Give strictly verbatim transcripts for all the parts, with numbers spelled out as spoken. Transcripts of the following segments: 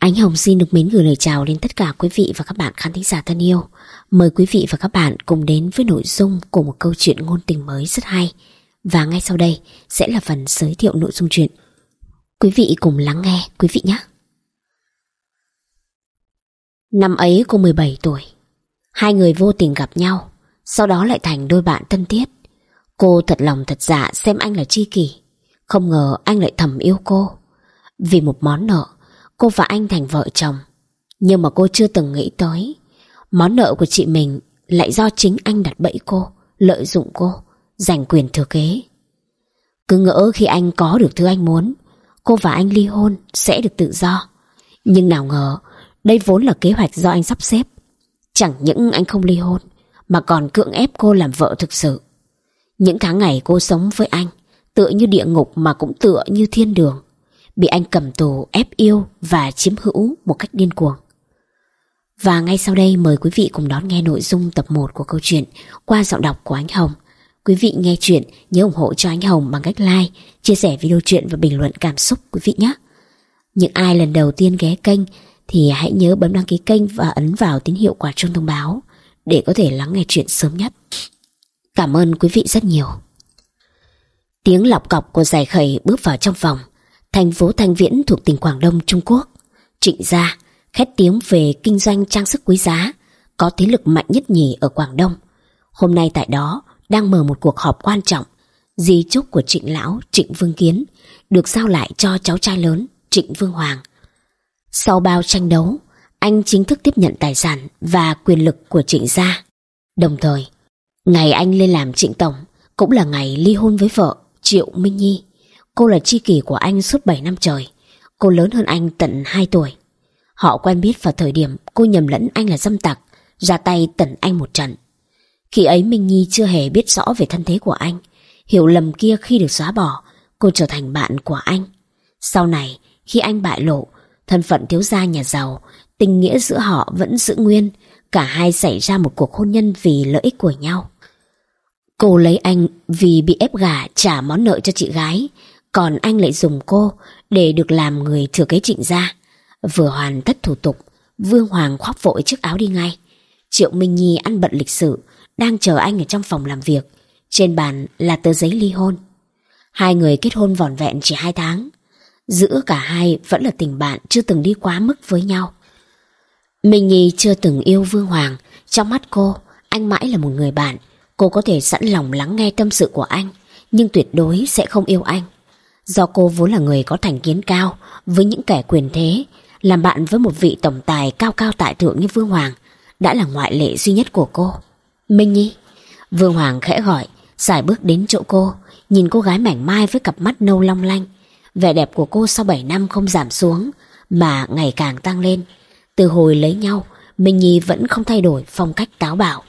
Ánh Hồng xin được mến gửi lời chào đến tất cả quý vị và các bạn khán thính giả thân yêu. Mời quý vị và các bạn cùng đến với nội dung của một câu chuyện ngôn tình mới rất hay. Và ngay sau đây sẽ là phần giới thiệu nội dung chuyện. Quý vị cùng lắng nghe quý vị nhé. Năm ấy cô mười bảy tuổi. Hai người vô tình gặp nhau, sau đó lại thành đôi bạn thân thiết. Cô thật lòng thật dạ xem anh là tri kỷ. Không ngờ anh lại thầm yêu cô. Vì một món nợ, cô và anh thành vợ chồng. Nhưng mà cô chưa từng nghĩ tới món nợ của chị mình lại do chính anh đặt bẫy cô, lợi dụng cô, giành quyền thừa kế. Cứ ngỡ khi anh có được thứ anh muốn, cô và anh ly hôn sẽ được tự do. Nhưng nào ngờ đây vốn là kế hoạch do anh sắp xếp. Chẳng những anh không ly hôn mà còn cưỡng ép cô làm vợ thực sự. Những tháng ngày cô sống với anh tựa như địa ngục mà cũng tựa như thiên đường. Bị anh cầm tù, ép yêu và chiếm hữu một cách điên cuồng. Và ngay sau đây mời quý vị cùng đón nghe nội dung tập một của câu chuyện qua giọng đọc của Ánh Hồng. Quý vị nghe chuyện nhớ ủng hộ cho Ánh Hồng bằng cách like, chia sẻ video chuyện và bình luận cảm xúc quý vị nhé. Những ai lần đầu tiên ghé kênh thì hãy nhớ bấm đăng ký kênh và ấn vào tín hiệu quả chuông thông báo để có thể lắng nghe chuyện sớm nhất. Cảm ơn quý vị rất nhiều. Tiếng lọc cọc của giải khẩy bước vào trong phòng. Thành phố Thanh Viễn thuộc tỉnh Quảng Đông, Trung Quốc. Trịnh gia, khét tiếng về kinh doanh trang sức quý giá, có thế lực mạnh nhất nhì ở Quảng Đông. Hôm nay tại đó đang mở một cuộc họp quan trọng. Di chúc của Trịnh lão Trịnh Vương Kiến được giao lại cho cháu trai lớn Trịnh Vương Hoàng. Sau bao tranh đấu, anh chính thức tiếp nhận tài sản và quyền lực của Trịnh gia. Đồng thời, ngày anh lên làm Trịnh tổng cũng là ngày ly hôn với vợ Triệu Minh Nhi. Cô là tri kỷ của anh suốt bảy năm trời. Cô lớn hơn anh tận hai tuổi. Họ quen biết vào thời điểm cô nhầm lẫn anh là dâm tặc, ra tay tẩn anh một trận. Khi ấy Minh Nhi chưa hề biết rõ về thân thế của anh. Hiểu lầm kia khi được xóa bỏ, cô trở thành bạn của anh. Sau này, khi anh bại lộ thân phận thiếu gia nhà giàu, tình nghĩa giữa họ vẫn giữ nguyên. Cả hai xảy ra một cuộc hôn nhân vì lợi ích của nhau. Cô lấy anh vì bị ép gả trả món nợ cho chị gái, còn anh lại dùng cô để được làm người thừa kế Trịnh gia. Vừa hoàn tất thủ tục, Vương Hoàng khoác vội chiếc áo đi ngay. Triệu Minh Nhi ăn bận lịch sự, đang chờ anh ở trong phòng làm việc. Trên bàn là tờ giấy ly hôn. Hai người kết hôn vỏn vẹn chỉ hai tháng. Giữa cả hai vẫn là tình bạn chưa từng đi quá mức với nhau. Minh Nhi chưa từng yêu Vương Hoàng. Trong mắt cô, anh mãi là một người bạn. Cô có thể sẵn lòng lắng nghe tâm sự của anh, nhưng tuyệt đối sẽ không yêu anh. Do cô vốn là người có thành kiến cao với những kẻ quyền thế, làm bạn với một vị tổng tài cao cao tại thượng như Vương Hoàng đã là ngoại lệ duy nhất của cô. Minh Nhi. Vương Hoàng khẽ gọi, sải bước đến chỗ cô, nhìn cô gái mảnh mai với cặp mắt nâu long lanh. Vẻ đẹp của cô sau bảy năm không giảm xuống mà ngày càng tăng lên. Từ hồi lấy nhau, Minh Nhi vẫn không thay đổi phong cách táo bạo.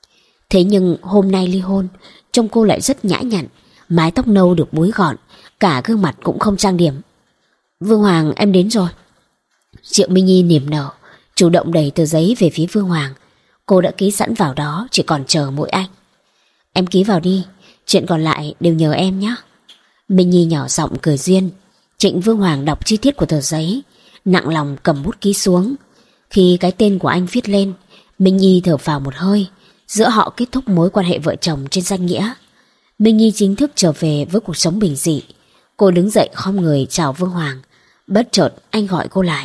Thế nhưng hôm nay ly hôn, trông cô lại rất nhã nhặn, mái tóc nâu được búi gọn, cả gương mặt cũng không trang điểm. Vương Hoàng, em đến rồi. Triệu Minh Nhi niềm nở, chủ động đẩy tờ giấy về phía Vương Hoàng. Cô đã ký sẵn vào đó, chỉ còn chờ mỗi anh. Em ký vào đi, chuyện còn lại đều nhờ em nhé. Minh Nhi nhỏ giọng cười duyên. Trịnh Vương Hoàng đọc chi tiết của tờ giấy, nặng lòng cầm bút ký xuống. Khi cái tên của anh viết lên, Minh Nhi thở phào một hơi. Giữa họ kết thúc mối quan hệ vợ chồng trên danh nghĩa. Minh Nhi chính thức trở về với cuộc sống bình dị. Cô đứng dậy khom người chào Vương Hoàng. Bất chợt anh gọi cô lại.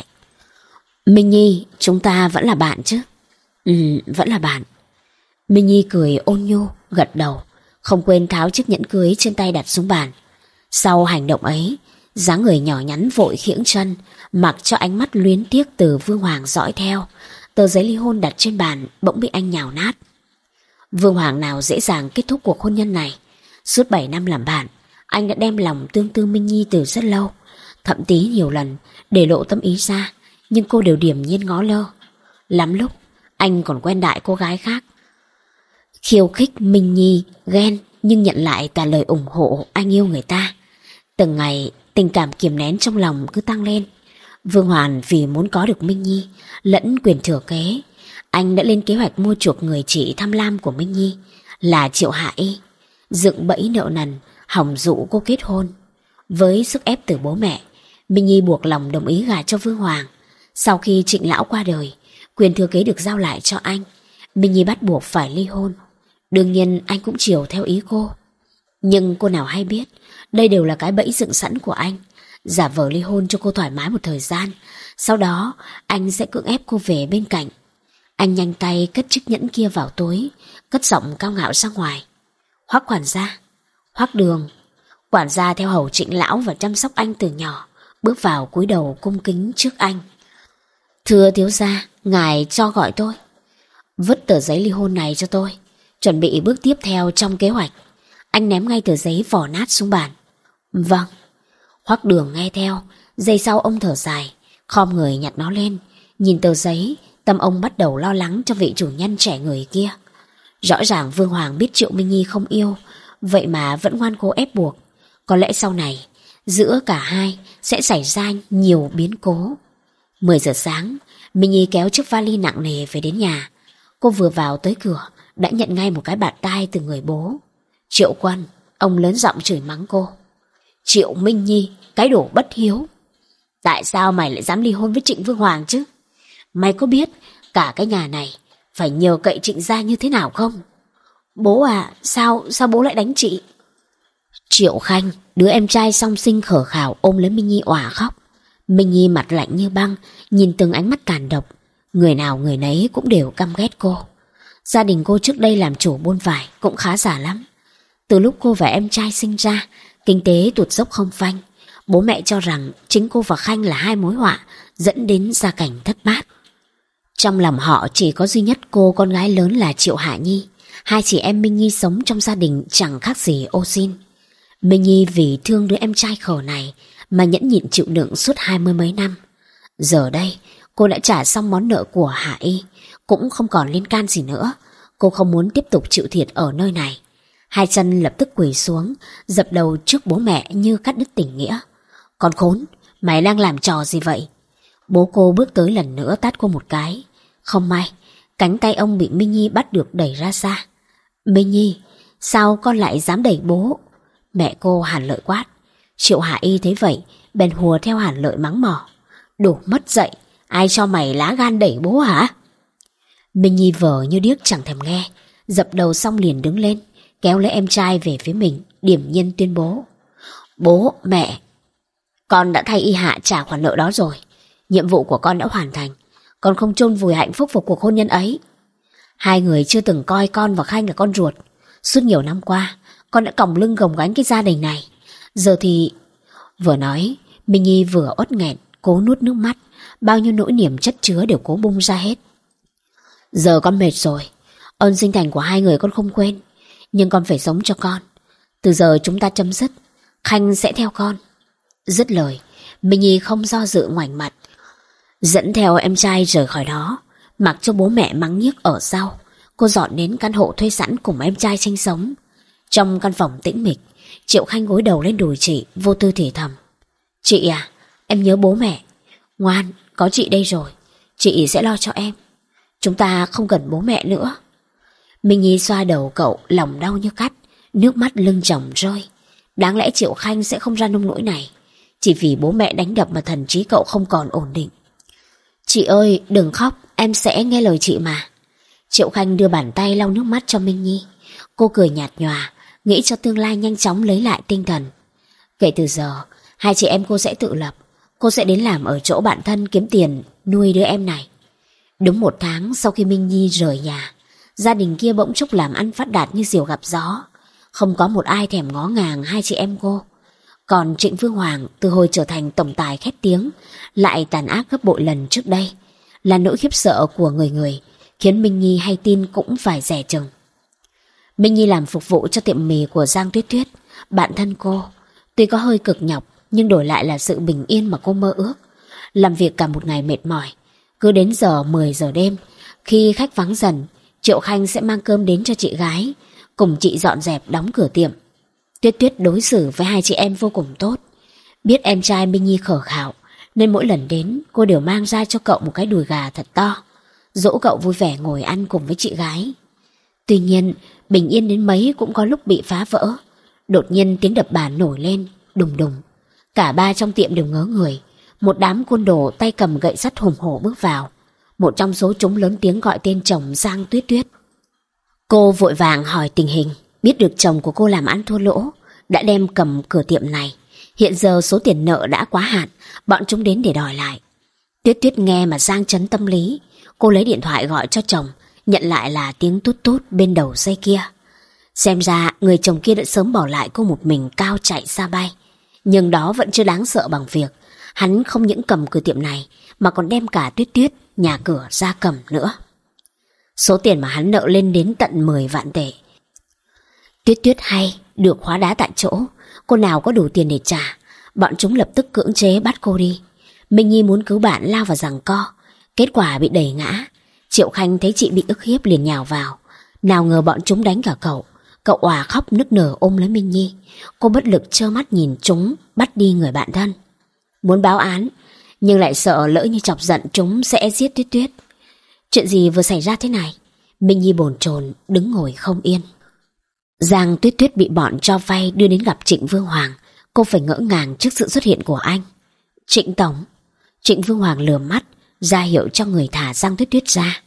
Minh Nhi, chúng ta vẫn là bạn chứ? Ừ, vẫn là bạn. Minh Nhi cười ôn nhu, gật đầu, không quên tháo chiếc nhẫn cưới trên tay đặt xuống bàn. Sau hành động ấy, dáng người nhỏ nhắn vội khiễng chân, mặc cho ánh mắt luyến tiếc từ Vương Hoàng dõi theo. Tờ giấy ly hôn đặt trên bàn bỗng bị anh nhào nát. Vương Hoàng nào dễ dàng kết thúc cuộc hôn nhân này. Suốt bảy năm làm bạn, anh đã đem lòng tương tư Minh Nhi từ rất lâu. Thậm chí nhiều lần để lộ tâm ý ra, nhưng cô đều điềm nhiên ngó lơ. Lắm lúc anh còn quen đại cô gái khác, khiêu khích Minh Nhi, ghen nhưng nhận lại cả lời ủng hộ anh yêu người ta. Từng ngày tình cảm kiềm nén trong lòng cứ tăng lên. Vương Hoàng vì muốn có được Minh Nhi lẫn quyền thừa kế, anh đã lên kế hoạch mua chuộc người chị tham lam của Minh Nhi là Triệu Hạ Y, dựng bẫy nợ nần, hòng dụ cô kết hôn. Với sức ép từ bố mẹ, Minh Nhi buộc lòng đồng ý gả cho Vương Hoàng. Sau khi Trịnh lão qua đời, quyền thừa kế được giao lại cho anh. Minh Nhi bắt buộc phải ly hôn. Đương nhiên anh cũng chiều theo ý cô. Nhưng cô nào hay biết, đây đều là cái bẫy dựng sẵn của anh. Giả vờ ly hôn cho cô thoải mái một thời gian, sau đó anh sẽ cưỡng ép cô về bên cạnh. Anh nhanh tay cất chiếc nhẫn kia vào túi, cất giọng cao ngạo ra ngoài. Hoắc quản gia, Hoắc Đường. Quản gia theo hầu Trịnh lão và chăm sóc anh từ nhỏ, bước vào cúi đầu cung kính trước anh. Thưa thiếu gia, ngài cho gọi tôi. Vứt tờ giấy ly hôn này cho tôi, chuẩn bị bước tiếp theo trong kế hoạch. Anh ném ngay tờ giấy vỏ nát xuống bàn. Vâng. Hoắc Đường nghe theo, giây sau ông thở dài, khom người nhặt nó lên. Nhìn tờ giấy, tâm ông bắt đầu lo lắng cho vị chủ nhân trẻ người kia. Rõ ràng Vương Hoàng biết Triệu Minh Nhi không yêu, vậy mà vẫn ngoan cố ép buộc. Có lẽ sau này, giữa cả hai sẽ xảy ra nhiều biến cố. Mười giờ sáng, Minh Nhi kéo chiếc vali nặng nề về đến nhà. Cô vừa vào tới cửa, đã nhận ngay một cái bạt tai từ người bố. Triệu Quân, ông lớn giọng chửi mắng cô. Triệu Minh Nhi, cái đồ bất hiếu. Tại sao mày lại dám ly hôn với Trịnh Vương Hoàng chứ? Mày có biết cả cái nhà này phải nhờ cậy Trịnh gia như thế nào không? Bố à, sao, sao bố lại đánh chị? Triệu Khanh, đứa em trai song sinh khở khảo ôm lấy Minh Nhi òa khóc. Minh Nhi mặt lạnh như băng, nhìn từng ánh mắt tàn độc. Người nào người nấy cũng đều căm ghét cô. Gia đình cô trước đây làm chủ buôn vải cũng khá giả lắm. Từ lúc cô và em trai sinh ra, kinh tế tụt dốc không phanh. Bố mẹ cho rằng chính cô và Khanh là hai mối họa, dẫn đến gia cảnh thất bát. Trong lòng họ chỉ có duy nhất cô con gái lớn là Triệu Hạ Nhi. Hai chị em Minh Nhi sống trong gia đình chẳng khác gì ô xin. Minh Nhi vì thương đứa em trai khờ này mà nhẫn nhịn chịu đựng suốt hai mươi mấy năm. Giờ đây cô đã trả xong món nợ của Hạ Y, cũng không còn liên can gì nữa. Cô không muốn tiếp tục chịu thiệt ở nơi này. Hai chân lập tức quỳ xuống, dập đầu trước bố mẹ như cắt đứt tình nghĩa. Con khốn, mày đang làm trò gì vậy? Bố cô bước tới lần nữa tát cô một cái. Không may, cánh tay ông bị Minh Nhi bắt được đẩy ra xa. Minh Nhi, sao con lại dám đẩy bố? Mẹ cô Hàn Lợi quát. Triệu Hạ Y thấy vậy, bèn hùa theo Hàn Lợi mắng mỏ. Đồ mất dạy, ai cho mày lá gan đẩy bố hả? Minh Nhi vờ như điếc chẳng thèm nghe, dập đầu xong liền đứng lên, kéo lấy em trai về phía mình, điềm nhiên tuyên bố. Bố, mẹ, con đã thay Y Hạ trả khoản nợ đó rồi. Nhiệm vụ của con đã hoàn thành. Con không chôn vùi hạnh phúc vào cuộc hôn nhân ấy. Hai người chưa từng coi con và Khanh là con ruột. Suốt nhiều năm qua, con đã còng lưng gồng gánh cái gia đình này. Giờ thì... Vừa nói, Minh Nhi vừa uất nghẹn, cố nuốt nước mắt. Bao nhiêu nỗi niềm chất chứa đều cố bung ra hết. Giờ con mệt rồi. Ơn sinh thành của hai người con không quên, nhưng con phải sống cho con. Từ giờ chúng ta chấm dứt. Khanh sẽ theo con. Dứt lời, Minh Nhi không do dự ngoảnh mặt, dẫn theo em trai rời khỏi đó. Mặc cho bố mẹ mắng nhiếc ở sau, cô dọn đến căn hộ thuê sẵn cùng em trai sinh sống. Trong căn phòng tĩnh mịch, Triệu Khanh gối đầu lên đùi chị, vô tư thì thầm. Chị à, em nhớ bố mẹ. Ngoan, có chị đây rồi, chị sẽ lo cho em. Chúng ta không cần bố mẹ nữa. Minh Nhi xoa đầu cậu, lòng đau như cắt, nước mắt lưng chồng rơi. Đáng lẽ Triệu Khanh sẽ không ra nông nỗi này, chỉ vì bố mẹ đánh đập mà thần trí cậu không còn ổn định. Chị ơi, đừng khóc, em sẽ nghe lời chị mà. Triệu Khanh đưa bàn tay lau nước mắt cho Minh Nhi. Cô cười nhạt nhòa, nghĩ cho tương lai nhanh chóng lấy lại tinh thần. Kể từ giờ, hai chị em cô sẽ tự lập. Cô sẽ đến làm ở chỗ bạn thân kiếm tiền nuôi đứa em này. Đúng một tháng sau khi Minh Nhi rời nhà, gia đình kia bỗng chốc làm ăn phát đạt như diều gặp gió. Không có một ai thèm ngó ngàng hai chị em cô. Còn Trịnh Vương Hoàng từ hồi trở thành tổng tài khét tiếng, lại tàn ác gấp bội lần trước đây, là nỗi khiếp sợ của người người, khiến Minh Nhi hay tin cũng phải dè chừng. Minh Nhi làm phục vụ cho tiệm mì của Giang Tuyết Tuyết, bạn thân cô. Tuy có hơi cực nhọc, nhưng đổi lại là sự bình yên mà cô mơ ước. Làm việc cả một ngày mệt mỏi, cứ đến giờ mười giờ đêm, khi khách vắng dần, Triệu Khanh sẽ mang cơm đến cho chị gái, cùng chị dọn dẹp đóng cửa tiệm. Tuyết Tuyết đối xử với hai chị em vô cùng tốt. Biết em trai Minh Nhi khờ khạo, nên mỗi lần đến cô đều mang ra cho cậu một cái đùi gà thật to, dỗ cậu vui vẻ ngồi ăn cùng với chị gái. Tuy nhiên, bình yên đến mấy cũng có lúc bị phá vỡ. Đột nhiên tiếng đập bàn nổi lên, đùng đùng. Cả ba trong tiệm đều ngớ người. một đám côn đồ tay cầm gậy sắt hùng hổ bước vào. Một trong số chúng lớn tiếng gọi tên chồng Giang Tuyết Tuyết. Cô vội vàng hỏi tình hình, biết được chồng của cô làm ăn thua lỗ, đã đem cầm cửa tiệm này. Hiện giờ số tiền nợ đã quá hạn, bọn chúng đến để đòi lại. Tuyết Tuyết nghe mà Giang chấn tâm lý. Cô lấy điện thoại gọi cho chồng, nhận lại là tiếng tút tút bên đầu dây kia. Xem ra người chồng kia đã sớm bỏ lại cô một mình cao chạy xa bay. Nhưng đó vẫn chưa đáng sợ bằng việc hắn không những cầm cửa tiệm này mà còn đem cả Tuyết Tuyết, nhà cửa ra cầm nữa. Số tiền mà hắn nợ lên đến tận mười vạn tệ. Tuyết Tuyết hay được hóa đá tại chỗ, cô nào có đủ tiền để trả. Bọn chúng lập tức cưỡng chế bắt cô đi. Minh Nhi muốn cứu bạn lao vào giằng co, kết quả bị đẩy ngã. Triệu Khanh thấy chị bị ức hiếp liền nhào vào. Nào ngờ bọn chúng đánh cả cậu. Cậu òa khóc nức nở ôm lấy Minh Nhi. Cô bất lực trơ mắt nhìn chúng bắt đi người bạn thân. Muốn báo án, nhưng lại sợ lỡ như chọc giận chúng sẽ giết Tuyết Tuyết. Chuyện gì vừa xảy ra thế này? Minh Nhi bồn chồn đứng ngồi không yên. Giang Tuyết Tuyết bị bọn cho vay đưa đến gặp Trịnh Vương Hoàng. Cô phải ngỡ ngàng trước sự xuất hiện của anh. Trịnh Tổng. Trịnh Vương Hoàng lườm mắt, ra hiệu cho người thả Giang Tuyết Tuyết ra.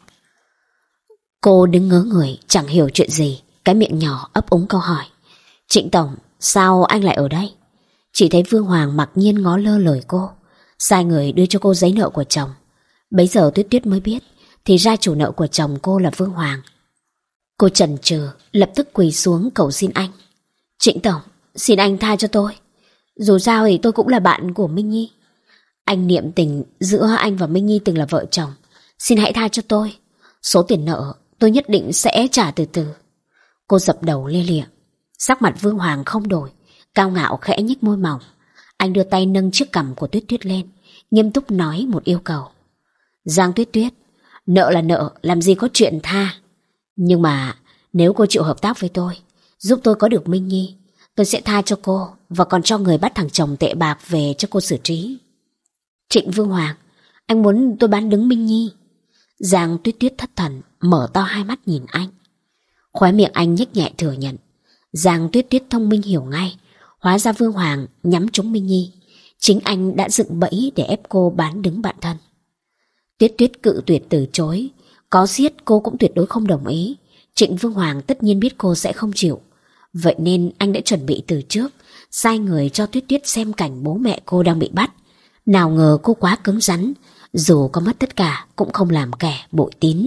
Cô đứng ngớ người, chẳng hiểu chuyện gì, cái miệng nhỏ ấp úng câu hỏi. Trịnh Tổng, sao anh lại ở đây? Chỉ thấy Vương Hoàng mặc nhiên ngó lơ lời cô, sai người đưa cho cô giấy nợ của chồng. Bấy giờ Tuyết Tuyết mới biết, thì ra chủ nợ của chồng cô là Vương Hoàng. Cô chần chừ, lập tức quỳ xuống cầu xin anh. Trịnh Tổng, xin anh tha cho tôi. Dù sao thì tôi cũng là bạn của Minh Nhi. Anh niệm tình giữa anh và Minh Nhi từng là vợ chồng. Xin hãy tha cho tôi. Số tiền nợ tôi nhất định sẽ trả từ từ. Cô dập đầu lia lịa. Sắc mặt Vương Hoàng không đổi, cao ngạo khẽ nhếch môi mỏng. Anh đưa tay nâng chiếc cằm của Tuyết Tuyết lên, nghiêm túc nói một yêu cầu. Giang Tuyết Tuyết, nợ là nợ, làm gì có chuyện tha. Nhưng mà nếu cô chịu hợp tác với tôi, giúp tôi có được Minh Nhi, tôi sẽ tha cho cô và còn cho người bắt thằng chồng tệ bạc về cho cô xử trí. Trịnh Vương Hoàng, anh muốn tôi bán đứng Minh Nhi? Giang Tuyết Tuyết thất thần, mở to hai mắt nhìn anh. Khóe miệng anh nhếch nhẹ thừa nhận. Giang Tuyết Tuyết thông minh hiểu ngay, hóa ra Vương Hoàng nhắm trúng Minh Nhi. Chính anh đã dựng bẫy để ép cô bán đứng bạn thân. Tuyết Tuyết cự tuyệt từ chối, có giết cô cũng tuyệt đối không đồng ý. Trịnh Vương Hoàng tất nhiên biết cô sẽ không chịu, vậy nên anh đã chuẩn bị từ trước, sai người cho Tuyết Tuyết xem cảnh bố mẹ cô đang bị bắt. Nào ngờ cô quá cứng rắn, dù có mất tất cả cũng không làm kẻ bội tín.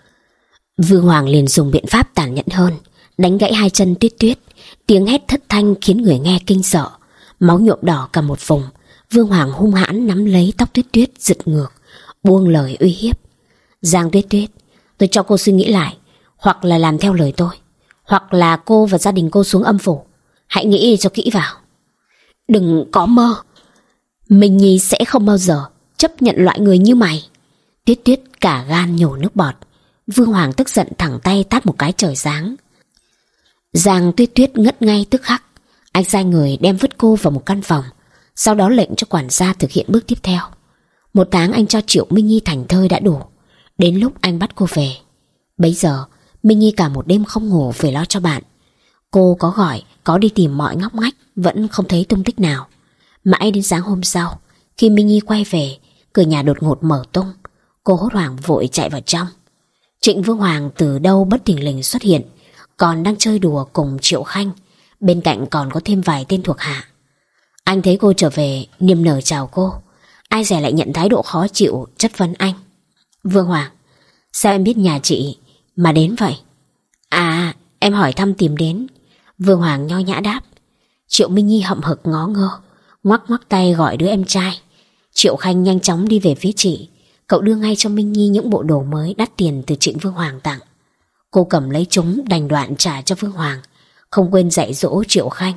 Vương Hoàng liền dùng biện pháp tàn nhẫn hơn, đánh gãy hai chân Tuyết Tuyết. Tiếng hét thất thanh khiến người nghe kinh sợ, máu nhuộm đỏ cả một vùng. Vương Hoàng hung hãn nắm lấy tóc Tuyết Tuyết giật ngược, buông lời uy hiếp. Giang Tuyết Tuyết, tôi cho cô suy nghĩ lại, hoặc là làm theo lời tôi, hoặc là cô và gia đình cô xuống âm phủ. Hãy nghĩ cho kỹ vào. Đừng có mơ. Minh Nhi sẽ không bao giờ chấp nhận loại người như mày. Tuyết Tuyết cả gan nhổ nước bọt. Vương Hoàng tức giận thẳng tay tát một cái trời giáng. Giang Tuyết Tuyết ngất ngay tức khắc. Anh sai người đem vứt cô vào một căn phòng, sau đó lệnh cho quản gia thực hiện bước tiếp theo. Một tháng anh cho Triệu Minh Nhi thành thơi đã đủ. Đến lúc anh bắt cô về, bấy giờ Minh Nhi cả một đêm không ngủ về lo cho bạn. Cô có gọi, có đi tìm mọi ngóc ngách, vẫn không thấy tung tích nào. Mãi đến sáng hôm sau, khi Minh Nhi quay về, cửa nhà đột ngột mở tung. Cô hốt hoảng vội chạy vào trong. Trịnh Vương Hoàng từ đâu bất thình lình xuất hiện, còn đang chơi đùa cùng Triệu Khanh. Bên cạnh còn có thêm vài tên thuộc hạ. Anh thấy cô trở về, niềm nở chào cô. Ai dè lại nhận thái độ khó chịu, chất vấn anh. Vương Hoàng, sao em biết nhà chị mà đến vậy? À, em hỏi thăm tìm đến. Vương Hoàng nho nhã đáp. Triệu Minh Nhi hậm hực ngó ngơ, ngoắc ngoắc tay gọi đứa em trai. Triệu Khanh nhanh chóng đi về phía chị. Cậu đưa ngay cho Minh Nhi những bộ đồ mới đắt tiền từ Trịnh Vương Hoàng tặng. Cô cầm lấy chúng đành đoạn trả cho Vương Hoàng, không quên dạy dỗ Triệu Khanh.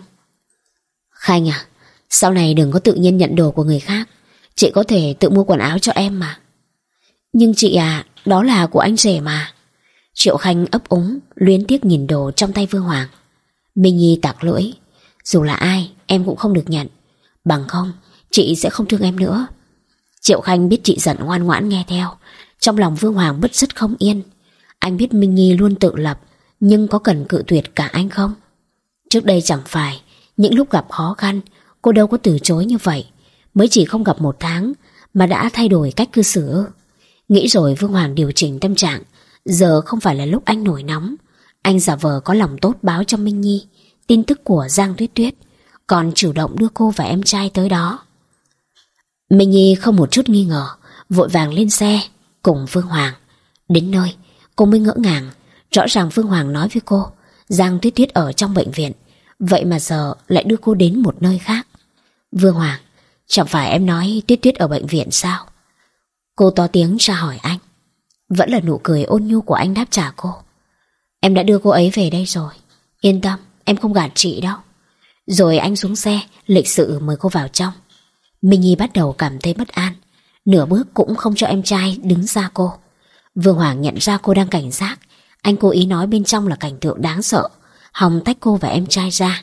Khanh à, sau này đừng có tự nhiên nhận đồ của người khác. Chị có thể tự mua quần áo cho em mà. Nhưng chị à, đó là của anh rể mà. Triệu Khanh ấp úng, luyến tiếc nhìn đồ trong tay Vương Hoàng. Minh Nhi tặc lưỡi. Dù là ai, em cũng không được nhận. Bằng không, chị sẽ không thương em nữa. Triệu Khanh biết chị giận ngoan ngoãn nghe theo. Trong lòng Vương Hoàng bứt rứt không yên. Anh biết Minh Nhi luôn tự lập, nhưng có cần cự tuyệt cả anh không? Trước đây chẳng phải những lúc gặp khó khăn cô đâu có từ chối như vậy. Mới chỉ không gặp một tháng mà đã thay đổi cách cư xử ư? Nghĩ rồi Vương Hoàng điều chỉnh tâm trạng. Giờ không phải là lúc anh nổi nóng. Anh giả vờ có lòng tốt báo cho Minh Nhi tin tức của Giang Tuyết Tuyết, còn chủ động đưa cô và em trai tới đó. Minh Nhi không một chút nghi ngờ, vội vàng lên xe cùng Vương Hoàng. Đến nơi cô mới ngỡ ngàng. Rõ ràng Vương Hoàng nói với cô Giang Tuyết Tuyết ở trong bệnh viện, vậy mà giờ lại đưa cô đến một nơi khác. Vương Hoàng, chẳng phải em nói Tuyết Tuyết ở bệnh viện sao? Cô to tiếng tra hỏi anh. Vẫn là nụ cười ôn nhu của anh đáp trả cô. Em đã đưa cô ấy về đây rồi, yên tâm, em không gạt chị đâu. Rồi anh xuống xe, lịch sự mời cô vào trong. Minh Nhi bắt đầu cảm thấy bất an, nửa bước cũng không cho em trai đứng xa cô. Vương Hoàng nhận ra cô đang cảnh giác. Anh cố ý nói bên trong là cảnh tượng đáng sợ, hòng tách cô và em trai ra.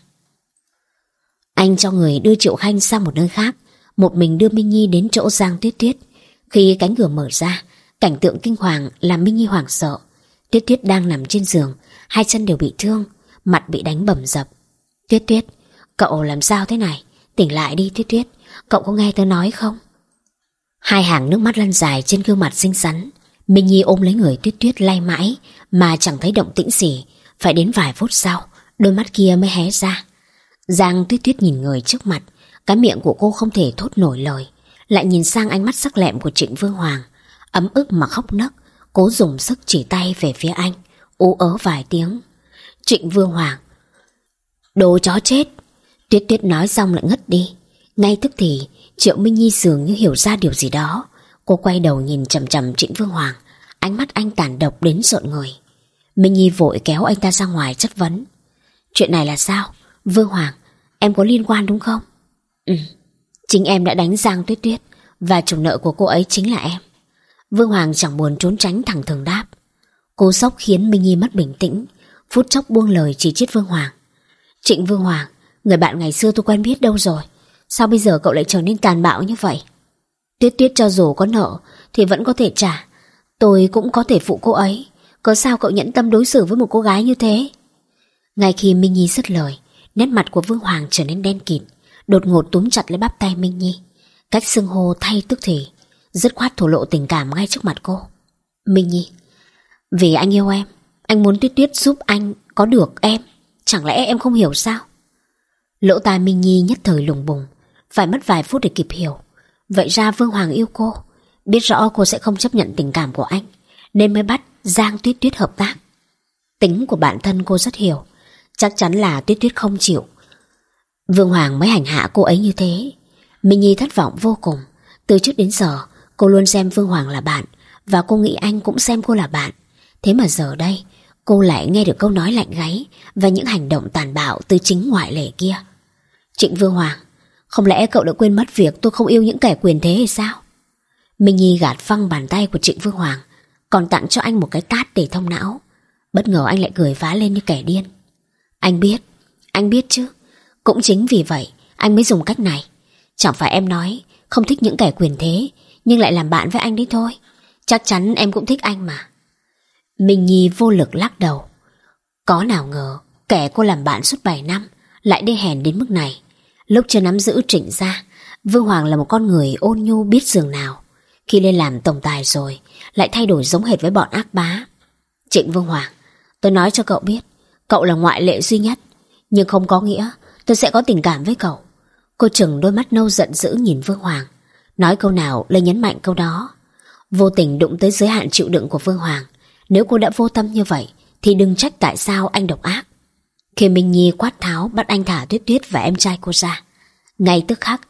Anh cho người đưa Triệu Khanh sang một nơi khác, một mình đưa Minh Nhi đến chỗ Giang Tuyết Tuyết. Khi cánh cửa mở ra, cảnh tượng kinh hoàng làm Minh Nhi hoảng sợ. Tuyết Tuyết đang nằm trên giường, hai chân đều bị thương, mặt bị đánh bầm dập. Tuyết Tuyết, cậu làm sao thế này? Tỉnh lại đi Tuyết Tuyết, cậu có nghe tớ nói không? Hai hàng nước mắt lăn dài trên gương mặt xinh xắn. Minh Nhi ôm lấy người Tuyết Tuyết lay mãi mà chẳng thấy động tĩnh gì. Phải đến vài phút sau, đôi mắt kia mới hé ra. Giang Tuyết Tuyết nhìn người trước mặt, cái miệng của cô không thể thốt nổi lời, lại nhìn sang ánh mắt sắc lẹm của Trịnh Vương Hoàng, ấm ức mà khóc nấc. Cố dùng sức chỉ tay về phía anh, ú ớ vài tiếng. Trịnh Vương Hoàng, đồ chó chết! Tuyết Tuyết nói xong lại ngất đi. Ngay tức thì Triệu Minh Nhi dường như hiểu ra điều gì đó. Cô quay đầu nhìn chằm chằm Trịnh Vương Hoàng, ánh mắt anh tàn độc đến rợn người. Minh Nhi vội kéo anh ta ra ngoài chất vấn. Chuyện này là sao? Vương Hoàng, em có liên quan đúng không? Ừ, chính em đã đánh Giang Tuyết Tuyết, và chủ nợ của cô ấy chính là em. Vương Hoàng chẳng buồn trốn tránh, thẳng thừng đáp. Cô sốc khiến Minh Nhi mất bình tĩnh, phút chốc buông lời chỉ trích Vương Hoàng. Trịnh Vương Hoàng, người bạn ngày xưa tôi quen biết đâu rồi? Sao bây giờ cậu lại trở nên tàn bạo như vậy? Tuyết Tuyết cho dù có nợ thì vẫn có thể trả, tôi cũng có thể phụ cô ấy. Có sao cậu nhẫn tâm đối xử với một cô gái như thế? Ngay khi Minh Nhi dứt lời, nét mặt của Vương Hoàng trở nên đen kịt, đột ngột túm chặt lấy bắp tay Minh Nhi. Cách xưng hô thay tức thì, dứt khoát thổ lộ tình cảm ngay trước mặt cô. Minh Nhi, vì anh yêu em, anh muốn Tuyết Tuyết giúp anh có được em. Chẳng lẽ em không hiểu sao? Lỗ tai Minh Nhi nhất thời lùng bùng, phải mất vài phút để kịp hiểu. Vậy ra Vương Hoàng yêu cô, biết rõ cô sẽ không chấp nhận tình cảm của anh, nên mới bắt Giang Tuyết Tuyết hợp tác. Tính của bản thân cô rất hiểu, chắc chắn là Tuyết Tuyết không chịu, Vương Hoàng mới hành hạ cô ấy như thế. Minh Nhi thất vọng vô cùng. Từ trước đến giờ cô luôn xem Vương Hoàng là bạn, và cô nghĩ anh cũng xem cô là bạn. Thế mà giờ đây cô lại nghe được câu nói lạnh gáy và những hành động tàn bạo từ chính ngoại lệ kia. Trịnh Vương Hoàng, không lẽ cậu đã quên mất việc tôi không yêu những kẻ quyền thế hay sao? Minh Nhi gạt phăng bàn tay của Trịnh Vương Hoàng, còn tặng cho anh một cái tát để thông não. Bất ngờ anh lại cười phá lên như kẻ điên. Anh biết, anh biết chứ. Cũng chính vì vậy anh mới dùng cách này. Chẳng phải em nói không thích những kẻ quyền thế, nhưng lại làm bạn với anh đấy thôi. Chắc chắn em cũng thích anh mà. Minh Nhi vô lực lắc đầu. Có nào ngờ kẻ cô làm bạn suốt bảy năm lại đê hèn đến mức này. Lúc chưa nắm giữ Trịnh gia, Vương Hoàng là một con người ôn nhu biết dường nào. Khi lên làm tổng tài rồi lại thay đổi giống hệt với bọn ác bá. Trịnh Vương Hoàng, tôi nói cho cậu biết, cậu là ngoại lệ duy nhất, nhưng không có nghĩa tôi sẽ có tình cảm với cậu. Cô trừng đôi mắt nâu giận dữ nhìn Vương Hoàng, nói câu nào lời nhấn mạnh câu đó. Vô tình đụng tới giới hạn chịu đựng của Vương Hoàng. Nếu cô đã vô tâm như vậy thì đừng trách tại sao anh độc ác. Khi Minh Nhi quát tháo bắt anh thả Tuyết Tuyết và em trai cô ra, ngay tức khắc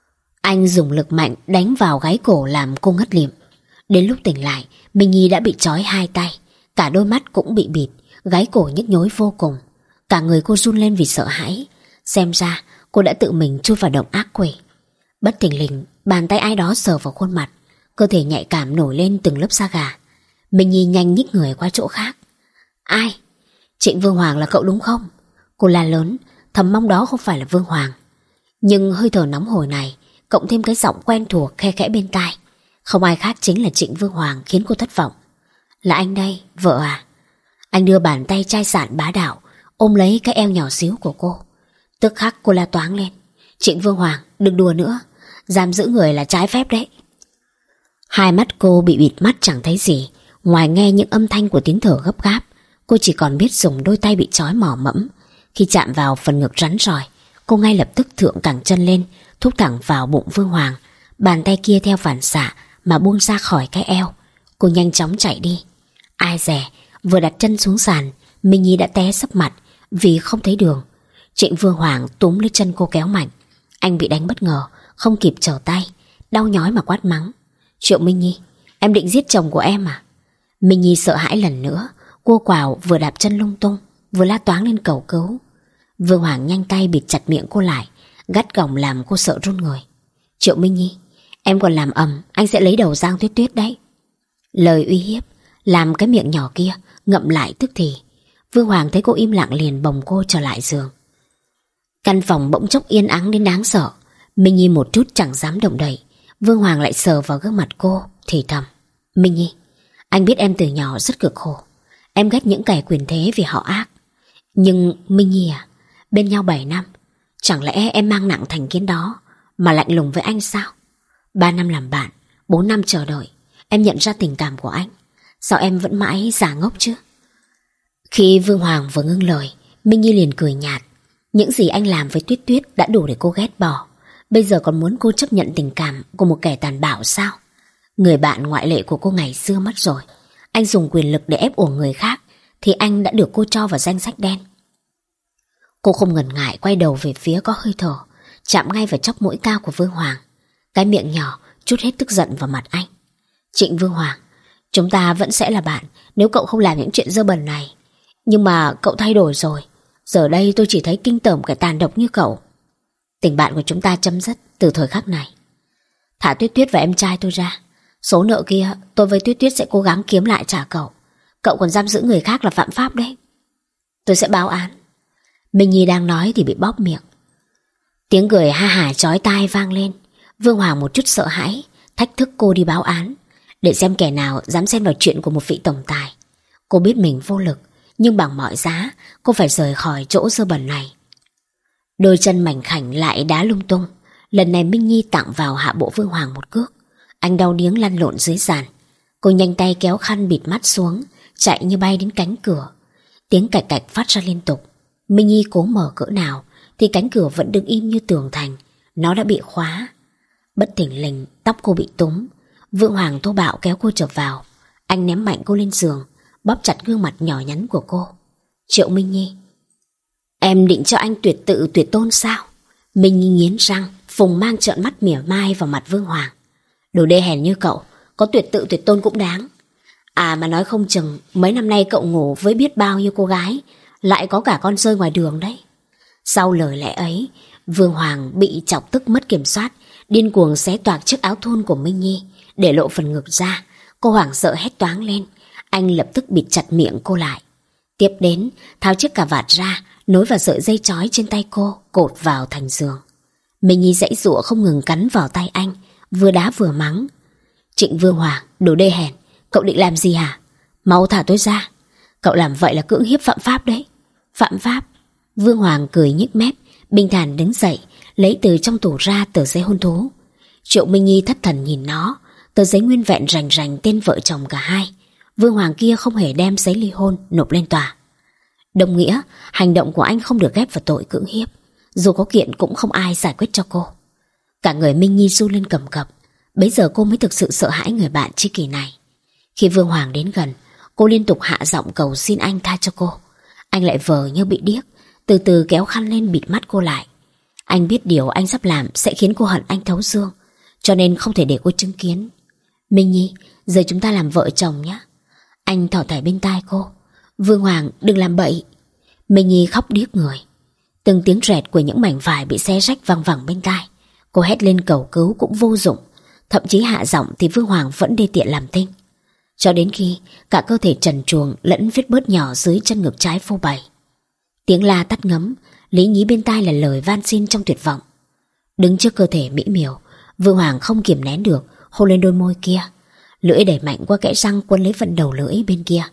anh dùng lực mạnh đánh vào gáy cổ làm cô ngất lịm. Đến lúc tỉnh lại, Minh Nhi đã bị trói hai tay, cả đôi mắt cũng bị bịt, gáy cổ nhức nhối vô cùng. Cả người cô run lên vì sợ hãi. Xem ra cô đã tự mình chui vào động ác quỷ. Bất thình lình, bàn tay ai đó sờ vào khuôn mặt, cơ thể nhạy cảm nổi lên từng lớp da gà. Minh Nhi nhanh nhích người qua chỗ khác. Ai? Trịnh Vương Hoàng là cậu đúng không? Cô la lớn, thầm mong đó không phải là Vương Hoàng. Nhưng hơi thở nóng hổi này, cộng thêm cái giọng quen thuộc khe khẽ bên tai, không ai khác chính là Trịnh Vương Hoàng, khiến cô thất vọng. Là anh đây, vợ à? Anh đưa bàn tay chai sạn bá đạo ôm lấy cái eo nhỏ xíu của cô. Tức khắc cô la toáng lên. Trịnh Vương Hoàng, đừng đùa nữa. Giam giữ người là trái phép đấy. Hai mắt cô bị bịt mắt chẳng thấy gì, ngoài nghe những âm thanh của tiếng thở gấp gáp. Cô chỉ còn biết dùng đôi tay bị trói mỏ mẫm. Khi chạm vào phần ngực rắn rỏi, cô ngay lập tức thượng cẳng chân lên, thúc thẳng vào bụng Vương Hoàng. Bàn tay kia theo phản xạ mà buông ra khỏi cái eo. Cô nhanh chóng chạy đi. Ai dè, vừa đặt chân xuống sàn, Minh Nhi đã té sấp mặt vì không thấy đường. Trịnh Vương Hoàng túm lấy chân cô kéo mạnh. Anh bị đánh bất ngờ, không kịp trở tay, đau nhói mà quát mắng: Triệu Minh Nhi, em định giết chồng của em à? Minh Nhi sợ hãi lần nữa, cô quào vừa đạp chân lung tung, vừa la toáng lên cầu cứu. Vương Hoàng nhanh tay bịt chặt miệng cô lại, gắt gỏng làm cô sợ run người. Triệu Minh Nhi, em còn làm ầm, anh sẽ lấy đầu Giang Tuyết Tuyết đấy. Lời uy hiếp làm cái miệng nhỏ kia ngậm lại tức thì. Vương Hoàng thấy cô im lặng liền bồng cô trở lại giường. Căn phòng bỗng chốc yên ắng đến đáng sợ. Minh Nhi một chút chẳng dám động đậy. Vương Hoàng lại sờ vào gương mặt cô, thì thầm: Minh Nhi, anh biết em từ nhỏ rất cực khổ. Em ghét những kẻ quyền thế vì họ ác. Nhưng Minh Nhi à, bên nhau bảy năm, chẳng lẽ em mang nặng thành kiến đó mà lạnh lùng với anh sao? Ba năm làm bạn, bốn năm chờ đợi, em nhận ra tình cảm của anh. Sao em vẫn mãi giả ngốc chứ? Khi Vương Hoàng vừa ngưng lời, Minh Nhi liền cười nhạt. Những gì anh làm với Tuyết Tuyết đã đủ để cô ghét bỏ. Bây giờ còn muốn cô chấp nhận tình cảm của một kẻ tàn bạo sao? Người bạn ngoại lệ của cô ngày xưa mất rồi. Anh dùng quyền lực để ép uổng người khác, thì anh đã được cô cho vào danh sách đen. Cô không ngần ngại quay đầu về phía có hơi thở, chạm ngay vào chóp mũi cao của Vương Hoàng. Cái miệng nhỏ trút hết tức giận vào mặt anh. Trịnh Vương Hoàng, chúng ta vẫn sẽ là bạn nếu cậu không làm những chuyện dơ bẩn này. Nhưng mà cậu thay đổi rồi. Giờ đây tôi chỉ thấy kinh tởm kẻ tàn độc như cậu. Tình bạn của chúng ta chấm dứt từ thời khắc này. Thả Tuyết Tuyết và em trai tôi ra. Số nợ kia tôi với Tuyết Tuyết sẽ cố gắng kiếm lại trả cậu. Cậu còn giam giữ người khác là phạm pháp đấy. Tôi sẽ báo án. Minh Nhi đang nói thì bị bóp miệng. Tiếng cười ha hả chói tai vang lên. Vương Hoàng một chút sợ hãi, thách thức cô đi báo án, để xem kẻ nào dám xen vào chuyện của một vị tổng tài. Cô biết mình vô lực, nhưng bằng mọi giá cô phải rời khỏi chỗ dơ bẩn này. Đôi chân mảnh khảnh lại đá lung tung. Lần này Minh Nhi tặng vào hạ bộ Vương Hoàng một cước. Anh đau điếng lăn lộn dưới sàn. Cô nhanh tay kéo khăn bịt mắt xuống, chạy như bay đến cánh cửa. Tiếng cạch cạch phát ra liên tục. Minh Nhi cố mở cỡ nào thì cánh cửa vẫn đứng im như tường thành. Nó đã bị khóa. Bất thình lình tóc cô bị túm. Vương Hoàng thô bạo kéo cô trở vào. Anh ném mạnh cô lên giường, bóp chặt gương mặt nhỏ nhắn của cô. Triệu Minh Nhi, em định cho anh tuyệt tự tuyệt tôn sao? Minh Nhi nghiến răng, phùng mang trợn mắt mỉa mai vào mặt Vương Hoàng. Đồ đê hèn như cậu, có tuyệt tự tuyệt tôn cũng đáng. À mà nói không chừng mấy năm nay cậu ngủ với biết bao nhiêu cô gái, lại có cả con rơi ngoài đường đấy. Sau lời lẽ ấy, Vương Hoàng bị chọc tức mất kiểm soát, điên cuồng xé toạc chiếc áo thun của Minh Nhi, để lộ phần ngực ra. Cô hoảng sợ hét toáng lên. Anh lập tức bịt chặt miệng cô lại. Tiếp đến, tháo chiếc cà vạt ra, nối vào sợi dây trói trên tay cô, cột vào thành giường. Minh Nhi giãy giụa không ngừng cắn vào tay anh, vừa đá vừa mắng. Trịnh Vương Hoàng, đồ đê hèn, cậu định làm gì hả? Mau thả tôi ra. Cậu làm vậy là cưỡng hiếp phạm pháp đấy. Phạm pháp? Vương Hoàng cười nhếch mép, bình thản đứng dậy, lấy từ trong tủ ra tờ giấy hôn thú. Triệu Minh Nhi thất thần nhìn nó, tờ giấy nguyên vẹn rành rành tên vợ chồng cả hai. Vương Hoàng kia không hề đem giấy ly hôn nộp lên tòa. Đồng nghĩa hành động của anh không được ghép vào tội cưỡng hiếp. Dù có kiện cũng không ai giải quyết cho cô. Cả người Minh Nhi run lên cầm cập. Bấy giờ cô mới thực sự sợ hãi người bạn tri kỷ này. Khi Vương Hoàng đến gần, cô liên tục hạ giọng cầu xin anh tha cho cô. Anh lại vờ như bị điếc, từ từ kéo khăn lên bịt mắt cô lại. Anh biết điều anh sắp làm sẽ khiến cô hận anh thấu xương, cho nên không thể để cô chứng kiến. Minh Nhi, giờ chúng ta làm vợ chồng nhé. Anh thỏ thẻ bên tai cô. Vương Hoàng, đừng làm bậy. Minh Nhi khóc điếc người. Từng tiếng rẹt của những mảnh vải bị xé rách văng vẳng bên tai. Cô hét lên cầu cứu cũng vô dụng. Thậm chí hạ giọng thì Vương Hoàng vẫn đê tiện làm thinh. Cho đến khi cả cơ thể trần truồng lẫn vết bớt nhỏ dưới chân ngực trái phô bày. Tiếng la tắt ngấm, lý nhí bên tai là lời van xin trong tuyệt vọng. Đứng trước cơ thể mỹ miều, Vương Hoàng không kiềm nén được, hôn lên đôi môi kia. Lưỡi đẩy mạnh qua kẽ răng quấn lấy phần đầu lưỡi bên kia.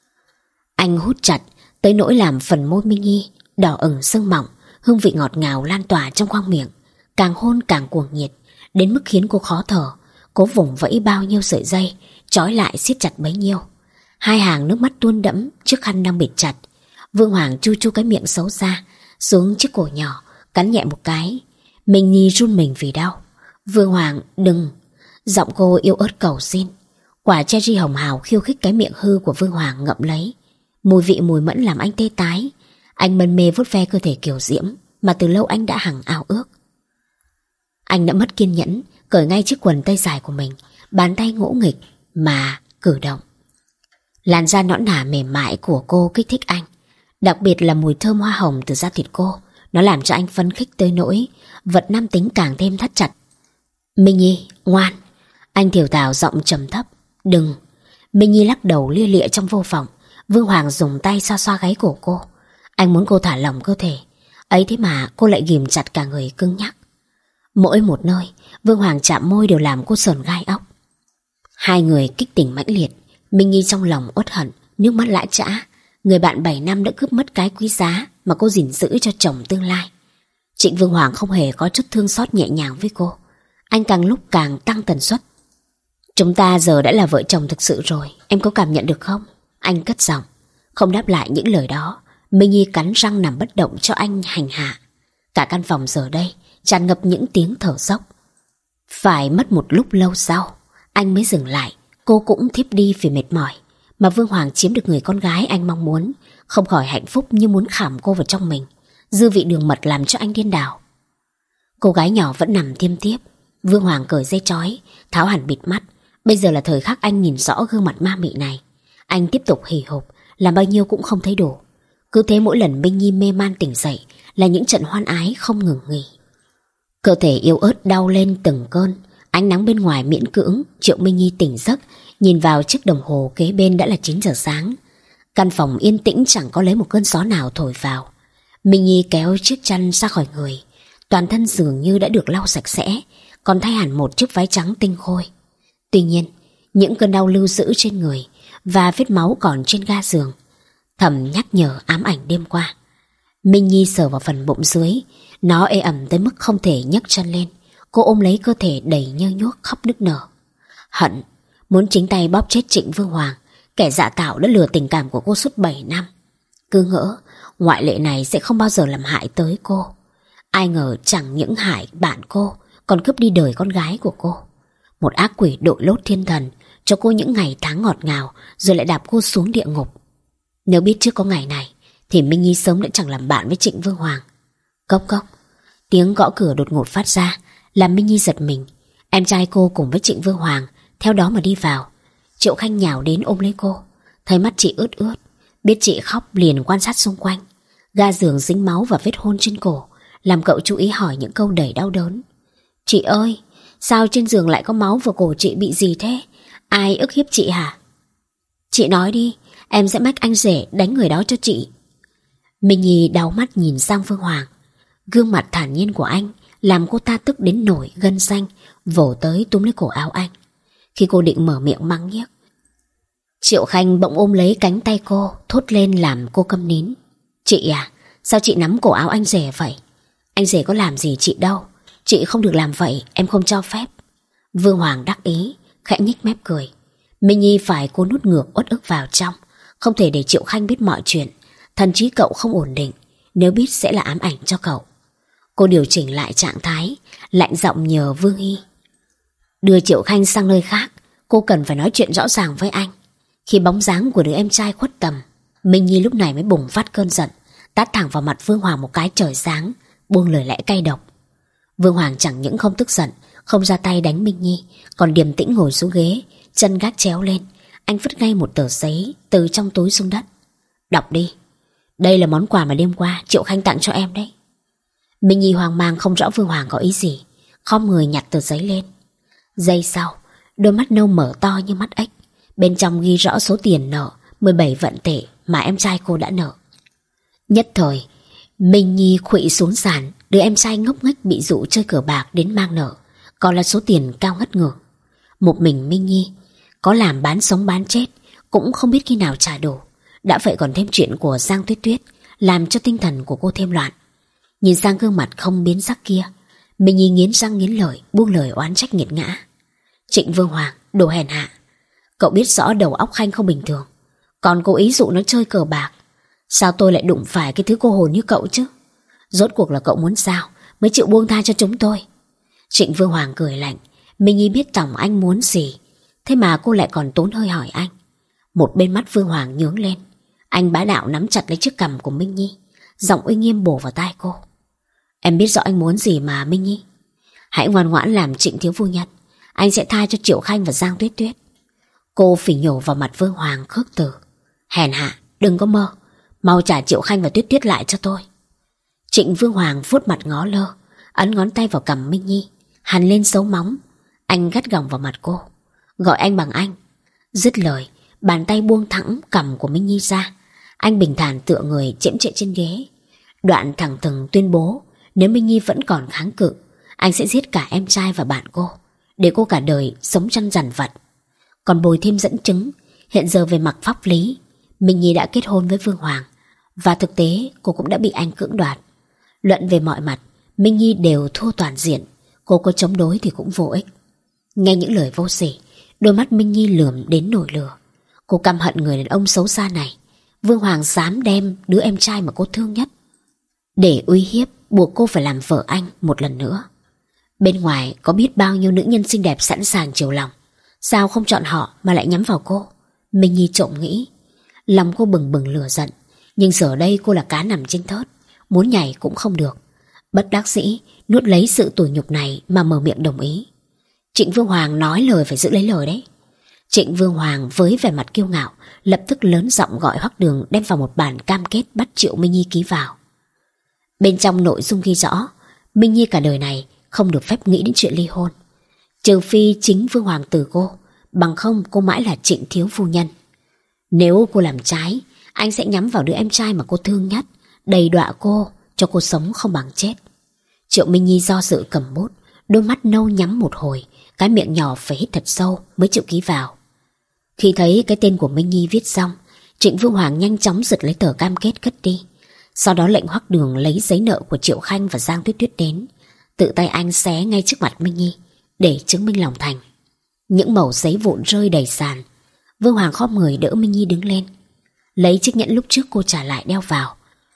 Anh hút chặt tới nỗi làm phần môi Minh Nhi đỏ ửng sưng mọng, hương vị ngọt ngào lan tỏa trong khoang miệng. Càng hôn càng cuồng nhiệt, đến mức khiến cô khó thở. Cố vùng vẫy bao nhiêu sợi dây, trói lại siết chặt bấy nhiêu. Hai hàng nước mắt tuôn đẫm chiếc khăn đang bịt chặt. Vương Hoàng chu chu cái miệng xấu xa xuống chiếc cổ nhỏ, cắn nhẹ một cái. Minh Nhi run mình vì đau. Vương Hoàng, đừng. Giọng cô yếu ớt cầu xin. Quả cherry hồng hào khiêu khích cái miệng hư của Vương Hoàng ngậm lấy. Mùi vị mùi mẫn làm anh tê tái. Anh mân mê vuốt ve cơ thể kiều diễm mà từ lâu anh đã hằng ao ước. Anh đã mất kiên nhẫn, cởi ngay chiếc quần tây dài của mình, bàn tay ngỗ nghịch mà cử động. Làn da nõn nà mềm mại của cô kích thích anh, đặc biệt là mùi thơm hoa hồng từ da thịt cô. Nó làm cho anh phấn khích tới nỗi vật nam tính càng thêm thắt chặt. Minh Nhi, ngoan. Anh thều thào giọng trầm thấp. Đừng. Minh Nhi lắc đầu lia lịa trong vô vọng. Vương Hoàng dùng tay xoa xoa gáy cổ cô. Anh muốn cô thả lỏng cơ thể, ấy thế mà cô lại ghìm chặt cả người cứng nhắc. Mỗi một nơi Vương Hoàng chạm môi đều làm cô sờn gai óc. Hai người kích tình mãnh liệt. Minh Nhi trong lòng uất hận, nước mắt lã chã. Người bạn bảy năm đã cướp mất cái quý giá mà cô gìn giữ cho chồng tương lai. Trịnh Vương Hoàng không hề có chút thương xót nhẹ nhàng với cô. Anh càng lúc càng tăng tần suất. Chúng ta giờ đã là vợ chồng thực sự rồi, em có cảm nhận được không? Anh cất giọng. Không đáp lại những lời đó, Minh Nhi cắn răng nằm bất động cho anh hành hạ. Cả căn phòng giờ đây tràn ngập những tiếng thở dốc. Phải mất một lúc lâu sau, anh mới dừng lại. Cô cũng thiếp đi vì mệt mỏi. Mà Vương Hoàng chiếm được người con gái anh mong muốn, không khỏi hạnh phúc như muốn khảm cô vào trong mình. Dư vị đường mật làm cho anh điên đảo. Cô gái nhỏ vẫn nằm thiêm thiếp. Vương Hoàng cởi dây trói, tháo hẳn bịt mắt. Bây giờ là thời khắc anh nhìn rõ gương mặt ma mị này. Anh tiếp tục hì hục, làm bao nhiêu cũng không thấy đủ. Cứ thế mỗi lần Minh Nhi mê man tỉnh dậy là những trận hoan ái không ngừng nghỉ. Cơ thể yếu ớt đau lên từng cơn. Ánh nắng bên ngoài miễn cưỡng triệu Minh Nhi tỉnh giấc. Nhìn vào chiếc đồng hồ kế bên đã là chín giờ sáng. Căn phòng yên tĩnh chẳng có lấy một cơn gió nào thổi vào. Minh Nhi kéo chiếc chăn ra khỏi người. Toàn thân dường như đã được lau sạch sẽ, còn thay hẳn một chiếc váy trắng tinh khôi. Tuy nhiên, những cơn đau lưu giữ trên người và vết máu còn trên ga giường thầm nhắc nhở ám ảnh đêm qua. Minh Nhi sờ vào phần bụng dưới. Nó ê ẩm tới mức không thể nhấc chân lên. Cô ôm lấy cơ thể đầy nhơ nhuốc khóc nức nở. Hận, muốn chính tay bóp chết Trịnh Vương Hoàng, kẻ dạ tạo đã lừa tình cảm của cô suốt bảy năm. Cứ ngỡ ngoại lệ này sẽ không bao giờ làm hại tới cô. Ai ngờ chẳng những hại bạn cô, còn cướp đi đời con gái của cô. Một ác quỷ đội lốt thiên thần, cho cô những ngày tháng ngọt ngào, rồi lại đạp cô xuống địa ngục. Nếu biết trước có ngày này, thì Minh Nhi sớm đã chẳng làm bạn với Trịnh Vương Hoàng. Cốc cốc, tiếng gõ cửa đột ngột phát ra, làm Minh Nhi giật mình. Em trai cô cùng với Trịnh Vương Hoàng theo đó mà đi vào. Triệu Khanh nhào đến ôm lấy cô. Thấy mắt chị ướt ướt, biết chị khóc liền quan sát xung quanh. Ga giường dính máu và vết hôn trên cổ, làm cậu chú ý hỏi những câu đầy đau đớn. Chị ơi, sao trên giường lại có máu và cổ chị bị gì thế? Ai ức hiếp chị hả? Chị nói đi, em sẽ mách anh rể đánh người đó cho chị. Minh Nhi đau mắt nhìn sang Vương Hoàng. Gương mặt thản nhiên của anh làm cô ta tức đến nổi gân xanh, vồ tới túm lấy cổ áo anh. Khi cô định mở miệng mắng nhiếc, Triệu Khanh bỗng ôm lấy cánh tay cô, thốt lên làm cô câm nín. Chị à, sao chị nắm cổ áo anh rể vậy? Anh rể có làm gì chị đâu. Chị không được làm vậy, em không cho phép. Vương Hoàng đắc ý, khẽ nhích mép cười. Minh Nhi phải cô nuốt ngược uất ức vào trong. Không thể để Triệu Khanh biết mọi chuyện. Thần trí cậu không ổn định, nếu biết sẽ là ám ảnh cho cậu. Cô điều chỉnh lại trạng thái, lạnh giọng nhờ Vương Hy. Đưa Triệu Khanh sang nơi khác, cô cần phải nói chuyện rõ ràng với anh. Khi bóng dáng của đứa em trai khuất tầm, Minh Nhi lúc này mới bùng phát cơn giận, tát thẳng vào mặt Vương Hoàng một cái trời sáng, buông lời lẽ cay độc. Vương Hoàng chẳng những không tức giận, không ra tay đánh Minh Nhi, còn điềm tĩnh ngồi xuống ghế, chân gác chéo lên. Anh vứt ngay một tờ giấy từ trong túi xuống đất. Đọc đi. Đây là món quà mà đêm qua Triệu Khanh tặng cho em đấy. Minh Nhi hoang mang không rõ Vương Hoàng có ý gì, khom người nhặt tờ giấy lên. Giây sau, đôi mắt nâu mở to như mắt ếch. Bên trong ghi rõ số tiền nợ mười bảy vận tệ mà em trai cô đã nợ. Nhất thời, Minh Nhi khuỵu xuống sàn. Đứa em trai ngốc nghếch bị dụ chơi cờ bạc đến mang nợ, còn là số tiền cao ngất ngưỡng. Một mình Minh Nhi có làm bán sống bán chết cũng không biết khi nào trả đủ. Đã vậy còn thêm chuyện của Giang Tuyết Tuyết, làm cho tinh thần của cô thêm loạn. Nhìn sang gương mặt không biến sắc kia, Minh Nhi nghiến răng nghiến lợi, buông lời oán trách nghiệt ngã. Trịnh Vương Hoàng, đồ hèn hạ. Cậu biết rõ đầu óc Khanh không bình thường, còn cố ý dụ nó chơi cờ bạc. Sao tôi lại đụng phải cái thứ cô hồn như cậu chứ? Rốt cuộc là cậu muốn sao mới chịu buông tha cho chúng tôi? Trịnh Vương Hoàng cười lạnh. Minh Nhi biết tổng anh muốn gì, thế mà cô lại còn tốn hơi hỏi anh. Một bên mắt Vương Hoàng nhướng lên. Anh bá đạo nắm chặt lấy chiếc cằm của Minh Nhi, giọng uy nghiêm bổ vào tai cô. Em biết rõ anh muốn gì mà Minh Nhi. Hãy ngoan ngoãn làm Trịnh thiếu phu nhân, anh sẽ tha cho Triệu Khanh và Giang Tuyết Tuyết. Cô phỉ nhổ vào mặt Vương Hoàng khước từ. Hèn hạ, đừng có mơ. Mau trả Triệu Khanh và Tuyết Tuyết lại cho tôi. Trịnh Vương Hoàng vuốt mặt ngó lơ, ấn ngón tay vào cằm Minh Nhi, hằn lên dấu móng. Anh gắt gỏng vào mặt cô. Gọi anh bằng anh. Dứt lời, bàn tay buông thẳng cằm của Minh Nhi ra. Anh bình thản tựa người chễm chệ trên ghế. Đoạn thẳng thừng tuyên bố nếu Minh Nhi vẫn còn kháng cự, anh sẽ giết cả em trai và bạn cô, để cô cả đời sống chăn dằn vặt. Còn bồi thêm dẫn chứng, hiện giờ về mặt pháp lý, Minh Nhi đã kết hôn với Vương Hoàng, và thực tế cô cũng đã bị anh cưỡng đoạt. Luận về mọi mặt, Minh Nhi đều thua toàn diện. Cô có chống đối thì cũng vô ích. Nghe những lời vô sỉ, đôi mắt Minh Nhi lườm đến nổi lửa. Cô căm hận người đàn ông xấu xa này. Vương Hoàng dám đem đứa em trai mà cô thương nhất để uy hiếp, buộc cô phải làm vợ anh một lần nữa. Bên ngoài có biết bao nhiêu nữ nhân xinh đẹp sẵn sàng chiều lòng, sao không chọn họ mà lại nhắm vào cô? Minh Nhi trộm nghĩ. Lòng cô bừng bừng lửa giận, nhưng giờ đây cô là cá nằm trên thớt, muốn nhảy cũng không được. Bất đắc dĩ nuốt lấy sự tủi nhục này mà mở miệng đồng ý. Trịnh Vương Hoàng nói lời phải giữ lấy lời đấy. Trịnh Vương Hoàng với vẻ mặt kiêu ngạo lập tức lớn giọng gọi Hoắc Đường đem vào một bản cam kết bắt Triệu Minh Nhi ký vào. Bên trong nội dung ghi rõ Minh Nhi cả đời này không được phép nghĩ đến chuyện ly hôn, trừ phi chính Vương Hoàng từ cô, bằng không cô mãi là Trịnh thiếu phu nhân. Nếu cô làm trái, anh sẽ nhắm vào đứa em trai mà cô thương nhất, đầy đọa cô cho cô sống không bằng chết. Triệu Minh Nhi do dự cầm bút, đôi mắt nâu nhắm một hồi, cái miệng nhỏ phải hít thật sâu mới chịu ký vào. Khi thấy cái tên của Minh Nhi viết xong, Trịnh Vương Hoàng nhanh chóng giật lấy tờ cam kết cất đi. Sau đó lệnh Hoắc Đường lấy giấy nợ của Triệu Khanh và Giang Tuyết Tuyết đến, tự tay anh xé ngay trước mặt Minh Nhi để chứng minh lòng thành. Những mẩu giấy vụn rơi đầy sàn. Vương Hoàng khom người đỡ Minh Nhi đứng lên, lấy chiếc nhẫn lúc trước cô trả lại đeo vào.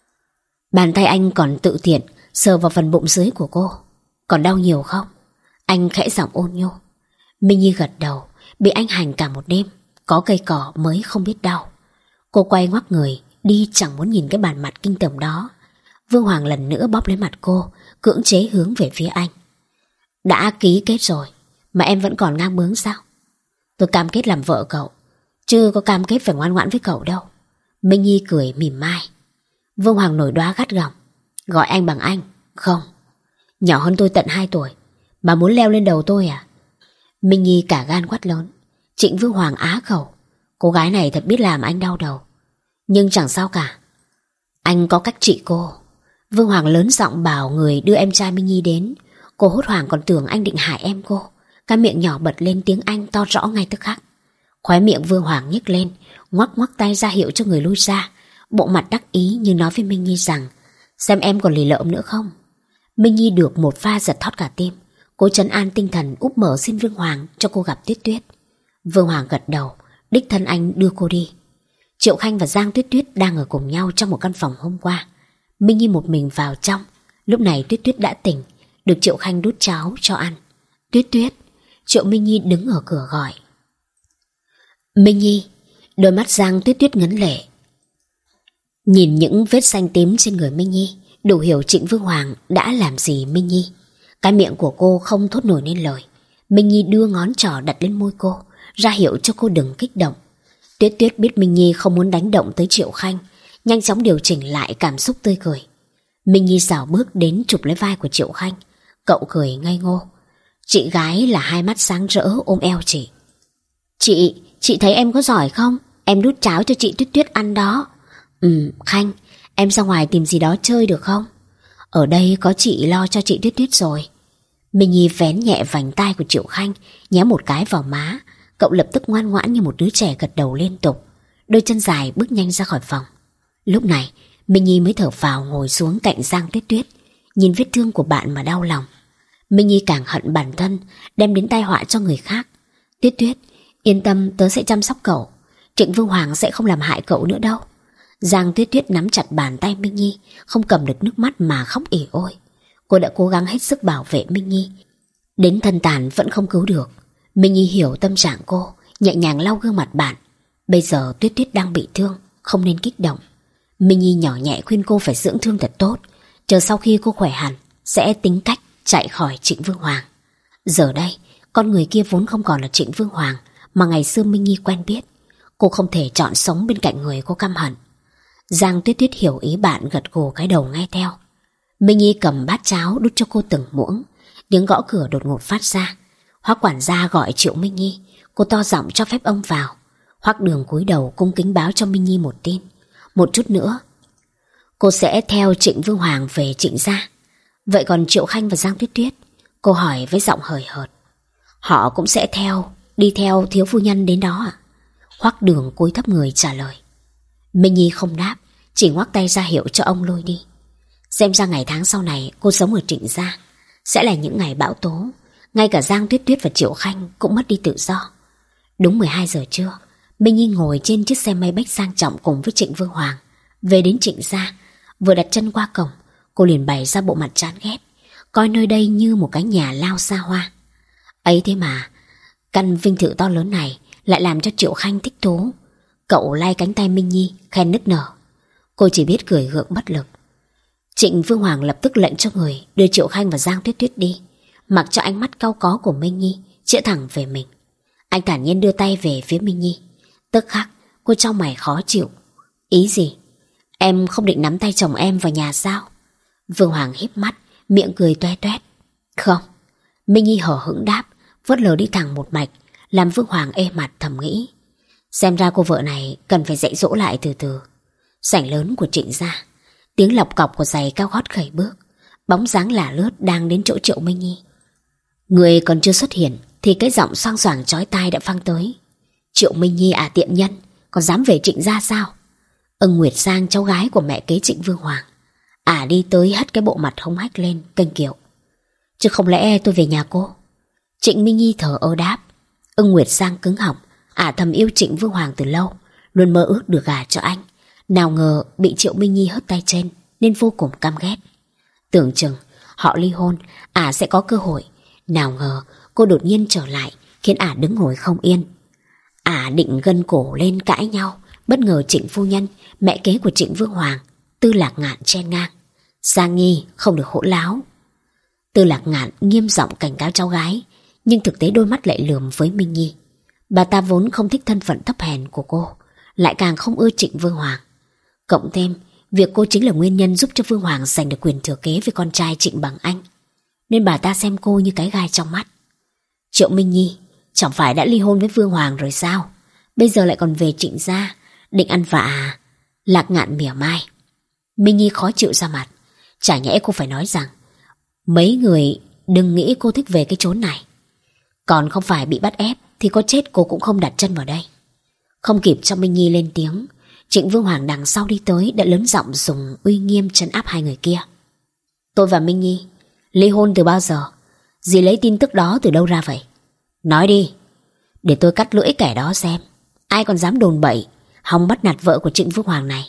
Bàn tay anh còn tự tiện sờ vào phần bụng dưới của cô. Còn đau nhiều không? Anh khẽ giọng ôn nhô. Minh Nhi gật đầu. Bị anh hành cả một đêm, có cây cỏ mới không biết đau. Cô quay ngoắc người đi, chẳng muốn nhìn cái bàn mặt kinh tởm đó. Vương Hoàng lần nữa bóp lấy mặt cô, cưỡng chế hướng về phía anh. Đã ký kết rồi mà em vẫn còn ngang bướng sao? Tôi cam kết làm vợ cậu, chứ có cam kết phải ngoan ngoãn với cậu đâu. Minh Nhi cười mỉm mai. Vương Hoàng nổi đoá gắt gỏng. Gọi anh bằng anh? Không. Nhỏ hơn tôi tận hai tuổi mà muốn leo lên đầu tôi à? Minh Nhi cả gan quát lớn. Trịnh Vương Hoàng á khẩu. Cô gái này thật biết làm anh đau đầu. Nhưng chẳng sao cả, anh có cách trị cô. Vương Hoàng lớn giọng bảo người đưa em trai Minh Nhi đến. Cô hốt hoảng còn tưởng anh định hại em cô. Cái miệng nhỏ bật lên tiếng Anh to rõ ngay tức khắc. Khóe miệng Vương Hoàng nhếch lên, ngoắc ngoắc tay ra hiệu cho người lui ra, bộ mặt đắc ý như nói với Minh Nhi rằng xem em còn lì lợm nữa không. Minh Nhi được một pha giật thót cả tim. Cô trấn an tinh thần úp mở xin Vương Hoàng cho cô gặp Tuyết Tuyết. Vương Hoàng gật đầu, đích thân anh đưa cô đi. Triệu Khanh và Giang Tuyết Tuyết đang ở cùng nhau trong một căn phòng hôm qua. Minh Nhi một mình vào trong. Lúc này Tuyết Tuyết đã tỉnh, được Triệu Khanh đút cháo cho ăn. Tuyết Tuyết. Triệu Minh Nhi đứng ở cửa gọi. Minh Nhi. Đôi mắt Giang Tuyết Tuyết ngấn lệ. Nhìn những vết xanh tím trên người Minh Nhi, đủ hiểu Trịnh Vương Hoàng đã làm gì Minh Nhi. Cái miệng của cô không thốt nổi nên lời. Minh Nhi đưa ngón trỏ đặt lên môi cô, ra hiệu cho cô đừng kích động. Tuyết Tuyết biết Minh Nhi không muốn đánh động tới Triệu Khanh, nhanh chóng điều chỉnh lại cảm xúc tươi cười. Minh Nhi xảo bước đến chụp lấy vai của Triệu Khanh. Cậu cười ngây ngô. Chị gái là hai mắt sáng rỡ ôm eo chị. Chị, chị thấy em có giỏi không? Em đút cháo cho chị Tuyết Tuyết ăn đó. Ừ, Khanh, em ra ngoài tìm gì đó chơi được không? Ở đây có chị lo cho chị Tuyết Tuyết rồi. Minh Nhi vén nhẹ vành tai của Triệu Khanh, nhé một cái vào má. Cậu lập tức ngoan ngoãn như một đứa trẻ gật đầu liên tục, đôi chân dài bước nhanh ra khỏi phòng. Lúc này Minh Nhi mới thở phào ngồi xuống cạnh Giang Tuyết Tuyết, nhìn vết thương của bạn mà đau lòng. Minh Nhi càng hận bản thân đem đến tai họa cho người khác. Tuyết Tuyết, yên tâm, tớ sẽ chăm sóc cậu. Trịnh Vương Hoàng sẽ không làm hại cậu nữa đâu. Giang Tuyết Tuyết nắm chặt bàn tay Minh Nhi, không cầm được nước mắt mà khóc ỉ ôi. Cô đã cố gắng hết sức bảo vệ Minh Nhi, đến thân tàn vẫn không cứu được. Minh Nhi hiểu tâm trạng cô, nhẹ nhàng lau gương mặt bạn. Bây giờ Tuyết Tuyết đang bị thương, không nên kích động. Minh Nhi nhỏ nhẹ khuyên cô phải dưỡng thương thật tốt, chờ sau khi cô khỏe hẳn sẽ tính cách chạy khỏi Trịnh Vương Hoàng. Giờ đây, con người kia vốn không còn là Trịnh Vương Hoàng mà ngày xưa Minh Nhi quen biết. Cô không thể chọn sống bên cạnh người cô căm hận. Giang Tuyết Tuyết hiểu ý bạn, gật gù cái đầu nghe theo. Minh Nhi cầm bát cháo đút cho cô từng muỗng. Tiếng gõ cửa đột ngột phát ra. Hoắc quản gia gọi Triệu Minh Nhi. Cô to giọng cho phép ông vào. Hoắc Đường cúi đầu cung kính báo cho Minh Nhi một tin. Một chút nữa cô sẽ theo Trịnh Vương Hoàng về Trịnh gia. Vậy còn Triệu Khanh và Giang Tuyết Tuyết? Cô hỏi với giọng hời hợt. Họ cũng sẽ theo, đi theo thiếu phu nhân đến đó ạ? Hoắc Đường cúi thấp người trả lời. Minh Nhi không đáp, chỉ ngoắc tay ra hiệu cho ông lôi đi. Xem ra ngày tháng sau này cô sống ở Trịnh gia sẽ là những ngày bão tố. Ngay cả Giang Tuyết Tuyết và Triệu Khanh cũng mất đi tự do. Đúng mười hai giờ trưa, Minh Nhi ngồi trên chiếc xe Maybach sang trọng cùng với Trịnh Vương Hoàng về đến Trịnh gia. Vừa đặt chân qua cổng, cô liền bày ra bộ mặt chán ghét, coi nơi đây như một cái nhà lao xa hoa. Ấy thế mà căn vinh thự to lớn này lại làm cho Triệu Khanh thích thú. Cậu lay cánh tay Minh Nhi khen nức nở. Cô chỉ biết cười gượng bất lực. Trịnh Vương Hoàng lập tức lệnh cho người đưa Triệu Khanh và Giang Tuyết Tuyết đi, mặc cho ánh mắt cau có của Minh Nhi chĩa thẳng về mình. Anh thản nhiên đưa tay về phía Minh Nhi. Tức khắc cô chau mày khó chịu. Ý gì? Em không định nắm tay chồng em vào nhà sao? Vương Hoàng híp mắt, miệng cười toe toét. Không. Minh Nhi hở hững đáp, vớt lờ đi thẳng một mạch, làm Vương Hoàng ê mặt thầm nghĩ. Xem ra cô vợ này cần phải dạy dỗ lại từ từ. Sảnh lớn của Trịnh gia, tiếng lọc cọc của giày cao gót khởi bước, bóng dáng lả lướt đang đến chỗ Triệu Minh Nhi. Người còn chưa xuất hiện thì cái giọng xoang xoảng chói tai đã phang tới. Triệu Minh Nhi à, tiện nhân, còn dám về Trịnh gia sao? Ưng Nguyệt Sang, cháu gái của mẹ kế Trịnh Vương Hoàng, ả đi tới hất cái bộ mặt hống hách lên, kênh kiệu. Chứ không lẽ tôi về nhà cô? Trịnh Minh Nhi thở ơ đáp. Ưng Nguyệt Sang cứng họng, ả thầm yêu Trịnh Vương Hoàng từ lâu, luôn mơ ước được gả cho anh. Nào ngờ bị Triệu Minh Nhi hất tay trên nên vô cùng căm ghét. Tưởng chừng họ ly hôn, ả sẽ có cơ hội. Nào ngờ cô đột nhiên trở lại, khiến ả đứng ngồi không yên. Ả định gân cổ lên cãi nhau, bất ngờ Trịnh phu nhân, mẹ kế của Trịnh Vương Hoàng, Tư Lạc Ngạn chen ngang. Giang Nhi không được hỗn láo. Tư Lạc Ngạn nghiêm giọng cảnh cáo cháu gái, nhưng thực tế đôi mắt lại lườm với Minh Nhi. Bà ta vốn không thích thân phận thấp hèn của cô, lại càng không ưa Trịnh Vương Hoàng. Cộng thêm việc cô chính là nguyên nhân giúp cho Vương Hoàng giành được quyền thừa kế với con trai Trịnh Bằng Anh, nên bà ta xem cô như cái gai trong mắt. Triệu Minh Nhi chẳng phải đã ly hôn với Vương Hoàng rồi sao? Bây giờ lại còn về Trịnh gia, định ăn vạ à? Lạc Ngạn mỉa mai. Minh Nhi khó chịu ra mặt. Chả nhẽ cô phải nói rằng mấy người đừng nghĩ cô thích về cái chốn này. Còn không phải bị bắt ép thì có chết cô cũng không đặt chân vào đây. Không kịp cho Minh Nhi lên tiếng, Trịnh Vương Hoàng đằng sau đi tới đã lớn giọng dùng uy nghiêm trấn áp hai người kia. Tôi và Minh Nhi ly hôn từ bao giờ? Dì lấy tin tức đó từ đâu ra vậy? Nói đi, để tôi cắt lưỡi kẻ đó xem ai còn dám đồn bậy hòng bắt nạt vợ của Trịnh Vương Hoàng này.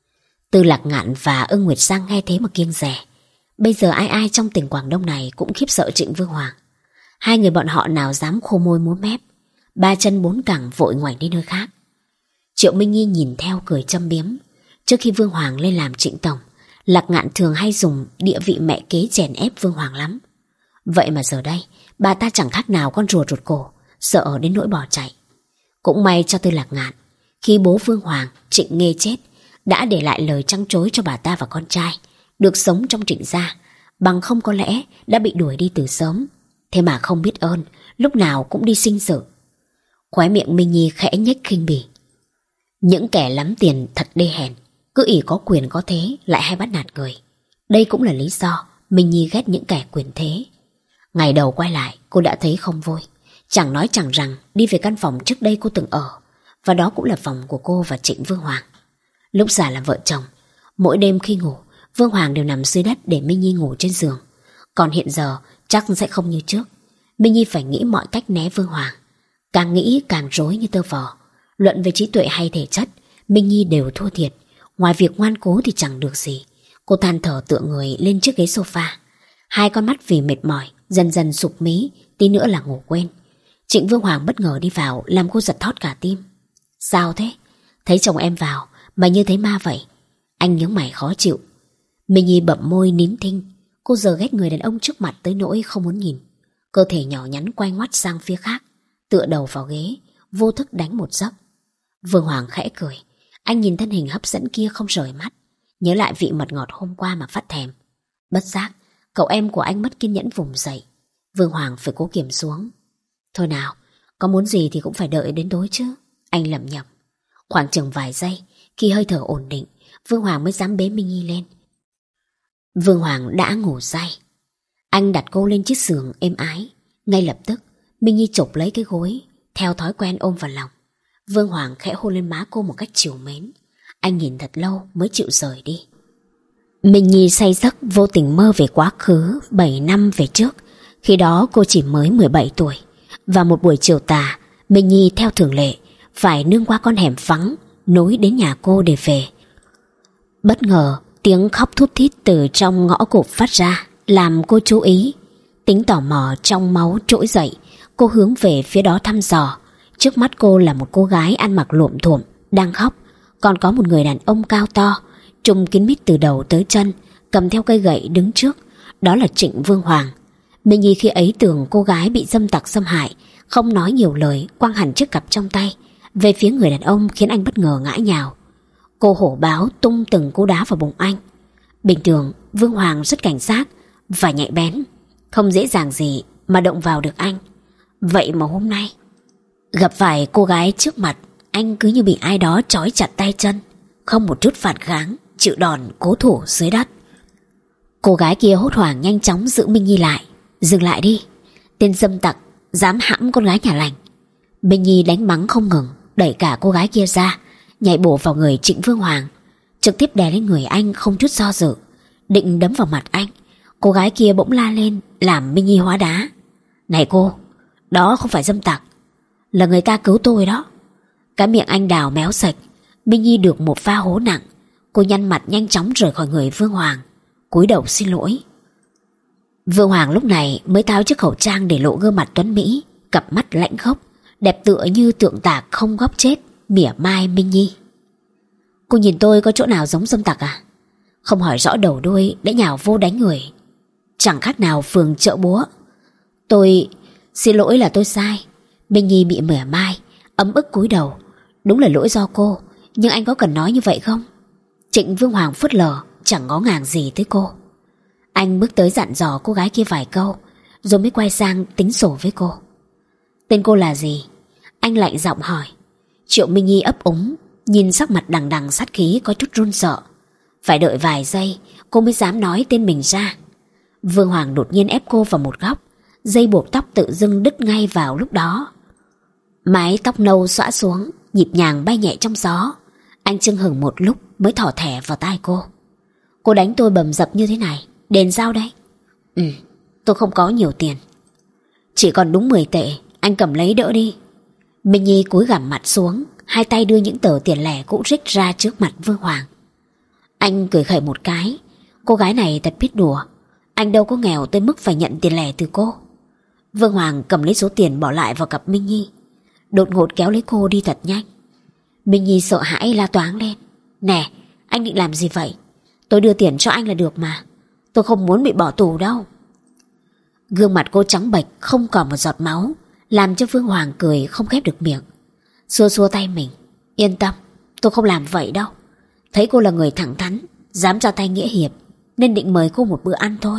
Tư Lạc Ngạn và Ưng Nguyệt Sang nghe thế mà kiêng dè. Bây giờ ai ai trong tỉnh Quảng Đông này cũng khiếp sợ Trịnh Vương Hoàng. Hai người bọn họ nào dám khô môi múa mép, ba chân bốn cẳng vội ngoảnh đi nơi khác. Triệu Minh Nhi nhìn theo cười châm biếm. Trước khi Vương Hoàng lên làm Trịnh tổng, Lạc Ngạn thường hay dùng địa vị mẹ kế chèn ép Vương Hoàng lắm. Vậy mà giờ đây bà ta chẳng khác nào con rùa rụt cổ, sợ đến nỗi bỏ chạy. Cũng may cho Tư Lạc Ngạn, khi bố Vương Hoàng Trịnh Nghê chết, đã để lại lời trăng trối cho bà ta và con trai được sống trong Trịnh gia, bằng không có lẽ đã bị đuổi đi từ sớm. Thế mà không biết ơn, lúc nào cũng đi sinh sự. Khóe miệng Minh Nhi khẽ nhếch khinh bỉ. Những kẻ lắm tiền thật đê hèn, cứ ỷ có quyền có thế lại hay bắt nạt người. Đây cũng là lý do Minh Nhi ghét những kẻ quyền thế. Ngày đầu quay lại cô đã thấy không vui. Chẳng nói chẳng rằng đi về căn phòng trước đây cô từng ở, và đó cũng là phòng của cô và Trịnh Vương Hoàng. Lúc già làm vợ chồng, mỗi đêm khi ngủ, Vương Hoàng đều nằm dưới đất để Minh Nhi ngủ trên giường. Còn hiện giờ chắc sẽ không như trước. Minh Nhi phải nghĩ mọi cách né Vương Hoàng. Càng nghĩ càng rối như tơ vò. Luận về trí tuệ hay thể chất, Minh Nhi đều thua thiệt. Ngoài việc ngoan cố thì chẳng được gì. Cô than thở tựa người lên chiếc ghế sofa. Hai con mắt vì mệt mỏi dần dần sụp mí, tí nữa là ngủ quên. Trịnh Vương Hoàng bất ngờ đi vào làm cô giật thót cả tim. Sao thế? Thấy chồng em vào mà như thấy ma vậy. Anh nhướng mày khó chịu. Minh Nhi bậm môi nín thinh. Cô giờ ghét người đàn ông trước mặt tới nỗi không muốn nhìn. Cơ thể nhỏ nhắn quay ngoắt sang phía khác, tựa đầu vào ghế, vô thức đánh một giấc. Vương Hoàng khẽ cười. Anh nhìn thân hình hấp dẫn kia không rời mắt, nhớ lại vị mật ngọt hôm qua mà phát thèm. Bất giác, cậu em của anh mất kiên nhẫn vùng dậy. Vương Hoàng phải cố kiềm xuống. Thôi nào, có muốn gì thì cũng phải đợi đến tối chứ. Anh lẩm nhẩm. Khoảng chừng vài giây, khi hơi thở ổn định, Vương Hoàng mới dám bế Minh Nhi lên. Vương Hoàng đã ngủ say. Anh đặt cô lên chiếc giường êm ái. Ngay lập tức, Minh Nhi chộp lấy cái gối, theo thói quen ôm vào lòng. Vương Hoàng khẽ hôn lên má cô một cách trìu mến. Anh nhìn thật lâu mới chịu rời đi. Minh Nhi say giấc vô tình mơ về quá khứ bảy năm về trước. Khi đó cô chỉ mới mười bảy tuổi. Và một buổi chiều tà, Minh Nhi theo thường lệ phải nương qua con hẻm vắng nối đến nhà cô để về. Bất ngờ tiếng khóc thút thít từ trong ngõ cụt phát ra, làm cô chú ý. Tính tò mò trong máu trỗi dậy, cô hướng về phía đó thăm dò. Trước mắt cô là một cô gái ăn mặc lụm thuộm đang khóc. Còn có một người đàn ông cao to, trùm kín mít từ đầu tới chân, cầm theo cây gậy đứng trước. Đó là Trịnh Vương Hoàng. Minh Nhi khi ấy tưởng cô gái bị dâm tặc xâm hại, không nói nhiều lời, quăng hẳn chiếc cặp trong tay về phía người đàn ông, khiến anh bất ngờ ngã nhào. Cô hổ báo tung từng cú đá vào bụng anh. Bình thường Vương Hoàng rất cảnh giác và nhạy bén, không dễ dàng gì mà động vào được anh. Vậy mà hôm nay gặp phải cô gái trước mặt, anh cứ như bị ai đó trói chặt tay chân, không một chút phản kháng, chịu đòn cố thủ dưới đất. Cô gái kia hốt hoảng nhanh chóng giữ Minh Nhi lại. Dừng lại đi, tên dâm tặc dám hãm con gái nhà lành. Minh Nhi đánh mắng không ngừng, đẩy cả cô gái kia ra, nhảy bổ vào người Trịnh Vương Hoàng, trực tiếp đè lên người anh không chút do dự, định đấm vào mặt anh. Cô gái kia bỗng la lên làm Minh Nhi hóa đá. Này cô, đó không phải dâm tặc, là người ta cứu tôi đó. Cái miệng anh đào méo sạch. Minh Nhi được một pha hố nặng. Cô nhăn mặt nhanh chóng rời khỏi người Vương Hoàng, cúi đầu xin lỗi. Vương Hoàng lúc này mới tháo chiếc khẩu trang để lộ gương mặt tuấn mỹ, cặp mắt lãnh khốc, đẹp tựa như tượng tạc không góc chết, mỉa mai Minh Nhi. Cô nhìn tôi có chỗ nào giống dâm tặc à? Không hỏi rõ đầu đuôi đã nhào vô đánh người, chẳng khác nào phường chợ búa. Tôi xin lỗi, là tôi sai. Minh Nhi bị mỉa mai, ấm ức cúi đầu. Đúng là lỗi do cô, nhưng anh có cần nói như vậy không? Trịnh Vương Hoàng phớt lờ, chẳng ngó ngàng gì tới cô. Anh bước tới dặn dò cô gái kia vài câu, rồi mới quay sang tính sổ với cô. Tên cô là gì? Anh lạnh giọng hỏi. Triệu Minh Nhi ấp úng, nhìn sắc mặt đằng đằng sát khí có chút run sợ. Phải đợi vài giây cô mới dám nói tên mình ra. Vương Hoàng đột nhiên ép cô vào một góc, dây buộc tóc tự dưng đứt ngay vào lúc đó. Mái tóc nâu xõa xuống, nhịp nhàng bay nhẹ trong gió. Anh chưng hửng một lúc mới thỏ thẻ vào tai cô. Cô đánh tôi bầm dập như thế này, đền sao đây? Ừ, tôi không có nhiều tiền, chỉ còn đúng mười tệ, anh cầm lấy đỡ đi. Minh Nhi cúi gằm mặt xuống, hai tay đưa những tờ tiền lẻ cũ rích ra trước mặt Vương Hoàng. Anh cười khẩy một cái. Cô gái này thật biết đùa. Anh đâu có nghèo tới mức phải nhận tiền lẻ từ cô. Vương Hoàng cầm lấy số tiền bỏ lại vào cặp Minh Nhi, đột ngột kéo lấy cô đi thật nhanh. Minh Nhi sợ hãi la toáng lên. Nè, anh định làm gì vậy? Tôi đưa tiền cho anh là được mà. Tôi không muốn bị bỏ tù đâu. Gương mặt cô trắng bệch, không còn một giọt máu, làm cho Vương Hoàng cười không khép được miệng. Xua xua tay mình. Yên tâm, tôi không làm vậy đâu. Thấy cô là người thẳng thắn, dám ra tay nghĩa hiệp, nên định mời cô một bữa ăn thôi.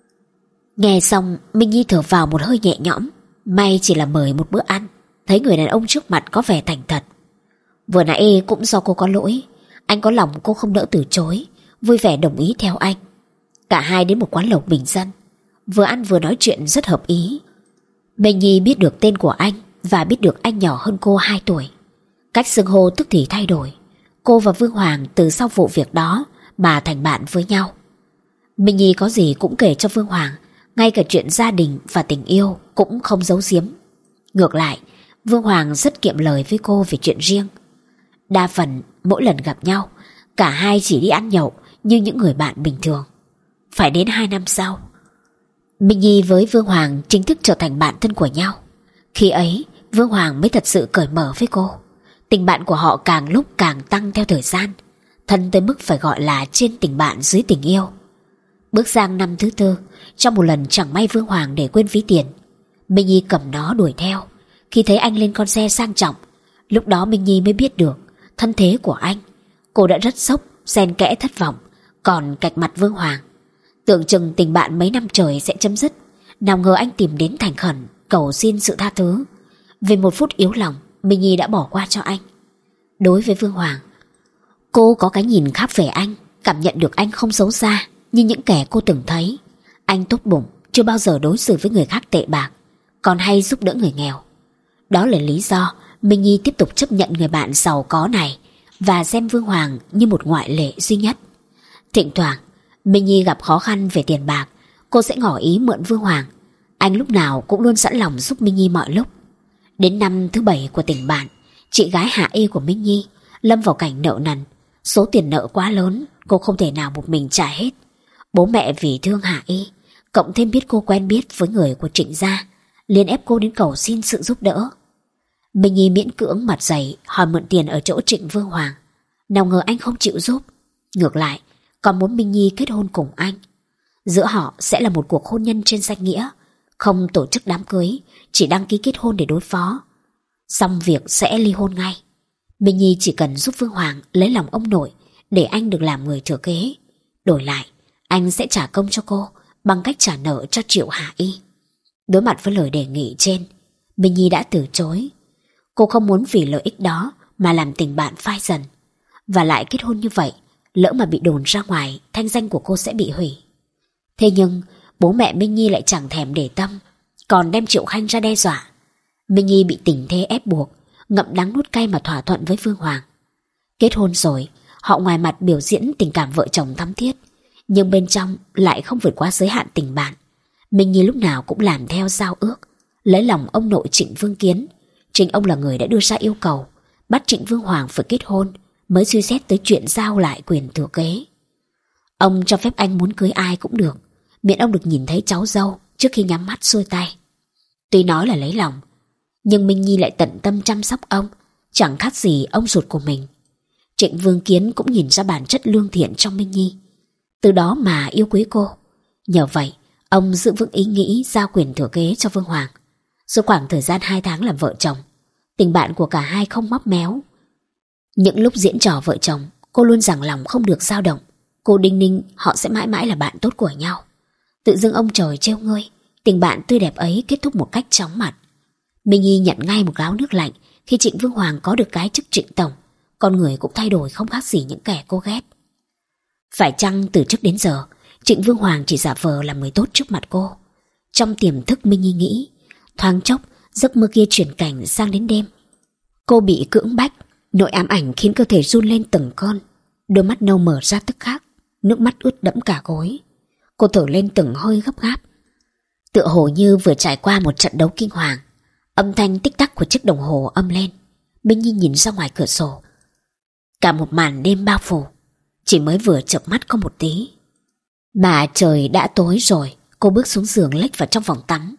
Nghe xong, Minh Nhi thở vào một hơi nhẹ nhõm. May chỉ là mời một bữa ăn. Thấy người đàn ông trước mặt có vẻ thành thật. Vừa nãy cũng do cô có lỗi, anh có lòng cô không đỡ từ chối, vui vẻ đồng ý theo anh. Cả hai đến một quán lẩu bình dân, vừa ăn vừa nói chuyện rất hợp ý. Minh Nhi biết được tên của anh và biết được anh nhỏ hơn cô hai tuổi. Cách xưng hô tức thì thay đổi. Cô và Vương Hoàng từ sau vụ việc đó mà thành bạn với nhau. Minh Nhi có gì cũng kể cho Vương Hoàng, ngay cả chuyện gia đình và tình yêu cũng không giấu giếm. Ngược lại, Vương Hoàng rất kiệm lời với cô về chuyện riêng. Đa phần mỗi lần gặp nhau, cả hai chỉ đi ăn nhậu như những người bạn bình thường. Phải đến hai năm sau, Minh Nhi với Vương Hoàng chính thức trở thành bạn thân của nhau. Khi ấy, Vương Hoàng mới thật sự cởi mở với cô. Tình bạn của họ càng lúc càng tăng theo thời gian, thân tới mức phải gọi là trên tình bạn dưới tình yêu. Bước sang năm thứ tư, trong một lần chẳng may Vương Hoàng để quên ví tiền. Minh Nhi cầm nó đuổi theo. Khi thấy anh lên con xe sang trọng, lúc đó Minh Nhi mới biết được thân thế của anh. Cô đã rất sốc, xen kẽ thất vọng, còn cạch mặt Vương Hoàng. Tưởng chừng tình bạn mấy năm trời sẽ chấm dứt, nào ngờ anh tìm đến thành khẩn cầu xin sự tha thứ. Vì một phút yếu lòng, Minh Nhi đã bỏ qua cho anh. Đối với Vương Hoàng, cô có cái nhìn khác về anh, cảm nhận được anh không xấu xa như những kẻ cô từng thấy. Anh tốt bụng, chưa bao giờ đối xử với người khác tệ bạc, còn hay giúp đỡ người nghèo. Đó là lý do Minh Nhi tiếp tục chấp nhận người bạn giàu có này và xem Vương Hoàng như một ngoại lệ duy nhất. Thỉnh thoảng Minh Nhi gặp khó khăn về tiền bạc, cô sẽ ngỏ ý mượn Vương Hoàng. Anh lúc nào cũng luôn sẵn lòng giúp Minh Nhi mọi lúc. Đến năm thứ bảy của tình bạn, chị gái Hạ Y của Minh Nhi lâm vào cảnh nợ nần. Số tiền nợ quá lớn, cô không thể nào một mình trả hết. Bố mẹ vì thương Hạ Y, cộng thêm biết cô quen biết với người của Trịnh gia, liền ép cô đến cầu xin sự giúp đỡ. Minh Nhi miễn cưỡng mặt dày hỏi mượn tiền ở chỗ Trịnh Vương Hoàng. Nào ngờ anh không chịu giúp, ngược lại còn muốn Minh Nhi kết hôn cùng anh. Giữa họ sẽ là một cuộc hôn nhân trên danh nghĩa, không tổ chức đám cưới, chỉ đăng ký kết hôn để đối phó. Xong việc sẽ ly hôn ngay. Minh Nhi chỉ cần giúp Vương Hoàng lấy lòng ông nội để anh được làm người thừa kế. Đổi lại, anh sẽ trả công cho cô bằng cách trả nợ cho Triệu Hạ Y. Đối mặt với lời đề nghị trên, Minh Nhi đã từ chối. Cô không muốn vì lợi ích đó mà làm tình bạn phai dần. Và lại kết hôn như vậy, lỡ mà bị đồn ra ngoài, thanh danh của cô sẽ bị hủy. Thế nhưng bố mẹ Minh Nhi lại chẳng thèm để tâm, còn đem Triệu Khanh ra đe dọa. Minh Nhi bị tình thế ép buộc, ngậm đắng nuốt cay mà thỏa thuận với Vương Hoàng. Kết hôn rồi, họ ngoài mặt biểu diễn tình cảm vợ chồng thắm thiết, nhưng bên trong lại không vượt quá giới hạn tình bạn. Minh Nhi lúc nào cũng làm theo giao ước, lấy lòng ông nội Trịnh Vương Kiến. Chính ông là người đã đưa ra yêu cầu bắt Trịnh Vương Hoàng phải kết hôn, mới suy xét tới chuyện giao lại quyền thừa kế. Ông cho phép anh muốn cưới ai cũng được, miễn ông được nhìn thấy cháu dâu trước khi nhắm mắt xuôi tay. Tuy nói là lấy lòng, nhưng Minh Nhi lại tận tâm chăm sóc ông, chẳng khác gì ông ruột của mình. Trịnh Vương Kiến cũng nhìn ra bản chất lương thiện trong Minh Nhi, từ đó mà yêu quý cô. Nhờ vậy, ông giữ vững ý nghĩ giao quyền thừa kế cho Vương Hoàng. Suốt khoảng thời gian hai tháng làm vợ chồng, tình bạn của cả hai không móc méo. Những lúc diễn trò vợ chồng, cô luôn rằng lòng không được dao động. Cô đinh ninh họ sẽ mãi mãi là bạn tốt của nhau. Tự dưng ông trời trêu ngươi, tình bạn tươi đẹp ấy kết thúc một cách chóng mặt. Minh Nhi nhận ngay một gáo nước lạnh khi Trịnh Vương Hoàng có được cái chức Trịnh Tổng. Con người cũng thay đổi không khác gì những kẻ cô ghét. Phải chăng từ trước đến giờ Trịnh Vương Hoàng chỉ giả vờ làm người tốt trước mặt cô? Trong tiềm thức Minh Nhi nghĩ, thoáng chốc giấc mơ kia chuyển cảnh sang đến đêm. Cô bị cưỡng bách, nỗi ám ảnh khiến cơ thể run lên từng cơn. Đôi mắt nâu mở ra tức khắc, nước mắt ướt đẫm cả gối. Cô thở lên từng hơi gấp gáp, tựa hồ như vừa trải qua một trận đấu kinh hoàng. Âm thanh tích tắc của chiếc đồng hồ âm lên. Minh Nhi nhìn ra ngoài cửa sổ. Cả một màn đêm bao phủ, chỉ mới vừa chợp mắt có một tí mà trời đã tối rồi. Cô bước xuống giường lách vào trong phòng tắm.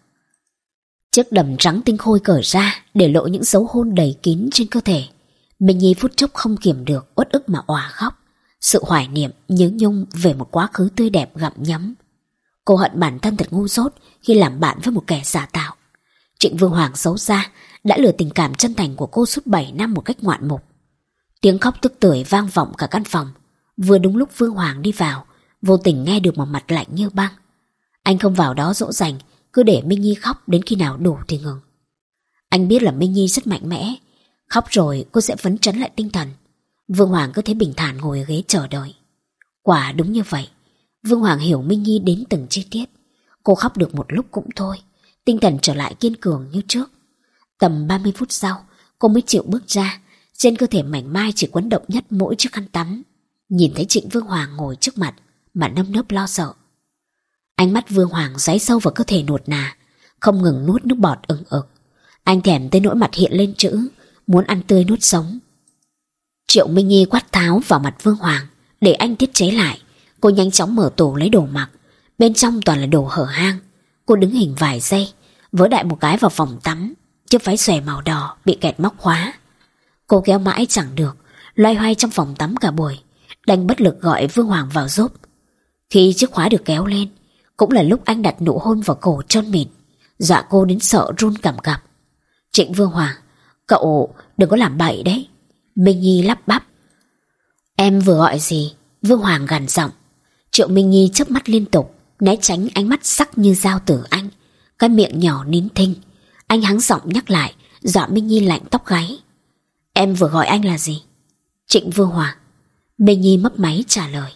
Chiếc đầm trắng tinh khôi cởi ra để lộ những dấu hôn đầy kín trên cơ thể. Minh Nhi phút chốc không kiềm được, uất ức mà òa khóc. Sự hoài niệm nhớ nhung về một quá khứ tươi đẹp gặm nhấm. Cô hận bản thân thật ngu dốt khi làm bạn với một kẻ giả tạo. Trịnh Vương Hoàng xấu xa đã lừa tình cảm chân thành của cô suốt bảy năm một cách ngoạn mục. Tiếng khóc tức tưởi vang vọng cả căn phòng. Vừa đúng lúc Vương Hoàng đi vào, vô tình nghe được một mặt lạnh như băng. Anh không vào đó dỗ dành, cứ để Minh Nhi khóc đến khi nào đủ thì ngừng. Anh biết là Minh Nhi rất mạnh mẽ, khóc rồi cô sẽ phấn chấn lại tinh thần. Vương Hoàng cứ thế bình thản ngồi ở ghế chờ đợi. Quả đúng như vậy, Vương Hoàng hiểu Minh Nhi đến từng chi tiết. Cô khóc được một lúc cũng thôi, tinh thần trở lại kiên cường như trước. Tầm ba mươi phút sau, cô mới chịu bước ra. Trên cơ thể mảnh mai chỉ quấn động nhất mỗi chiếc khăn tắm. Nhìn thấy Trịnh Vương Hoàng ngồi trước mặt mà nơm nớp lo sợ. Ánh mắt Vương Hoàng xoáy sâu vào cơ thể nuột nà, không ngừng nuốt nước bọt ừng ực. Anh thèm tới nỗi mặt hiện lên chữ muốn ăn tươi nuốt sống. Triệu Minh Nhi quát tháo vào mặt Vương Hoàng để anh tiết chế lại. Cô nhanh chóng mở tủ lấy đồ mặc, bên trong toàn là đồ hở hang. Cô đứng hình vài giây, vớ đại một cái vào phòng tắm. Chiếc váy xòe màu đỏ bị kẹt móc khóa. Cô kéo mãi chẳng được, loay hoay trong phòng tắm cả buổi, đành bất lực gọi Vương Hoàng vào giúp. Khi chiếc khóa được kéo lên, cũng là lúc anh đặt nụ hôn vào cổ trơn mịn, dọa cô đến sợ run cầm cập. Trịnh Vương Hoàng, cậu đừng có làm bậy đấy. Minh Nhi lắp bắp. Em vừa gọi gì? Vương Hoàng gằn giọng. Triệu Minh Nhi chớp mắt liên tục, né tránh ánh mắt sắc như dao từ anh, cái miệng nhỏ nín thinh. Anh hắng giọng nhắc lại, dọa Minh Nhi lạnh tóc gáy. Em vừa gọi anh là gì? Trịnh Vương Hoàng. Minh Nhi mấp máy trả lời.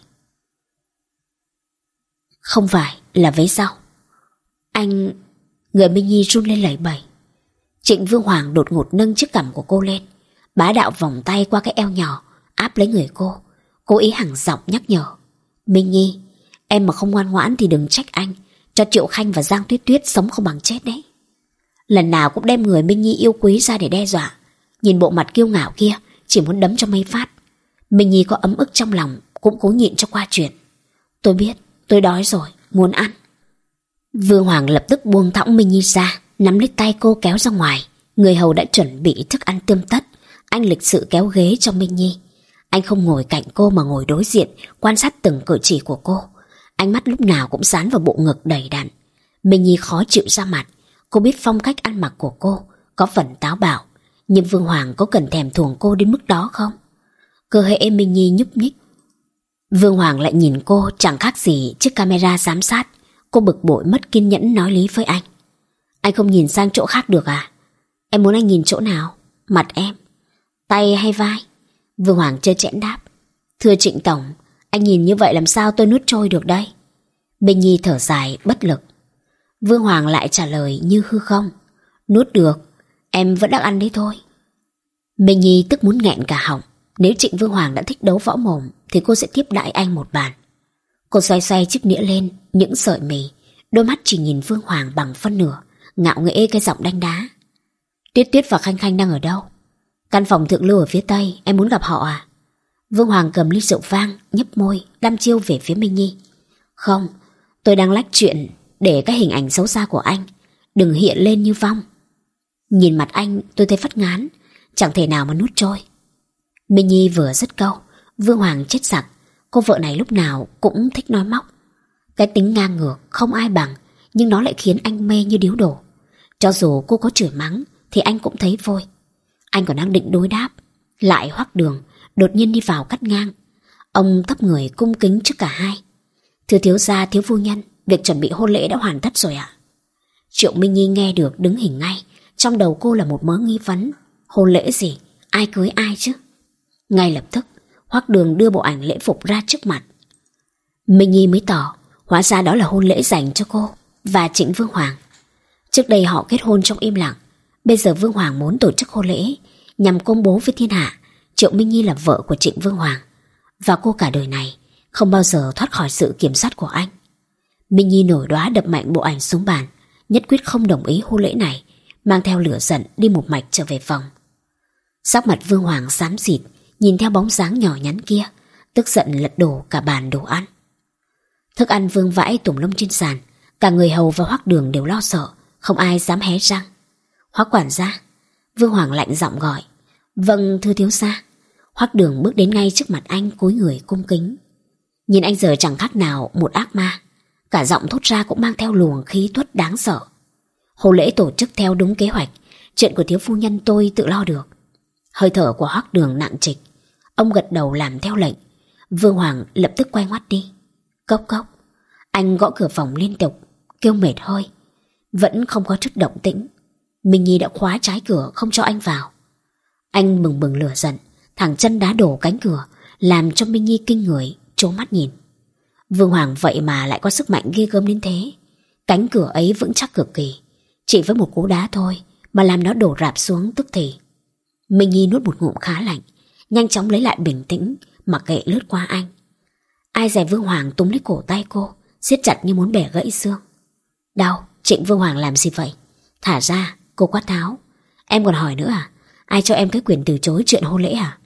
Không phải là vế sau. Anh... Người Minh Nhi run lên lẩy bẩy. Trịnh Vương Hoàng đột ngột nâng chiếc cằm của cô lên, bá đạo vòng tay qua cái eo nhỏ, áp lấy người cô, cố ý hằng giọng nhắc nhở. Minh Nhi, em mà không ngoan ngoãn thì đừng trách anh, cho Triệu Khanh và Giang Tuyết Tuyết sống không bằng chết đấy. Lần nào cũng đem người Minh Nhi yêu quý ra để đe dọa. Nhìn bộ mặt kiêu ngạo kia, chỉ muốn đấm cho mấy phát. Minh Nhi có ấm ức trong lòng, cũng cố nhịn cho qua chuyện. Tôi biết, tôi đói rồi, muốn ăn. Vương Hoàng lập tức buông thõng Minh Nhi ra, nắm lấy tay cô kéo ra ngoài. Người hầu đã chuẩn bị thức ăn tươm tất. Anh lịch sự kéo ghế cho Minh Nhi. Anh không ngồi cạnh cô mà ngồi đối diện, quan sát từng cử chỉ của cô. Ánh mắt lúc nào cũng dán vào bộ ngực đầy đặn. Minh Nhi khó chịu ra mặt. Cô biết phong cách ăn mặc của cô có phần táo bạo, nhưng Vương Hoàng có cần thèm thuồng cô đến mức đó không? Cơ hễ Minh Nhi nhúc nhích, Vương Hoàng lại nhìn cô chẳng khác gì chiếc camera giám sát. Cô bực bội mất kiên nhẫn nói lý với anh. Anh không nhìn sang chỗ khác được à? Em muốn anh nhìn chỗ nào? Mặt em? Tay hay vai? Vương Hoàng trơ trẽn đáp. Thưa Trịnh Tổng, anh nhìn như vậy làm sao tôi nuốt trôi được đây? Minh Nhi thở dài bất lực. Vương Hoàng lại trả lời như hư không. Nuốt được, em vẫn đang ăn đấy thôi. Minh Nhi tức muốn nghẹn cả họng. Nếu Trịnh Vương Hoàng đã thích đấu võ mồm thì cô sẽ tiếp đãi anh một bàn. Cô xoay xoay chiếc nĩa lên những sợi mì, đôi mắt chỉ nhìn Vương Hoàng bằng phân nửa, ngạo nghễ cái giọng đanh đá. Tuyết Tuyết và Khanh Khanh đang ở đâu? Căn phòng thượng lưu ở phía tây, em muốn gặp họ à? Vương Hoàng cầm ly rượu vang, nhấp môi, đăm chiêu về phía Minh Nhi. Không, tôi đang lách chuyện để cái hình ảnh xấu xa của anh đừng hiện lên như vong. Nhìn mặt anh tôi thấy phát ngán, chẳng thể nào mà nuốt trôi. Minh Nhi vừa dứt câu, Vương Hoàng chết sặc. Cô vợ này lúc nào cũng thích nói móc. Cái tính ngang ngược không ai bằng, nhưng nó lại khiến anh mê như điếu đổ. Cho dù cô có chửi mắng thì anh cũng thấy vui. Anh còn đang định đối đáp, lại Hoắc Đường đột nhiên đi vào cắt ngang. Ông thấp người cung kính trước cả hai. Thưa thiếu gia, thiếu phu nhân, việc chuẩn bị hôn lễ đã hoàn tất rồi ạ. Triệu Minh Nhi nghe được đứng hình ngay. Trong đầu cô là một mớ nghi vấn. Hôn lễ gì? Ai cưới ai chứ? Ngay lập tức Hoắc Đường đưa bộ ảnh lễ phục ra trước mặt. Minh Nhi mới tỏ, hóa ra đó là hôn lễ dành cho cô và Trịnh Vương Hoàng. Trước đây họ kết hôn trong im lặng, bây giờ Vương Hoàng muốn tổ chức hôn lễ nhằm công bố với thiên hạ Triệu Minh Nhi là vợ của Trịnh Vương Hoàng, và cô cả đời này không bao giờ thoát khỏi sự kiểm soát của anh. Minh Nhi nổi đoá đập mạnh bộ ảnh xuống bàn, nhất quyết không đồng ý hôn lễ này, mang theo lửa giận đi một mạch trở về phòng. Sắc mặt Vương Hoàng xám xịt, nhìn theo bóng dáng nhỏ nhắn kia, tức giận lật đổ cả bàn đồ ăn. Thức ăn vương vãi tùm lum trên sàn, cả người hầu và Hoắc Đường đều lo sợ, không ai dám hé răng. Hoắc quản gia, Vương Hoàng lạnh giọng gọi. Vâng thưa thiếu gia. Hoắc Đường bước đến ngay trước mặt anh, cúi người cung kính. Nhìn anh giờ chẳng khác nào một ác ma, cả giọng thốt ra cũng mang theo luồng khí tuất đáng sợ. Hôn lễ tổ chức theo đúng kế hoạch, chuyện của thiếu phu nhân tôi tự lo được. Hơi thở của Hoắc Đường nặng trịch, ông gật đầu làm theo lệnh. Vương Hoàng lập tức quay ngoắt đi. Cốc cốc. Anh gõ cửa phòng liên tục, kêu mệt hơi. Vẫn không có chút động tĩnh. Minh Nhi đã khóa trái cửa không cho anh vào. Anh bừng bừng lửa giận, thẳng chân đá đổ cánh cửa, làm cho Minh Nhi kinh người, trố mắt nhìn. Vương Hoàng vậy mà lại có sức mạnh ghê gớm đến thế. Cánh cửa ấy vững chắc cực kỳ, chỉ với một cú đá thôi mà làm nó đổ rạp xuống tức thì. Minh Nhi nuốt một ngụm khá lạnh, nhanh chóng lấy lại bình tĩnh, mặc kệ lướt qua anh. Ai dè Vương Hoàng túm lấy cổ tay cô, siết chặt như muốn bẻ gãy xương. Đau, Trịnh Vương Hoàng làm gì vậy? Thả ra, cô quát tháo. Em còn hỏi nữa à? Ai cho em cái quyền từ chối chuyện hôn lễ à?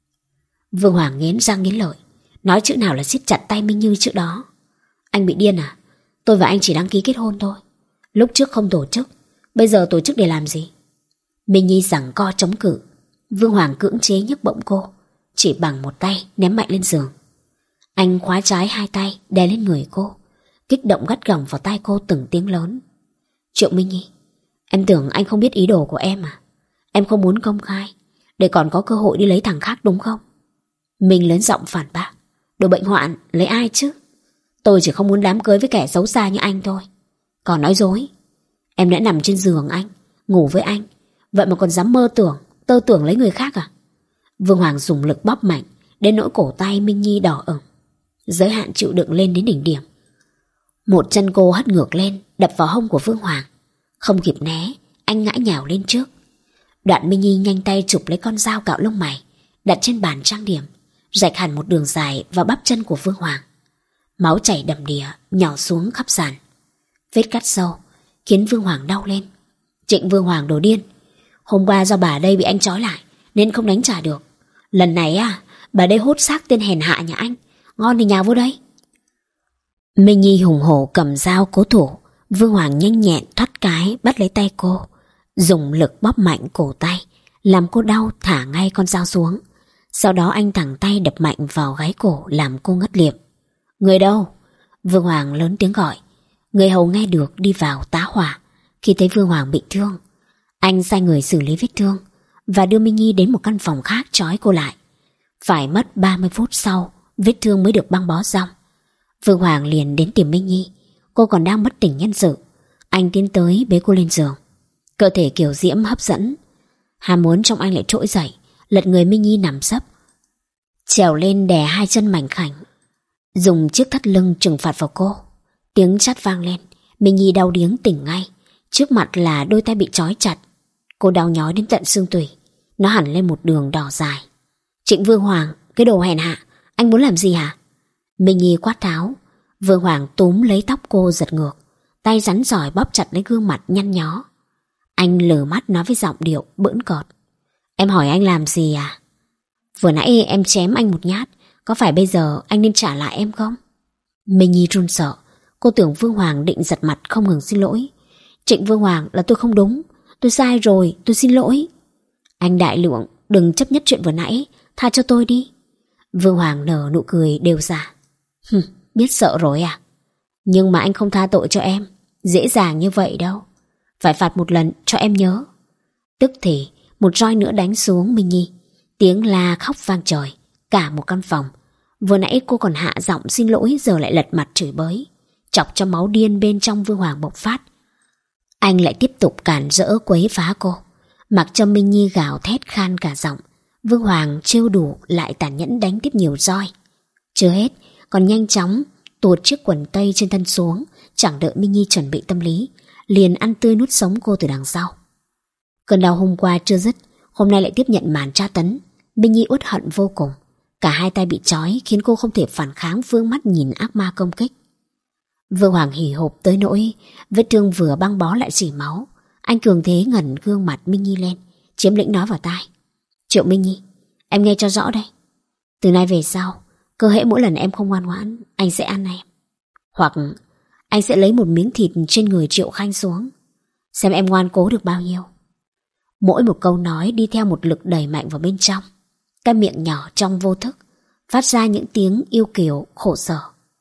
Vương Hoàng nghiến răng nghiến lợi, nói chữ nào là siết chặt tay Minh Như chữ đó. Anh bị điên à? Tôi và anh chỉ đăng ký kết hôn thôi. Lúc trước không tổ chức, bây giờ tổ chức để làm gì? Minh Nhi giằng co chống cự. Vương Hoàng cưỡng chế nhấc bổng cô, chỉ bằng một tay ném mạnh lên giường. Anh khóa trái hai tay đè lên người cô, kích động gắt gỏng vào tai cô từng tiếng lớn. Triệu Minh Nhi, em tưởng anh không biết ý đồ của em à? Em không muốn công khai để còn có cơ hội đi lấy thằng khác đúng không? Mình lớn giọng phản bác. Đồ bệnh hoạn, lấy ai chứ? Tôi chỉ không muốn đám cưới với kẻ xấu xa như anh thôi. Còn nói dối. Em đã nằm trên giường anh, ngủ với anh, vậy mà còn dám mơ tưởng, tơ tưởng lấy người khác à? Vương Hoàng dùng lực bóp mạnh đến nỗi cổ tay Minh Nhi đỏ ửng. Giới hạn chịu đựng lên đến đỉnh điểm. Một chân cô hất ngược lên, đập vào hông của Vương Hoàng. Không kịp né, anh ngã nhào lên trước. Đoạn Minh Nhi nhanh tay chụp lấy con dao cạo lông mày, đặt trên bàn trang điểm, rạch hẳn một đường dài vào bắp chân của Vương Hoàng. Máu chảy đầm đìa, nhỏ xuống khắp sàn. Vết cắt sâu khiến Vương Hoàng đau lên. Trịnh Vương Hoàng đồ điên. Hôm qua do bà đây bị anh trói lại nên không đánh trả được. Lần này à, bà đây hốt xác tên hèn hạ nhà anh. Ngon thì nhào vô đây. Minh Nhi hùng hổ cầm dao cố thủ. Vương Hoàng nhanh nhẹn thoát cái bắt lấy tay cô, dùng lực bóp mạnh cổ tay, làm cô đau thả ngay con dao xuống. Sau đó anh thẳng tay đập mạnh vào gáy cổ làm cô ngất liệm. Người đâu? Vương Hoàng lớn tiếng gọi. Người hầu nghe được đi vào tá hỏa. Khi thấy Vương Hoàng bị thương, anh sai người xử lý vết thương và đưa Minh Nhi đến một căn phòng khác trói cô lại. Phải mất ba mươi phút sau vết thương mới được băng bó xong. Vương Hoàng liền đến tìm Minh Nhi. Cô còn đang bất tỉnh nhân sự. Anh tiến tới bế cô lên giường. Cơ thể kiều diễm hấp dẫn, ham muốn trong anh lại trỗi dậy, lật người Minh Nhi nằm sấp, trèo lên đè hai chân mảnh khảnh, dùng chiếc thắt lưng trừng phạt vào cô. Tiếng chát vang lên, Minh Nhi đau điếng tỉnh ngay. Trước mặt là đôi tay bị trói chặt. Cô đau nhói đến tận xương tủy. Nó hẳn lên một đường đỏ dài. Trịnh Vương Hoàng, cái đồ hèn hạ, anh muốn làm gì hả? Minh Nhi quát tháo. Vương Hoàng túm lấy tóc cô giật ngược, tay rắn giỏi bóp chặt lấy gương mặt nhăn nhó. Anh lờ mắt nói với giọng điệu bỡn cợt. Em hỏi anh làm gì à? Vừa nãy em chém anh một nhát, có phải bây giờ anh nên trả lại em không? Minh Nhi run sợ. Cô tưởng Vương Hoàng định giật mặt không ngừng xin lỗi. Trịnh Vương Hoàng, là tôi không đúng. Tôi sai rồi, tôi xin lỗi. Anh đại lượng, đừng chấp nhất chuyện vừa nãy, tha cho tôi đi. Vương Hoàng nở nụ cười đều giả. Hừm, biết sợ rồi à? Nhưng mà anh không tha tội cho em dễ dàng như vậy đâu. Phải phạt một lần cho em nhớ. Tức thì một roi nữa đánh xuống Minh Nhi. Tiếng la khóc vang trời cả một căn phòng. Vừa nãy cô còn hạ giọng xin lỗi, giờ lại lật mặt chửi bới, chọc cho máu điên bên trong Vương Hoàng bộc phát. Anh lại tiếp tục cản rỡ quấy phá cô, mặc cho Minh Nhi gào thét khan cả giọng. Vương Hoàng trêu đủ lại tàn nhẫn đánh tiếp nhiều roi. Chưa hết, còn nhanh chóng tuột chiếc quần tây trên thân xuống. Chẳng đợi Minh Nhi chuẩn bị tâm lý, liền ăn tươi nuốt sống cô từ đằng sau. Cơn đau hôm qua chưa dứt, hôm nay lại tiếp nhận màn tra tấn. Minh Nhi uất hận vô cùng. Cả hai tay bị trói khiến cô không thể phản kháng, vương mắt nhìn ác ma công kích. Vương Hoàng hỉ hộp tới nỗi vết thương vừa băng bó lại rỉ máu. Anh cường thế ngẩng gương mặt Minh Nhi lên, chiếm lĩnh nói vào tai. Triệu Minh Nhi, em nghe cho rõ đây. Từ nay về sau, cứ hễ mỗi lần em không ngoan ngoãn, anh sẽ ăn em. Hoặc anh sẽ lấy một miếng thịt trên người Triệu Khanh xuống, xem em ngoan cố được bao nhiêu. Mỗi một câu nói đi theo một lực đẩy mạnh vào bên trong. Cái miệng nhỏ trong vô thức phát ra những tiếng yêu kiều khổ sở.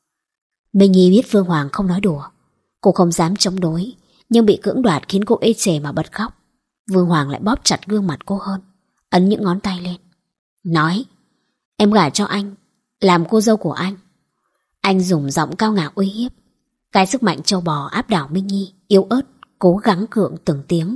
Minh Nhi biết Vương Hoàng không nói đùa. Cô không dám chống đối, nhưng bị cưỡng đoạt khiến cô ê chề mà bật khóc. Vương Hoàng lại bóp chặt gương mặt cô hơn, ấn những ngón tay lên. Nói, em gả cho anh, làm cô dâu của anh. Anh dùng giọng cao ngạo uy hiếp. Cái sức mạnh trâu bò áp đảo Minh Nhi, yếu ớt, cố gắng gượng từng tiếng.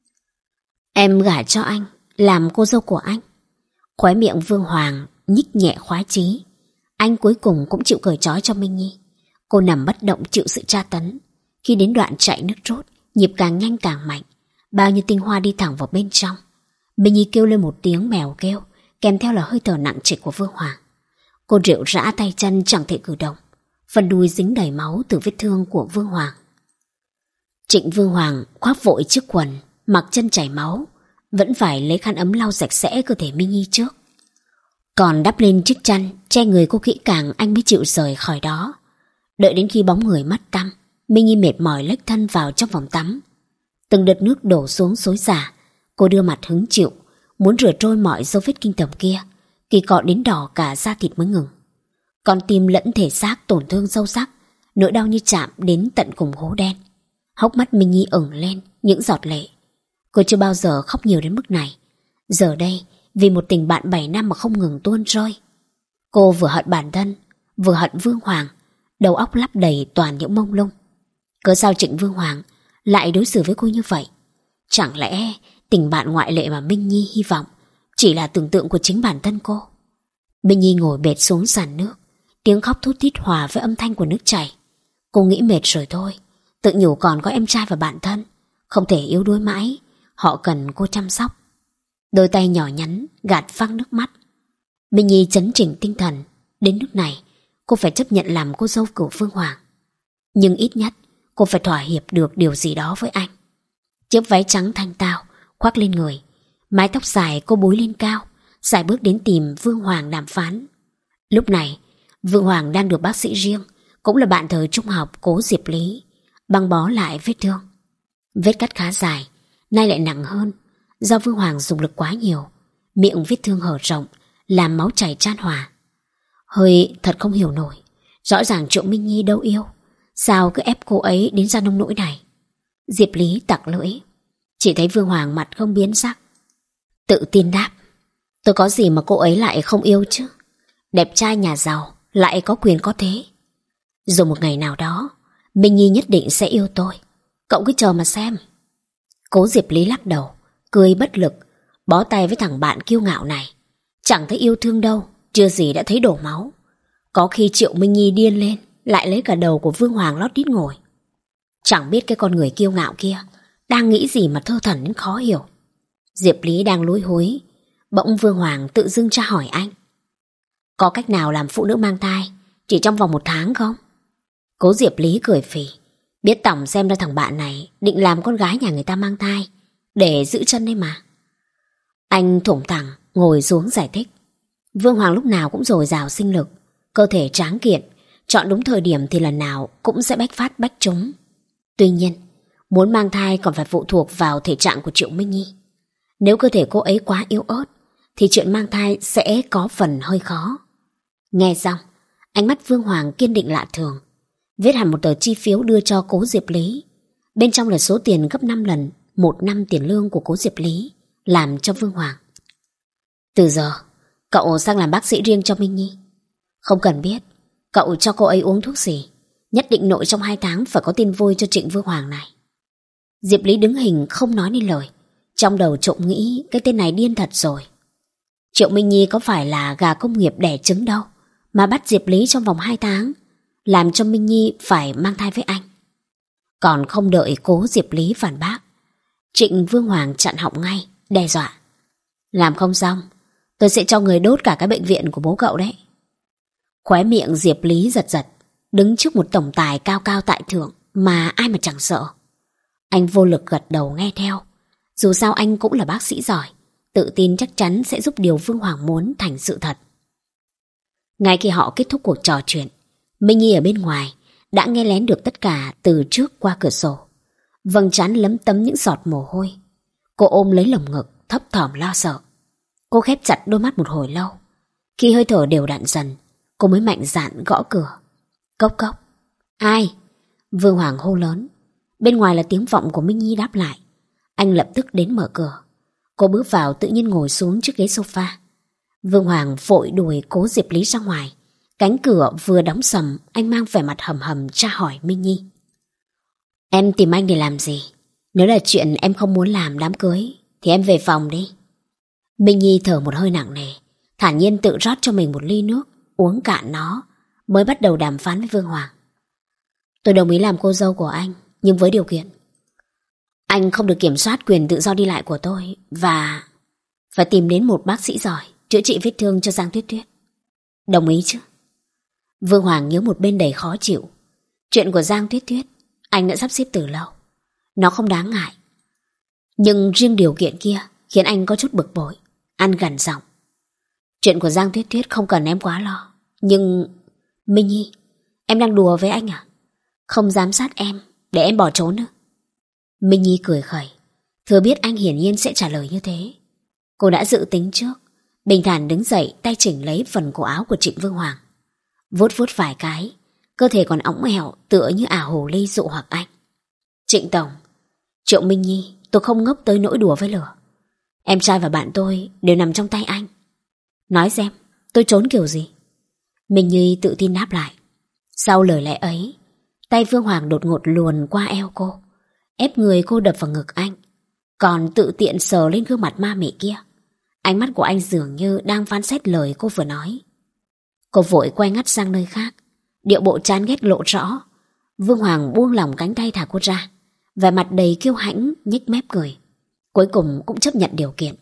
Em gả cho anh, làm cô dâu của anh. Khóe miệng Vương Hoàng nhích nhẹ khoái chí. Anh cuối cùng cũng chịu cởi trói cho Minh Nhi. Cô nằm bất động chịu sự tra tấn. Khi đến đoạn chạy nước rốt, nhịp càng nhanh càng mạnh, bao nhiêu tinh hoa đi thẳng vào bên trong. Minh Nhi kêu lên một tiếng mèo kêu, kèm theo là hơi thở nặng trịch của Vương Hoàng. Cô rệu rã tay chân chẳng thể cử động. phần đùi dính đầy máu từ vết thương của Vương Hoàng. Trịnh Vương Hoàng khoác vội chiếc quần, mặc chân chảy máu, vẫn phải lấy khăn ấm lau sạch sẽ cơ thể Minh Nhi trước. Còn đắp lên chiếc chăn che người cô kỹ càng, anh mới chịu rời khỏi đó. Đợi đến khi bóng người mất tăm, Minh Nhi mệt mỏi lếch thân vào trong vòng tắm. Từng đợt nước đổ xuống xối xả, cô đưa mặt hứng chịu, muốn rửa trôi mọi dấu vết kinh tởm kia, kỳ cọ đến đỏ cả da thịt mới ngừng. Con tim lẫn thể xác tổn thương sâu sắc, nỗi đau như chạm đến tận cùng hố đen. Hốc mắt Minh Nhi ửng lên những giọt lệ. Cô chưa bao giờ khóc nhiều đến mức này. Giờ đây, vì một tình bạn bảy năm mà không ngừng tuôn rơi. Cô vừa hận bản thân, vừa hận Vương Hoàng, đầu óc lấp đầy toàn những mông lung. Cớ sao Trịnh Vương Hoàng lại đối xử với cô như vậy? Chẳng lẽ tình bạn ngoại lệ mà Minh Nhi hy vọng chỉ là tưởng tượng của chính bản thân cô? Minh Nhi ngồi bệt xuống sàn nước, tiếng khóc thút thít hòa với âm thanh của nước chảy. Cô nghĩ mệt rồi thôi, tự nhủ còn có em trai và bạn thân, không thể yếu đuối mãi, họ cần cô chăm sóc. Đôi tay nhỏ nhắn gạt phăng nước mắt. Minh Nhi chấn chỉnh tinh thần, đến nước này cô phải chấp nhận làm cô dâu của Vương Hoàng. Nhưng ít nhất cô phải thỏa hiệp được điều gì đó với anh. Chiếc váy trắng thanh tao khoác lên người, mái tóc dài cô búi lên cao, sải bước đến tìm Vương Hoàng đàm phán. Lúc này Vương Hoàng đang được bác sĩ riêng, cũng là bạn thời trung học Cố Diệp Lý, băng bó lại vết thương. Vết cắt khá dài, nay lại nặng hơn, do Vương Hoàng dùng lực quá nhiều, miệng vết thương hở rộng, làm máu chảy chan hòa. Hơi thật không hiểu nổi, rõ ràng Triệu Minh Nhi đâu yêu, sao cứ ép cô ấy đến ra nông nỗi này? Diệp Lý tặc lưỡi, chỉ thấy Vương Hoàng mặt không biến sắc, tự tin đáp: tôi có gì mà cô ấy lại không yêu chứ? Đẹp trai nhà giàu, lại có quyền có thế. Rồi một ngày nào đó Minh Nhi nhất định sẽ yêu tôi, cậu cứ chờ mà xem. Cố Diệp Lý lắc đầu, cười bất lực, bó tay với thằng bạn kiêu ngạo này. Chẳng thấy yêu thương đâu, chưa gì đã thấy đổ máu. Có khi Triệu Minh Nhi điên lên, lại lấy cả đầu của Vương Hoàng lót đít ngồi. Chẳng biết cái con người kiêu ngạo kia đang nghĩ gì mà thơ thẩn đến khó hiểu. Diệp Lý đang lúi húi, bỗng Vương Hoàng tự dưng tra hỏi anh: có cách nào làm phụ nữ mang thai chỉ trong vòng một tháng không? Cố Diệp Lý cười phì, biết tổng xem ra thằng bạn này định làm con gái nhà người ta mang thai để giữ chân đấy mà. Anh thủng thẳng ngồi xuống giải thích: Vương Hoàng lúc nào cũng dồi dào sinh lực, cơ thể tráng kiện, chọn đúng thời điểm thì lần nào cũng sẽ bách phát bách trúng. Tuy nhiên, muốn mang thai còn phải phụ thuộc vào thể trạng của Triệu Minh Nhi. Nếu cơ thể cô ấy quá yếu ớt thì chuyện mang thai sẽ có phần hơi khó. Nghe xong, ánh mắt Vương Hoàng kiên định lạ thường, viết hẳn một tờ chi phiếu đưa cho Cố Diệp Lý. Bên trong là số tiền gấp năm lần một năm tiền lương của Cố Diệp Lý làm cho Vương Hoàng. Từ giờ, cậu sang làm bác sĩ riêng cho Minh Nhi. Không cần biết cậu cho cô ấy uống thuốc gì, nhất định nội trong hai tháng phải có tin vui cho Trịnh Vương Hoàng này. Diệp Lý đứng hình không nói nên lời, trong đầu trộm nghĩ cái tên này điên thật rồi. Triệu Minh Nhi có phải là gà công nghiệp đẻ trứng đâu mà bắt Diệp Lý trong vòng hai tháng, làm cho Minh Nhi phải mang thai với anh. Còn không đợi Cố Diệp Lý phản bác, Trịnh Vương Hoàng chặn họng ngay, đe dọa: làm không xong, tôi sẽ cho người đốt cả cái bệnh viện của bố cậu đấy. Khóe miệng Diệp Lý giật giật, đứng trước một tổng tài cao cao tại thượng mà ai mà chẳng sợ. Anh vô lực gật đầu nghe theo, dù sao anh cũng là bác sĩ giỏi, tự tin chắc chắn sẽ giúp điều Vương Hoàng muốn thành sự thật. Ngay khi họ kết thúc cuộc trò chuyện, Minh Nhi ở bên ngoài đã nghe lén được tất cả từ trước qua cửa sổ. Vầng trán lấm tấm những giọt mồ hôi. Cô ôm lấy lồng ngực, thấp thỏm lo sợ. Cô khép chặt đôi mắt một hồi lâu. Khi hơi thở đều đặn dần, cô mới mạnh dạn gõ cửa. Cốc cốc. Ai? Vương Hoàng hô lớn. Bên ngoài là tiếng vọng của Minh Nhi đáp lại. Anh lập tức đến mở cửa. Cô bước vào tự nhiên ngồi xuống chiếc ghế sofa. Vương Hoàng vội đuổi Cố Diệp Lý ra ngoài. Cánh cửa vừa đóng sầm, anh mang vẻ mặt hầm hầm tra hỏi Minh Nhi: em tìm anh để làm gì? Nếu là chuyện em không muốn làm đám cưới thì em về phòng đi. Minh Nhi thở một hơi nặng nề, thản nhiên tự rót cho mình một ly nước, uống cạn nó, mới bắt đầu đàm phán với Vương Hoàng. Tôi đồng ý làm cô dâu của anh, nhưng với điều kiện anh không được kiểm soát quyền tự do đi lại của tôi, và phải tìm đến một bác sĩ giỏi chữa trị vết thương cho Giang Tuyết Tuyết. Đồng ý chứ? Vương Hoàng nhớ một bên đầy khó chịu. Chuyện của Giang Tuyết Tuyết anh đã sắp xếp từ lâu. Nó không đáng ngại. Nhưng riêng điều kiện kia khiến anh có chút bực bội. Anh gằn giọng. Chuyện của Giang Tuyết Tuyết không cần em quá lo. Nhưng... Minh Nhi, em đang đùa với anh à? Không giám sát em để em bỏ trốn nữa. Minh Nhi cười khẩy. Thừa biết anh hiển nhiên sẽ trả lời như thế. Cô đã dự tính trước. Bình thản đứng dậy, tay chỉnh lấy phần cổ áo của Trịnh Vương Hoàng. Vuốt vuốt vài cái, cơ thể còn óng ẻo tựa như ả hồ ly dụ hoặc anh. Trịnh Tổng, Triệu Minh Nhi, tôi không ngốc tới nỗi đùa với lửa. Em trai và bạn tôi đều nằm trong tay anh. Nói xem, tôi trốn kiểu gì? Minh Nhi tự tin đáp lại. Sau lời lẽ ấy, tay Vương Hoàng đột ngột luồn qua eo cô, ép người cô đập vào ngực anh, còn tự tiện sờ lên gương mặt ma mị kia. Ánh mắt của anh dường như đang phán xét lời cô vừa nói. Cô vội quay ngắt sang nơi khác, điệu bộ chán ghét lộ rõ. Vương Hoàng buông lỏng cánh tay thả cô ra, vẻ mặt đầy kiêu hãnh, nhếch mép cười. Cuối cùng cũng chấp nhận điều kiện.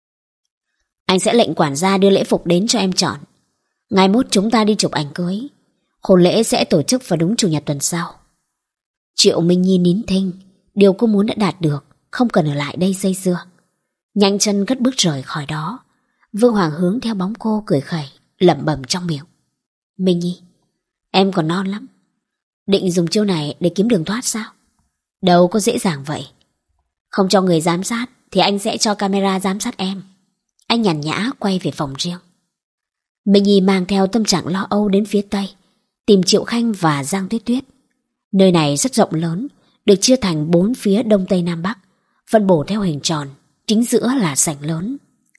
Anh sẽ lệnh quản gia đưa lễ phục đến cho em chọn. Ngày mốt chúng ta đi chụp ảnh cưới. Hôn lễ sẽ tổ chức vào đúng chủ nhật tuần sau. Triệu Minh Nhi nín thinh. Điều cô muốn đã đạt được, không cần ở lại đây dây dưa. Nhanh chân cất bước rời khỏi đó. Vương Hoàng hướng theo bóng cô cười khẩy, lẩm bẩm trong miệng. Minh Nhi, em còn non lắm. Định dùng chiêu này để kiếm đường thoát sao? Đâu có dễ dàng vậy. Không cho người giám sát thì anh sẽ cho camera giám sát em. Anh nhàn nhã quay về phòng riêng. Minh Nhi mang theo tâm trạng lo âu đến phía Tây, tìm Triệu Khanh và Giang Tuyết Tuyết. Nơi này rất rộng lớn, được chia thành bốn phía Đông Tây Nam Bắc, phân bổ theo hình tròn, chính giữa là sảnh lớn.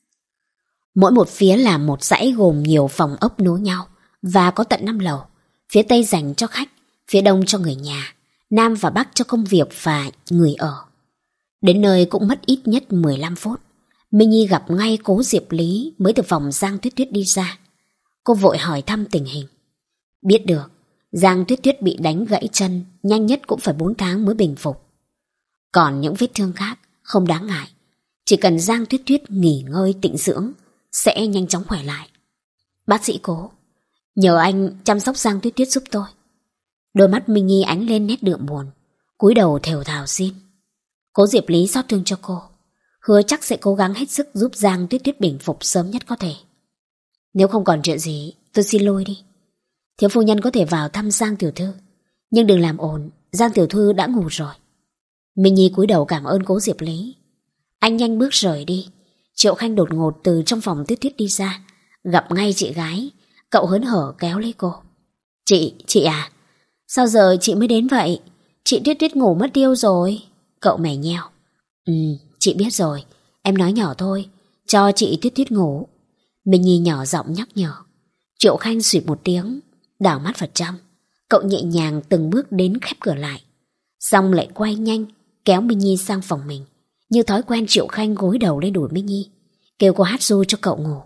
Mỗi một phía là một dãy gồm nhiều phòng ốc nối nhau và có tận năm lầu. Phía Tây dành cho khách, phía Đông cho người nhà, Nam và Bắc cho công việc và người ở. Đến nơi cũng mất ít nhất mười lăm phút. Minh Nhi gặp ngay cố Diệp Lý mới từ phòng Giang Tuyết Tuyết đi ra. Cô vội hỏi thăm tình hình. Biết được, Giang Tuyết Tuyết bị đánh gãy chân, nhanh nhất cũng phải bốn tháng mới bình phục. Còn những vết thương khác không đáng ngại. Chỉ cần Giang Tuyết Tuyết nghỉ ngơi tịnh dưỡng sẽ nhanh chóng khỏe lại. Bác sĩ Cố, nhờ anh chăm sóc Giang Tuyết Tuyết giúp tôi. Đôi mắt Minh Nhi ánh lên nét đượm buồn, cúi đầu thều thào xin. Cố Diệp Lý xót thương cho cô, hứa chắc sẽ cố gắng hết sức giúp Giang Tuyết Tuyết bình phục sớm nhất có thể. Nếu không còn chuyện gì, tôi xin lôi đi. Thiếu phu nhân có thể vào thăm Giang tiểu thư, nhưng đừng làm ồn, Giang tiểu thư đã ngủ rồi. Minh Nhi cúi đầu cảm ơn Cố Diệp Lý. Anh nhanh bước rời đi. Triệu Khanh đột ngột từ trong phòng Tuyết Tuyết đi ra, gặp ngay chị gái. Cậu hớn hở kéo lấy cô. Chị, chị à, sao giờ chị mới đến vậy? Chị Tuyết Tuyết ngủ mất tiêu rồi. Cậu mè nheo. Ừ, chị biết rồi, em nói nhỏ thôi, cho chị Tuyết Tuyết ngủ. Minh Nhi nhỏ giọng nhắc nhở. Triệu Khanh xụt một tiếng, đảo mắt vào trong. Cậu nhẹ nhàng từng bước đến khép cửa lại, xong lại quay nhanh kéo Minh Nhi sang phòng mình. Như thói quen, Triệu Khanh gối đầu lên đùi Minh Nhi, kêu cô hát ru cho cậu ngủ.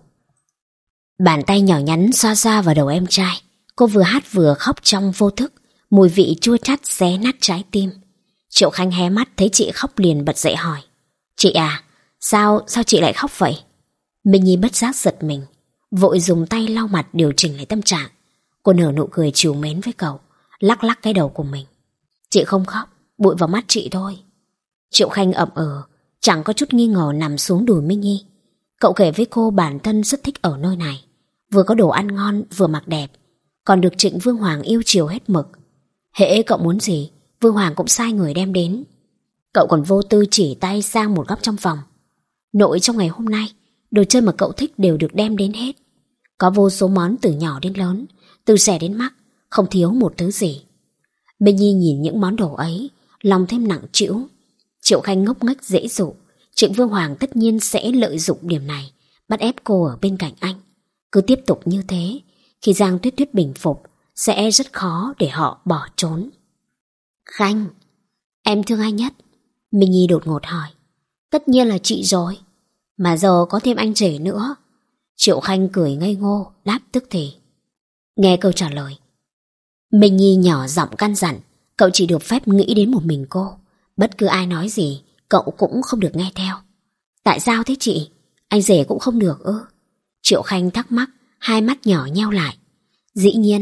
Bàn tay nhỏ nhắn xoa xoa vào đầu em trai. Cô vừa hát vừa khóc trong vô thức, mùi vị chua chát xé nát trái tim. Triệu Khanh hé mắt thấy chị khóc liền bật dậy hỏi. Chị à, sao, sao chị lại khóc vậy? Minh Nhi bất giác giật mình, vội dùng tay lau mặt điều chỉnh lại tâm trạng. Cô nở nụ cười trìu mến với cậu, lắc lắc cái đầu của mình. Chị không khóc, bụi vào mắt chị thôi. Triệu Khanh ậm ờ, chẳng có chút nghi ngờ nằm xuống đùi Minh Nhi. Cậu kể với cô bản thân rất thích ở nơi này, vừa có đồ ăn ngon vừa mặc đẹp, còn được Trịnh Vương Hoàng yêu chiều hết mực. Hễ cậu muốn gì, Vương Hoàng cũng sai người đem đến. Cậu còn vô tư chỉ tay sang một góc trong phòng. Nội trong ngày hôm nay, đồ chơi mà cậu thích đều được đem đến hết. Có vô số món từ nhỏ đến lớn, từ rẻ đến mắc, không thiếu một thứ gì. Minh Nhi nhìn những món đồ ấy, lòng thêm nặng trĩu. Triệu Khanh ngốc nghếch dễ dụ, Trịnh Vương Hoàng tất nhiên sẽ lợi dụng điểm này, bắt ép cô ở bên cạnh anh. Cứ tiếp tục như thế, khi Giang Tuyết Tuyết bình phục, sẽ rất khó để họ bỏ trốn. Khanh, em thương ai nhất? Minh Nhi đột ngột hỏi. Tất nhiên là chị rồi, mà giờ có thêm anh rể nữa. Triệu Khanh cười ngây ngô, đáp tức thì. Nghe câu trả lời, Minh Nhi nhỏ giọng căn dặn, cậu chỉ được phép nghĩ đến một mình cô. Bất cứ ai nói gì, cậu cũng không được nghe theo. Tại sao thế chị? Anh rể cũng không được ư? Triệu Khanh thắc mắc, hai mắt nhỏ nheo lại. Dĩ nhiên,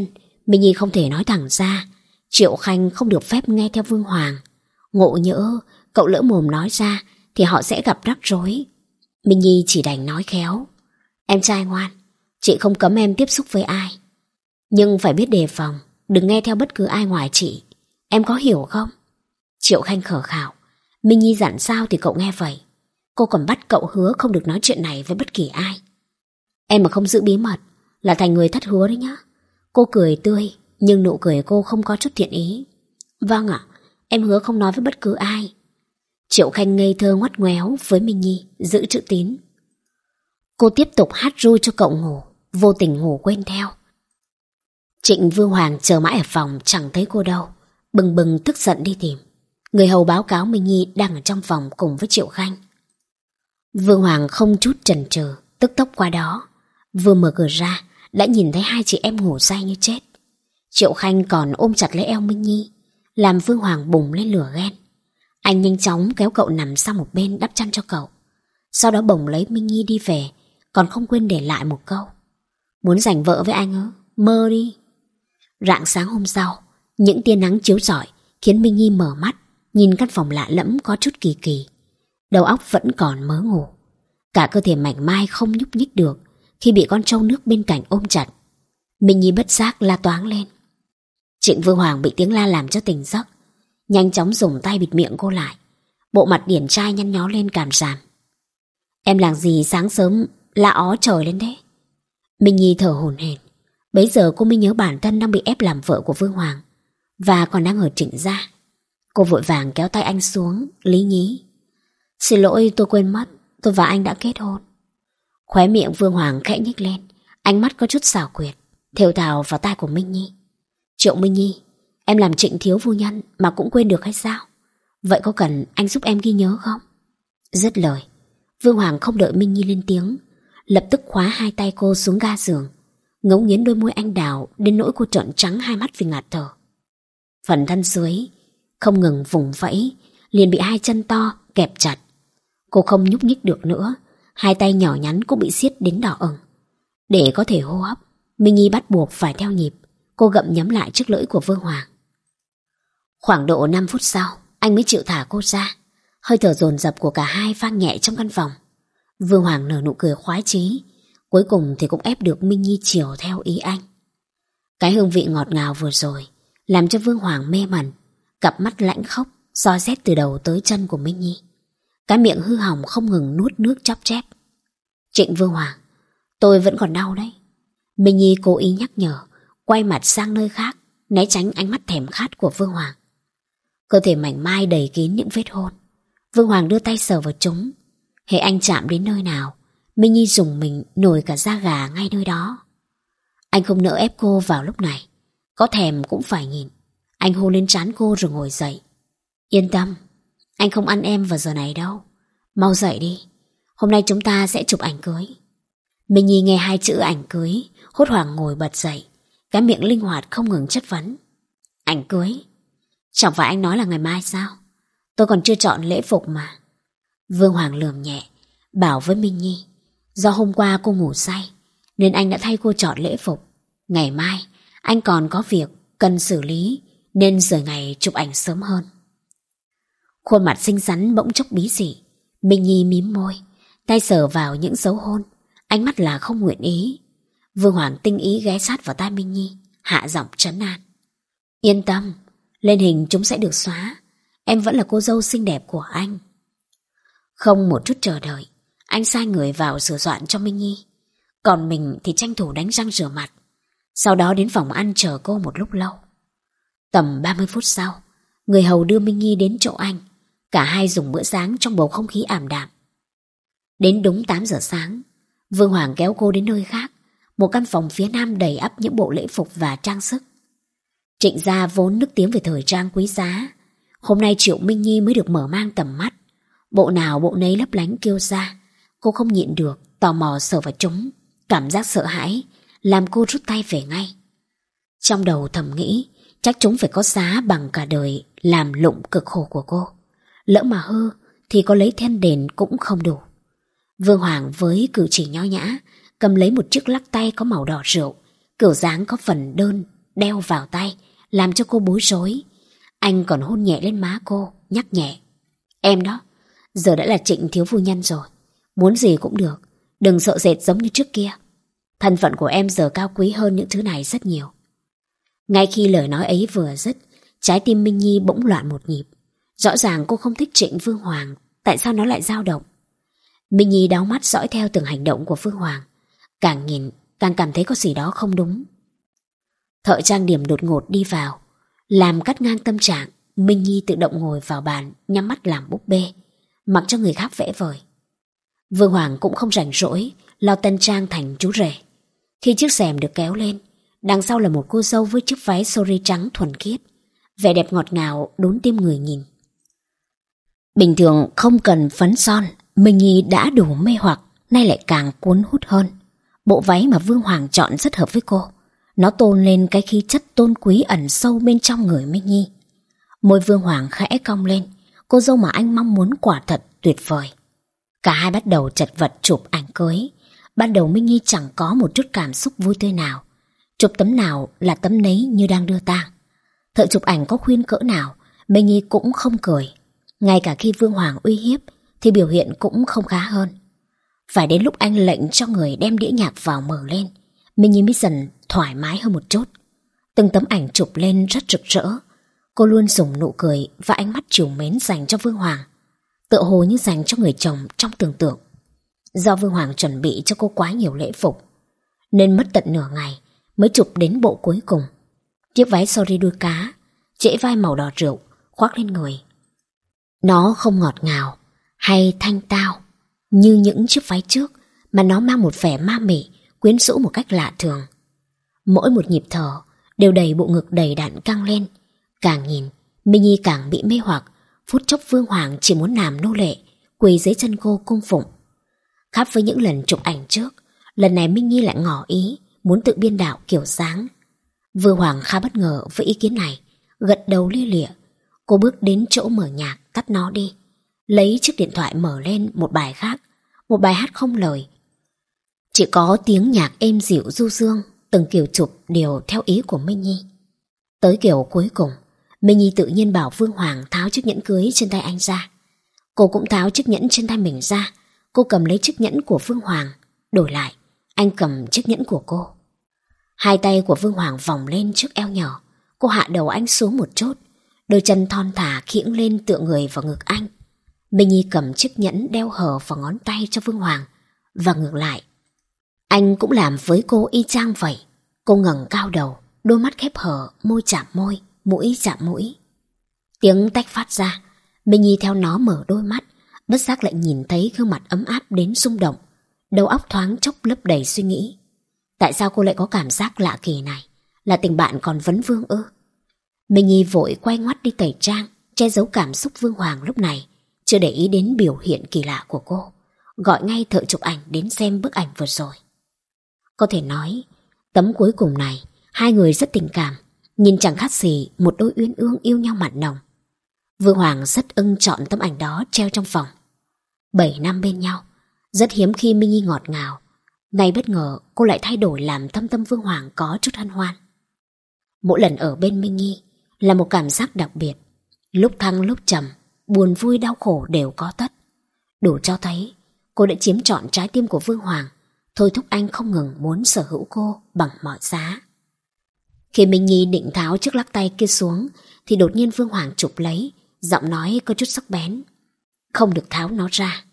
Minh Nhi không thể nói thẳng ra, Triệu Khanh không được phép nghe theo Vương Hoàng. Ngộ nhỡ cậu lỡ mồm nói ra thì họ sẽ gặp rắc rối. Minh Nhi chỉ đành nói khéo: Em trai ngoan, chị không cấm em tiếp xúc với ai, nhưng phải biết đề phòng, đừng nghe theo bất cứ ai ngoài chị. Em có hiểu không? Triệu Khanh khờ khạo. Minh Nhi dặn sao thì cậu nghe vậy. Cô còn bắt cậu hứa không được nói chuyện này với bất kỳ ai. Em mà không giữ bí mật là thành người thất hứa đấy nhá. Cô cười tươi, nhưng nụ cười cô không có chút thiện ý. Vâng ạ, em hứa không nói với bất cứ ai. Triệu Khanh ngây thơ ngoắt ngoéo với Minh Nhi, giữ chữ tín. Cô tiếp tục hát ru cho cậu ngủ, vô tình ngủ quên theo. Trịnh Vương Hoàng chờ mãi ở phòng chẳng thấy cô đâu, bừng bừng tức giận đi tìm. Người hầu báo cáo Minh Nhi đang ở trong phòng cùng với Triệu Khanh. Vương Hoàng không chút chần chừ, tức tốc qua đó. Vừa mở cửa ra đã nhìn thấy hai chị em ngủ say như chết. Triệu Khanh còn ôm chặt lấy eo Minh Nhi, làm Vương Hoàng bùng lên lửa ghen. Anh nhanh chóng kéo cậu nằm sang một bên đắp chăn cho cậu, sau đó bồng lấy Minh Nhi đi về, còn không quên để lại một câu: Muốn giành vợ với anh ư? Mơ đi. Rạng sáng hôm sau, những tia nắng chiếu rọi khiến Minh Nhi mở mắt, nhìn căn phòng lạ lẫm có chút kỳ kỳ. Đầu óc vẫn còn mớ ngủ, cả cơ thể mảnh mai không nhúc nhích được khi bị con trâu nước bên cạnh ôm chặt. Minh Nhi bất giác la toáng lên. Trịnh Vương Hoàng bị tiếng la làm cho tỉnh giấc, nhanh chóng dùng tay bịt miệng cô lại. Bộ mặt điển trai nhăn nhó lên càm ràm. Em làm gì sáng sớm la ó trời lên thế? Minh Nhi thở hổn hển. Bấy giờ cô mới nhớ bản thân đang bị ép làm vợ của Vương Hoàng, và còn đang ở Trịnh gia. Cô vội vàng kéo tay anh xuống, lý nhí: Xin lỗi, tôi quên mất, tôi và anh đã kết hôn. Khóe miệng Vương Hoàng khẽ nhếch lên, ánh mắt có chút xảo quyệt, thều thào vào tai của Minh Nhi. Triệu Minh Nhi, em làm Trịnh thiếu phu nhân mà cũng quên được hay sao? Vậy có cần anh giúp em ghi nhớ không? Dứt lời, Vương Hoàng không đợi Minh Nhi lên tiếng, lập tức khóa hai tay cô xuống ga giường, ngấu nghiến đôi môi anh đào đến nỗi cô trợn trắng hai mắt vì ngạt thở. Phần thân dưới không ngừng vùng vẫy, liền bị hai chân to kẹp chặt. Cô không nhúc nhích được nữa, hai tay nhỏ nhắn cũng bị siết đến đỏ ửng. Để có thể hô hấp, Minh Nhi bắt buộc phải theo nhịp. Cô gặm nhấm lại chiếc lưỡi của Vương Hoàng. Khoảng độ năm phút sau, anh mới chịu thả cô ra. Hơi thở dồn dập của cả hai vang nhẹ trong căn phòng. Vương Hoàng nở nụ cười khoái chí, cuối cùng thì cũng ép được Minh Nhi chiều theo ý anh. Cái hương vị ngọt ngào vừa rồi làm cho Vương Hoàng mê mẩn, cặp mắt lãnh khốc soi xét từ đầu tới chân của Minh Nhi. Cái miệng hư hỏng không ngừng nuốt nước chóp chép. Trịnh Vương Hoàng, tôi vẫn còn đau đấy. Minh Nhi cố ý nhắc nhở, quay mặt sang nơi khác, né tránh ánh mắt thèm khát của Vương Hoàng. Cơ thể mảnh mai đầy kín những vết hôn. Vương Hoàng đưa tay sờ vào chúng. Hễ anh chạm đến nơi nào, Minh Nhi dùng mình nổi cả da gà ngay nơi đó. Anh không nỡ ép cô vào lúc này, có thèm cũng phải nhìn. Anh hôn lên trán cô rồi ngồi dậy. Yên tâm, anh không ăn em vào giờ này đâu. Mau dậy đi, hôm nay chúng ta sẽ chụp ảnh cưới. Minh Nhi nghe hai chữ ảnh cưới, hốt hoảng ngồi bật dậy, cái miệng linh hoạt không ngừng chất vấn. Ảnh cưới? Chẳng phải anh nói là ngày mai sao? Tôi còn chưa chọn lễ phục mà. Vương Hoàng lườm nhẹ, bảo với Minh Nhi, do hôm qua cô ngủ say nên anh đã thay cô chọn lễ phục. Ngày mai anh còn có việc cần xử lý nên rời ngày chụp ảnh sớm hơn. Khuôn mặt xinh xắn bỗng chốc bí xỉ. Minh Nhi mím môi, tay sờ vào những dấu hôn, ánh mắt là không nguyện ý. Vương Hoàng tinh ý ghé sát vào tai Minh Nhi, hạ giọng trấn an. Yên tâm, lên hình chúng sẽ được xóa. Em vẫn là cô dâu xinh đẹp của anh. Không một chút chờ đợi, anh sai người vào sửa soạn cho Minh Nhi, còn mình thì tranh thủ đánh răng rửa mặt, sau đó đến phòng ăn chờ cô một lúc lâu. Tầm ba mươi phút sau, người hầu đưa Minh Nhi đến chỗ anh. Cả hai dùng bữa sáng trong bầu không khí ảm đạm. Đến đúng tám giờ sáng, Vương Hoàng kéo cô đến nơi khác, một căn phòng phía nam đầy ắp những bộ lễ phục và trang sức. Trịnh gia vốn nức tiếng về thời trang quý giá, hôm nay Triệu Minh Nhi mới được mở mang tầm mắt. Bộ nào bộ nấy lấp lánh kêu ra. Cô không nhịn được, tò mò sờ vào chúng. Cảm giác sợ hãi làm cô rút tay về ngay. Trong đầu thầm nghĩ, chắc chúng phải có giá bằng cả đời làm lụng cực khổ của cô. Lỡ mà hư thì có lấy thiên đền cũng không đủ. Vương Hoàng với cử chỉ nho nhã cầm lấy một chiếc lắc tay có màu đỏ rượu, kiểu dáng có phần đơn đeo vào tay, làm cho cô bối rối. Anh còn hôn nhẹ lên má cô, nhắc nhẹ. Em đó, giờ đã là Trịnh thiếu phu nhân rồi. Muốn gì cũng được, đừng sợ sệt giống như trước kia. Thân phận của em giờ cao quý hơn những thứ này rất nhiều. Ngay khi lời nói ấy vừa dứt, trái tim Minh Nhi bỗng loạn một nhịp. Rõ ràng cô không thích Trịnh Vương Hoàng, tại sao nó lại dao động? Minh Nhi đau mắt dõi theo từng hành động của Vương Hoàng. Càng nhìn, càng cảm thấy có gì đó không đúng. Thợ trang điểm đột ngột đi vào, làm cắt ngang tâm trạng. Minh Nhi tự động ngồi vào bàn, nhắm mắt làm búp bê, mặc cho người khác vẽ vời. Vương Hoàng cũng không rảnh rỗi lo tân trang thành chú rể. Khi chiếc rèm được kéo lên, đằng sau là một cô dâu với chiếc váy sori trắng thuần khiết, vẻ đẹp ngọt ngào đốn tim người nhìn. Bình thường không cần phấn son, Minh Nhi đã đủ mê hoặc, nay lại càng cuốn hút hơn. Bộ váy mà Vương Hoàng chọn rất hợp với cô. Nó tôn lên cái khí chất tôn quý ẩn sâu bên trong người Minh Nhi. Môi Vương Hoàng khẽ cong lên, cô dâu mà anh mong muốn quả thật tuyệt vời. Cả hai bắt đầu chật vật chụp ảnh cưới. Ban đầu Minh Nhi chẳng có một chút cảm xúc vui tươi nào. Chụp tấm nào là tấm nấy như đang đưa tang. Thợ chụp ảnh có khuyên cỡ nào, Minh Nhi cũng không cười. Ngay cả khi Vương Hoàng uy hiếp thì biểu hiện cũng không khá hơn. Phải đến lúc anh lệnh cho người đem đĩa nhạc vào mở lên, Minh Nhi mới dần thoải mái hơn một chút. Từng tấm ảnh chụp lên rất rực rỡ. Cô luôn dùng nụ cười và ánh mắt trìu mến dành cho Vương Hoàng, tựa hồ như dành cho người chồng trong tưởng tượng. Do Vương Hoàng chuẩn bị cho cô quá nhiều lễ phục, nên mất tận nửa ngày mới chụp đến bộ cuối cùng. Chiếc váy sori đuôi cá, trễ vai màu đỏ rượu khoác lên người. Nó không ngọt ngào hay thanh tao như những chiếc váy trước, mà nó mang một vẻ ma mị, quyến rũ một cách lạ thường. Mỗi một nhịp thở đều đầy bộ ngực đầy đặn căng lên. Càng nhìn, Minh Nhi càng bị mê hoặc. Phút chốc Vương Hoàng chỉ muốn làm nô lệ, quỳ dưới chân cô cung phụng. Khác với những lần chụp ảnh trước, lần này Minh Nhi lại ngỏ ý muốn tự biên đạo kiểu dáng. Vương Hoàng khá bất ngờ với ý kiến này, gật đầu lia lịa. Cô bước đến chỗ mở nhạc, tắt nó đi, lấy chiếc điện thoại mở lên một bài khác, một bài hát không lời. Chỉ có tiếng nhạc êm dịu du dương, từng kiểu chụp đều theo ý của Minh Nhi. Tới kiểu cuối cùng, Minh Nhi tự nhiên bảo Vương Hoàng tháo chiếc nhẫn cưới trên tay anh ra. Cô cũng tháo chiếc nhẫn trên tay mình ra. Cô cầm lấy chiếc nhẫn của Vương Hoàng, đổi lại, anh cầm chiếc nhẫn của cô. Hai tay của Vương Hoàng vòng lên trước eo nhỏ. Cô hạ đầu anh xuống một chút, đôi chân thon thả khiễng lên tựa người vào ngực anh. Minh Nhi cầm chiếc nhẫn đeo hở vào ngón tay cho Vương Hoàng, và ngược lại. Anh cũng làm với cô y chang vậy. Cô ngẩng cao đầu, đôi mắt khép hở, môi chạm môi, mũi chạm mũi. Tiếng tách phát ra, Minh Nhi theo nó mở đôi mắt, bất giác lại nhìn thấy gương mặt ấm áp đến rung động. Đầu óc thoáng chốc lấp đầy suy nghĩ. Tại sao cô lại có cảm giác lạ kỳ này? Là tình bạn còn vấn vương ư? Minh Nhi vội quay ngoắt đi tẩy trang, che giấu cảm xúc. Vương Hoàng lúc này chưa để ý đến biểu hiện kỳ lạ của cô, gọi ngay thợ chụp ảnh đến xem bức ảnh vừa rồi. Có thể nói, tấm cuối cùng này, hai người rất tình cảm, nhìn chẳng khác gì một đôi uyên ương yêu nhau mặn nồng. Vương Hoàng rất ưng chọn tấm ảnh đó treo trong phòng. Bảy năm bên nhau, rất hiếm khi Minh Nhi ngọt ngào. Ngay bất ngờ cô lại thay đổi làm thâm tâm Vương Hoàng có chút hân hoan. Mỗi lần ở bên Minh Nhi là một cảm giác đặc biệt, lúc thăng lúc trầm, buồn vui đau khổ đều có tất. Đủ cho thấy cô đã chiếm trọn trái tim của Vương Hoàng, thôi thúc anh không ngừng muốn sở hữu cô bằng mọi giá. Khi Minh Nhi định tháo chiếc lắc tay kia xuống thì đột nhiên Vương Hoàng chụp lấy, giọng nói có chút sắc bén. Không được tháo nó ra.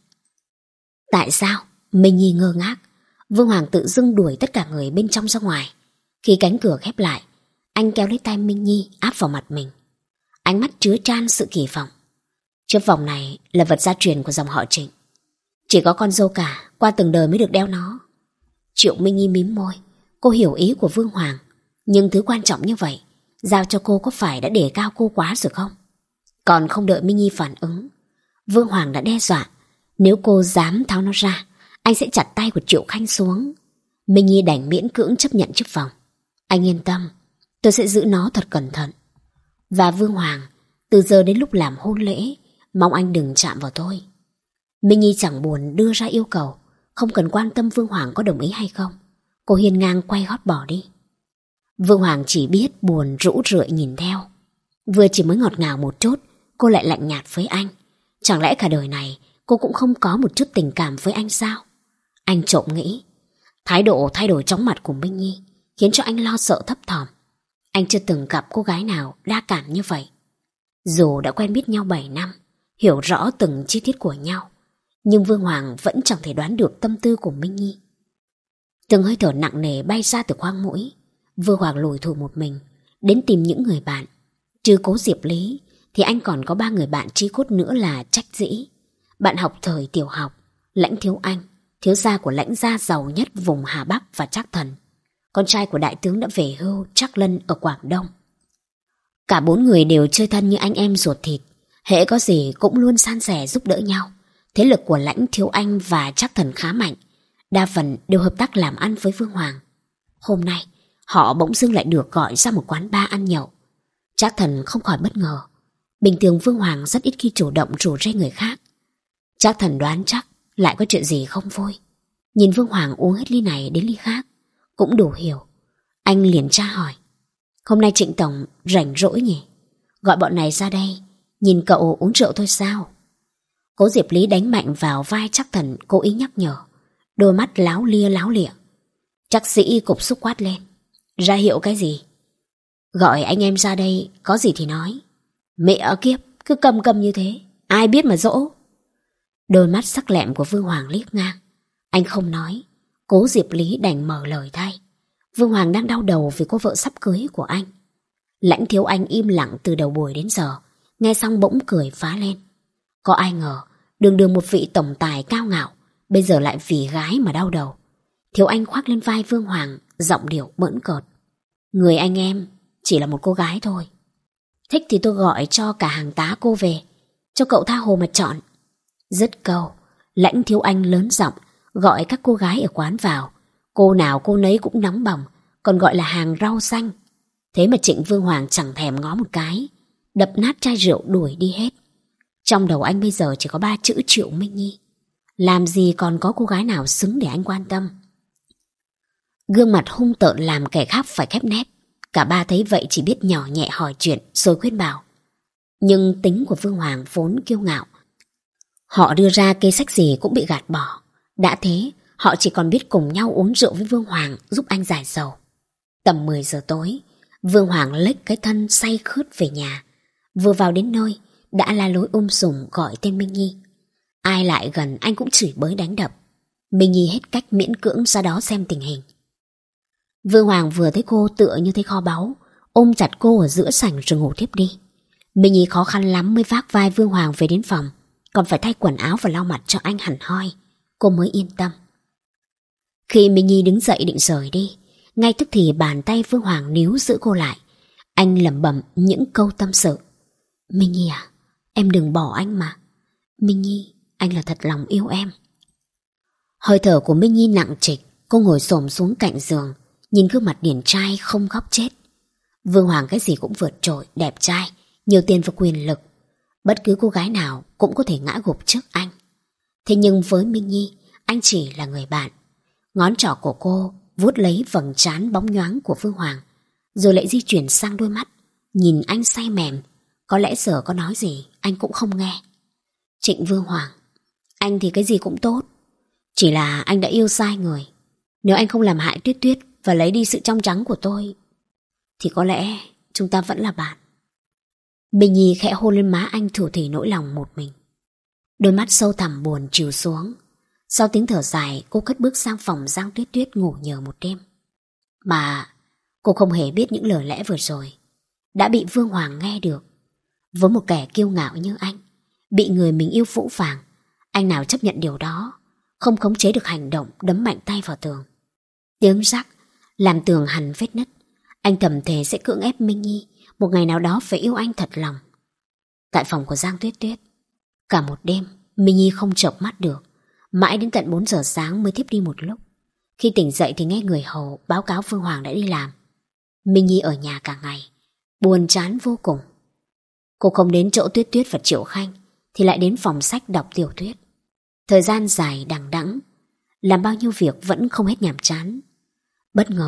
Tại sao? Minh Nhi ngơ ngác. Vương Hoàng tự dưng đuổi tất cả người bên trong ra ngoài. Khi cánh cửa khép lại, anh kéo lấy tay Minh Nhi áp vào mặt mình. Ánh mắt chứa chan sự kỳ vọng. Chiếc vòng này là vật gia truyền của dòng họ Trịnh. Chỉ có con dâu cả qua từng đời mới được đeo nó. Triệu Minh Nhi mím môi. Cô hiểu ý của Vương Hoàng, nhưng thứ quan trọng như vậy giao cho cô có phải đã để cao cô quá rồi không? Còn không đợi Minh Nhi phản ứng, Vương Hoàng đã đe dọa, nếu cô dám tháo nó ra, anh sẽ chặt tay của Triệu Khanh xuống. Minh Nhi đành miễn cưỡng chấp nhận chiếc vòng. Anh yên tâm, tôi sẽ giữ nó thật cẩn thận. Và Vương Hoàng, từ giờ đến lúc làm hôn lễ, mong anh đừng chạm vào tôi. Minh Nhi chẳng buồn đưa ra yêu cầu, không cần quan tâm Vương Hoàng có đồng ý hay không. Cô hiên ngang quay gót bỏ đi. Vương Hoàng chỉ biết buồn rũ rượi nhìn theo. Vừa chỉ mới ngọt ngào một chút, cô lại lạnh nhạt với anh. Chẳng lẽ cả đời này cô cũng không có một chút tình cảm với anh sao? Anh trộm nghĩ. Thái độ thay đổi chóng mặt của Minh Nhi khiến cho anh lo sợ thấp thỏm. Anh chưa từng gặp cô gái nào đa cảm như vậy. Dù đã quen biết nhau bảy năm, hiểu rõ từng chi tiết của nhau, nhưng Vương Hoàng vẫn chẳng thể đoán được tâm tư của Minh Nhi. Từng hơi thở nặng nề bay ra từ khoang mũi, Vương Hoàng lủi thủi một mình đến tìm những người bạn. Trừ Cố Diệp Lý thì anh còn có ba người bạn chí cốt nữa là Trách Dĩ, bạn học thời tiểu học, Lãnh Thiếu Anh, thiếu gia của lãnh gia giàu nhất vùng Hà Bắc, và Trác Thần, con trai của đại tướng đã về hưu Trác Lân ở Quảng Đông. Cả bốn người đều chơi thân như anh em ruột thịt, hễ có gì cũng luôn san sẻ giúp đỡ nhau. Thế lực của Lãnh Thiếu Anh và Trác Thần khá mạnh, đa phần đều hợp tác làm ăn với Vương Hoàng. Hôm nay họ bỗng dưng lại được gọi ra một quán bar ăn nhậu. Trác Thần không khỏi bất ngờ. Bình thường Vương Hoàng rất ít khi chủ động rủ rê người khác. Trác Thần đoán chắc lại có chuyện gì không vui. Nhìn Vương Hoàng uống hết ly này đến ly khác, cũng đủ hiểu. Anh liền tra hỏi: Hôm nay Trịnh Tổng rảnh rỗi nhỉ? Gọi bọn này ra đây, nhìn cậu uống rượu thôi sao? Cố Diệp Lý đánh mạnh vào vai Trác Thần, cố ý nhắc nhở, đôi mắt láo lia láo lịa. Trác Sĩ cục xúc quát lên: Ra hiệu cái gì? Gọi anh em ra đây, có gì thì nói. Mẹ kiếp, cứ cầm cầm như thế, ai biết mà dỗ. Đôi mắt sắc lẹm của Vương Hoàng liếc ngang. Anh không nói, Cố Diệp Lý đành mở lời thay. Vương Hoàng đang đau đầu vì cô vợ sắp cưới của anh. Lãnh Thiếu Anh im lặng từ đầu buổi đến giờ, nghe xong bỗng cười phá lên. Có ai ngờ đường đường một vị tổng tài cao ngạo bây giờ lại vì gái mà đau đầu. Thiếu Anh khoác lên vai Vương Hoàng, giọng điệu bỡn cợt: Người anh em chỉ là một cô gái thôi. Thích thì tôi gọi cho cả hàng tá cô về, cho cậu tha hồ mà chọn. Dứt câu, Lãnh Thiếu Anh lớn giọng gọi các cô gái ở quán vào. Cô nào cô nấy cũng nóng bỏng, còn gọi là hàng rau xanh. Thế mà Trịnh Vương Hoàng chẳng thèm ngó một cái, đập nát chai rượu đuổi đi hết. Trong đầu anh bây giờ chỉ có ba chữ Triệu Minh Nhi. Làm gì còn có cô gái nào xứng để anh quan tâm. Gương mặt hung tợn làm kẻ khác phải khép nép. Cả ba thấy vậy chỉ biết nhỏ nhẹ hỏi chuyện rồi khuyên bảo. Nhưng tính của Vương Hoàng vốn kiêu ngạo, họ đưa ra kế sách gì cũng bị gạt bỏ. Đã thế, họ chỉ còn biết cùng nhau uống rượu với Vương Hoàng giúp anh giải sầu. Tầm mười giờ tối, Vương Hoàng lếch cái thân say khướt về nhà. Vừa vào đến nơi, đã la lối um sùm gọi tên Minh Nhi. Ai lại gần anh cũng chửi bới đánh đập. Minh Nhi hết cách miễn cưỡng ra đó xem tình hình. Vương Hoàng vừa thấy cô tựa như thấy kho báu, ôm chặt cô ở giữa sảnh rồi ngủ tiếp đi. Minh Nhi khó khăn lắm mới vác vai Vương Hoàng về đến phòng, còn phải thay quần áo và lau mặt cho anh hẳn hoi, cô mới yên tâm. Khi Minh Nhi đứng dậy định rời đi, ngay tức thì bàn tay Vương Hoàng níu giữ cô lại. Anh lẩm bẩm những câu tâm sự. Minh Nhi à, em đừng bỏ anh mà. Minh Nhi, anh là thật lòng yêu em. Hơi thở của Minh Nhi nặng trịch, cô ngồi xổm xuống cạnh giường, nhìn gương mặt điển trai không khóc chết. Vương Hoàng cái gì cũng vượt trội, đẹp trai, nhiều tiền và quyền lực. Bất cứ cô gái nào cũng có thể ngã gục trước anh. Thế nhưng với Minh Nhi, anh chỉ là người bạn. Ngón trỏ của cô vuốt lấy vầng trán bóng nhoáng của Vương Hoàng, rồi lại di chuyển sang đôi mắt, nhìn anh say mềm. Có lẽ giờ có nói gì anh cũng không nghe. Trịnh Vương Hoàng, anh thì cái gì cũng tốt, chỉ là anh đã yêu sai người. Nếu anh không làm hại Tuyết Tuyết và lấy đi sự trong trắng của tôi, thì có lẽ chúng ta vẫn là bạn. Minh Nhi khẽ hôn lên má anh, thủ thỉ nỗi lòng một mình. Đôi mắt sâu thẳm buồn trìu xuống. Sau tiếng thở dài, cô cất bước sang phòng Giang Tuyết Tuyết ngủ nhờ một đêm. Mà cô không hề biết những lời lẽ vừa rồi đã bị Vương Hoàng nghe được. Với một kẻ kiêu ngạo như anh, bị người mình yêu phũ phàng, anh nào chấp nhận điều đó, không khống chế được hành động đấm mạnh tay vào tường. Tiếng rắc làm tường hằn vết nứt. Anh thầm thề sẽ cưỡng ép Minh Nhi một ngày nào đó phải yêu anh thật lòng. Tại phòng của Giang Tuyết Tuyết, cả một đêm Minh Nhi không chợp mắt được, mãi đến tận bốn giờ sáng mới thiếp đi một lúc. Khi tỉnh dậy thì nghe người hầu báo cáo Vương Hoàng đã đi làm. Minh Nhi ở nhà cả ngày, buồn chán vô cùng. Cô không đến chỗ Tuyết Tuyết và Triệu Khanh thì lại đến phòng sách đọc tiểu thuyết. Thời gian dài đằng đẵng, làm bao nhiêu việc vẫn không hết nhàm chán. Bất ngờ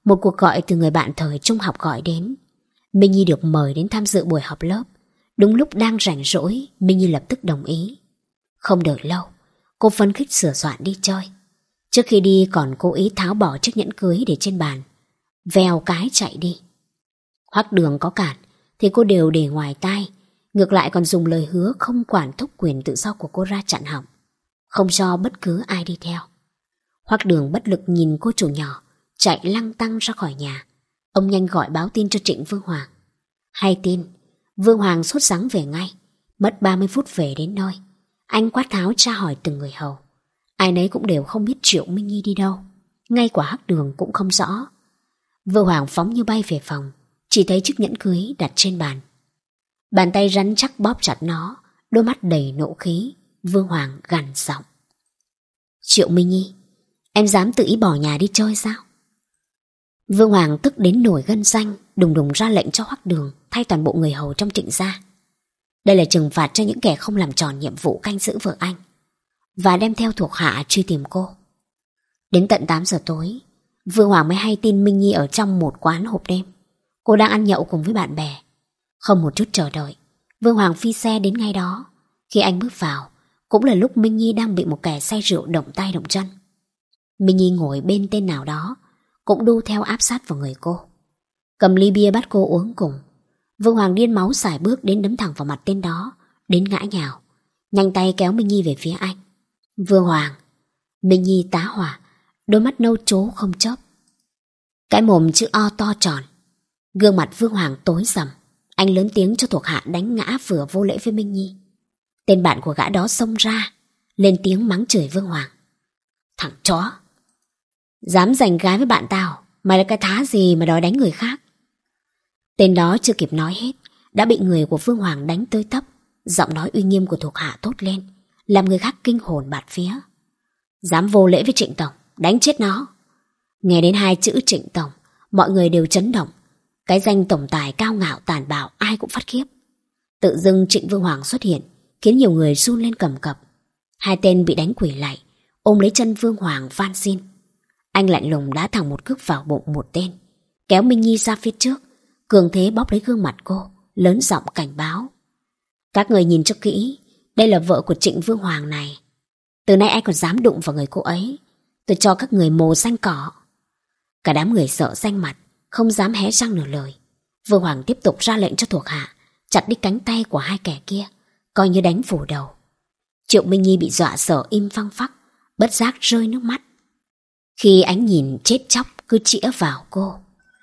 Một cuộc gọi từ người bạn thời trung học gọi đến. Minh Nhi được mời đến tham dự buổi họp lớp. Đúng lúc đang rảnh rỗi, Minh Nhi lập tức đồng ý. Không đợi lâu, cô phấn khích sửa soạn đi chơi. Trước khi đi còn cố ý tháo bỏ chiếc nhẫn cưới để trên bàn, vèo cái chạy đi. Hoắc Đường có cản thì cô đều để ngoài tai, ngược lại còn dùng lời hứa không quản thúc quyền tự do của cô ra chặn họng, không cho bất cứ ai đi theo. Hoắc Đường bất lực nhìn cô chủ nhỏ chạy lăng tăng ra khỏi nhà. Ông nhanh gọi báo tin cho Trịnh Vương Hoàng. Hay tin, Vương Hoàng sốt sắng về ngay, mất ba mươi phút về đến nơi. Anh quát tháo tra hỏi từng người hầu. Ai nấy cũng đều không biết Triệu Minh Nhi đi đâu, ngay quả Hắc Đường cũng không rõ. Vương Hoàng phóng như bay về phòng, chỉ thấy chiếc nhẫn cưới đặt trên bàn. Bàn tay rắn chắc bóp chặt nó, đôi mắt đầy nộ khí. Vương Hoàng gằn giọng: Triệu Minh Nhi, em dám tự ý bỏ nhà đi chơi sao? Vương Hoàng tức đến nổi gân xanh, đùng đùng ra lệnh cho Hoắc Đường thay toàn bộ người hầu trong Trịnh gia. Đây là trừng phạt cho những kẻ không làm tròn nhiệm vụ canh giữ vợ anh, và đem theo thuộc hạ truy tìm cô. Đến tận tám giờ tối, Vương Hoàng mới hay tin Minh Nhi ở trong một quán hộp đêm. Cô đang ăn nhậu cùng với bạn bè. Không một chút chờ đợi, Vương Hoàng phi xe đến ngay đó. Khi anh bước vào, cũng là lúc Minh Nhi đang bị một kẻ say rượu động tay động chân. Minh Nhi ngồi bên tên nào đó, cũng đu theo áp sát vào người cô, cầm ly bia bắt cô uống cùng. Vương Hoàng điên máu sải bước đến đấm thẳng vào mặt tên đó, đến ngã nhào, nhanh tay kéo Minh Nhi về phía anh. Vương Hoàng. Minh Nhi tá hỏa, đôi mắt nâu trố không chớp, cái mồm chữ O to tròn. Gương mặt Vương Hoàng tối sầm. Anh lớn tiếng cho thuộc hạ đánh ngã vừa vô lễ với Minh Nhi. Tên bạn của gã đó xông ra, lên tiếng mắng chửi Vương Hoàng: Thằng chó, dám giành gái với bạn tao, mày là cái thá gì mà đòi đánh người khác? Tên đó chưa kịp nói hết, đã bị người của Vương Hoàng đánh tới tấp. Giọng nói uy nghiêm của thuộc hạ thốt lên, làm người khác kinh hồn bạt phía: Dám vô lễ với Trịnh Tổng, đánh chết nó! Nghe đến hai chữ Trịnh Tổng, mọi người đều chấn động. Cái danh tổng tài cao ngạo tàn bạo ai cũng phát khiếp. Tự dưng Trịnh Vương Hoàng xuất hiện, khiến nhiều người run lên cầm cập. Hai tên bị đánh quỳ lạy, ôm lấy chân Vương Hoàng van xin. Anh lạnh lùng đá thẳng một cước vào bụng một tên, kéo Minh Nhi ra phía trước, cường thế bóp lấy gương mặt cô, lớn giọng cảnh báo: Các người nhìn cho kỹ, đây là vợ của Trịnh Vương Hoàng này. Từ nay ai còn dám đụng vào người cô ấy, tôi cho các người mồ xanh cỏ. Cả đám người sợ xanh mặt, không dám hé răng nửa lời. Vương Hoàng tiếp tục ra lệnh cho thuộc hạ chặt đi cánh tay của hai kẻ kia, coi như đánh phủ đầu. Triệu Minh Nhi bị dọa sợ im phăng phắc, bất giác rơi nước mắt, khi ánh nhìn chết chóc cứ chĩa vào cô.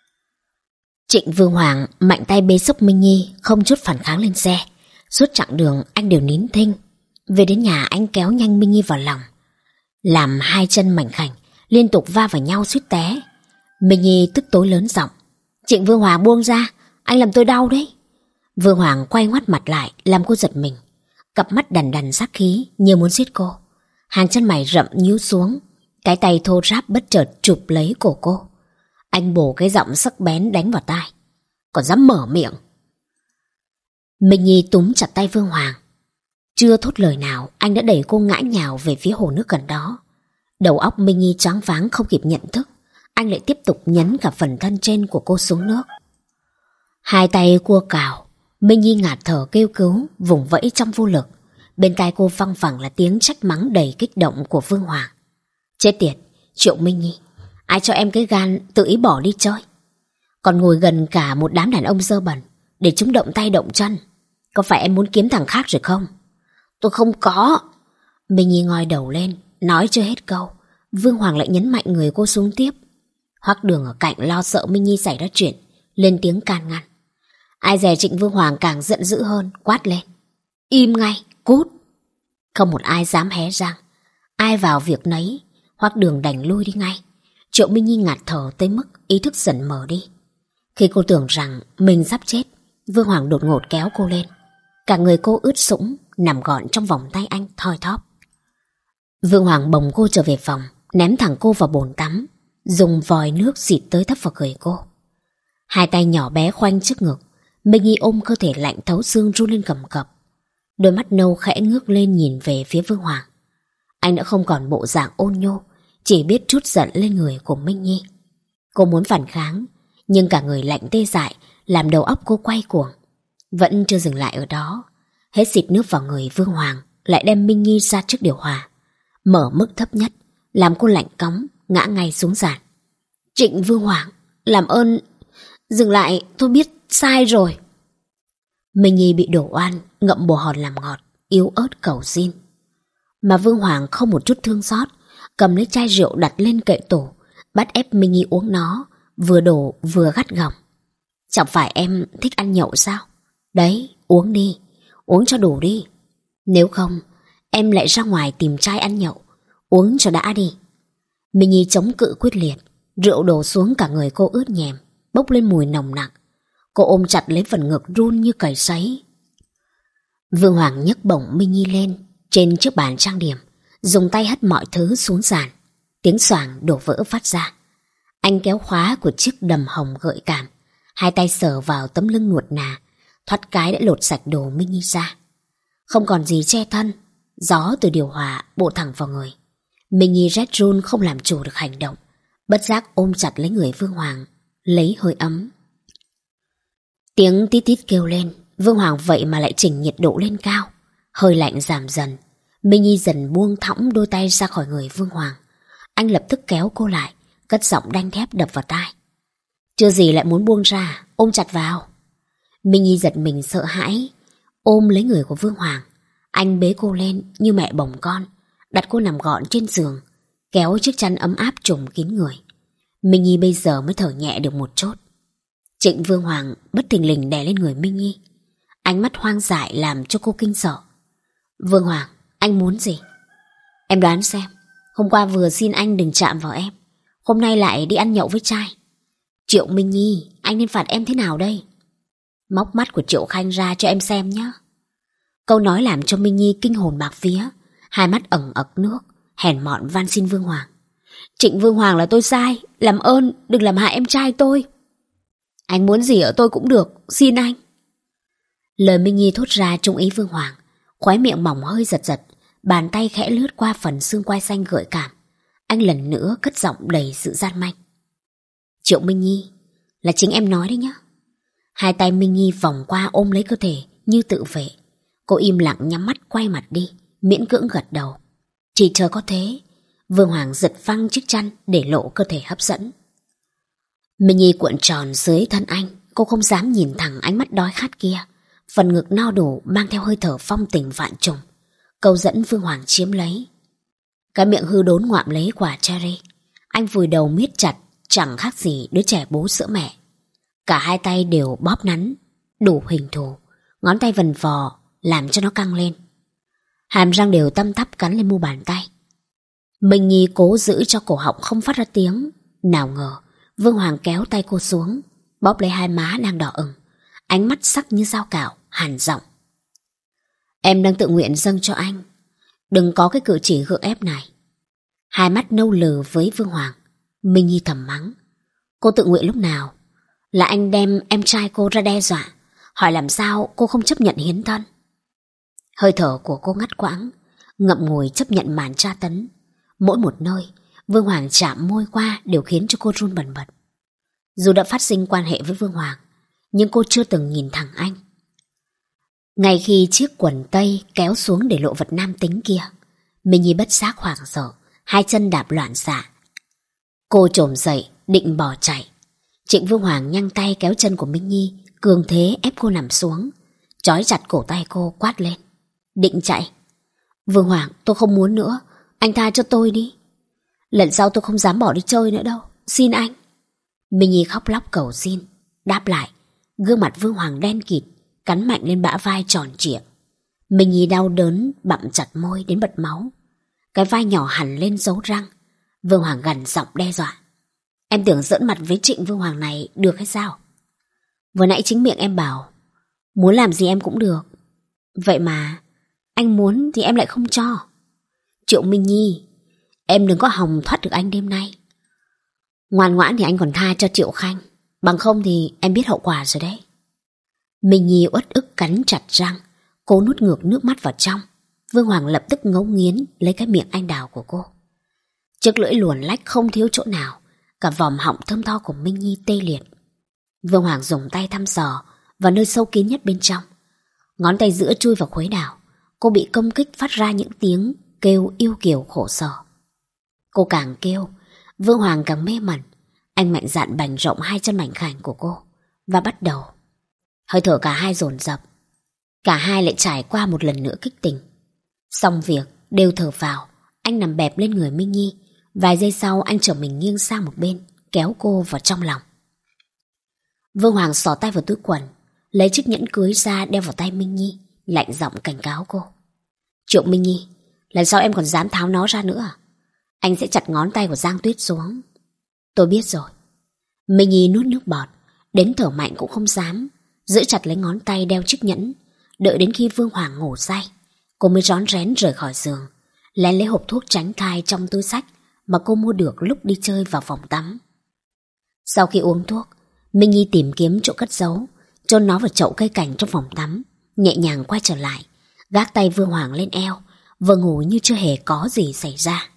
Trịnh Vương Hoàng mạnh tay bế xốc Minh Nhi, không chút phản kháng lên xe. Suốt chặng đường anh đều nín thinh. Về đến nhà anh kéo nhanh Minh Nhi vào lòng, làm hai chân mảnh khảnh liên tục va vào nhau suýt té. Minh Nhi tức tối lớn giọng: Trịnh Vương Hoàng buông ra, anh làm tôi đau đấy. Vương Hoàng quay ngoắt mặt lại, làm cô giật mình. Cặp mắt đằn đằn sát khí như muốn giết cô. Hàng chân mày rậm nhíu xuống, cái tay thô ráp bất chợt chụp lấy cổ cô. Anh bổ cái giọng sắc bén đánh vào tai: Còn dám mở miệng! Minh Nhi túm chặt tay Vương Hoàng. Chưa thốt lời nào, anh đã đẩy cô ngã nhào về phía hồ nước gần đó. Đầu óc Minh Nhi choáng váng không kịp nhận thức, anh lại tiếp tục nhấn cả phần thân trên của cô xuống nước. Hai tay cua cào, Minh Nhi ngạt thở kêu cứu, vùng vẫy trong vô lực. Bên tai cô văng vẳng là tiếng trách mắng đầy kích động của Vương Hoàng: Chết tiệt, Triệu Minh Nhi, ai cho em cái gan tự ý bỏ đi chơi? Còn ngồi gần cả một đám đàn ông dơ bẩn để chúng động tay động chân. Có phải em muốn kiếm thằng khác rồi không? Tôi không có. Minh Nhi ngoi đầu lên, nói chưa hết câu, Vương Hoàng lại nhấn mạnh người cô xuống tiếp. Hoắc Đường ở cạnh lo sợ Minh Nhi xảy ra chuyện, lên tiếng can ngăn. Ai dè Trịnh Vương Hoàng càng giận dữ hơn, quát lên: Im ngay, cút! Không một ai dám hé răng, ai vào việc nấy. Hoắc Đường đành lui đi ngay. Triệu Minh Nhi ngạt thở tới mức ý thức dần mờ đi. Khi cô tưởng rằng mình sắp chết, Vương Hoàng đột ngột kéo cô lên. Cả người cô ướt sũng, nằm gọn trong vòng tay anh thoi thóp. Vương Hoàng bồng cô trở về phòng, ném thẳng cô vào bồn tắm, dùng vòi nước xịt tới thấp vào người cô. Hai tay nhỏ bé khoanh trước ngực, Minh Nhi ôm cơ thể lạnh thấu xương run lên cầm cập. Đôi mắt nâu khẽ ngước lên nhìn về phía Vương Hoàng. Anh đã không còn bộ dạng ôn nhô, chỉ biết trút giận lên người của Minh Nhi. Cô muốn phản kháng, nhưng cả người lạnh tê dại làm đầu óc cô quay cuồng. Vẫn chưa dừng lại ở đó, hết xịt nước vào người Vương Hoàng, lại đem Minh Nhi ra trước điều hòa, mở mức thấp nhất, làm cô lạnh cóng, ngã ngay xuống sàn. Trịnh Vương Hoàng, làm ơn, dừng lại, tôi biết sai rồi. Minh Nhi bị đổ oan, ngậm bồ hòn làm ngọt, yếu ớt cầu xin. Mà Vương Hoàng không một chút thương xót, cầm lấy chai rượu đặt lên kệ tủ, bắt ép Minh Nhi uống nó, vừa đổ vừa gắt gỏng. Chẳng phải em thích ăn nhậu sao? Đấy, uống đi, uống cho đủ đi. Nếu không, em lại ra ngoài tìm trai ăn nhậu, uống cho đã đi. Minh Nhi chống cự quyết liệt, rượu đổ xuống cả người cô ướt nhèm, bốc lên mùi nồng nặc. Cô ôm chặt lấy phần ngực run như cầy sấy. Vương Hoàng nhấc bổng Minh Nhi lên trên chiếc bàn trang điểm, dùng tay hất mọi thứ xuống sàn. Tiếng xoảng đổ vỡ phát ra. Anh kéo khóa của chiếc đầm hồng gợi cảm, hai tay sờ vào tấm lưng nuột nà, thoát cái đã lột sạch đồ Minh Nhi ra. Không còn gì che thân, gió từ điều hòa bổ thẳng vào người. Minh Nhi rét run không làm chủ được hành động, bất giác ôm chặt lấy người Vương Hoàng, lấy hơi ấm. Tiếng tít tít kêu lên, Vương Hoàng vậy mà lại chỉnh nhiệt độ lên cao. Hơi lạnh giảm dần, Minh Nhi dần buông thõng đôi tay ra khỏi người Vương Hoàng. Anh lập tức kéo cô lại, cất giọng đanh thép đập vào tai. Chưa gì lại muốn buông ra, ôm chặt vào. Minh Nhi giật mình sợ hãi, ôm lấy người của Vương Hoàng. Anh bế cô lên như mẹ bồng con, đặt cô nằm gọn trên giường, kéo chiếc chăn ấm áp trùm kín người. Minh Nhi bây giờ mới thở nhẹ được một chút. Trịnh Vương Hoàng bất thình lình đè lên người Minh Nhi, ánh mắt hoang dại làm cho cô kinh sợ. Vương Hoàng, anh muốn gì? Em đoán xem, hôm qua vừa xin anh đừng chạm vào em, hôm nay lại đi ăn nhậu với trai. Triệu Minh Nhi, anh nên phạt em thế nào đây? Móc mắt của Triệu Khanh ra cho em xem nhé. Câu nói làm cho Minh Nhi kinh hồn bạc vía, hai mắt ẩn ực nước, hèn mọn van xin Vương Hoàng. Trịnh Vương Hoàng, là tôi sai, làm ơn đừng làm hại em trai tôi. Anh muốn gì ở tôi cũng được, xin anh. Lời Minh Nhi thốt ra trung ý Vương Hoàng, khóe miệng mỏng hơi giật giật, bàn tay khẽ lướt qua phần xương quai xanh gợi cảm. Anh lần nữa cất giọng đầy sự gian manh. Triệu Minh Nhi, là chính em nói đấy nhá. Hai tay Minh Nhi vòng qua ôm lấy cơ thể như tự vệ. Cô im lặng nhắm mắt quay mặt đi, miễn cưỡng gật đầu. Chỉ chờ có thế, Vương Hoàng giật phăng chiếc chăn để lộ cơ thể hấp dẫn. Minh Nhi cuộn tròn dưới thân anh, cô không dám nhìn thẳng ánh mắt đói khát kia. Phần ngực no đủ mang theo hơi thở phong tình vạn trùng, câu dẫn Vương Hoàng chiếm lấy. Cái miệng hư đốn ngoạm lấy quả cherry, anh vùi đầu miết chặt, chẳng khác gì đứa trẻ bú sữa mẹ. Cả hai tay đều bóp nắn, đủ hình thù, ngón tay vần vò làm cho nó căng lên. Hàm răng đều tăm tắp cắn lên mu bàn tay. Minh Nhi cố giữ cho cổ họng không phát ra tiếng. Nào ngờ Vương Hoàng kéo tay cô xuống, bóp lấy hai má đang đỏ ửng, ánh mắt sắc như dao cạo, hàn giọng. Em đang tự nguyện dâng cho anh, đừng có cái cử chỉ gượng ép này. Hai mắt nâu lừ với Vương Hoàng, Minh Nhi thầm mắng. Cô tự nguyện lúc nào? Là anh đem em trai cô ra đe dọa, hỏi làm sao cô không chấp nhận hiến thân. Hơi thở của cô ngắt quãng, ngậm ngùi chấp nhận màn tra tấn. Mỗi một nơi Vương Hoàng chạm môi qua đều khiến cho cô run bần bật. Dù đã phát sinh quan hệ với Vương Hoàng, nhưng cô chưa từng nhìn thẳng anh. Ngay khi chiếc quần tây kéo xuống để lộ vật nam tính kia, Minh Nhi bất giác hoảng sợ, hai chân đạp loạn xạ. Cô chồm dậy định bỏ chạy. Trịnh Vương Hoàng nhanh tay kéo chân của Minh Nhi, cường thế ép cô nằm xuống, trói chặt cổ tay cô, quát lên. Định chạy? Vương Hoàng, tôi không muốn nữa, anh tha cho tôi đi. Lần sau tôi không dám bỏ đi chơi nữa đâu, xin anh. Minh Nhi khóc lóc cầu xin. Đáp lại, gương mặt Vương Hoàng đen kịt, cắn mạnh lên bả vai tròn trịa. Minh Nhi đau đớn bặm chặt môi đến bật máu. Cái vai nhỏ hẳn lên dấu răng. Vương Hoàng gằn giọng đe dọa. Em tưởng giỡn mặt với Trịnh Vương Hoàng này được hay sao? Vừa nãy chính miệng em bảo muốn làm gì em cũng được. Vậy mà anh muốn thì em lại không cho. Triệu Minh Nhi, em đừng có hòng thoát được anh đêm nay. Ngoan ngoãn thì anh còn tha cho Triệu Khanh, bằng không thì em biết hậu quả rồi đấy. Minh Nhi uất ức cắn chặt răng, cố nuốt ngược nước mắt vào trong. Vương Hoàng lập tức ngấu nghiến lấy cái miệng anh đào của cô. Chiếc lưỡi luồn lách không thiếu chỗ nào, Cả vòm họng thơm tho của Minh Nhi tê liệt. Vương Hoàng dùng tay thăm dò vào nơi sâu kín nhất bên trong. Ngón tay giữa chui vào khuấy đảo. Cô bị công kích phát ra những tiếng kêu yêu kiều khổ sở. Cô càng kêu, Vương Hoàng càng mê mẩn. Anh mạnh dạn bành rộng hai chân mảnh khảnh của cô và bắt đầu. Hơi thở cả hai dồn dập. Cả hai lại trải qua một lần nữa kích tình. Xong việc, đều thở vào, anh nằm bẹp lên người Minh Nhi. Vài giây sau anh trở mình nghiêng sang một bên, kéo cô vào trong lòng. Vương Hoàng xỏ tay vào túi quần, lấy chiếc nhẫn cưới ra đeo vào tay Minh Nhi, lạnh giọng cảnh cáo cô. Triệu Minh Nhi, lần sau em còn dám tháo nó ra nữa à? Anh sẽ chặt ngón tay của Giang Tuyết xuống. Tôi biết rồi. Minh Nhi nuốt nước bọt, đến thở mạnh cũng không dám, giữ chặt lấy ngón tay đeo chiếc nhẫn. Đợi đến khi Vương Hoàng ngủ say, cô mới rón rén rời khỏi giường, lén lấy hộp thuốc tránh thai trong túi xách mà cô mua được lúc đi chơi vào phòng tắm. Sau khi uống thuốc, Minh Nhi tìm kiếm chỗ cất giấu, chôn nó vào chậu cây cảnh trong phòng tắm, nhẹ nhàng quay trở lại, gác tay Vương Hoàng lên eo, vừa ngủ như chưa hề có gì xảy ra.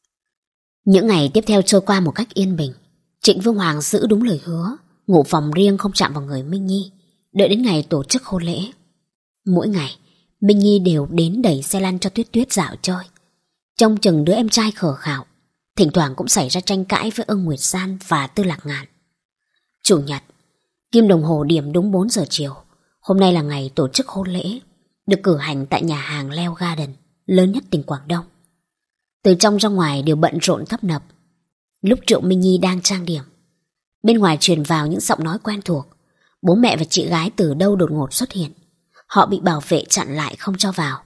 Những ngày tiếp theo trôi qua một cách yên bình. Trịnh Vương Hoàng giữ đúng lời hứa, ngủ phòng riêng không chạm vào người Minh Nhi, đợi đến ngày tổ chức hôn lễ. Mỗi ngày, Minh Nhi đều đến đẩy xe lăn cho Tuyết Tuyết dạo chơi. Trông chừng đứa em trai khờ khạo, thỉnh thoảng cũng xảy ra tranh cãi với Ưng Nguyệt San và Tư Lạc Ngạn. Chủ nhật, kim đồng hồ điểm đúng bốn giờ chiều. Hôm nay là ngày tổ chức hôn lễ, được cử hành tại nhà hàng Leo Garden, lớn nhất tỉnh Quảng Đông. Từ trong ra ngoài đều bận rộn tấp nập. Lúc Triệu Minh Nhi đang trang điểm, bên ngoài truyền vào những giọng nói quen thuộc. Bố mẹ và chị gái từ đâu đột ngột xuất hiện. Họ bị bảo vệ chặn lại không cho vào.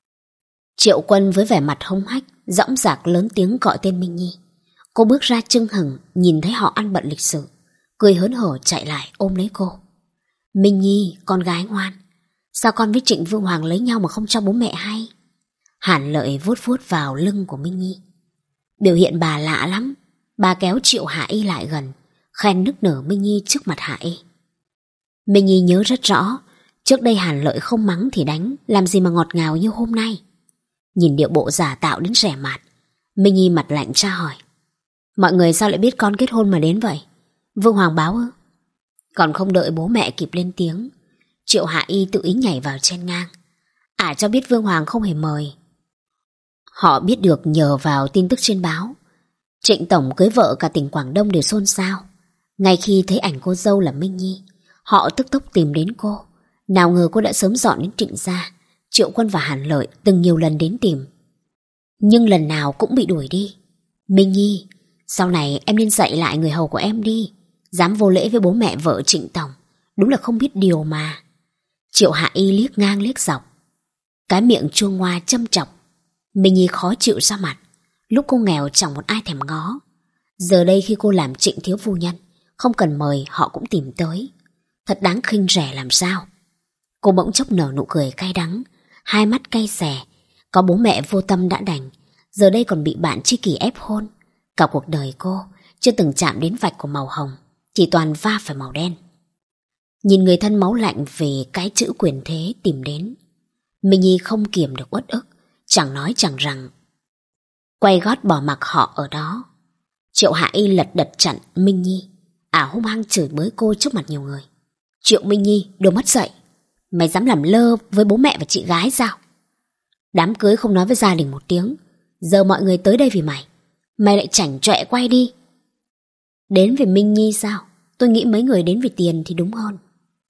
Triệu Quân với vẻ mặt hống hách, dõng dạc lớn tiếng gọi tên Minh Nhi. Cô bước ra chưng hửng, nhìn thấy họ ăn bận lịch sự, cười hớn hở chạy lại ôm lấy cô. Minh Nhi, con gái ngoan, sao con với Trịnh Vương Hoàng lấy nhau mà không cho bố mẹ hay? Hàn Lợi vuốt vuốt vào lưng của Minh Nhi. Biểu hiện bà lạ lắm. Bà kéo Triệu Hạ Y lại gần, khen nức nở Minh Nhi trước mặt Hạ Y. Minh Nhi nhớ rất rõ, trước đây Hàn Lợi không mắng thì đánh, làm gì mà ngọt ngào như hôm nay. Nhìn điệu bộ giả tạo đến rẻ mạt, Minh Nhi mặt lạnh tra hỏi. Mọi người sao lại biết con kết hôn mà đến vậy? Vương Hoàng báo ư? Còn không đợi bố mẹ kịp lên tiếng, Triệu Hạ Y tự ý nhảy vào chen ngang. Ả cho biết Vương Hoàng không hề mời. Họ biết được nhờ vào tin tức trên báo. Trịnh Tổng cưới vợ cả tỉnh Quảng Đông đều xôn xao. Ngay khi thấy ảnh cô dâu là Minh Nhi, họ tức tốc tìm đến cô. Nào ngờ cô đã sớm dọn đến Trịnh gia. Triệu Quân và Hàn Lợi từng nhiều lần đến tìm, nhưng lần nào cũng bị đuổi đi. Minh Nhi, sau này em nên dạy lại người hầu của em đi. Dám vô lễ với bố mẹ vợ Trịnh Tổng, đúng là không biết điều mà. Triệu Hạ Y liếc ngang liếc dọc, cái miệng chua ngoa châm chọc. Minh Nhi khó chịu ra mặt. Lúc cô nghèo chẳng một ai thèm ngó, giờ đây khi cô làm Trịnh thiếu phu nhân, không cần mời họ cũng tìm tới. Thật đáng khinh rẻ làm sao. Cô bỗng chốc nở nụ cười cay đắng, hai mắt cay xè. Có bố mẹ vô tâm đã đành, giờ đây còn bị bạn tri kỷ ép hôn. Cả cuộc đời cô chưa từng chạm đến vạch của màu hồng, chỉ toàn va phải màu đen. Nhìn người thân máu lạnh về cái chữ quyền thế tìm đến, Minh Nhi không kiềm được uất ức, chẳng nói chẳng rằng, quay gót bỏ mặc họ ở đó. Triệu Hạ Y lật đật chặn Minh Nhi. Ả hung hăng chửi bới cô trước mặt nhiều người. Triệu Minh Nhi, đồ mất dạy, mày dám làm lơ với bố mẹ và chị gái sao? Đám cưới không nói với gia đình một tiếng, giờ mọi người tới đây vì mày, mày lại chảnh chọe quay đi. Đến vì Minh Nhi sao? Tôi nghĩ mấy người đến vì tiền thì đúng hơn.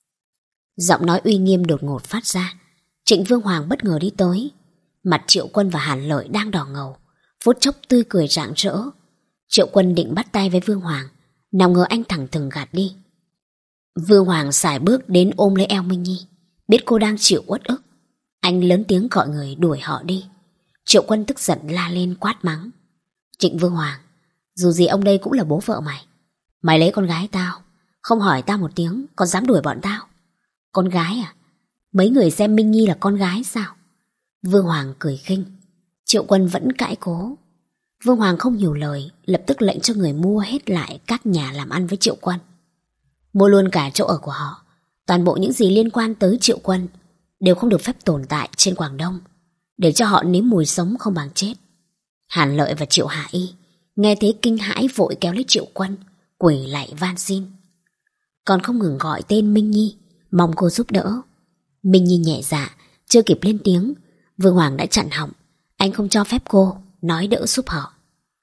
Giọng nói uy nghiêm đột ngột phát ra. Trịnh Vương Hoàng bất ngờ đi tới. Mặt Triệu Quân và Hàn Lợi đang đỏ ngầu, phút chốc tươi cười rạng rỡ. Triệu Quân định bắt tay với Vương Hoàng, nào ngờ anh thẳng thừng gạt đi. Vương Hoàng sải bước đến ôm lấy eo Minh Nhi. Biết cô đang chịu uất ức, anh lớn tiếng gọi người đuổi họ đi. Triệu Quân tức giận la lên quát mắng. Trịnh Vương Hoàng, dù gì ông đây cũng là bố vợ mày. Mày lấy con gái tao, không hỏi tao một tiếng, còn dám đuổi bọn tao. Con gái à? Mấy người xem Minh Nhi là con gái sao? Vương Hoàng cười khinh. Triệu Quân vẫn cãi cố. Vương Hoàng không nhiều lời, lập tức lệnh cho người mua hết lại các nhà làm ăn với Triệu Quân. Mua luôn cả chỗ ở của họ. Toàn bộ những gì liên quan tới Triệu Quân đều không được phép tồn tại trên Quảng Đông, để cho họ nếm mùi sống không bằng chết. Hàn Lợi và Triệu Hạ Y nghe thấy kinh hãi vội kéo lấy Triệu Quân, quỳ lại van xin. Còn không ngừng gọi tên Minh Nhi, mong cô giúp đỡ. Minh Nhi nhẹ dạ, chưa kịp lên tiếng, Vương Hoàng đã chặn họng. Anh không cho phép cô nói đỡ giúp họ.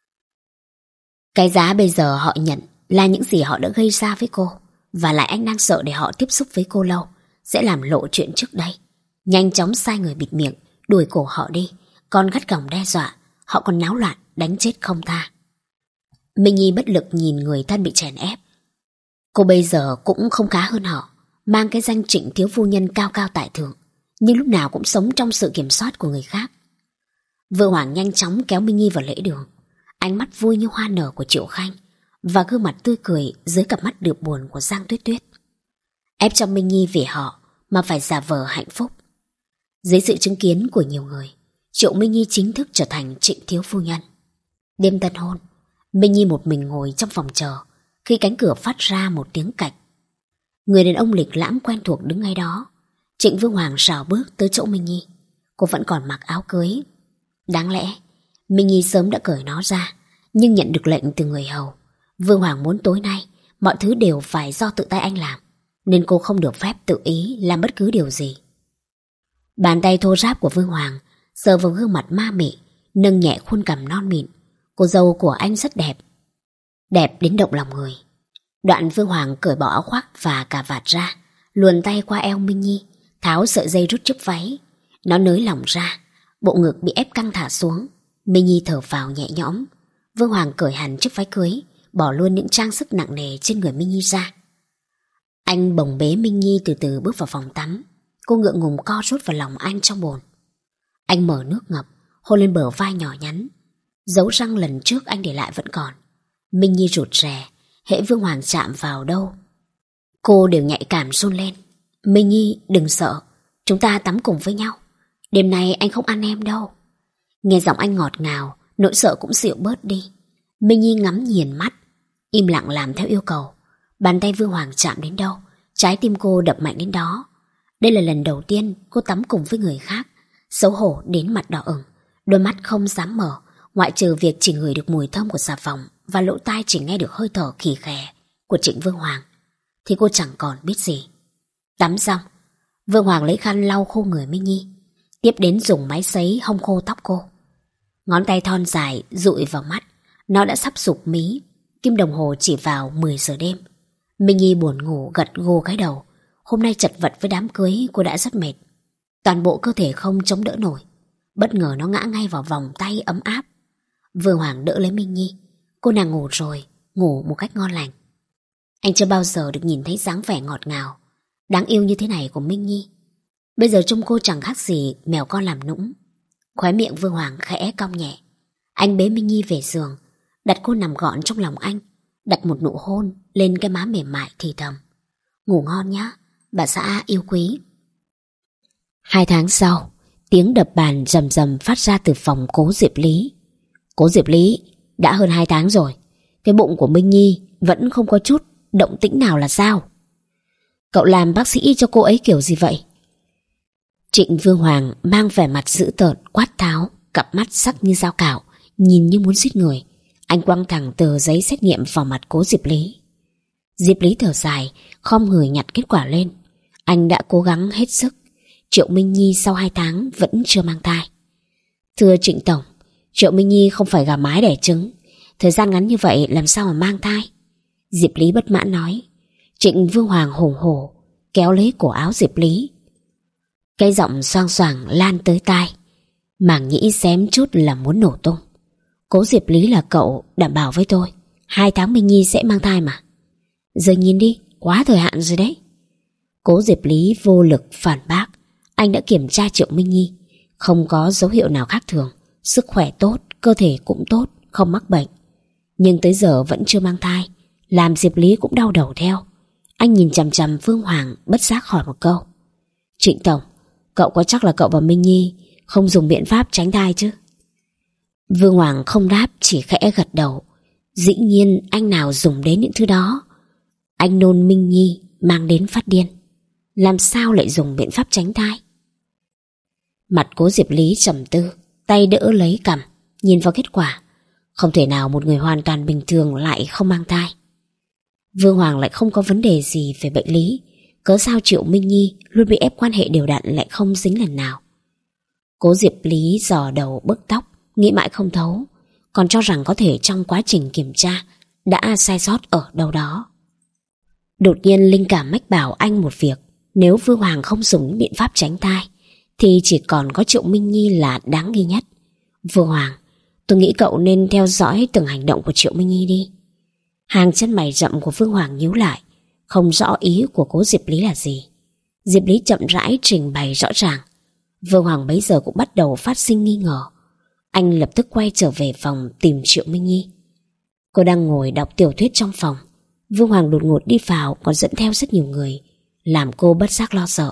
Cái giá bây giờ họ nhận là những gì họ đã gây ra với cô, và lại anh đang sợ để họ tiếp xúc với cô lâu sẽ làm lộ chuyện trước đây. Nhanh chóng sai người bịt miệng, đuổi cổ họ đi, còn gắt gỏng đe dọa, họ còn náo loạn đánh chết không tha. Minh Nhi bất lực nhìn người thân bị chèn ép. Cô bây giờ cũng không khá hơn họ, mang cái danh Trịnh thiếu phu nhân cao cao tại thượng, nhưng lúc nào cũng sống trong sự kiểm soát của người khác. Vương Hoàng nhanh chóng kéo Minh Nhi vào lễ đường, ánh mắt vui như hoa nở của Triệu Khanh và gương mặt tươi cười dưới cặp mắt đượm buồn của Giang Tuyết Tuyết. Ép cho Minh Nhi vì họ mà phải giả vờ hạnh phúc. Dưới sự chứng kiến của nhiều người, Triệu Minh Nhi chính thức trở thành Trịnh thiếu phu nhân. Đêm tân hôn, Minh Nhi một mình ngồi trong phòng chờ, khi cánh cửa phát ra một tiếng cạch. Người đàn ông lịch lãm quen thuộc đứng ngay đó. Trịnh Vương Hoàng rảo bước tới chỗ Minh Nhi. Cô vẫn còn mặc áo cưới. Đáng lẽ Minh Nhi sớm đã cởi nó ra, nhưng nhận được lệnh từ người hầu. Vương Hoàng muốn tối nay mọi thứ đều phải do tự tay anh làm, nên cô không được phép tự ý làm bất cứ điều gì. Bàn tay thô ráp của Vương Hoàng sờ vào gương mặt ma mị, nâng nhẹ khuôn cằm non mịn. Cô dâu của anh rất đẹp, đẹp đến động lòng người. Đoạn Vương Hoàng cởi bỏ áo khoác và cà vạt ra, luồn tay qua eo Minh Nhi, tháo sợi dây rút trước váy. Nó nới lỏng ra, bộ ngực bị ép căng thả xuống. Minh Nhi thở phào nhẹ nhõm. Vương Hoàng cởi hẳn chiếc váy cưới, bỏ luôn những trang sức nặng nề trên người Minh Nhi ra. Anh bồng bế Minh Nhi từ từ bước vào phòng tắm. Cô ngượng ngùng co rút vào lòng anh trong bồn. Anh mở nước ngập, hôn lên bờ vai nhỏ nhắn. Dấu răng lần trước anh để lại vẫn còn. Minh Nhi rụt rè, hễ Vương Hoàng chạm vào đâu cô đều nhạy cảm run lên. Minh Nhi đừng sợ, chúng ta tắm cùng với nhau. Đêm nay anh không ăn em đâu. Nghe giọng anh ngọt ngào, nỗi sợ cũng dịu bớt đi. Minh Nhi ngắm nhìn mắt, im lặng làm theo yêu cầu. Bàn tay Vương Hoàng chạm đến đâu, trái tim cô đập mạnh đến đó. Đây là lần đầu tiên cô tắm cùng với người khác. Xấu hổ đến mặt đỏ ửng, đôi mắt không dám mở, ngoại trừ việc chỉ ngửi được mùi thơm của xà phòng và lỗ tai chỉ nghe được hơi thở khì khè của Trịnh Vương Hoàng, thì cô chẳng còn biết gì. Tắm xong, Vương Hoàng lấy khăn lau khô người Minh Nhi, tiếp đến dùng máy sấy hong khô tóc cô. Ngón tay thon dài dụi vào mắt, nó đã sắp sụp mí. Kim đồng hồ chỉ vào mười giờ đêm. Minh Nhi buồn ngủ gật gù cái đầu. Hôm nay chật vật với đám cưới, cô đã rất mệt, toàn bộ cơ thể không chống đỡ nổi. Bất ngờ nó ngã ngay vào vòng tay ấm áp. Vương Hoàng đỡ lấy Minh Nhi. Cô nàng ngủ rồi, ngủ một cách ngon lành. Anh chưa bao giờ được nhìn thấy dáng vẻ ngọt ngào, đáng yêu như thế này của Minh Nhi. Bây giờ trông cô chẳng khác gì mèo con làm nũng. Khóe miệng Vương Hoàng khẽ cong nhẹ. Anh bế Minh Nhi về giường, đặt cô nằm gọn trong lòng anh, đặt một nụ hôn lên cái má mềm mại thì thầm: ngủ ngon nhá, bà xã yêu quý. Hai tháng sau, tiếng đập bàn rầm rầm phát ra từ phòng cố Diệp Lý. Cố Diệp Lý, đã hơn hai tháng rồi, cái bụng của Minh Nhi vẫn không có chút động tĩnh nào là sao? Cậu làm bác sĩ cho cô ấy kiểu gì vậy? Trịnh Vương Hoàng mang vẻ mặt dữ tợn quát tháo, cặp mắt sắc như dao cạo, nhìn như muốn giết người. Anh quăng thẳng tờ giấy xét nghiệm vào mặt cố Diệp Lý. Diệp Lý thở dài, khom người nhặt kết quả lên. Anh đã cố gắng hết sức. Triệu Minh Nhi sau hai tháng vẫn chưa mang thai. Thưa Trịnh Tổng, Triệu Minh Nhi không phải gà mái đẻ trứng, thời gian ngắn như vậy làm sao mà mang thai? Diệp Lý bất mãn nói. Trịnh Vương Hoàng hùng hổ kéo lấy cổ áo Diệp Lý. Cái giọng xoang xoảng lan tới tai, màng nhĩ xém chút là muốn nổ tung. Cố Diệp Lý là cậu đảm bảo với tôi hai tháng Minh Nhi sẽ mang thai mà. Giờ nhìn đi, quá thời hạn rồi đấy. Cố Diệp Lý vô lực phản bác. Anh đã kiểm tra Triệu Minh Nhi, không có dấu hiệu nào khác thường, sức khỏe tốt, cơ thể cũng tốt, không mắc bệnh. Nhưng tới giờ vẫn chưa mang thai, làm Diệp Lý cũng đau đầu theo. Anh nhìn chằm chằm Vương Hoàng, bất giác hỏi một câu: Trịnh Tổng, cậu có chắc là cậu và Minh Nhi không dùng biện pháp tránh thai chứ? Vương Hoàng không đáp, chỉ khẽ gật đầu. Dĩ nhiên anh nào dùng đến những thứ đó. Anh nôn Minh Nhi mang đến phát điên, làm sao lại dùng biện pháp tránh thai? Mặt cố Diệp Lý trầm tư, tay đỡ lấy cằm, nhìn vào kết quả. Không thể nào một người hoàn toàn bình thường lại không mang thai. Vương Hoàng lại không có vấn đề gì về bệnh lý, cớ sao Triệu Minh Nhi luôn bị ép quan hệ đều đặn lại không dính lần nào. Cố Diệp Lý dò đầu bứt tóc, nghĩ mãi không thấu, còn cho rằng có thể trong quá trình kiểm tra đã sai sót ở đâu đó. Đột nhiên linh cảm mách bảo anh một việc, nếu Vương Hoàng không dùng những biện pháp tránh thai thì chỉ còn có Triệu Minh Nhi là đáng nghi nhất. Vương Hoàng, tôi nghĩ cậu nên theo dõi từng hành động của Triệu Minh Nhi đi. Hàng chân mày rậm của Vương Hoàng nhíu lại, không rõ ý của Cố Diệp Lý là gì. Diệp Lý chậm rãi trình bày rõ ràng. Vương Hoàng bấy giờ cũng bắt đầu phát sinh nghi ngờ. Anh lập tức quay trở về phòng tìm Triệu Minh Nhi. Cô đang ngồi đọc tiểu thuyết trong phòng. Vương Hoàng đột ngột đi vào, còn dẫn theo rất nhiều người, làm cô bất giác lo sợ.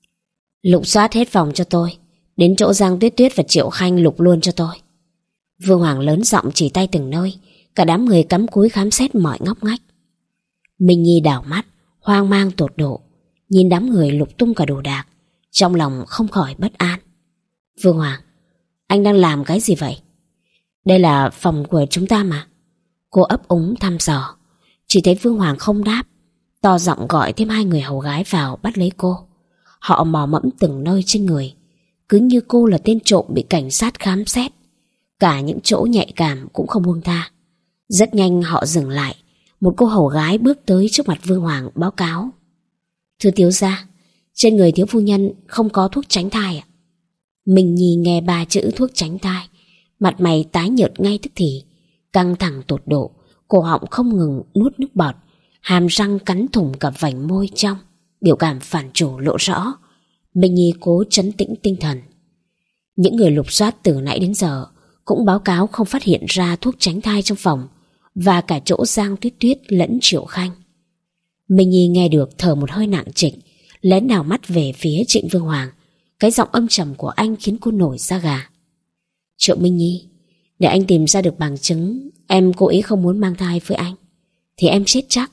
Lục soát hết phòng cho tôi, đến chỗ Giang Tuyết Tuyết và Triệu Khanh lục luôn cho tôi. Vương Hoàng lớn giọng chỉ tay từng nơi. Cả đám người cắm cúi khám xét mọi ngóc ngách. Minh Nhi đảo mắt, hoang mang tột độ, nhìn đám người lục tung cả đồ đạc, trong lòng không khỏi bất an. Vương Hoàng, anh đang làm cái gì vậy? Đây là phòng của chúng ta mà. Cô ấp úng thăm dò. Chỉ thấy Vương Hoàng không đáp, to giọng gọi thêm hai người hầu gái vào bắt lấy cô. Họ mò mẫm từng nơi trên người, cứ như cô là tên trộm bị cảnh sát khám xét. Cả những chỗ nhạy cảm cũng không buông tha. Rất nhanh họ dừng lại. Một cô hầu gái bước tới trước mặt Vương Hoàng báo cáo. Thưa thiếu gia, trên người thiếu phu nhân không có thuốc tránh thai ạ. Minh Nhi nghe ba chữ thuốc tránh thai, mặt mày tái nhợt ngay tức thì, căng thẳng tột độ, cổ họng không ngừng nuốt nước bọt, hàm răng cắn thủng cả vành môi trong, biểu cảm phản chủ lộ rõ. Minh Nhi cố trấn tĩnh tinh thần. Những người lục soát từ nãy đến giờ cũng báo cáo không phát hiện ra thuốc tránh thai trong phòng, và cả chỗ Giang Tuyết Tuyết lẫn Triệu Khanh. Minh Nhi nghe được thở một hơi nặng trịch, lén đảo mắt về phía Trịnh Vương Hoàng. Cái giọng âm trầm của anh khiến cô nổi da gà. Triệu Minh Nhi, để anh tìm ra được bằng chứng em cố ý không muốn mang thai với anh, thì em chết chắc.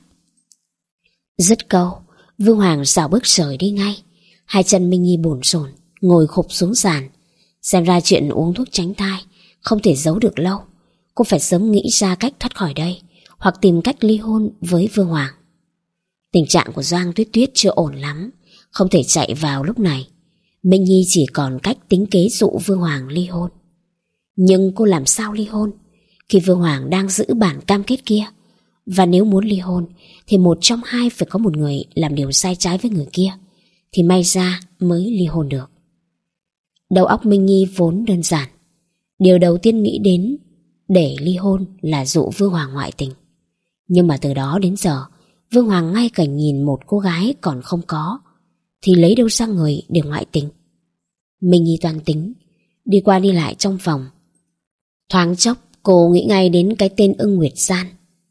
Dứt câu, Vương Hoàng dạo bước rời đi ngay. Hai chân Minh Nhi bồn chồn ngồi khụp xuống sàn. Xem ra chuyện uống thuốc tránh thai không thể giấu được lâu. Cô phải sớm nghĩ ra cách thoát khỏi đây, hoặc tìm cách ly hôn với Vương Hoàng. Tình trạng của Giang Tuyết Tuyết chưa ổn lắm, không thể chạy vào lúc này. Minh Nhi chỉ còn cách tính kế dụ Vương Hoàng ly hôn. Nhưng cô làm sao ly hôn khi Vương Hoàng đang giữ bản cam kết kia? Và nếu muốn ly hôn thì một trong hai phải có một người làm điều sai trái với người kia, thì may ra mới ly hôn được. Đầu óc Minh Nhi vốn đơn giản. Điều đầu tiên nghĩ đến để ly hôn là dụ Vương Hoàng ngoại tình. Nhưng mà từ đó đến giờ, Vương Hoàng ngay cả nhìn một cô gái còn không có, thì lấy đâu ra người để ngoại tình. Minh Nhi toan tính, đi qua đi lại trong phòng. Thoáng chốc cô nghĩ ngay đến cái tên Ưng Nguyệt San.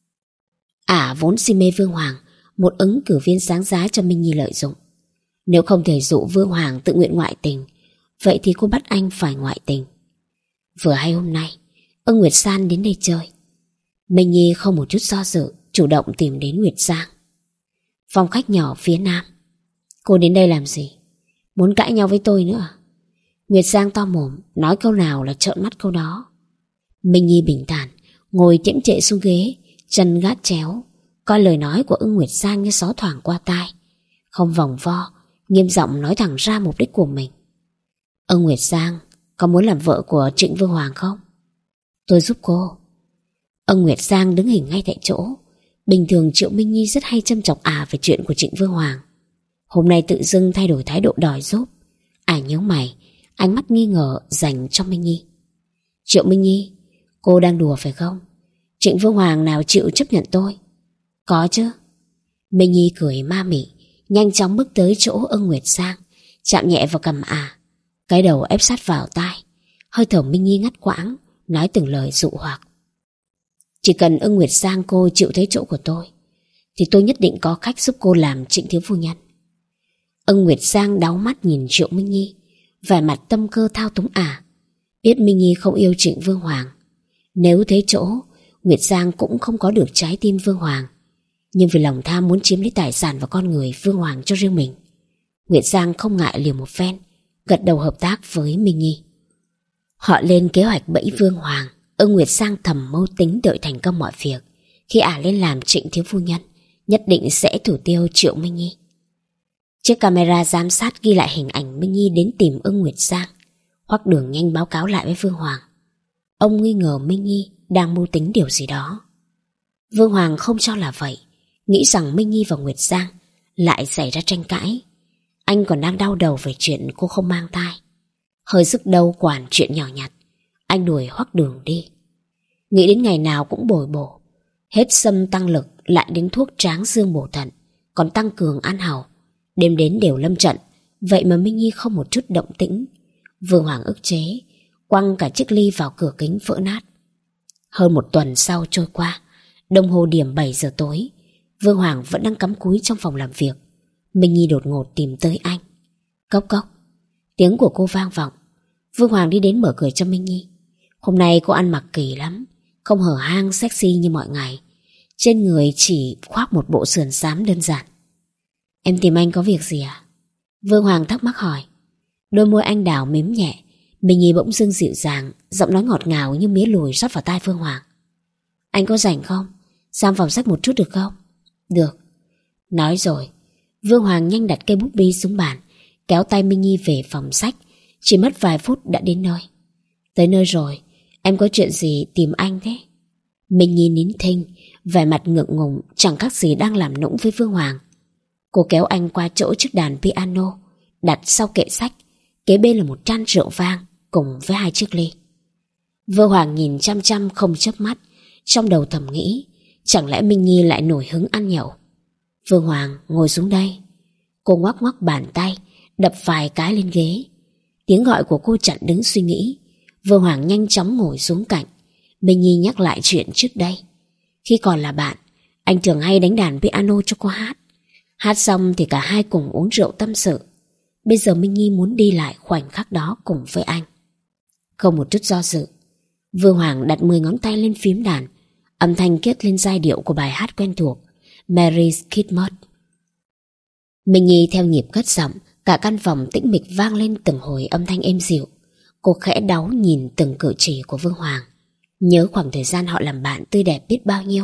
Ả vốn si mê Vương Hoàng, một ứng cử viên sáng giá cho Minh Nhi lợi dụng. Nếu không thể dụ Vương Hoàng tự nguyện ngoại tình, vậy thì cô bắt anh phải ngoại tình. Vừa hay hôm nay Ưng Nguyệt San đến đây chơi. Minh Nhi không một chút do dự, chủ động tìm đến Nguyệt Giang. Phòng khách nhỏ phía nam. Cô đến đây làm gì? Muốn cãi nhau với tôi nữa à? Nguyệt Giang to mồm, nói câu nào là trợn mắt câu đó. Minh Nhi bình thản ngồi tiễm trệ xuống ghế, chân gác chéo, coi lời nói của Ưng Nguyệt Giang như gió thoảng qua tai, không vòng vo, nghiêm giọng nói thẳng ra mục đích của mình. Ưng Nguyệt Giang có muốn làm vợ của Trịnh Vương Hoàng không? Tôi giúp cô. Ưng Nguyệt Giang đứng hình ngay tại chỗ. Bình thường Triệu Minh Nhi rất hay châm chọc Ả về chuyện của Trịnh Vương Hoàng. Hôm nay tự dưng thay đổi thái độ đòi giúp. Ả nhíu mày, ánh mắt nghi ngờ dành cho Minh Nhi. Triệu Minh Nhi, cô đang đùa phải không? Trịnh Vương Hoàng nào chịu chấp nhận tôi? Có chứ. Minh Nhi cười ma mị, nhanh chóng bước tới chỗ Ưng Nguyệt Giang, chạm nhẹ vào cằm Ả, cái đầu ép sát vào tai. Hơi thở Minh Nhi ngắt quãng, nói từng lời dụ hoặc. Chỉ cần Ưng Nguyệt Giang cô chịu thấy chỗ của tôi, thì tôi nhất định có cách giúp cô làm Trịnh thiếu phu nhân. Ưng Nguyệt Giang đáu mắt nhìn Triệu Minh Nhi, vẻ mặt tâm cơ thao túng Ả. Biết Minh Nhi không yêu Trịnh Vương Hoàng, nếu thấy chỗ, Nguyệt Giang cũng không có được trái tim Vương Hoàng. Nhưng vì lòng tham muốn chiếm lấy tài sản và con người Vương Hoàng cho riêng mình, Nguyệt Giang không ngại liều một phen, gật đầu hợp tác với Minh Nhi. Họ lên kế hoạch bẫy Vương Hoàng Ưng Nguyệt Sang thầm mưu tính đợi thành công mọi việc. Khi ả lên làm trịnh thiếu phu nhân, nhất định sẽ thủ tiêu Triệu Minh Nhi. Chiếc camera giám sát ghi lại hình ảnh Minh Nhi đến tìm Ưng Nguyệt Sang. Hoắc Đường nhanh báo cáo lại với Vương Hoàng. Ông nghi ngờ Minh Nhi đang mưu tính điều gì đó. Vương Hoàng không cho là vậy, nghĩ rằng Minh Nhi và Nguyệt Giang lại xảy ra tranh cãi. Anh còn đang đau đầu về chuyện cô không mang thai. Hơi sức đâu quản chuyện nhỏ nhặt, anh đuổi Hoắc Đường đi. Nghĩ đến ngày nào cũng bồi bổ, hết xâm tăng lực lại đến thuốc tráng dương bổ thận, còn tăng cường ăn hàu. Đêm đến đều lâm trận, vậy mà Minh Nhi không một chút động tĩnh. Vương Hoàng ức chế, quăng cả chiếc ly vào cửa kính vỡ nát. Hơn một tuần sau trôi qua, đồng hồ điểm bảy giờ tối, Vương Hoàng vẫn đang cắm cúi trong phòng làm việc. Minh Nhi đột ngột tìm tới anh. Cốc cốc, tiếng của cô vang vọng. Vương Hoàng đi đến mở cửa cho Minh Nhi. Hôm nay cô ăn mặc kỳ lắm, không hở hang sexy như mọi ngày. Trên người chỉ khoác một bộ sườn xám đơn giản. Em tìm anh có việc gì à? Vương Hoàng thắc mắc hỏi. Đôi môi anh đào mím nhẹ. Minh Nhi bỗng dưng dịu dàng, giọng nói ngọt ngào như mía lùi rót vào tai Vương Hoàng. Anh có rảnh không? Sang phòng sách một chút được không? Được. Nói rồi, Vương Hoàng nhanh đặt cây bút bi xuống bàn, kéo tay Minh Nhi về phòng sách. Chỉ mất vài phút đã đến nơi. Tới nơi rồi, em có chuyện gì tìm anh thế? Minh Nhi nín thinh, vẻ mặt ngượng ngùng, chẳng khác gì đang làm nũng với Vương Hoàng. Cô kéo anh qua chỗ chiếc đàn piano đặt sau kệ sách, kế bên là một can rượu vang cùng với hai chiếc ly. Vương Hoàng nhìn chăm chăm không chớp mắt, trong đầu thầm nghĩ, chẳng lẽ Minh Nhi lại nổi hứng ăn nhậu. Vương Hoàng, ngồi xuống đây. Cô ngoắc ngoắc bàn tay, đập vài cái lên ghế. Tiếng gọi của cô chặn đứng suy nghĩ. Vương Hoàng nhanh chóng ngồi xuống cạnh. Minh Nhi nhắc lại chuyện trước đây. Khi còn là bạn, anh thường hay đánh đàn piano cho cô hát. Hát xong thì cả hai cùng uống rượu tâm sự. Bây giờ Minh Nhi muốn đi lại khoảnh khắc đó cùng với anh. Không một chút do dự, Vương Hoàng đặt mười ngón tay lên phím đàn. Âm thanh kết lên giai điệu của bài hát quen thuộc, Mary's Christmas. Minh Nhi theo nhịp cất giọng, cả căn phòng tĩnh mịch vang lên từng hồi âm thanh êm dịu. Cô khẽ đáu nhìn từng cử chỉ của Vương Hoàng, nhớ khoảng thời gian họ làm bạn tươi đẹp biết bao nhiêu.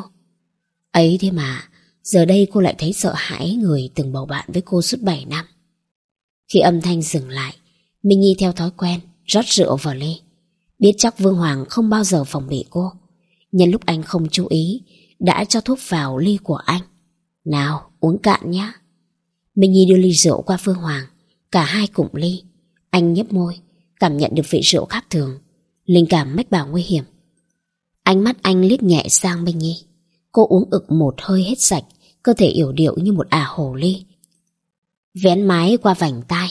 Ấy thế mà, giờ đây cô lại thấy sợ hãi người từng bầu bạn với cô suốt bảy năm. Khi âm thanh dừng lại, Minh Nhi theo thói quen rót rượu vào ly. Biết chắc Vương Hoàng không bao giờ phòng bị cô, nhân lúc anh không chú ý, đã cho thuốc vào ly của anh. Nào, uống cạn nhé. Minh Nhi đưa ly rượu qua Vương Hoàng, cả hai cùng ly. Anh nhếch môi, cảm nhận được vị rượu khác thường, linh cảm mách bảo nguy hiểm. Ánh mắt anh liếc nhẹ sang Minh Nhi. Cô uống ực một hơi hết sạch, cơ thể yểu điệu như một ả hồ ly, vén mái qua vành tai.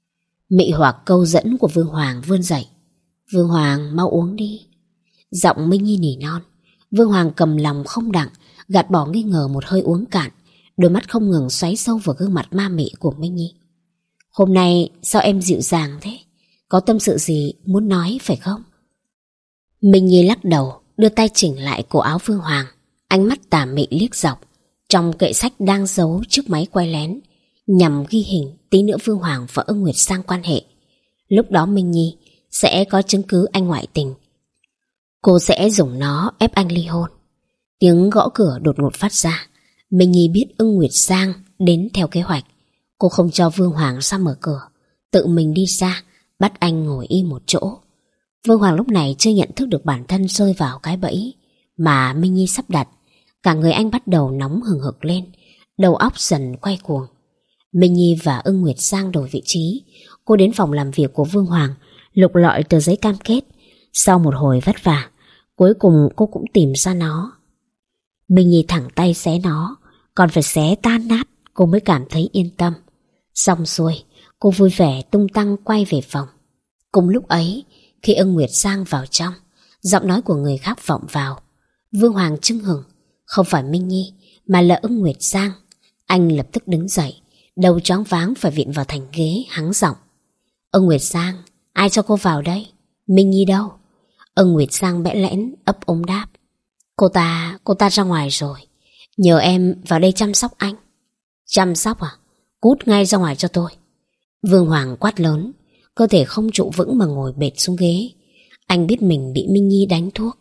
Mị hoặc câu dẫn của Vương Hoàng vươn dậy. Vương Hoàng, mau uống đi. Giọng Minh Nhi nỉ non. Vương Hoàng cầm lòng không đặng, gạt bỏ nghi ngờ một hơi uống cạn, đôi mắt không ngừng xoáy sâu vào gương mặt ma mị của Minh Nhi. Hôm nay sao em dịu dàng thế? Có tâm sự gì muốn nói phải không? Minh Nhi lắc đầu, đưa tay chỉnh lại cổ áo Vương Hoàng. Ánh mắt tà mị liếc dọc. Trong kệ sách đang giấu chiếc máy quay lén, nhằm ghi hình tí nữa Vương Hoàng và Ưng Nguyệt Sang quan hệ. Lúc đó Minh Nhi sẽ có chứng cứ anh ngoại tình. Cô sẽ dùng nó ép anh ly hôn. Tiếng gõ cửa đột ngột phát ra. Minh Nhi biết Ưng Nguyệt Sang đến theo kế hoạch. Cô không cho Vương Hoàng ra mở cửa, tự mình đi ra, bắt anh ngồi im một chỗ. Vương Hoàng lúc này chưa nhận thức được bản thân rơi vào cái bẫy mà Minh Nhi sắp đặt. Cả người anh bắt đầu nóng hừng hực lên, đầu óc dần quay cuồng. Minh Nhi và Ưng Nguyệt Sang đổi vị trí. Cô đến phòng làm việc của Vương Hoàng, lục lọi tờ giấy cam kết. Sau một hồi vất vả, cuối cùng cô cũng tìm ra nó. Minh Nhi thẳng tay xé nó, còn phải xé tan nát cô mới cảm thấy yên tâm. Xong xuôi, cô vui vẻ tung tăng quay về phòng. Cùng lúc ấy, khi Ưng Nguyệt Sang vào trong, giọng nói của người khác vọng vào. Vương Hoàng chưng hửng, không phải Minh Nhi mà là Ưng Nguyệt Sang. Anh lập tức đứng dậy, đầu choáng váng phải vịn vào thành ghế, hắng giọng. Ưng Nguyệt Sang, ai cho cô vào đây? Minh Nhi đâu? Ưng Nguyệt Sang bẽ lẽn ấp úng đáp. Cô ta, cô ta ra ngoài rồi. Nhờ em vào đây chăm sóc anh. Chăm sóc à? Cút ngay ra ngoài cho tôi. Vương Hoàng quát lớn, cơ thể không trụ vững mà ngồi bệt xuống ghế. Anh biết mình bị Minh Nhi đánh thuốc,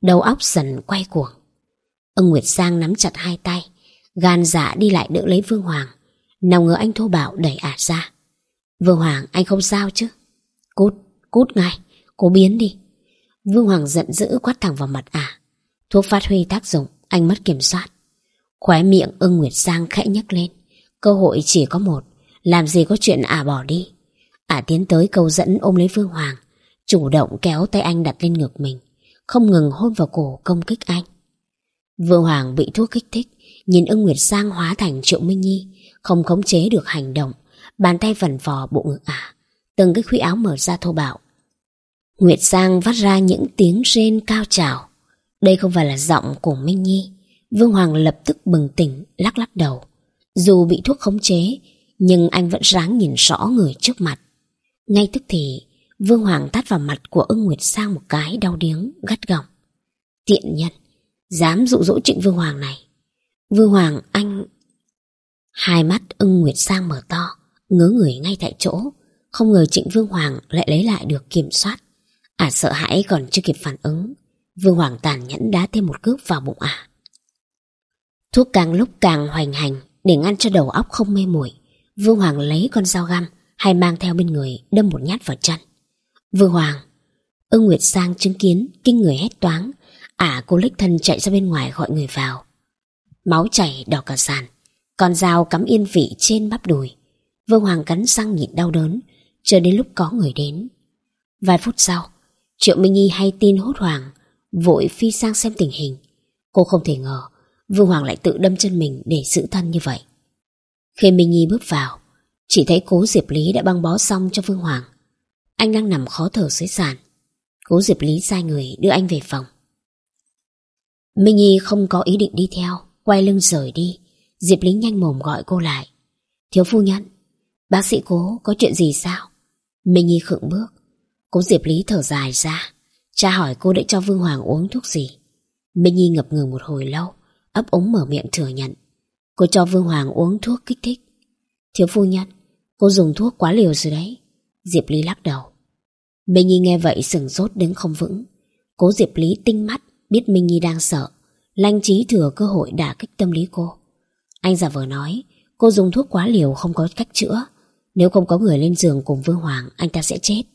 đầu óc dần quay cuồng. Ưng Nguyệt Giang nắm chặt hai tay, gan dạ đi lại đỡ lấy Vương Hoàng. Nào ngờ anh thô bạo đẩy ả ra. Vương Hoàng, anh không sao chứ? Cút, cút ngay, cố biến đi. Vương Hoàng giận dữ quát thẳng vào mặt ả. Thuốc phát huy tác dụng, anh mất kiểm soát. Khóe miệng Ưng Nguyệt Giang khẽ nhấc lên. Cơ hội chỉ có một, làm gì có chuyện ả bỏ đi. Ả tiến tới câu dẫn ôm lấy Vương Hoàng, chủ động kéo tay anh đặt lên ngực mình, không ngừng hôn vào cổ công kích anh. Vương Hoàng bị thuốc kích thích, nhìn Ưng Nguyệt Giang hóa thành Triệu Minh Nhi, không khống chế được hành động, bàn tay vần vò bộ ngực ả, từng cái khuy áo mở ra thô bạo. Nguyệt Giang vắt ra những tiếng rên cao trào. Đây không phải là giọng của Minh Nhi. Vương Hoàng lập tức bừng tỉnh, lắc lắc đầu. Dù bị thuốc khống chế, nhưng anh vẫn ráng nhìn rõ người trước mặt. Ngay tức thì Vương Hoàng tát vào mặt của Ưng Nguyệt Giang một cái đau điếng gắt gỏng. Tiện nhân, dám dụ dỗ Trịnh Vương Hoàng này. Vương Hoàng, anh... Hai mắt Ưng Nguyệt Giang mở to, ngớ người ngay tại chỗ. Không ngờ Trịnh Vương Hoàng lại lấy lại được kiểm soát. Ả sợ hãi còn chưa kịp phản ứng, Vương Hoàng tàn nhẫn đá thêm một cước vào bụng ả. Thuốc càng lúc càng hoành hành. Để ngăn cho đầu óc không mê muội, Vương Hoàng lấy con dao găm hay mang theo bên người đâm một nhát vào chân. Vương Hoàng! Ưng Nguyệt Giang chứng kiến kinh người hét toáng. Ả cô lích thân chạy ra bên ngoài gọi người vào. Máu chảy đỏ cả sàn, con dao cắm yên vị trên bắp đùi. Vương Hoàng cắn răng nhịn đau đớn, chờ đến lúc có người đến. Vài phút sau, Triệu Minh Nhi hay tin hốt hoảng, vội phi sang xem tình hình. Cô không thể ngờ Vương Hoàng lại tự đâm chân mình để giữ thân như vậy. Khi Minh Nhi bước vào, chỉ thấy Cố Diệp Lý đã băng bó xong cho Vương Hoàng. Anh đang nằm khó thở dưới sàn. Cố Diệp Lý sai người đưa anh về phòng. Minh Nhi không có ý định đi theo, quay lưng rời đi. Diệp Lý nhanh mồm gọi cô lại. Thiếu phu nhân, bác sĩ Cố có chuyện gì sao? Minh Nhi khựng bước. Cố Diệp Lý thở dài ra. Cha hỏi cô đã cho Vương Hoàng uống thuốc gì. Minh Nhi ngập ngừng một hồi lâu, ấp úng mở miệng thừa nhận. Cô cho Vương Hoàng uống thuốc kích thích. Thiếu phu nhân, cô dùng thuốc quá liều rồi đấy. Diệp Lý lắc đầu. Minh Nhi nghe vậy sửng sốt đứng không vững. Cố Diệp Lý tinh mắt, biết Minh Nhi đang sợ, lanh trí thừa cơ hội đả kích tâm lý cô. Anh giả vờ nói cô dùng thuốc quá liều không có cách chữa. Nếu không có người lên giường cùng Vương Hoàng, anh ta sẽ chết.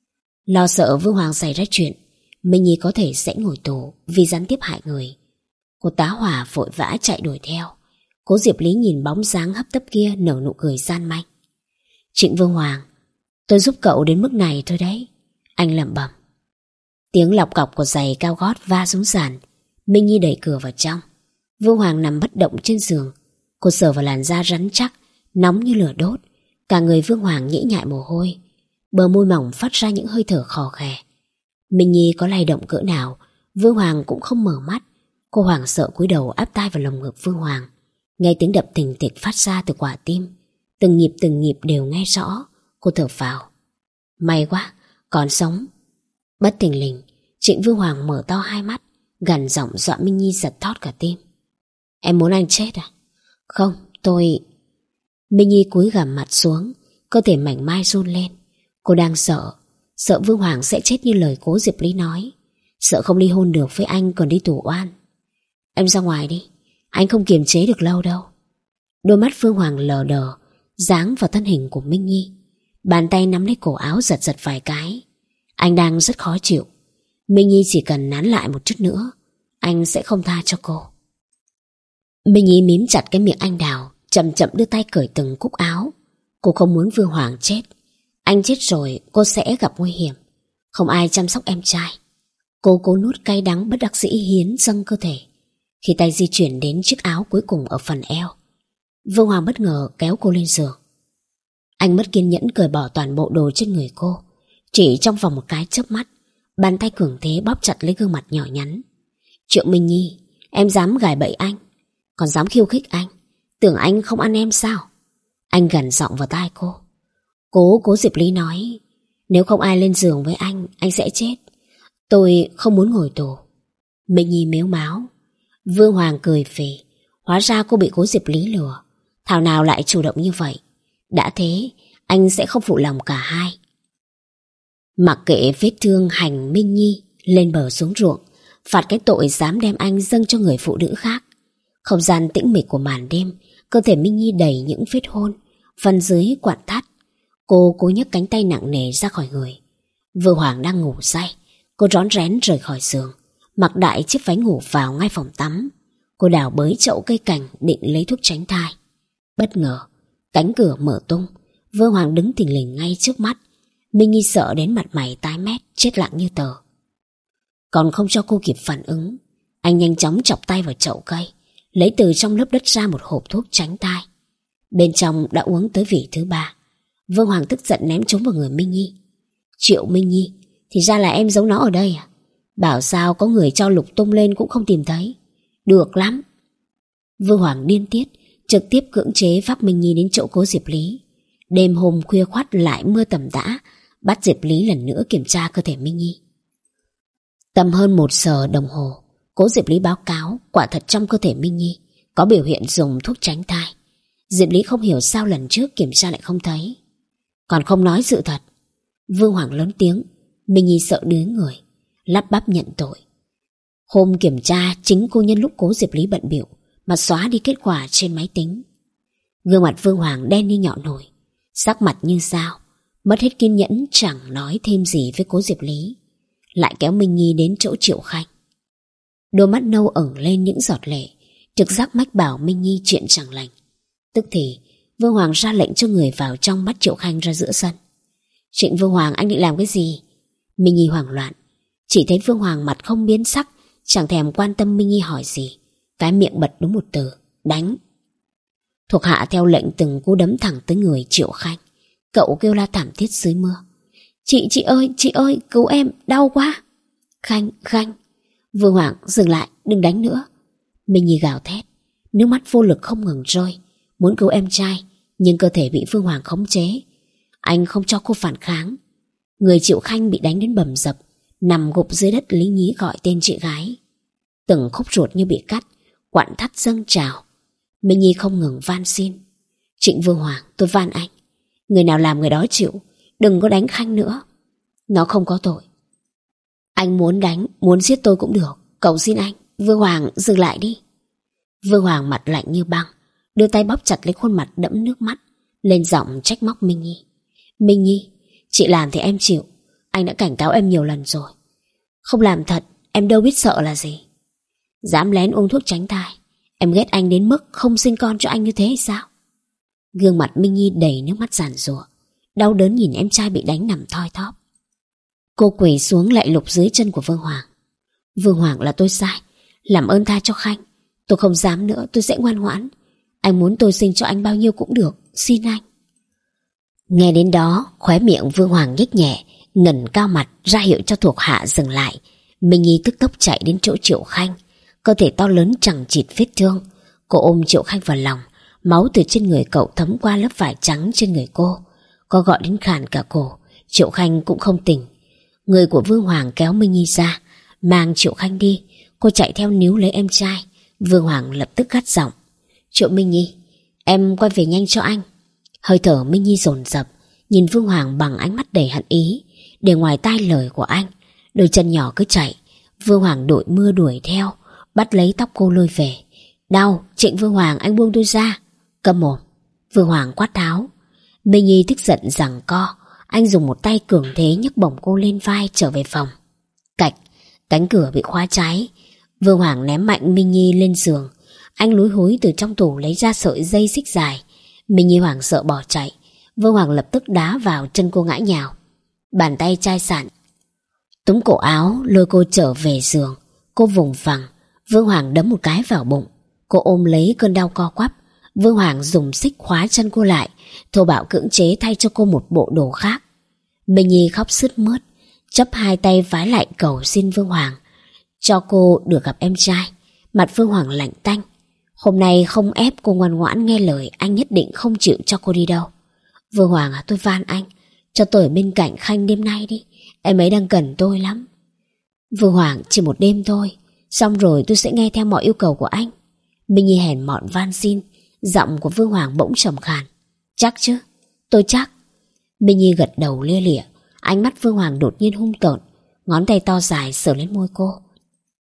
Lo sợ Vương Hoàng xảy ra chuyện, Minh Nhi có thể sẽ ngồi tù vì gián tiếp hại người. Cô tá hỏa vội vã chạy đuổi theo. Cố Diệp Lý nhìn bóng dáng hấp tấp kia nở nụ cười gian manh. Trịnh Vương Hoàng, tôi giúp cậu đến mức này thôi đấy. Anh lẩm bẩm. Tiếng lọc cọc của giày cao gót va xuống sàn. Minh Nhi đẩy cửa vào trong. Vương Hoàng nằm bất động trên giường. Cô sờ vào làn da rắn chắc, nóng như lửa đốt. Cả người Vương Hoàng nhễ nhại mồ hôi, bờ môi mỏng phát ra những hơi thở khò khè. Minh Nhi có lay động cỡ nào, Vương Hoàng cũng không mở mắt. Cô hoảng sợ cúi đầu áp tai vào lồng ngực Vương Hoàng. Nghe tiếng đập thình thịch phát ra từ quả tim, từng nhịp từng nhịp đều nghe rõ. Cô thở phào. May quá, còn sống. Bất thình lình, Trịnh Vương Hoàng mở to hai mắt, gằn giọng dọa Minh Nhi giật thót cả tim. Em muốn anh chết à? Không, tôi... Minh Nhi cúi gằm mặt xuống, cơ thể mảnh mai run lên. Cô đang sợ, sợ Vương Hoàng sẽ chết như lời Cố Diệp Lý nói, sợ không ly hôn được với anh còn đi tù oan. Em ra ngoài đi, anh không kiềm chế được lâu đâu. Đôi mắt Vương Hoàng lờ đờ dáng vào thân hình của Minh Nhi, bàn tay nắm lấy cổ áo giật giật vài cái. Anh đang rất khó chịu. Minh Nhi chỉ cần nán lại một chút nữa, anh sẽ không tha cho cô. Minh Nhi mím chặt cái miệng anh đào, chậm chậm đưa tay cởi từng cúc áo. Cô không muốn Vương Hoàng chết. Anh chết rồi cô sẽ gặp nguy hiểm, không ai chăm sóc em trai. Cô cố nuốt cay đắng bất đắc dĩ hiến dâng cơ thể. Khi tay di chuyển đến chiếc áo cuối cùng ở phần eo, Vương Hoàng bất ngờ kéo cô lên giường. Anh mất kiên nhẫn cởi bỏ toàn bộ đồ trên người cô. Chỉ trong vòng một cái chớp mắt, bàn tay cường thế bóp chặt lấy gương mặt nhỏ nhắn. Triệu Minh Nhi, em dám gài bẫy anh, còn dám khiêu khích anh, tưởng anh không ăn em sao? Anh gằn giọng vào tai cô. Cố Cố Diệp Lý nói, nếu không ai lên giường với anh, anh sẽ chết. Tôi không muốn ngồi tù. Minh Nhi mếu máo. Vương Hoàng cười phì. Hóa ra cô bị Cố Diệp Lý lừa. Thảo nào lại chủ động như vậy. Đã thế, anh sẽ không phụ lòng cả hai. Mặc kệ vết thương hành Minh Nhi lên bờ xuống ruộng, phạt cái tội dám đem anh dâng cho người phụ nữ khác. Không gian tĩnh mịch của màn đêm, cơ thể Minh Nhi đầy những vết hôn, phần dưới quặn thắt. Cô cố nhấc cánh tay nặng nề ra khỏi người. Vương Hoàng đang ngủ say. Cô rón rén rời khỏi giường, mặc đại chiếc váy ngủ vào ngay phòng tắm. Cô đào bới chậu cây cảnh định lấy thuốc tránh thai. Bất ngờ, cánh cửa mở tung. Vương Hoàng đứng thình lình ngay trước mắt. Minh Nhi sợ đến mặt mày tái mét, chết lặng như tờ. Còn không cho cô kịp phản ứng, anh nhanh chóng chọc tay vào chậu cây, lấy từ trong lớp đất ra một hộp thuốc tránh thai. Bên trong đã uống tới vỉ thứ ba. Vương Hoàng tức giận ném chúng vào người Minh Nhi. Triệu Minh Nhi, thì ra là em giấu nó ở đây à? Bảo sao có người cho lục tung lên cũng không tìm thấy. Được lắm. Vương Hoàng điên tiết, trực tiếp cưỡng chế vác Minh Nhi đến chỗ cố Diệp Lý. Đêm hôm khuya khoắt lại mưa tầm tã, bắt Diệp Lý lần nữa kiểm tra cơ thể Minh Nhi. Tầm hơn một giờ đồng hồ, cố Diệp Lý báo cáo quả thật trong cơ thể Minh Nhi có biểu hiện dùng thuốc tránh thai. Diệp Lý không hiểu sao lần trước kiểm tra lại không thấy, còn không nói sự thật. Vương Hoàng lớn tiếng. Minh Nhi sợ đứa người, lắp bắp nhận tội. Hôm kiểm tra, chính cô nhân lúc cố Diệp Lý bận bịu mà xóa đi kết quả trên máy tính. Gương mặt Vương Hoàng đen như nhọ nồi, sắc mặt như dao, mất hết kiên nhẫn chẳng nói thêm gì với cố Diệp Lý, lại kéo Minh Nhi đến chỗ Triệu Khanh. Đôi mắt nâu ẩn lên những giọt lệ, trực giác mách bảo Minh Nhi chuyện chẳng lành. Tức thì Vương Hoàng ra lệnh cho người vào trong bắt Triệu Khanh ra giữa sân. Trịnh Vương Hoàng, anh định làm cái gì? Minh Nhi hoảng loạn, chỉ thấy Vương Hoàng mặt không biến sắc, chẳng thèm quan tâm Minh Nhi hỏi gì, cái miệng bật đúng một từ: đánh. Thuộc hạ theo lệnh từng cú đấm thẳng tới người Triệu Khanh. Cậu kêu la thảm thiết dưới mưa. Chị, chị ơi, chị ơi, cứu em, đau quá. Khanh, Khanh. Vương Hoàng, dừng lại, đừng đánh nữa. Minh Nhi gào thét, nước mắt vô lực không ngừng rơi, muốn cứu em trai, nhưng cơ thể bị Vương Hoàng khống chế. Anh không cho cô phản kháng. Người Triệu Khanh bị đánh đến bầm dập, nằm gục dưới đất lý nhí gọi tên chị gái. Từng khúc ruột như bị cắt, quặn thắt dâng trào. Minh Nhi không ngừng van xin. Trịnh Vương Hoàng, tôi van anh, người nào làm người đó chịu, đừng có đánh Khanh nữa. Nó không có tội. Anh muốn đánh, muốn giết tôi cũng được, cầu xin anh. Vương Hoàng, dừng lại đi. Vương Hoàng mặt lạnh như băng, đưa tay bóp chặt lấy khuôn mặt đẫm nước mắt, lên giọng trách móc Minh Nhi. Minh Nhi, chị làm thì em chịu, anh đã cảnh cáo em nhiều lần rồi. Không làm thật, em đâu biết sợ là gì. Dám lén uống thuốc tránh thai, em ghét anh đến mức không sinh con cho anh như thế hay sao? Gương mặt Minh Nhi đầy nước mắt giàn giụa, đau đớn nhìn em trai bị đánh nằm thoi thóp. Cô quỳ xuống lại lục dưới chân của Vương Hoàng. Vương Hoàng, là tôi sai, làm ơn tha cho Khanh. Tôi không dám nữa, tôi sẽ ngoan ngoãn. Anh muốn tôi sinh cho anh bao nhiêu cũng được, xin anh. Nghe đến đó, khóe miệng Vương Hoàng nhếch nhẹ, ngẩng cao mặt ra hiệu cho thuộc hạ dừng lại. Minh Nhi tức tốc chạy đến chỗ Triệu Khanh, cơ thể to lớn chẳng chịt vết thương. Cô ôm Triệu Khanh vào lòng, máu từ trên người cậu thấm qua lớp vải trắng trên người cô. Cô gọi đến khàn cả cổ, Triệu Khanh cũng không tỉnh. Người của Vương Hoàng kéo Minh Nhi ra, mang Triệu Khanh đi. Cô chạy theo níu lấy em trai. Vương Hoàng lập tức gắt giọng. Triệu Minh Nhi, em quay về nhanh cho anh. Hơi thở Minh Nhi dồn dập, nhìn Vương Hoàng bằng ánh mắt đầy hận ý. Để ngoài tai lời của anh, đôi chân nhỏ cứ chạy. Vương Hoàng đội mưa đuổi theo, bắt lấy tóc cô lôi về. Đau, Trịnh Vương Hoàng, anh buông tôi ra. Câm mồm. Vương Hoàng quát tháo. Minh Nhi tức giận giằng co. Anh dùng một tay cường thế nhấc bổng cô lên vai trở về phòng. Cạch, cánh cửa bị khóa trái. Vương Hoàng ném mạnh Minh Nhi lên giường. Anh lúi húi từ trong tủ lấy ra sợi dây xích dài. Minh Nhi hoảng sợ bỏ chạy. Vương Hoàng lập tức đá vào chân cô ngã nhào. Bàn tay chai sạn túm cổ áo lôi cô trở về giường. Cô vùng vằng. Vương Hoàng đấm một cái vào bụng. Cô ôm lấy cơn đau co quắp. Vương Hoàng dùng xích khóa chân cô lại, thô bạo cưỡng chế thay cho cô một bộ đồ khác. Minh Nhi khóc sướt mướt, chắp hai tay vái lại cầu xin Vương Hoàng cho cô được gặp em trai. Mặt Vương Hoàng lạnh tanh. Hôm nay không ép cô ngoan ngoãn nghe lời, anh nhất định không chịu cho cô đi đâu. Vương Hoàng à, tôi van anh, cho tôi ở bên cạnh Khanh đêm nay đi, em ấy đang cần tôi lắm. Vương Hoàng, chỉ một đêm thôi, xong rồi tôi sẽ nghe theo mọi yêu cầu của anh. Minh Nhi hèn mọn van xin. Giọng của Vương Hoàng bỗng trầm khàn. Chắc chứ? Tôi chắc. Minh Nhi gật đầu lia lịa. Ánh mắt Vương Hoàng đột nhiên hung tợn, ngón tay to dài sờ lên môi cô.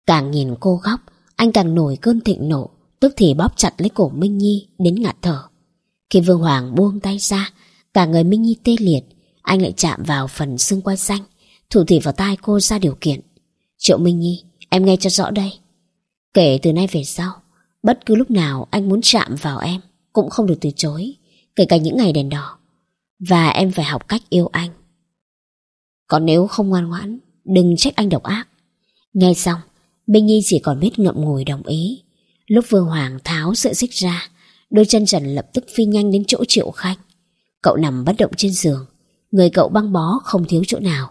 Càng nhìn cô khóc, anh càng nổi cơn thịnh nộ, tức thì bóp chặt lấy cổ Minh Nhi đến ngạt thở. Khi Vương Hoàng buông tay ra, cả người Minh Nhi tê liệt, anh lại chạm vào phần xương quai xanh, thủ thỉ vào tai cô ra điều kiện. Triệu Minh Nhi, em nghe cho rõ đây. Kể từ nay về sau, bất cứ lúc nào anh muốn chạm vào em cũng không được từ chối, kể cả những ngày đèn đỏ. Và em phải học cách yêu anh. Còn nếu không ngoan ngoãn, đừng trách anh độc ác. Nghe xong, Minh Nhi chỉ còn biết ngậm ngùi đồng ý. Lúc Vương Hoàng tháo sợi xích ra, đôi chân trần lập tức phi nhanh đến chỗ Triệu Khanh. Cậu nằm bất động trên giường, người cậu băng bó không thiếu chỗ nào.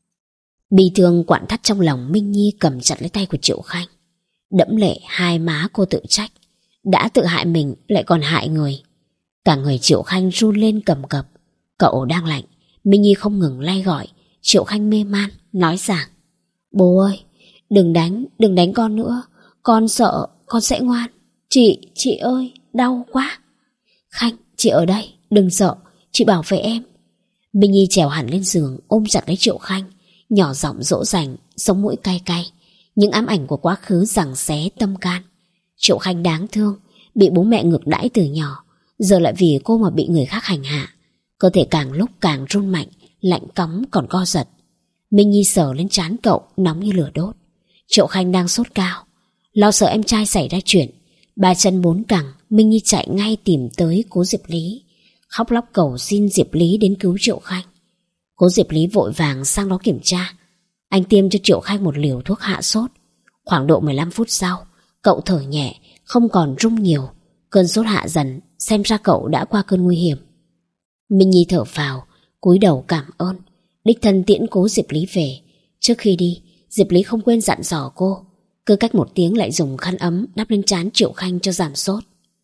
Bi thương quặn thắt trong lòng, Minh Nhi cầm chặt lấy tay của Triệu Khanh. Đẫm lệ hai má cô tự trách, đã tự hại mình lại còn hại người. Cả người Triệu Khanh run lên cầm cập. Cậu đang lạnh, Minh Nhi không ngừng lay gọi. Triệu Khanh mê man nói rằng: Bố ơi, đừng đánh, đừng đánh con nữa. Con sợ, con sẽ ngoan. Chị, chị ơi, đau quá. Khanh, chị ở đây, đừng sợ, chị bảo vệ em. Minh Nhi trèo hẳn lên giường, ôm chặt lấy Triệu Khanh, nhỏ giọng dỗ dành, sống mũi cay cay. Những ám ảnh của quá khứ giằng xé tâm can. Triệu Khanh đáng thương, bị bố mẹ ngược đãi từ nhỏ, giờ lại vì cô mà bị người khác hành hạ. Cơ thể càng lúc càng run mạnh, lạnh cóng còn co giật. Minh Nhi sờ lên trán cậu, nóng như lửa đốt. Triệu Khanh đang sốt cao, lo sợ em trai xảy ra chuyện. Ba chân bốn cẳng, Minh Nhi chạy ngay tìm tới cố Diệp Lý, khóc lóc cầu xin Diệp Lý đến cứu Triệu Khanh. Cố Diệp Lý vội vàng sang đó kiểm tra. Anh tiêm cho Triệu Khanh một liều thuốc hạ sốt. Khoảng độ mười lăm phút sau, cậu thở nhẹ, không còn rung nhiều. Cơn sốt hạ dần, xem ra cậu đã qua cơn nguy hiểm. Minh Nhi thở phào, cúi đầu cảm ơn, đích thân tiễn cố Diệp Lý về. Trước khi đi, Diệp Lý không quên dặn dò cô, cứ cách một tiếng lại dùng khăn ấm đắp lên trán Triệu Khanh cho giảm sốt.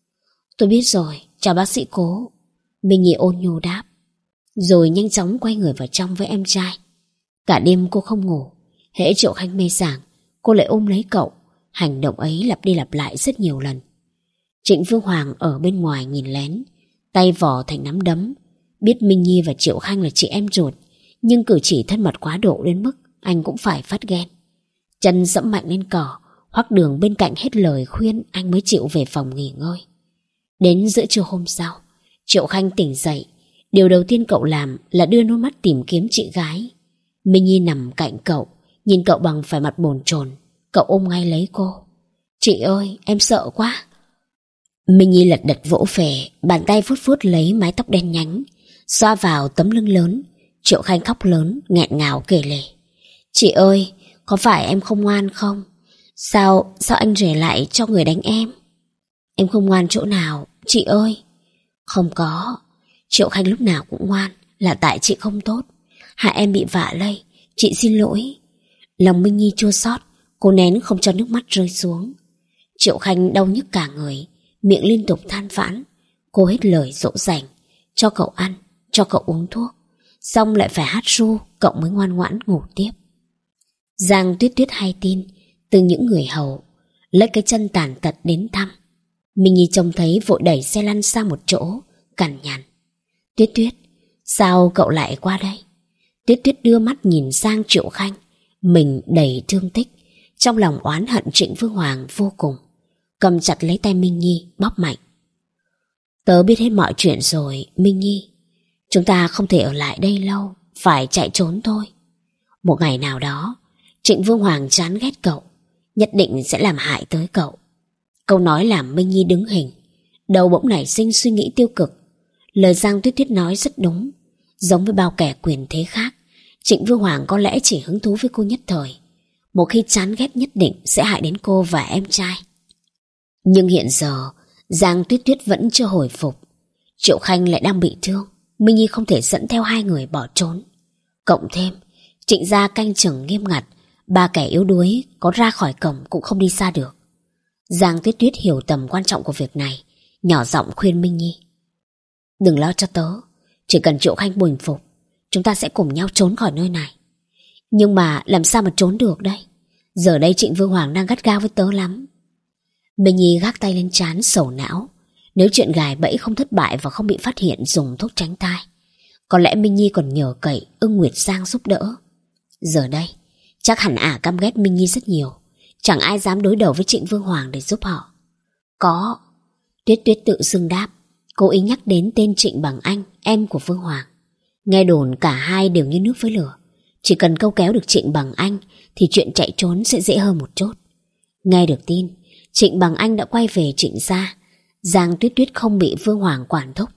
Tôi biết rồi, chào bác sĩ Cố. Minh Nhi ôn nhu đáp, rồi nhanh chóng quay người vào trong với em trai. Cả đêm cô không ngủ, hễ Triệu Khanh mê sảng, cô lại ôm lấy cậu. Hành động ấy lặp đi lặp lại rất nhiều lần. Trịnh Vương Hoàng ở bên ngoài nhìn lén, tay vò thành nắm đấm. Biết Minh Nhi và Triệu Khanh là chị em ruột, nhưng cử chỉ thân mật quá độ đến mức anh cũng phải phát ghen. Chân dẫm mạnh lên cỏ, Hoắc Đường bên cạnh hết lời khuyên anh mới chịu về phòng nghỉ ngơi. Đến giữa trưa hôm sau, Triệu Khanh tỉnh dậy. Điều đầu tiên cậu làm là đưa đôi mắt tìm kiếm chị gái. Minh Nhi nằm cạnh cậu, nhìn cậu bằng vẻ mặt bồn chồn. Cậu ôm ngay lấy cô. Chị ơi, em sợ quá. Minh Nhi lật đật vỗ về, bàn tay vuốt vuốt lấy mái tóc đen nhánh, xoa vào tấm lưng lớn. Triệu Khanh khóc lớn, nghẹn ngào kể lể. Chị ơi, có phải em không ngoan không? Sao, sao anh rể lại cho người đánh em? Em không ngoan chỗ nào, chị ơi. Không có, Triệu Khanh lúc nào cũng ngoan, là tại chị không tốt, hại em bị vạ lây, chị xin lỗi. Lòng Minh Nhi chua xót, cô nén không cho nước mắt rơi xuống. Triệu Khanh đau nhức cả người, miệng liên tục than vãn. Cô hết lời dỗ dành, cho cậu ăn, cho cậu uống thuốc, xong lại phải hát ru, cậu mới ngoan ngoãn ngủ tiếp. Giang Tuyết Tuyết hay tin từ những người hầu, lấy cái chân tàn tật đến thăm. Minh Nhi trông thấy vội đẩy xe lăn sang một chỗ, cằn nhằn. Tuyết Tuyết, sao cậu lại qua đây? Tuyết Tuyết đưa mắt nhìn sang Triệu Khanh, mình đầy thương tích, trong lòng oán hận Trịnh Vương Hoàng vô cùng, cầm chặt lấy tay Minh Nhi bóp mạnh. Tớ biết hết mọi chuyện rồi, Minh Nhi. Chúng ta không thể ở lại đây lâu, phải chạy trốn thôi. Một ngày nào đó, Trịnh Vương Hoàng chán ghét cậu, nhất định sẽ làm hại tới cậu. Câu nói làm Minh Nhi đứng hình, đầu bỗng nảy sinh suy nghĩ tiêu cực. Lời Giang Tuyết Tuyết nói rất đúng. Giống với bao kẻ quyền thế khác, Trịnh Vương Hoàng có lẽ chỉ hứng thú với cô nhất thời, một khi chán ghét nhất định sẽ hại đến cô và em trai. Nhưng hiện giờ Giang Tuyết Tuyết vẫn chưa hồi phục, Triệu Khanh lại đang bị thương. Minh Nhi không thể dẫn theo hai người bỏ trốn. Cộng thêm Trịnh gia canh chừng nghiêm ngặt, ba kẻ yếu đuối có ra khỏi cổng cũng không đi xa được. Giang Tuyết Tuyết hiểu tầm quan trọng của việc này, nhỏ giọng khuyên Minh Nhi. Đừng lo cho tớ, chỉ cần Triệu Khanh bình phục, chúng ta sẽ cùng nhau trốn khỏi nơi này. Nhưng mà làm sao mà trốn được đây? Giờ đây Trịnh Vương Hoàng đang gắt gao với tớ lắm. Minh Nhi gác tay lên trán sầu não. Nếu chuyện gài bẫy không thất bại và không bị phát hiện dùng thuốc tránh thai, có lẽ Minh Nhi còn nhờ cậy Ưng Nguyệt Giang giúp đỡ. Giờ đây chắc hẳn ả căm ghét Minh Nhi rất nhiều, Chẳng ai dám đối đầu với Trịnh Vương Hoàng để giúp họ. Có. Tuyết Tuyết tự xưng đáp, cố ý nhắc đến tên Trịnh Bằng Anh, em của Vương Hoàng. Nghe đồn cả hai đều như nước với lửa. Chỉ cần câu kéo được Trịnh Bằng Anh thì chuyện chạy trốn sẽ dễ hơn một chút. Nghe được tin Trịnh Bằng Anh đã quay về Trịnh gia, Giang Tuyết Tuyết không bị Vương Hoàng quản thúc,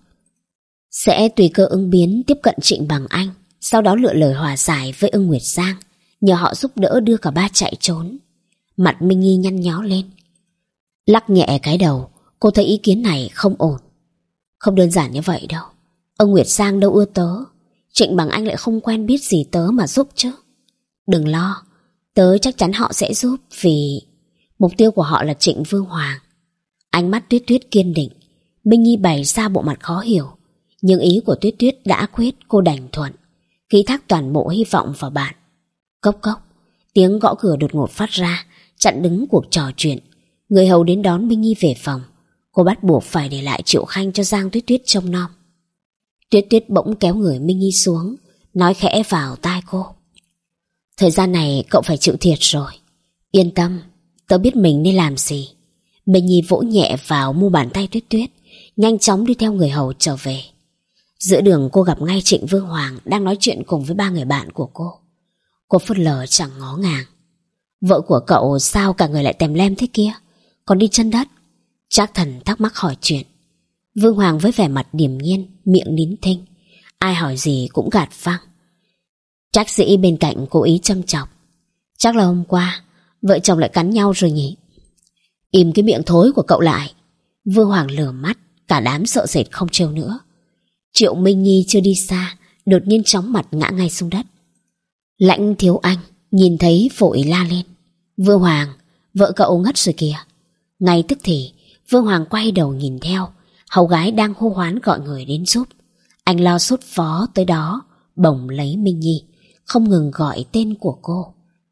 sẽ tùy cơ ứng biến tiếp cận Trịnh Bằng Anh, sau đó lựa lời hòa giải với Ưng Nguyệt Giang, nhờ họ giúp đỡ đưa cả ba chạy trốn. Mặt Minh Nhi nhăn nhó lên, lắc nhẹ cái đầu. Cô thấy ý kiến này không ổn. Không đơn giản như vậy đâu. Ưng Nguyệt Giang đâu ưa tớ, Trịnh Bằng Anh lại không quen biết gì tớ mà giúp chứ. Đừng lo, tớ chắc chắn họ sẽ giúp, vì mục tiêu của họ là Trịnh Vương Hoàng. Ánh mắt Tuyết Tuyết kiên định. Minh Nhi bày ra bộ mặt khó hiểu, nhưng ý của Tuyết Tuyết đã quyết, cô đành thuận, ký thác toàn bộ hy vọng vào bạn. Cốc cốc, tiếng gõ cửa đột ngột phát ra, chặn đứng cuộc trò chuyện. Người hầu đến đón Minh Nhi về phòng. Cô bắt buộc phải để lại Triệu Khanh cho Giang Tuyết Tuyết trông nom. Tuyết Tuyết bỗng kéo người Minh Nhi xuống, nói khẽ vào tai cô, thời gian này cậu phải chịu thiệt rồi. Yên tâm, tớ biết mình nên làm gì. Minh Nhi vỗ nhẹ vào mu bàn tay Tuyết Tuyết, nhanh chóng đi theo người hầu trở về. Giữa đường cô gặp ngay Trịnh Vương Hoàng đang nói chuyện cùng với ba người bạn của cô. Cô phớt lờ chẳng ngó ngàng. Vợ của cậu sao cả người lại tèm lem thế kia, còn đi chân đất? Trác Thần thắc mắc hỏi chuyện. Vương Hoàng với vẻ mặt điềm nhiên, miệng nín thinh, ai hỏi gì cũng gạt phăng. Trác Dĩ bên cạnh cố ý châm chọc, chắc là hôm qua vợ chồng lại cắn nhau rồi nhỉ. Im cái miệng thối của cậu lại. Vương Hoàng lửa mắt, cả đám sợ sệt không trêu nữa. Triệu Minh Nhi chưa đi xa, đột nhiên chóng mặt ngã ngay xuống đất. Lãnh Thiếu Anh nhìn thấy vội la lên, Vương Hoàng, vợ cậu ngất rồi kìa. Ngay tức thì Vương Hoàng quay đầu nhìn theo, hầu gái đang hô hoán gọi người đến giúp. Anh lo sốt phó tới đó, bồng lấy Minh Nhi, không ngừng gọi tên của cô.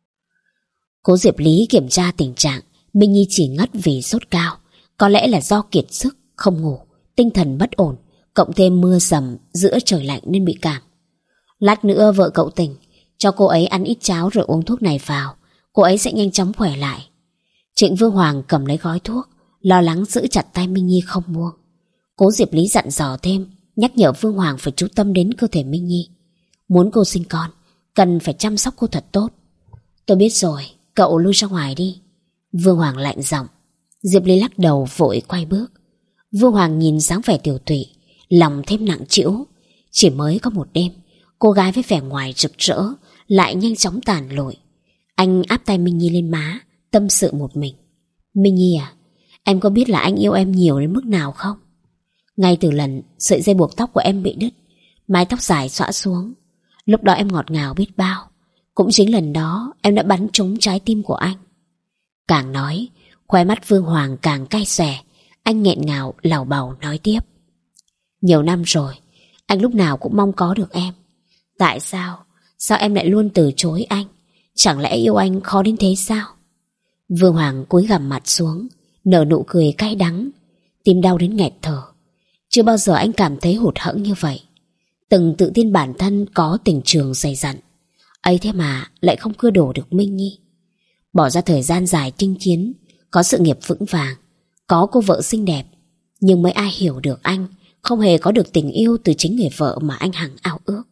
Cố Diệp Lý kiểm tra tình trạng Minh Nhi chỉ ngất vì sốt cao, có lẽ là do kiệt sức, không ngủ, tinh thần bất ổn, cộng thêm mưa rầm giữa trời lạnh nên bị cảm. Lát nữa vợ cậu tỉnh, cho cô ấy ăn ít cháo rồi uống thuốc này vào, cô ấy sẽ nhanh chóng khỏe lại. Trịnh Vương Hoàng cầm lấy gói thuốc, lo lắng giữ chặt tay Minh Nhi không buông. Cố Diệp Lý dặn dò thêm, nhắc nhở Vương Hoàng phải chú tâm đến cơ thể Minh Nhi. Muốn cô sinh con, cần phải chăm sóc cô thật tốt. Tôi biết rồi, cậu lui ra ngoài đi. Vương Hoàng lạnh giọng. Diệp Lý lắc đầu vội quay bước. Vương Hoàng nhìn dáng vẻ tiểu tụy, lòng thêm nặng trĩu. Chỉ mới có một đêm, cô gái với vẻ ngoài rực rỡ lại nhanh chóng tàn lụi. Anh áp tay Minh Nhi lên má, tâm sự một mình. Minh Nhi à, em có biết là anh yêu em nhiều đến mức nào không? Ngay từ lần sợi dây buộc tóc của em bị đứt, mái tóc dài xõa xuống, lúc đó em ngọt ngào biết bao. Cũng chính lần đó em đã bắn trúng trái tim của anh. Càng nói, khóe mắt Vương Hoàng càng cay xè. Anh nghẹn ngào lảo bào nói tiếp. Nhiều năm rồi, anh lúc nào cũng mong có được em. Tại sao? Sao em lại luôn từ chối anh? Chẳng lẽ yêu anh khó đến thế sao? Vương Hoàng cúi gằm mặt xuống, nở nụ cười cay đắng, tim đau đến nghẹt thở. Chưa bao giờ anh cảm thấy hụt hẫng như vậy. Từng tự tin bản thân có tình trường dày dặn, ấy thế mà lại không cưa đổ được Minh Nhi. Bỏ ra thời gian dài chinh chiến, có sự nghiệp vững vàng, có cô vợ xinh đẹp, nhưng mấy ai hiểu được anh không hề có được tình yêu từ chính người vợ mà anh hằng ao ước.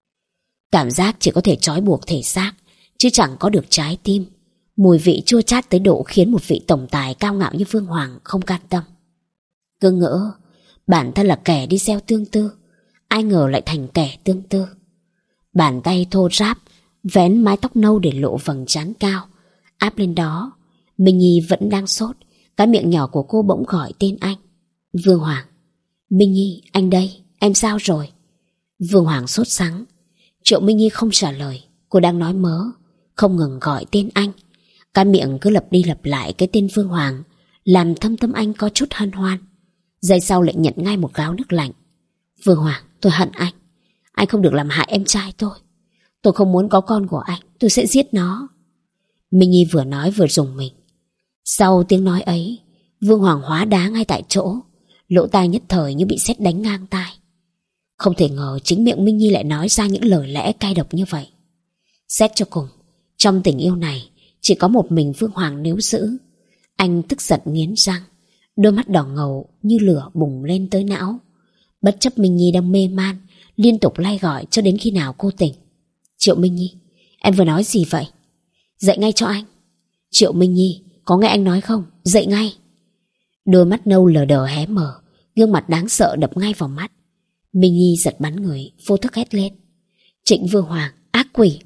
Cảm giác chỉ có thể trói buộc thể xác, chứ chẳng có được trái tim. Mùi vị chua chát tới độ khiến một vị tổng tài cao ngạo như Vương Hoàng không can tâm. Cứ ngỡ bản thân là kẻ đi gieo tương tư, ai ngờ lại thành kẻ tương tư. Bàn tay thô ráp vén mái tóc nâu để lộ vầng trán cao, áp lên đó. Minh Nhi vẫn đang sốt, cái miệng nhỏ của cô bỗng gọi tên anh. Vương Hoàng. Minh Nhi, anh đây, em sao rồi? Vương Hoàng sốt sắng. Triệu Minh Nhi không trả lời, cô đang nói mớ, không ngừng gọi tên anh. Cái miệng cứ lặp đi lặp lại cái tên Vương Hoàng, làm thâm tâm anh có chút hân hoan. Giây sau lại nhận ngay một gáo nước lạnh. Vương Hoàng, tôi hận anh. Anh không được làm hại em trai tôi. Tôi không muốn có con của anh, tôi sẽ giết nó. Minh Nhi vừa nói vừa rùng mình. Sau tiếng nói ấy, Vương Hoàng hóa đá ngay tại chỗ, lỗ tai nhất thời như bị sét đánh ngang tai. Không thể ngờ chính miệng Minh Nhi lại nói ra những lời lẽ cay độc như vậy. Xét cho cùng, trong tình yêu này Chỉ có một mình Vương Hoàng níu giữ. Anh tức giận nghiến răng, đôi mắt đỏ ngầu như lửa bùng lên tới não. Bất chấp Minh Nhi đang mê man, liên tục lay gọi cho đến khi nào cô tỉnh. Triệu Minh Nhi, em vừa nói gì vậy? Dậy ngay cho anh. Triệu Minh Nhi, có nghe anh nói không? Dậy ngay. Đôi mắt nâu lờ đờ hé mở, gương mặt đáng sợ đập ngay vào mắt. Minh Nhi giật bắn người, vô thức hét lên. Trịnh Vương Hoàng, ác quỷ!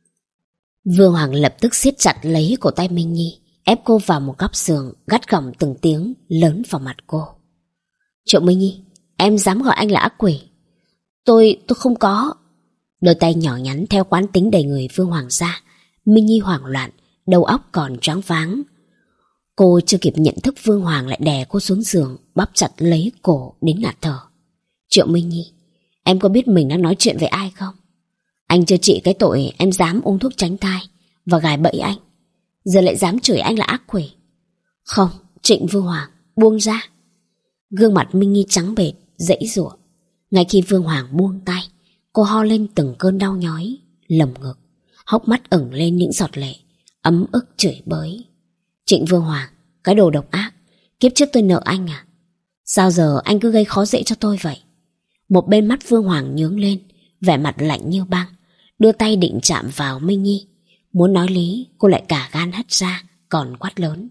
Vương Hoàng lập tức siết chặt lấy cổ tay Minh Nhi, ép cô vào một góc giường, gắt gỏng từng tiếng lớn vào mặt cô. Triệu Minh Nhi, em dám gọi anh là ác quỷ? Tôi, tôi không có. Đôi tay nhỏ nhắn theo quán tính đầy người Vương Hoàng ra. Minh Nhi hoảng loạn, đầu óc còn choáng váng. Cô chưa kịp nhận thức Vương Hoàng lại đè cô xuống giường, bóp chặt lấy cổ đến ngạt thở. Triệu Minh Nhi, em có biết mình đang nói chuyện với ai không? Anh chưa trị cái tội em dám uống thuốc tránh thai và gài bẫy anh, giờ lại dám chửi anh là ác quỷ. Không, Trịnh Vương Hoàng, buông ra. Gương mặt Minh Nhi trắng bệch, giãy giụa. Ngay khi Vương Hoàng buông tay, cô ho lên từng cơn đau nhói, lồng ngực, hốc mắt ửng lên những giọt lệ, ấm ức chửi bới. Trịnh Vương Hoàng, cái đồ độc ác, kiếp trước tôi nợ anh à? Sao giờ anh cứ gây khó dễ cho tôi vậy? Một bên mắt Vương Hoàng nhướng lên, vẻ mặt lạnh như băng, đưa tay định chạm vào Minh Nhi. Muốn nói lý, cô lại cả gan hất ra, còn quát lớn.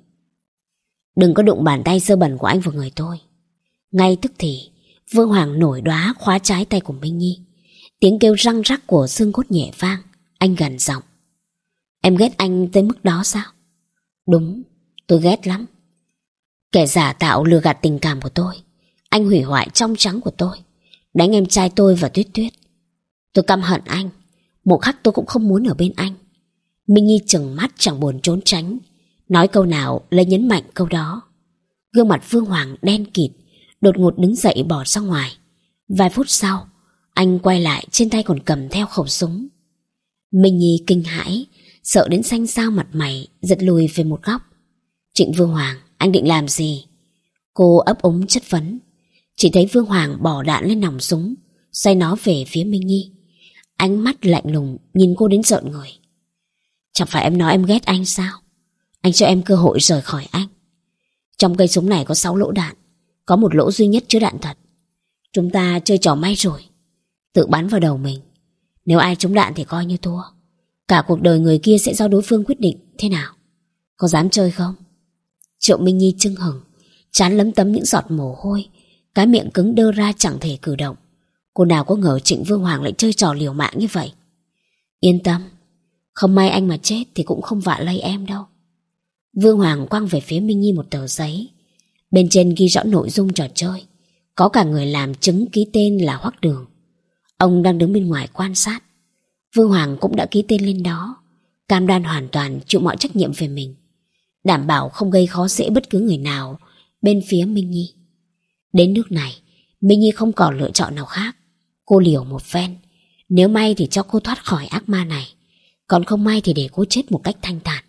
Đừng có đụng bàn tay dơ bẩn của anh vào người tôi. Ngay tức thì, Vương Hoàng nổi đoá khóa trái tay của Minh Nhi. Tiếng kêu răng rắc của xương cốt nhẹ vang. Anh gần giọng. Em ghét anh tới mức đó sao? Đúng, tôi ghét lắm. Kẻ giả tạo lừa gạt tình cảm của tôi. Anh hủy hoại trong trắng của tôi, đánh em trai tôi và Tuyết Tuyết. Tôi căm hận anh, một khắc tôi cũng không muốn ở bên anh. Minh Nhi trừng mắt chẳng buồn trốn tránh, nói câu nào lấy nhấn mạnh câu đó. Gương mặt Vương Hoàng đen kịt, đột ngột đứng dậy bỏ ra ngoài. Vài phút sau, anh quay lại, trên tay còn cầm theo khẩu súng. Minh Nhi kinh hãi, sợ đến xanh xao mặt mày, giật lùi về một góc. Trịnh Vương Hoàng, anh định làm gì? Cô ấp úng chất vấn. Chỉ thấy Vương Hoàng bỏ đạn lên nòng súng, xoay nó về phía Minh Nhi. Ánh mắt lạnh lùng nhìn cô đến rợn người. Chẳng phải em nói em ghét anh sao? Anh cho em cơ hội rời khỏi anh. Trong cây súng này có sáu lỗ đạn, có một lỗ duy nhất chứa đạn thật. Chúng ta chơi trò may rồi, tự bắn vào đầu mình. Nếu ai trúng đạn thì coi như thua. Cả cuộc đời người kia sẽ do đối phương quyết định. Thế nào? Có dám chơi không? Triệu Minh Nhi chưng hửng, trán lấm tấm những giọt mồ hôi, cái miệng cứng đơ ra chẳng thể cử động. Cô nào có ngờ Trịnh Vương Hoàng lại chơi trò liều mạng như vậy. Yên tâm, không may anh mà chết thì cũng không vạ lây em đâu. Vương Hoàng quăng về phía Minh Nhi một tờ giấy. Bên trên ghi rõ nội dung trò chơi, có cả người làm chứng ký tên là Hoắc Đường. Ông đang đứng bên ngoài quan sát. Vương Hoàng cũng đã ký tên lên đó, cam đoan hoàn toàn chịu mọi trách nhiệm về mình, đảm bảo không gây khó dễ bất cứ người nào bên phía Minh Nhi. Đến nước này, Minh Nhi không còn lựa chọn nào khác. Cô liều một phen, nếu may thì cho cô thoát khỏi ác ma này, còn không may thì để cô chết một cách thanh thản.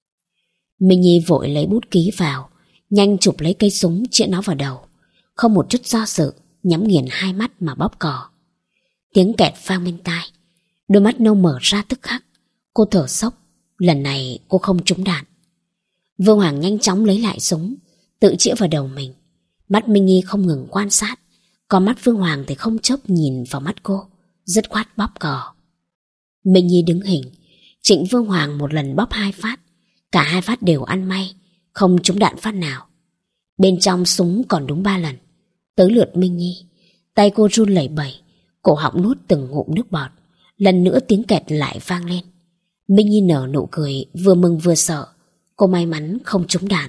Minh Nhi vội lấy bút ký vào, nhanh chụp lấy cây súng chĩa nó vào đầu, không một chút do dự, nhắm nghiền hai mắt mà bóp cò. Tiếng kẹt vang bên tai, đôi mắt nâu mở ra tức khắc. Cô thở sốc, lần này cô không trúng đạn. Vương Hoàng nhanh chóng lấy lại súng, tự chĩa vào đầu mình. Mắt Minh Nhi không ngừng quan sát, còn mắt Vương Hoàng thì không chớp nhìn vào mắt cô, dứt khoát bóp cò. Minh Nhi đứng hình, Trịnh Vương Hoàng một lần bóp hai phát, cả hai phát đều ăn may, không trúng đạn phát nào. Bên trong súng còn đúng ba lần. Tới lượt Minh Nhi, tay cô run lẩy bẩy, cổ họng nuốt từng ngụm nước bọt. Lần nữa tiếng kẹt lại vang lên. Minh Nhi nở nụ cười, vừa mừng vừa sợ. Cô may mắn không trúng đạn.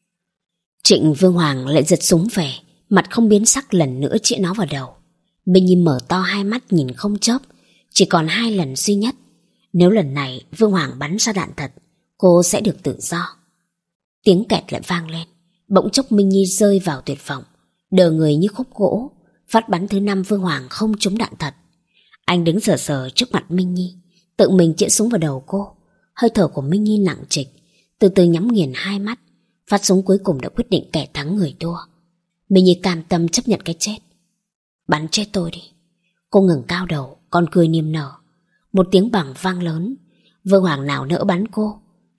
Trịnh Vương Hoàng lại giật súng về, mặt không biến sắc lần nữa chĩa nó vào đầu. Minh Nhi mở to hai mắt nhìn không chớp. Chỉ còn hai lần duy nhất. Nếu lần này Vương Hoàng bắn ra đạn thật, cô sẽ được tự do. Tiếng kẹt lại vang lên. Bỗng chốc Minh Nhi rơi vào tuyệt vọng, đờ người như khúc gỗ. Phát bắn thứ năm Vương Hoàng không trúng đạn thật. Anh đứng sờ sờ trước mặt Minh Nhi, tự mình chĩa súng vào đầu cô. Hơi thở của Minh Nhi nặng trịch, từ từ nhắm nghiền hai mắt. Phát súng cuối cùng đã quyết định kẻ thắng người thua. Minh Nhi cam tâm chấp nhận cái chết. Bắn chết tôi đi. Cô ngẩng cao đầu, còn cười niềm nở. Một tiếng bằng vang lớn. Vương Hoàng nào nỡ bắn cô.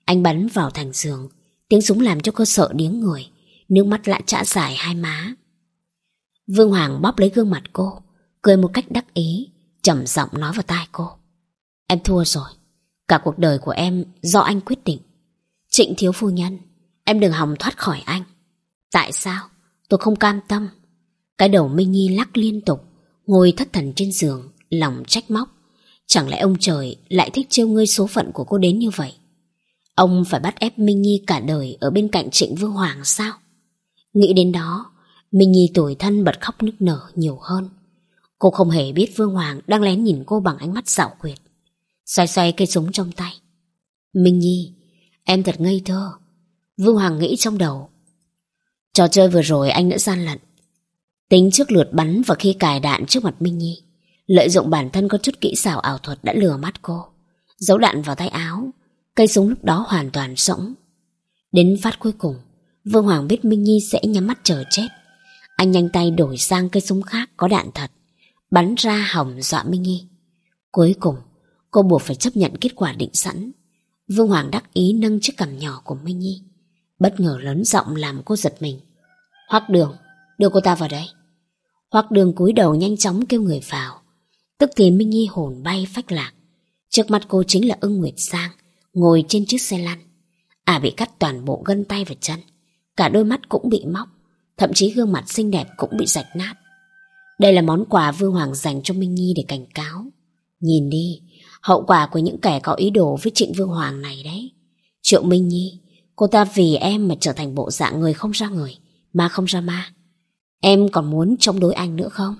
Anh bắn vào thành giường. Tiếng súng làm cho cô sợ điếng người, nước mắt lại trã dài hai má. Vương Hoàng bóp lấy gương mặt cô, cười một cách đắc ý, trầm giọng nói vào tai cô: Em thua rồi. Cả cuộc đời của em do anh quyết định. Trịnh thiếu phu nhân, em đừng hòng thoát khỏi anh. Tại sao? Tôi không cam tâm. Cái đầu Minh Nhi lắc liên tục, ngồi thất thần trên giường, lòng trách móc. Chẳng lẽ ông trời lại thích trêu ngươi số phận của cô đến như vậy? Ông phải bắt ép Minh Nhi cả đời ở bên cạnh Trịnh Vương Hoàng sao? Nghĩ đến đó, Minh Nhi tủi thân bật khóc nức nở nhiều hơn. Cô không hề biết Vương Hoàng đang lén nhìn cô bằng ánh mắt xảo quyệt. Xoay xoay cây súng trong tay. Minh Nhi, em thật ngây thơ. Vương Hoàng nghĩ trong đầu. Trò chơi vừa rồi anh đã gian lận. Tính trước lượt bắn và khi cài đạn trước mặt Minh Nhi, lợi dụng bản thân có chút kỹ xảo ảo thuật đã lừa mắt cô. Giấu đạn vào tay áo, cây súng lúc đó hoàn toàn rỗng. Đến phát cuối cùng, Vương Hoàng biết Minh Nhi sẽ nhắm mắt chờ chết. Anh nhanh tay đổi sang cây súng khác có đạn thật, bắn ra hòng dọa Minh Nhi. Cuối cùng, cô buộc phải chấp nhận kết quả định sẵn. Vương Hoàng đắc ý nâng chiếc cằm nhỏ của Minh Nhi, bất ngờ lớn giọng làm cô giật mình. Hoắc Đường, đưa cô ta vào đây. Hoắc Đường cúi đầu nhanh chóng kêu người vào. Tức thì Minh Nhi hồn bay phách lạc. Trước mặt cô chính là Ưng Nguyệt Sang, ngồi trên chiếc xe lăn. À bị cắt toàn bộ gân tay và chân, cả đôi mắt cũng bị móc, thậm chí gương mặt xinh đẹp cũng bị rạch nát. Đây là món quà Vương Hoàng dành cho Minh Nhi để cảnh cáo. Nhìn đi, hậu quả của những kẻ có ý đồ với Trịnh Vương Hoàng này đấy. Triệu Minh Nhi, cô ta vì em mà trở thành bộ dạng người không ra người, ma không ra ma. Em còn muốn chống đối anh nữa không?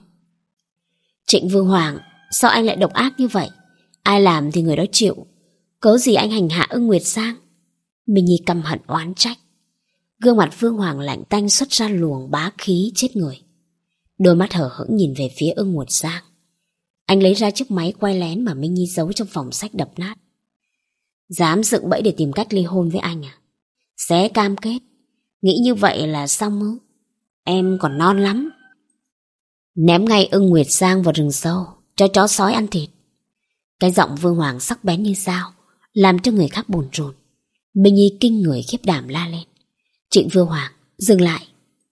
Trịnh Vương Hoàng, sao anh lại độc ác như vậy? Ai làm thì người đó chịu. Cớ gì anh hành hạ Ưng Nguyệt Sang? Minh Nhi căm hận oán trách. Gương mặt Vương Hoàng lạnh tanh xuất ra luồng bá khí chết người. Đôi mắt hở hững nhìn về phía Ưng Nguyệt Sang. Anh lấy ra chiếc máy quay lén mà Minh Nhi giấu trong phòng sách đập nát. Dám dựng bẫy để tìm cách ly hôn với anh à? Xé cam kết. Nghĩ như vậy là xong ư? Em còn non lắm. Ném ngay Ưng Nguyệt Sang vào rừng sâu, cho chó sói ăn thịt. Cái giọng Vương Hoàng sắc bén như dao, làm cho người khác bồn chồn. Minh Nhi kinh người khiếp đảm la lên. Trịnh Vương Hoàng, dừng lại.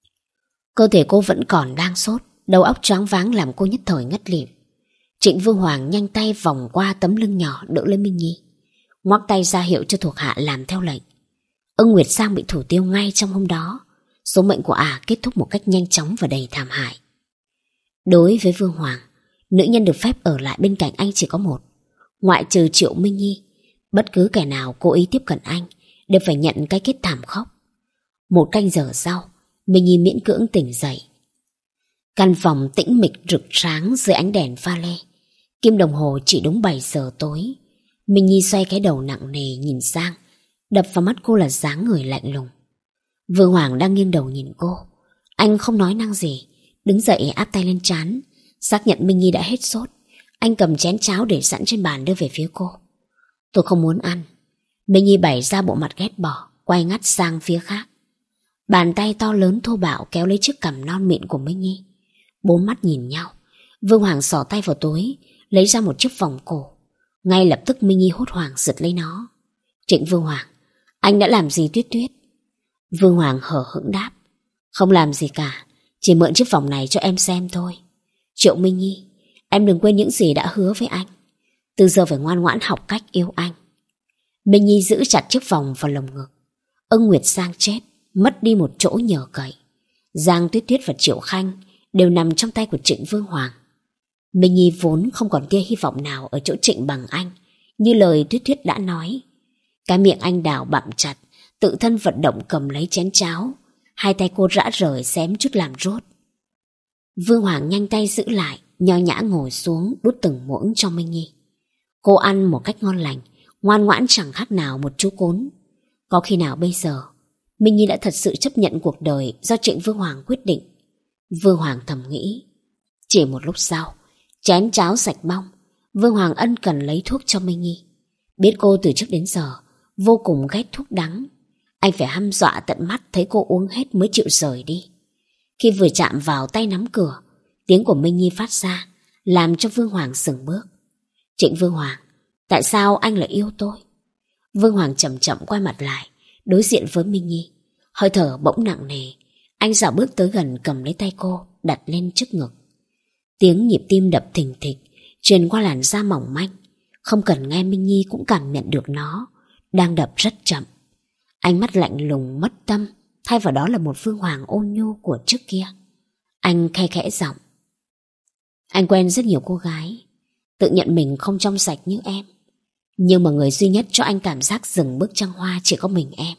Cơ thể cô vẫn còn đang sốt, đầu óc choáng váng làm cô nhất thời ngất lịm. Trịnh Vương Hoàng nhanh tay vòng qua tấm lưng nhỏ đỡ lấy Minh Nhi, ngoắc tay ra hiệu cho thuộc hạ làm theo lệnh. Ưng Nguyệt Sang bị thủ tiêu ngay trong hôm đó. Số mệnh của ả kết thúc một cách nhanh chóng và đầy thảm hại. Đối với Vương Hoàng, nữ nhân được phép ở lại bên cạnh anh chỉ có một. Ngoại trừ Triệu Minh Nhi, bất cứ kẻ nào cố ý tiếp cận anh đều phải nhận cái kết thảm khốc. Một canh giờ sau, Minh Nhi miễn cưỡng tỉnh dậy. Căn phòng tĩnh mịch rực sáng dưới ánh đèn pha lê. Kim đồng hồ chỉ đúng bảy giờ tối. Minh Nhi xoay cái đầu nặng nề nhìn sang. Đập vào mắt cô là dáng người lạnh lùng. Vương Hoàng đang nghiêng đầu nhìn cô. Anh không nói năng gì, đứng dậy áp tay lên trán, xác nhận Minh Nhi đã hết sốt. Anh cầm chén cháo để sẵn trên bàn đưa về phía cô. Tôi không muốn ăn. Minh Nhi bày ra bộ mặt ghét bỏ, quay ngắt sang phía khác. Bàn tay to lớn thô bạo kéo lấy chiếc cằm non mịn của Minh Nhi. Bốn mắt nhìn nhau. Vương Hoàng xỏ tay vào túi, lấy ra một chiếc vòng cổ. Ngay lập tức Minh Nhi hốt hoảng giật lấy nó. Trịnh Vương Hoàng, anh đã làm gì Tuyết Tuyết? Vương Hoàng hờ hững đáp. Không làm gì cả, chỉ mượn chiếc vòng này cho em xem thôi. Triệu Minh Nhi, em đừng quên những gì đã hứa với anh. Từ giờ phải ngoan ngoãn học cách yêu anh. Minh Nhi giữ chặt chiếc vòng vào lồng ngực. Ưng Nguyệt Sang chết, mất đi một chỗ nhờ cậy. Giang Tuyết Tuyết và Triệu Khanh đều nằm trong tay của Trịnh Vương Hoàng. Minh Nhi vốn không còn tia hy vọng nào ở chỗ Trịnh bằng anh, như lời Tuyết Tuyết đã nói. Cái miệng anh đào bặm chặt, tự thân vận động cầm lấy chén cháo. Hai tay cô rã rời xém chút làm rốt. Vương Hoàng nhanh tay giữ lại, nho nhã ngồi xuống đút từng muỗng cho Minh Nhi. Cô ăn một cách ngon lành, ngoan ngoãn chẳng khác nào một chú cún. Có khi nào bây giờ Minh Nhi đã thật sự chấp nhận cuộc đời do Trịnh Vương Hoàng quyết định? Vương Hoàng thầm nghĩ. Chỉ một lúc sau, chén cháo sạch bong, Vương Hoàng ân cần lấy thuốc cho Minh Nhi. Biết cô từ trước đến giờ vô cùng ghét thuốc đắng, anh phải hăm dọa tận mắt thấy cô uống hết mới chịu rời đi. Khi vừa chạm vào tay nắm cửa, tiếng của Minh Nhi phát ra, làm cho Vương Hoàng dừng bước. Trịnh Vương Hoàng, tại sao anh lại yêu tôi? Vương Hoàng chậm chậm quay mặt lại, đối diện với Minh Nhi. Hơi thở bỗng nặng nề. Anh dạo bước tới gần, cầm lấy tay cô, đặt lên trước ngực. Tiếng nhịp tim đập thình thịch truyền qua làn da mỏng manh. Không cần nghe, Minh Nhi cũng cảm nhận được nó đang đập rất chậm. Ánh mắt lạnh lùng mất tâm, thay vào đó là một Vương Hoàng ôn nhu của trước kia. Anh khe khẽ giọng: anh quen rất nhiều cô gái, tự nhận mình không trong sạch như em, nhưng mà người duy nhất cho anh cảm giác dừng bước trăng hoa chỉ có mình em.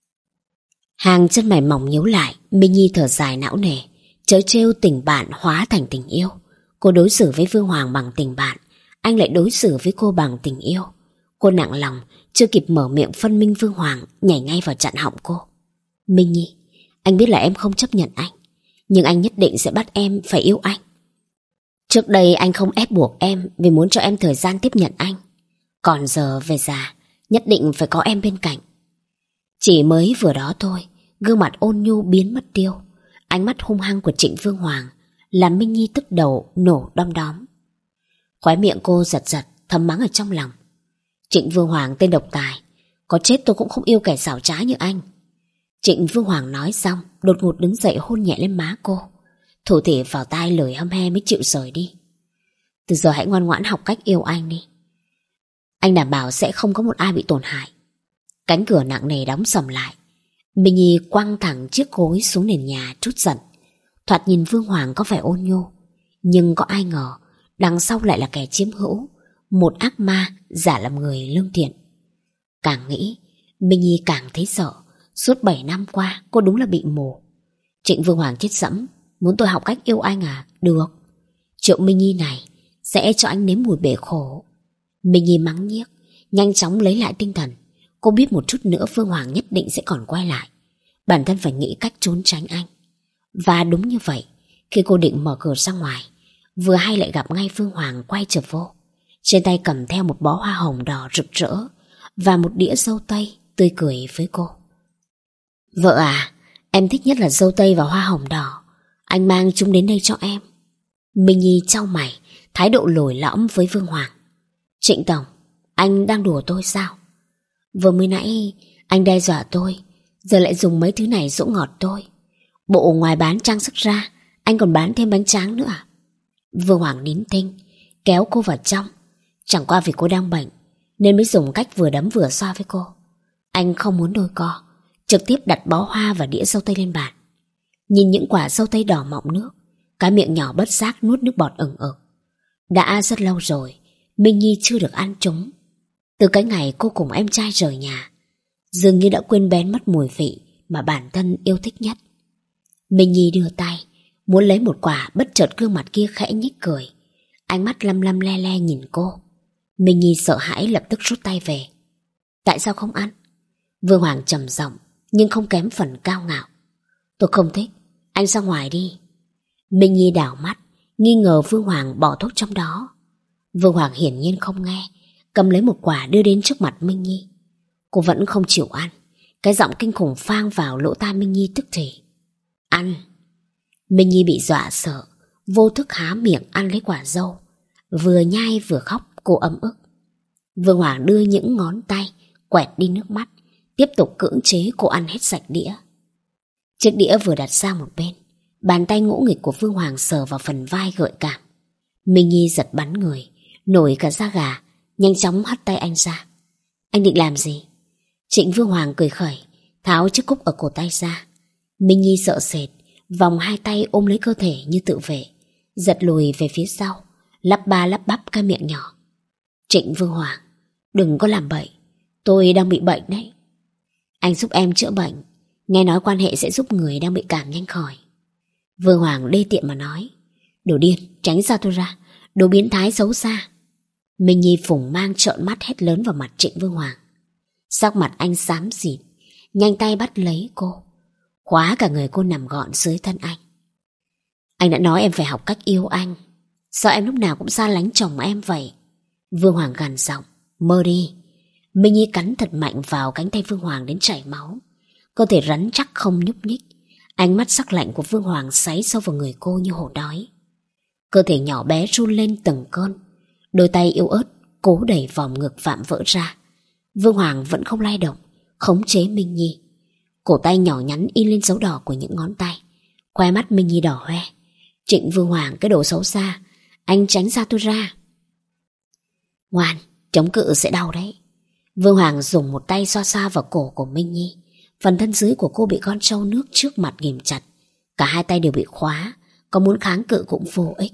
Hàng chân mày mỏng nhíu lại, Minh Nhi thở dài não nề. Chớ trêu tình bạn hóa thành tình yêu. Cô đối xử với Vương Hoàng bằng tình bạn, anh lại đối xử với cô bằng tình yêu. Cô nặng lòng, chưa kịp mở miệng phân minh, Vương Hoàng nhảy ngay vào chặn họng cô. Minh Nhi, anh biết là em không chấp nhận anh, nhưng anh nhất định sẽ bắt em phải yêu anh. Trước đây anh không ép buộc em vì muốn cho em thời gian tiếp nhận anh. Còn giờ về già, nhất định phải có em bên cạnh. Chỉ mới vừa đó thôi, gương mặt ôn nhu biến mất tiêu. Ánh mắt hung hăng của Trịnh Vương Hoàng làm Minh Nhi tức đầu nổ đom đóm. Khóe miệng cô giật giật, thầm mắng ở trong lòng: Trịnh Vương Hoàng tên độc tài, có chết tôi cũng không yêu kẻ xảo trá như anh. Trịnh Vương Hoàng nói xong, đột ngột đứng dậy hôn nhẹ lên má cô, thủ thỉ vào tai lời hăm he mới chịu rời đi. Từ giờ hãy ngoan ngoãn học cách yêu anh đi. Anh đảm bảo sẽ không có một ai bị tổn hại. Cánh cửa nặng nề đóng sầm lại. Minh Nhi quăng thẳng chiếc gối xuống nền nhà trút giận. Thoạt nhìn Vương Hoàng có vẻ ôn nhu, nhưng có ai ngờ đằng sau lại là kẻ chiếm hữu, một ác ma giả làm người lương thiện. Càng nghĩ, Minh Nhi càng thấy sợ. Suốt bảy năm qua cô đúng là bị mù. Trịnh Vương Hoàng chết dẫm, muốn tôi học cách yêu anh à? Được, Triệu Minh Nhi này sẽ cho anh nếm mùi bể khổ. Minh Nhi mắng nhiếc, nhanh chóng lấy lại tinh thần. Cô biết một chút nữa Vương Hoàng nhất định sẽ còn quay lại, bản thân phải nghĩ cách trốn tránh anh. Và đúng như vậy, khi cô định mở cửa ra ngoài, vừa hay lại gặp ngay Vương Hoàng quay trở vô. Trên tay cầm theo một bó hoa hồng đỏ rực rỡ và một đĩa dâu tây, tươi cười với cô. Vợ à, em thích nhất là dâu tây và hoa hồng đỏ, anh mang chúng đến đây cho em. Minh Nhi chau mày, thái độ lồi lõm với Vương Hoàng. Trịnh Tổng, anh đang đùa tôi sao? Vừa mới nãy anh đe dọa tôi, giờ lại dùng mấy thứ này dỗ ngọt tôi. Bộ ngoài bán trang sức ra, anh còn bán thêm bánh tráng nữa à? Vương Hoàng nín thinh, kéo cô vào trong. Chẳng qua vì cô đang bệnh nên mới dùng cách vừa đấm vừa xoa với cô. Anh không muốn đôi co, trực tiếp đặt bó hoa và đĩa dâu tây lên bàn. Nhìn những quả dâu tây đỏ mọng nước, cái miệng nhỏ bất giác nuốt nước bọt ừng ực. Đã rất lâu rồi Minh Nhi chưa được ăn chúng. Từ cái ngày cô cùng em trai rời nhà, dường như đã quên bén mất mùi vị mà bản thân yêu thích nhất. Minh Nhi đưa tay muốn lấy một quả, bất chợt gương mặt kia khẽ nhích cười, ánh mắt lăm lăm le le nhìn cô. Minh Nhi sợ hãi lập tức rút tay về. Tại sao không ăn? Vương Hoàng trầm giọng nhưng không kém phần cao ngạo. Tôi không thích, anh ra ngoài đi. Minh Nhi đảo mắt, nghi ngờ Vương Hoàng bỏ thuốc trong đó. Vương Hoàng hiển nhiên không nghe, cầm lấy một quả đưa đến trước mặt Minh Nhi. Cô vẫn không chịu ăn. Cái giọng kinh khủng phang vào lỗ tai Minh Nhi tức thì. Ăn. Minh Nhi bị dọa sợ, vô thức há miệng ăn lấy quả dâu. Vừa nhai vừa khóc, cô ấm ức. Vương Hoàng đưa những ngón tay quẹt đi nước mắt, tiếp tục cưỡng chế cô ăn hết sạch đĩa. Chiếc đĩa vừa đặt sang một bên, bàn tay ngỗ nghịch của Vương Hoàng sờ vào phần vai gợi cảm. Minh Nhi giật bắn người, nổi cả da gà, nhanh chóng hất tay anh ra. Anh định làm gì? Trịnh Vương Hoàng cười khẩy, tháo chiếc cúc ở cổ tay ra. Minh Nhi sợ sệt, vòng hai tay ôm lấy cơ thể như tự vệ, giật lùi về phía sau, lắp ba lắp bắp cái miệng nhỏ. Trịnh Vương Hoàng, đừng có làm bậy, tôi đang bị bệnh đấy. Anh giúp em chữa bệnh, nghe nói quan hệ sẽ giúp người đang bị cảm nhanh khỏi. Vương Hoàng đê tiện mà nói. Đồ điên, tránh ra tôi ra, đồ biến thái xấu xa. Minh Nhi phùng mang trợn mắt hét lớn vào mặt Trịnh Vương Hoàng. Sắc mặt anh xám xịt, nhanh tay bắt lấy cô, khóa cả người cô nằm gọn dưới thân anh. Anh đã nói em phải học cách yêu anh, sao em lúc nào cũng xa lánh chồng em vậy? Vương Hoàng gằn giọng. Mơ đi. Minh Nhi cắn thật mạnh vào cánh tay Vương Hoàng đến chảy máu. Cơ thể rắn chắc không nhúc nhích. Ánh mắt sắc lạnh của Vương Hoàng xoáy sâu vào người cô như hổ đói. Cơ thể nhỏ bé run lên từng cơn. Đôi tay yếu ớt cố đẩy vòng ngực vạm vỡ ra. Vương Hoàng vẫn không lay động, khống chế Minh Nhi. Cổ tay nhỏ nhắn in lên dấu đỏ của những ngón tay. Khoe mắt Minh Nhi đỏ hoe. Trịnh Vương Hoàng, cái đồ xấu xa, anh tránh ra tôi ra. Ngoan, chống cự sẽ đau đấy. Vương Hoàng dùng một tay xoa xoa vào cổ của Minh Nhi. Phần thân dưới của cô bị con trâu nước trước mặt ghìm chặt. Cả hai tay đều bị khóa, có muốn kháng cự cũng vô ích.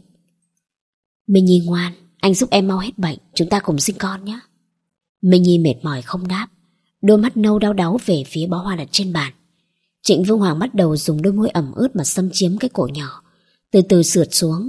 Minh Nhi ngoan, anh giúp em mau hết bệnh, chúng ta cùng sinh con nhé. Minh Nhi mệt mỏi không đáp, đôi mắt nâu đau đáu về phía bó hoa đặt trên bàn. Trịnh Vương Hoàng bắt đầu dùng đôi môi ẩm ướt mà xâm chiếm cái cổ nhỏ, từ từ sượt xuống.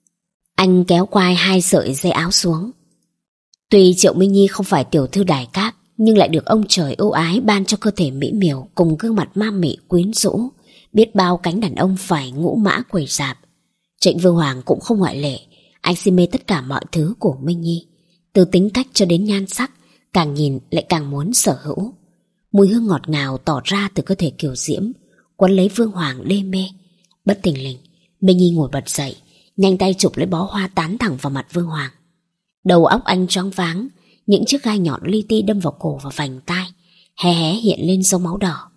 Anh kéo quai hai sợi dây áo xuống. Tuy Triệu Minh Nhi không phải tiểu thư đài cát, nhưng lại được ông trời ưu ái ban cho cơ thể mỹ miều cùng gương mặt ma mị quyến rũ, biết bao cánh đàn ông phải ngũ mã quẩy rạp. Trịnh Vương Hoàng cũng không ngoại lệ, anh si mê tất cả mọi thứ của Minh Nhi, từ tính cách cho đến nhan sắc, càng nhìn lại càng muốn sở hữu. Mùi hương ngọt ngào tỏ ra từ cơ thể kiều diễm, quấn lấy Vương Hoàng đê mê. Bất thình lình, Minh Nhi ngồi bật dậy, nhanh tay chụp lấy bó hoa tán thẳng vào mặt Vương Hoàng. Đầu óc anh choáng váng, những chiếc gai nhọn li ti đâm vào cổ và vành tai, hé hé hiện lên dấu máu đỏ.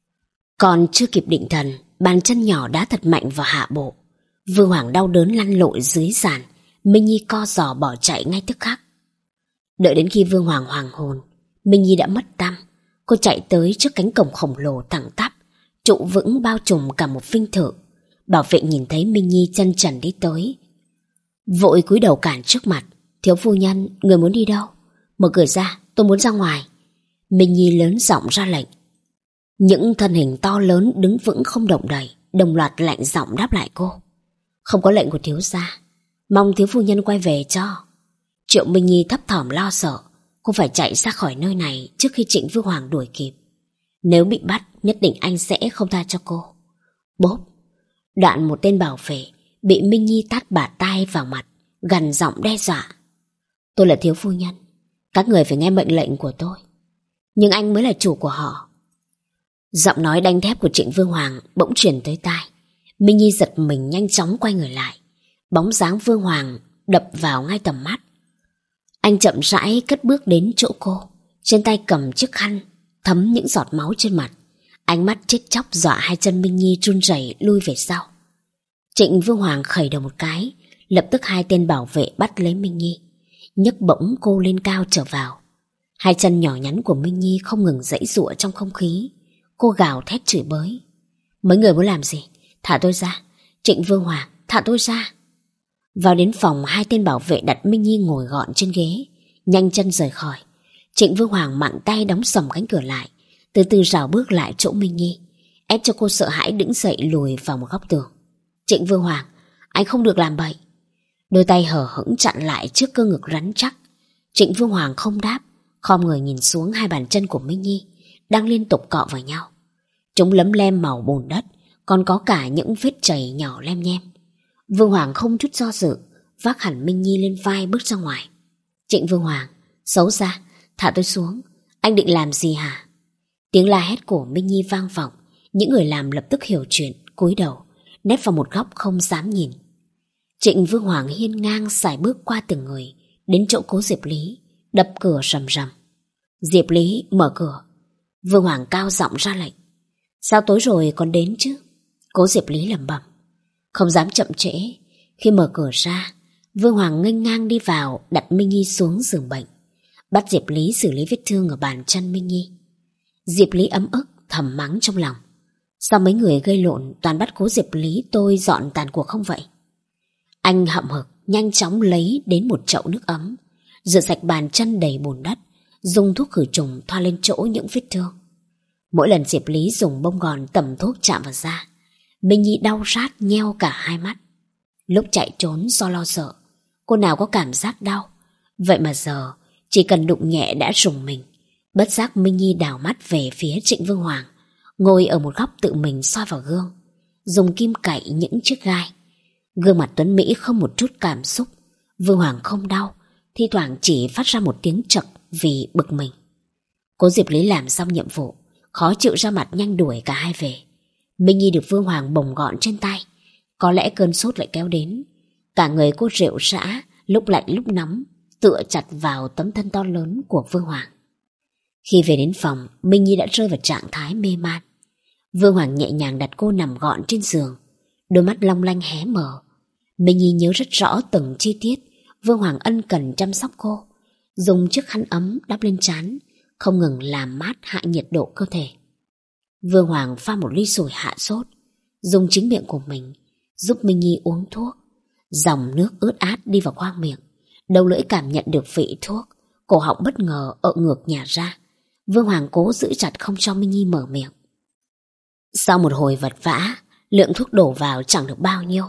Còn chưa kịp định thần, bàn chân nhỏ đá thật mạnh vào hạ bộ. Vương Hoàng đau đớn lăn lội dưới sàn. Minh Nhi co giò bỏ chạy ngay tức khắc. Đợi đến khi Vương Hoàng hoàng hồn, Minh Nhi đã mất tăm. Cô chạy tới trước cánh cổng khổng lồ thẳng tắp, trụ vững bao trùm cả một vinh thự. Bảo vệ nhìn thấy Minh Nhi chân trần đi tới, vội cúi đầu cản trước mặt. Thiếu phu nhân, người muốn đi đâu? Mở cửa ra, tôi muốn ra ngoài. Minh Nhi lớn giọng ra lệnh. Những thân hình to lớn đứng vững không động đậy, đồng loạt lạnh giọng đáp lại cô. Không có lệnh của thiếu gia, mong thiếu phu nhân quay về cho. Triệu Minh Nhi thấp thỏm lo sợ, cô phải chạy ra khỏi nơi này trước khi Trịnh Vương Hoàng đuổi kịp. Nếu bị bắt, nhất định anh sẽ không tha cho cô. Bốp, đoạn một tên bảo vệ bị Minh Nhi tát bả tai vào mặt, gằn giọng đe dọa. Tôi là thiếu phu nhân, các người phải nghe mệnh lệnh của tôi, nhưng anh mới là chủ của họ. Giọng nói đanh thép của Trịnh Vương Hoàng bỗng truyền tới tai. Minh Nhi giật mình nhanh chóng quay người lại. Bóng dáng Vương Hoàng đập vào ngay tầm mắt. Anh chậm rãi cất bước đến chỗ cô, trên tay cầm chiếc khăn thấm những giọt máu trên mặt. Ánh mắt chết chóc dọa hai chân Minh Nhi run rẩy lui về sau. Trịnh Vương Hoàng khẩy đầu một cái, lập tức hai tên bảo vệ bắt lấy Minh Nhi, nhấc bổng cô lên cao trở vào. Hai chân nhỏ nhắn của Minh Nhi không ngừng giãy giụa trong không khí. Cô gào thét chửi bới. Mấy người muốn làm gì? Thả tôi ra. Trịnh Vương Hoàng, thả tôi ra. Vào đến phòng, hai tên bảo vệ đặt Minh Nhi ngồi gọn trên ghế, nhanh chân rời khỏi. Trịnh Vương Hoàng mạnh tay đóng sầm cánh cửa lại, từ từ rảo bước lại chỗ Minh Nhi, ép cho cô sợ hãi đứng dậy lùi vào một góc tường. Trịnh Vương Hoàng, anh không được làm bậy. Đôi tay hở hững chặn lại trước cơ ngực rắn chắc. Trịnh Vương Hoàng không đáp, khom người nhìn xuống hai bàn chân của Minh Nhi đang liên tục cọ vào nhau. Chúng lấm lem màu bùn đất, còn có cả những vết chảy nhỏ lem nhem. Vương Hoàng không chút do dự, vác hẳn Minh Nhi lên vai bước ra ngoài. Trịnh Vương Hoàng, xấu xa, thả tôi xuống. Anh định làm gì hả? Tiếng la hét của Minh Nhi vang vọng. Những người làm lập tức hiểu chuyện, cúi đầu, nép vào một góc không dám nhìn. Trịnh Vương Hoàng hiên ngang sải bước qua từng người, đến chỗ cố Diệp Lý, đập cửa rầm rầm. Diệp Lý, mở cửa. Vương Hoàng cao giọng ra lệnh. Sao tối rồi còn đến chứ? Cố Diệp Lý lẩm bẩm. Không dám chậm trễ. Khi mở cửa ra, Vương Hoàng nghênh ngang đi vào, đặt Minh Nhi xuống giường bệnh, bắt Diệp Lý xử lý vết thương ở bàn chân Minh Nhi. Diệp Lý ấm ức thầm mắng trong lòng. Sao mấy người gây lộn toàn bắt cố Diệp Lý tôi dọn tàn cuộc không vậy? Anh hậm hực nhanh chóng lấy đến một chậu nước ấm, rửa sạch bàn chân đầy bùn đất, dùng thuốc khử trùng thoa lên chỗ những vết thương. Mỗi lần Diệp Lý dùng bông gòn tẩm thuốc chạm vào da, Minh Nhi đau rát nheo cả hai mắt. Lúc chạy trốn do lo sợ, cô nào có cảm giác đau, vậy mà giờ chỉ cần đụng nhẹ đã rùng mình. Bất giác Minh Nhi đảo mắt về phía Trịnh Vương Hoàng, ngồi ở một góc tự mình soi vào gương, dùng kim cạy những chiếc gai. Gương mặt tuấn Mỹ không một chút cảm xúc. Vương Hoàng không đau, thi thoảng chỉ phát ra một tiếng chậc vì bực mình. Cố Diệp Lý làm xong nhiệm vụ, khó chịu ra mặt nhanh đuổi cả hai về. Minh Nhi được Vương Hoàng bồng gọn trên tay, có lẽ cơn sốt lại kéo đến. Cả người cô rệu rã, lúc lạnh lúc nóng, tựa chặt vào tấm thân to lớn của Vương Hoàng. Khi về đến phòng, Minh Nhi đã rơi vào trạng thái mê man. Vương Hoàng nhẹ nhàng đặt cô nằm gọn trên giường, đôi mắt long lanh hé mở. Minh Nhi nhớ rất rõ từng chi tiết Vương Hoàng ân cần chăm sóc cô, dùng chiếc khăn ấm đắp lên trán, không ngừng làm mát hạ nhiệt độ cơ thể. Vương Hoàng pha một ly sủi hạ sốt, dùng chính miệng của mình giúp Minh Nhi uống thuốc. Dòng nước ướt át đi vào khoang miệng, đầu lưỡi cảm nhận được vị thuốc, cổ họng bất ngờ ợ ngược nhả ra. Vương Hoàng cố giữ chặt không cho Minh Nhi mở miệng. Sau một hồi vật vã, lượng thuốc đổ vào chẳng được bao nhiêu.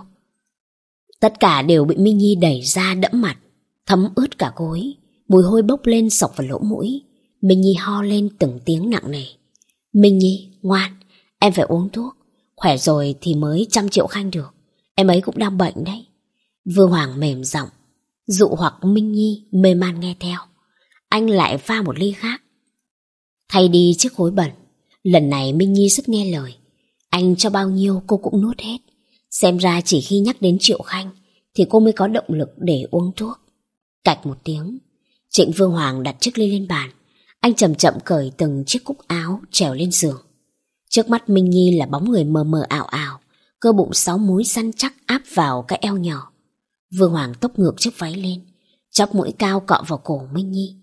Tất cả đều bị Minh Nhi đẩy ra đẫm mặt, thấm ướt cả gối, mùi hôi bốc lên sộc vào lỗ mũi. Minh Nhi ho lên từng tiếng nặng nề. Minh Nhi, ngoan, em phải uống thuốc, khỏe rồi thì mới trăm triệu khanh được. Em ấy cũng đang bệnh đấy. Vương Hoàng mềm giọng dụ hoặc Minh Nhi mê man nghe theo. Anh lại pha một ly khác, thay đi chiếc gối bẩn. Lần này Minh Nhi rất nghe lời, anh cho bao nhiêu cô cũng nuốt hết. Xem ra chỉ khi nhắc đến Triệu Khanh thì cô mới có động lực để uống thuốc. Cạch một tiếng, Trịnh Vương Hoàng đặt chiếc ly lên bàn. Anh chậm chậm cởi từng chiếc cúc áo trèo lên giường. Trước mắt Minh Nhi là bóng người mờ mờ ảo ảo, cơ bụng sáu múi săn chắc áp vào cái eo nhỏ. Vương Hoàng tốc ngược chiếc váy lên, chóp mũi cao cọ vào cổ Minh Nhi.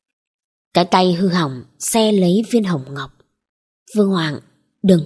Cái tay hư hỏng xe lấy viên hồng ngọc. Vương Hoàng, đừng.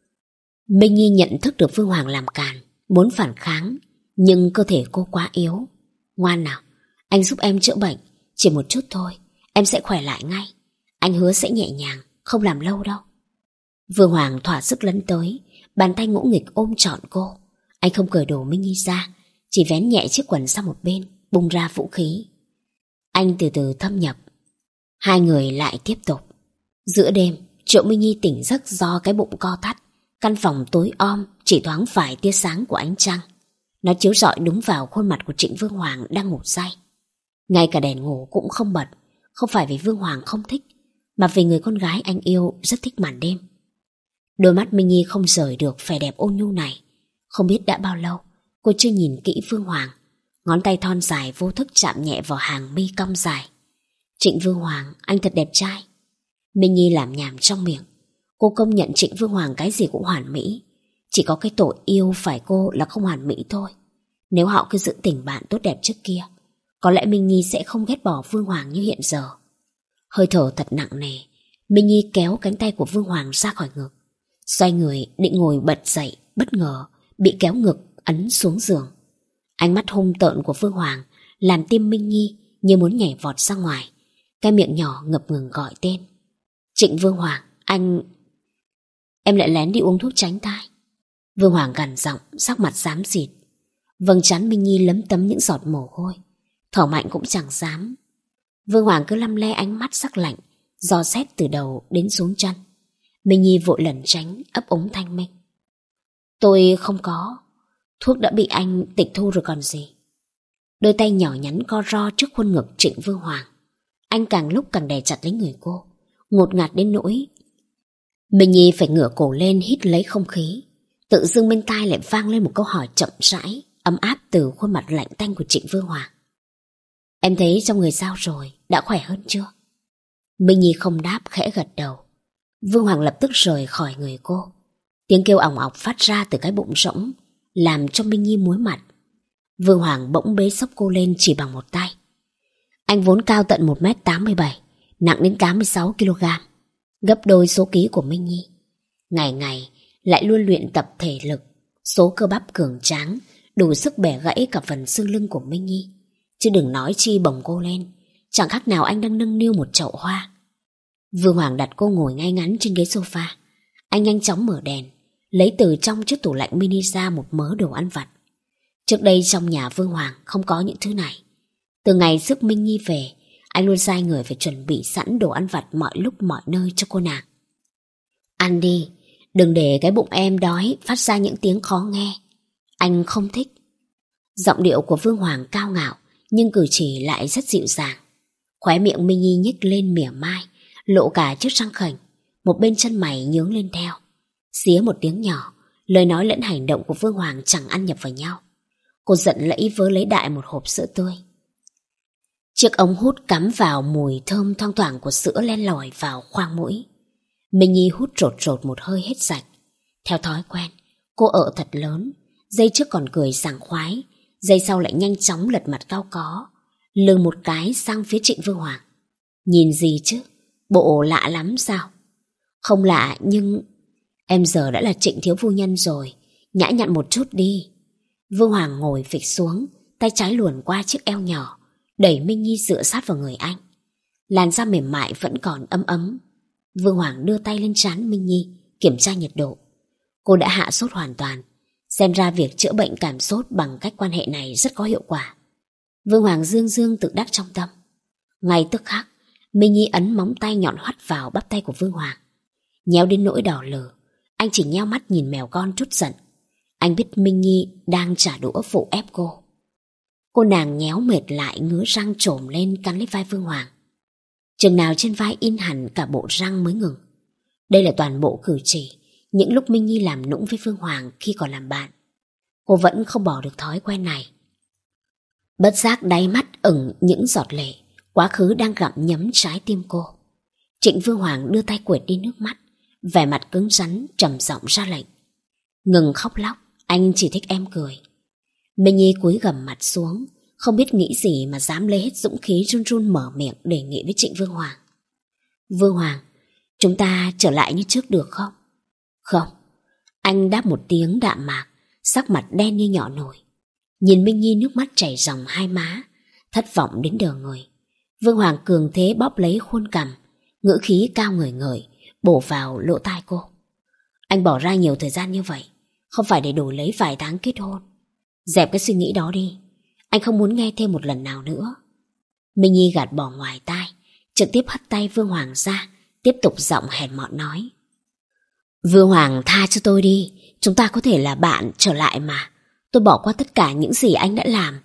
Minh Nhi nhận thức được Vương Hoàng làm càn, muốn phản kháng, nhưng cơ thể cô quá yếu. Ngoan nào, anh giúp em chữa bệnh, chỉ một chút thôi, em sẽ khỏe lại ngay. Anh hứa sẽ nhẹ nhàng, không làm lâu đâu. Vương Hoàng thỏa sức lấn tới, bàn tay ngỗ nghịch ôm trọn cô. Anh không cởi đồ Minh Nhi ra, chỉ vén nhẹ chiếc quần sang một bên, bung ra vũ khí. Anh từ từ thâm nhập. Hai người lại tiếp tục. Giữa đêm, Triệu Minh Nhi tỉnh giấc do cái bụng co thắt. Căn phòng tối om, chỉ thoáng phải tia sáng của ánh trăng. Nó chiếu rọi đúng vào khuôn mặt của Trịnh Vương Hoàng đang ngủ say. Ngay cả đèn ngủ cũng không bật, không phải vì Vương Hoàng không thích, mà vì người con gái anh yêu rất thích màn đêm. Đôi mắt Minh Nhi không rời được vẻ đẹp ôn nhu này. Không biết đã bao lâu cô chưa nhìn kỹ Vương Hoàng. Ngón tay thon dài vô thức chạm nhẹ vào hàng mi cong dài. Trịnh Vương Hoàng, anh thật đẹp trai. Minh Nhi làm nhảm trong miệng. Cô công nhận Trịnh Vương Hoàng cái gì cũng hoàn mỹ, chỉ có cái tội yêu phải cô là không hoàn mỹ thôi. Nếu họ cứ giữ tình bạn tốt đẹp trước kia, có lẽ Minh Nhi sẽ không ghét bỏ Vương Hoàng như hiện giờ. Hơi thở thật nặng nề, Minh Nhi kéo cánh tay của Vương Hoàng ra khỏi ngực. Xoay người định ngồi bật dậy, bất ngờ bị kéo ngực ấn xuống giường. Ánh mắt hung tợn của Vương Hoàng làm tim Minh Nhi như muốn nhảy vọt ra ngoài. Cái miệng nhỏ ngập ngừng gọi tên. Trịnh Vương Hoàng, anh... Em lại lén đi uống thuốc tránh tai. Vương Hoàng gằn giọng, sắc mặt xám xịt. Vầng trán Minh Nhi lấm tấm những giọt mồ hôi, thở mạnh cũng chẳng dám. Vương Hoàng cứ lăm le ánh mắt sắc lạnh, dò xét từ đầu đến xuống chân. Minh Nhi vội lẩn tránh, ấp úng thanh minh. Tôi không có, thuốc đã bị anh tịch thu rồi còn gì. Đôi tay nhỏ nhắn co ro trước khuôn ngực Trịnh Vương Hoàng. Anh càng lúc càng đè chặt lấy người cô, ngột ngạt đến nỗi Minh Nhi phải ngửa cổ lên hít lấy không khí. Tự dưng bên tai lại vang lên một câu hỏi chậm rãi, ấm áp từ khuôn mặt lạnh tanh của Trịnh Vương Hoàng. Em thấy trong người sao rồi, đã khỏe hơn chưa? Minh Nhi không đáp, khẽ gật đầu. Vương Hoàng lập tức rời khỏi người cô. Tiếng kêu ỏng ọc phát ra từ cái bụng rỗng, làm cho Minh Nhi muối mặt. Vương Hoàng bỗng bế xốc cô lên chỉ bằng một tay. Anh vốn cao tận một mét tám mươi bảy, nặng đến tám mươi sáu ki lô gam, gấp đôi số ký của Minh Nhi. Ngày ngày lại luôn luyện tập thể lực, số cơ bắp cường tráng, đủ sức bẻ gãy cả phần xương lưng của Minh Nhi. Chứ đừng nói chi bồng cô lên, chẳng khác nào anh đang nâng niu một chậu hoa. Vương Hoàng đặt cô ngồi ngay ngắn trên ghế sofa. Anh nhanh chóng mở đèn, lấy từ trong chiếc tủ lạnh mini ra một mớ đồ ăn vặt. Trước đây trong nhà Vương Hoàng không có những thứ này. Từ ngày rước Minh Nhi về, anh luôn sai người phải chuẩn bị sẵn đồ ăn vặt mọi lúc mọi nơi cho cô nàng. Ăn đi, đừng để cái bụng em đói phát ra những tiếng khó nghe. Anh không thích. Giọng điệu của Vương Hoàng cao ngạo, nhưng cử chỉ lại rất dịu dàng. Khóe miệng Minh Nhi nhếch lên mỉa mai, lộ cả chiếc răng khểnh, một bên chân mày nhướng lên theo. Xía một tiếng nhỏ, lời nói lẫn hành động của Vương Hoàng chẳng ăn nhập vào nhau. Cô giận lẫy vớ lấy đại một hộp sữa tươi. Chiếc ống hút cắm vào, mùi thơm thoang thoảng của sữa len lỏi vào khoang mũi. Minh Nhi hút rột rột một hơi hết sạch. Theo thói quen, cô ợ thật lớn. Giây trước còn cười sảng khoái, giây sau lại nhanh chóng lật mặt cau có, lườm một cái sang phía Trịnh Vương Hoàng. Nhìn gì chứ, bộ lạ lắm sao? Không lạ, nhưng em giờ đã là Trịnh thiếu phu nhân rồi, nhã nhặn một chút đi. Vương Hoàng ngồi phịch xuống, tay trái luồn qua chiếc eo nhỏ, đẩy Minh Nhi dựa sát vào người anh. Làn da mềm mại vẫn còn ấm ấm. Vương Hoàng đưa tay lên trán Minh Nhi, kiểm tra nhiệt độ. Cô đã hạ sốt hoàn toàn. Xem ra việc chữa bệnh cảm sốt bằng cách quan hệ này rất có hiệu quả. Vương Hoàng dương dương tự đắc trong tâm. Ngay tức khắc, Minh Nhi ấn móng tay nhọn hoắt vào bắp tay của Vương Hoàng. Nhéo đến nỗi đỏ lừ, anh chỉ nheo mắt nhìn mèo con trút giận. Anh biết Minh Nhi đang trả đũa phụ ép cô. Cô nàng nhéo mệt lại, ngứa răng trồm lên cắn lấy vai Vương Hoàng. Chừng nào trên vai in hẳn cả bộ răng mới ngừng. Đây là toàn bộ cử chỉ những lúc Minh Nhi làm nũng với Vương Hoàng khi còn làm bạn. Cô vẫn không bỏ được thói quen này. Bất giác đáy mắt ửng những giọt lệ. Quá khứ đang gặm nhấm trái tim cô. Trịnh Vương Hoàng đưa tay quệt đi nước mắt, vẻ mặt cứng rắn trầm giọng ra lệnh. Ngừng khóc lóc, anh chỉ thích em cười. Minh Nhi cúi gằm mặt xuống, không biết nghĩ gì mà dám lấy hết dũng khí run run mở miệng đề nghị với Trịnh Vương Hoàng. Vương Hoàng, chúng ta trở lại như trước được không? Không. Anh đáp một tiếng đạm mạc, sắc mặt đen như nhỏ nồi. Nhìn Minh Nhi nước mắt chảy ròng hai má, thất vọng đến đờ người. Vương Hoàng cường thế bóp lấy khuôn cằm, ngữ khí cao ngời ngời bổ vào lỗ tai cô. Anh bỏ ra nhiều thời gian như vậy, không phải để đổi lấy vài tháng kết hôn. Dẹp cái suy nghĩ đó đi, anh không muốn nghe thêm một lần nào nữa. Minh Nhi gạt bỏ ngoài tai, trực tiếp hất tay Vương Hoàng ra, tiếp tục giọng hèn mọn nói. Vương Hoàng, tha cho tôi đi, chúng ta có thể là bạn trở lại mà. Tôi bỏ qua tất cả những gì anh đã làm.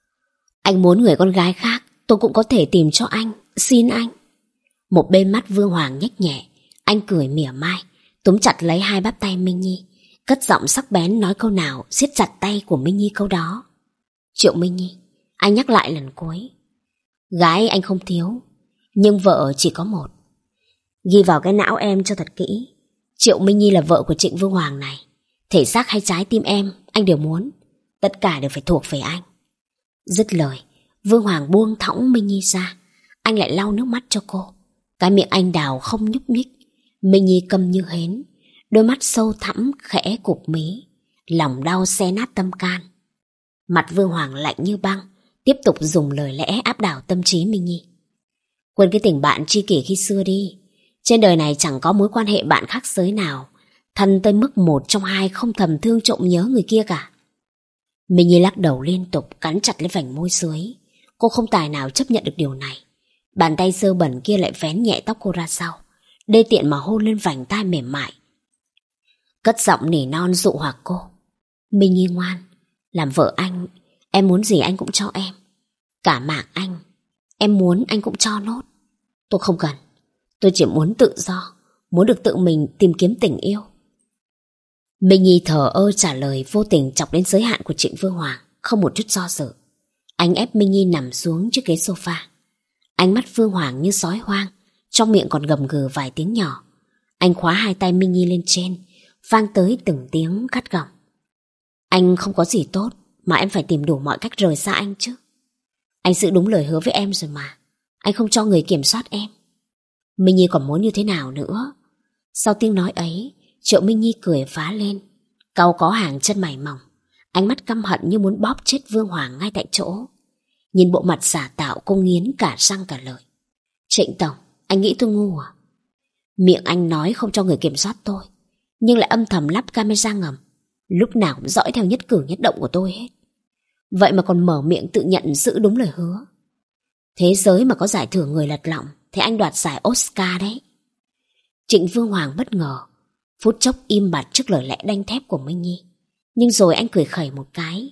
Anh muốn người con gái khác, tôi cũng có thể tìm cho anh, xin anh. Một bên mắt Vương Hoàng nhếch nhẹ, anh cười mỉa mai, túm chặt lấy hai bắp tay Minh Nhi, cất giọng sắc bén nói câu nào siết chặt tay của Minh Nhi câu đó. Triệu Minh Nhi, anh nhắc lại lần cuối. Gái anh không thiếu, nhưng vợ chỉ có một. Ghi vào cái não em cho thật kỹ. Triệu Minh Nhi là vợ của Trịnh Vương Hoàng này. Thể xác hay trái tim em, anh đều muốn. Tất cả đều phải thuộc về anh. Dứt lời, Vương Hoàng buông thõng Minh Nhi ra. Anh lại lau nước mắt cho cô. Cái miệng anh đào không nhúc nhích. Minh Nhi câm như hến, đôi mắt sâu thẳm khẽ cụp mí, lòng đau xé nát tâm can. Mặt Vương Hoàng lạnh như băng, tiếp tục dùng lời lẽ áp đảo tâm trí Minh Nhi. Quên cái tình bạn tri kỷ khi xưa đi. Trên đời này chẳng có mối quan hệ bạn khác giới nào thân tới mức một trong hai không thầm thương trộm nhớ người kia cả. Minh Nhi lắc đầu liên tục, cắn chặt lấy vành môi dưới. Cô không tài nào chấp nhận được điều này. Bàn tay sơ bẩn kia lại vén nhẹ tóc cô ra sau, đê tiện mà hôn lên vành tai mềm mại, cất giọng nỉ non dụ hoặc cô. Minh Nhi ngoan, làm vợ anh, em muốn gì anh cũng cho em. Cả mạng anh, em muốn anh cũng cho nốt. Tôi không cần, tôi chỉ muốn tự do, muốn được tự mình tìm kiếm tình yêu. Minh Nhi thờ ơ trả lời, vô tình chọc đến giới hạn của Trịnh Vương Hoàng, không một chút do dự. Anh ép Minh Nhi nằm xuống chiếc ghế sofa. Ánh mắt Vương Hoàng như sói hoang, trong miệng còn gầm gừ vài tiếng nhỏ. Anh khóa hai tay Minh Nhi lên trên, vang tới từng tiếng gắt gỏng. Anh không có gì tốt mà em phải tìm đủ mọi cách rời xa anh chứ. Anh giữ đúng lời hứa với em rồi mà. Anh không cho người kiểm soát em. Minh Nhi còn muốn như thế nào nữa? Sau tiếng nói ấy, Triệu Minh Nhi cười phá lên, cau có hàng chân mày mỏng, ánh mắt căm hận như muốn bóp chết Vương Hoàng ngay tại chỗ. Nhìn bộ mặt giả tạo, cô nghiến cả răng cả lợi. Trịnh Tổng, anh nghĩ tôi ngu à? Miệng anh nói không cho người kiểm soát tôi, nhưng lại âm thầm lắp camera ngầm, lúc nào cũng dõi theo nhất cử nhất động của tôi hết. Vậy mà còn mở miệng tự nhận giữ đúng lời hứa. Thế giới mà có giải thưởng người lật lọng thì anh đoạt giải Oscar đấy. Trịnh Vương Hoàng bất ngờ, phút chốc im bặt trước lời lẽ đanh thép của Minh Nhi. Nhưng rồi anh cười khẩy một cái.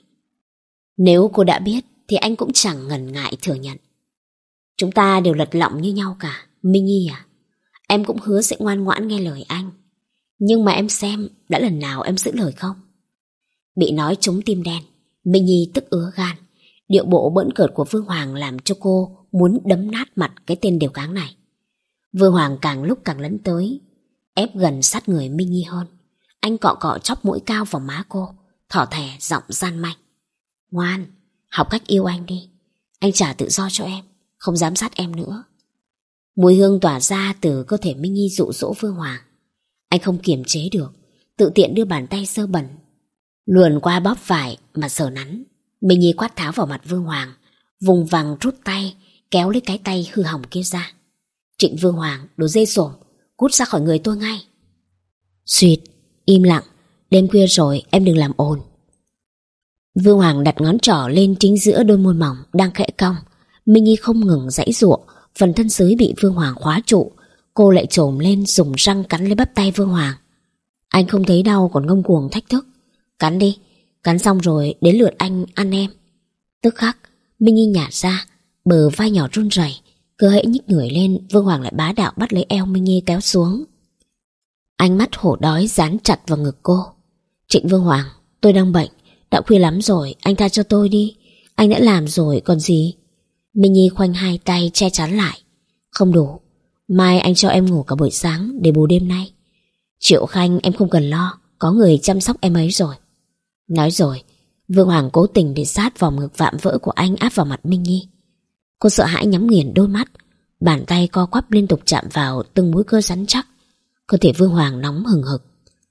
Nếu cô đã biết thì anh cũng chẳng ngần ngại thừa nhận. Chúng ta đều lật lọng như nhau cả, Minh Nhi à. Em cũng hứa sẽ ngoan ngoãn nghe lời anh. Nhưng mà em xem đã lần nào em giữ lời không? Bị nói trúng tim đen, Minh Nhi tức ứa gan. Điệu bộ bỡn cợt của Vương Hoàng làm cho cô muốn đấm nát mặt cái tên đều cáng này. Vương Hoàng càng lúc càng lấn tới, ép gần sát người Minh Nhi hơn. Anh cọ cọ chóp mũi cao vào má cô, thỏ thẻ giọng gian manh. Ngoan, học cách yêu anh đi. Anh trả tự do cho em, không giám sát em nữa. Mùi hương tỏa ra từ cơ thể Minh Nhi dụ dỗ Vương Hoàng. Anh không kiềm chế được, tự tiện đưa bàn tay sơ bẩn luồn qua bóp vải mà sờ nắn. Minh Nhi quát tháo vào mặt Vương Hoàng, vùng vằng rút tay, kéo lấy cái tay hư hỏng kia ra. Trịnh Vương Hoàng, đồ dê sổm, cút ra khỏi người tôi ngay. Xuyệt, im lặng, đêm khuya rồi em đừng làm ồn. Vương Hoàng đặt ngón trỏ lên chính giữa đôi môi mỏng đang khẽ cong. Minh Nhi không ngừng giãy giụa, phần thân dưới bị Vương Hoàng khóa trụ. Cô lại trồm lên dùng răng cắn lấy bắp tay Vương Hoàng. Anh không thấy đau còn ngông cuồng thách thức. Cắn đi, cắn xong rồi đến lượt anh ăn em. Tức khắc Minh Nhi nhả ra, bờ vai nhỏ run rẩy. Cứ hễ nhích người lên, Vương Hoàng lại bá đạo bắt lấy eo Minh Nhi kéo xuống. Ánh mắt hổ đói dán chặt vào ngực cô. Trịnh Vương Hoàng, tôi đang bệnh, đã khuya lắm rồi, anh tha cho tôi đi. Anh đã làm rồi còn gì. Minh Nhi khoanh hai tay che chắn lại. Không đủ, mai anh cho em ngủ cả buổi sáng để bù đêm nay. Triệu Khanh em không cần lo, có người chăm sóc em ấy rồi. Nói rồi, Vương Hoàng cố tình để sát vòng ngực vạm vỡ của anh áp vào mặt Minh Nhi. Cô sợ hãi nhắm nghiền đôi mắt, bàn tay co quắp liên tục chạm vào từng múi cơ rắn chắc. Cơ thể Vương Hoàng nóng hừng hực.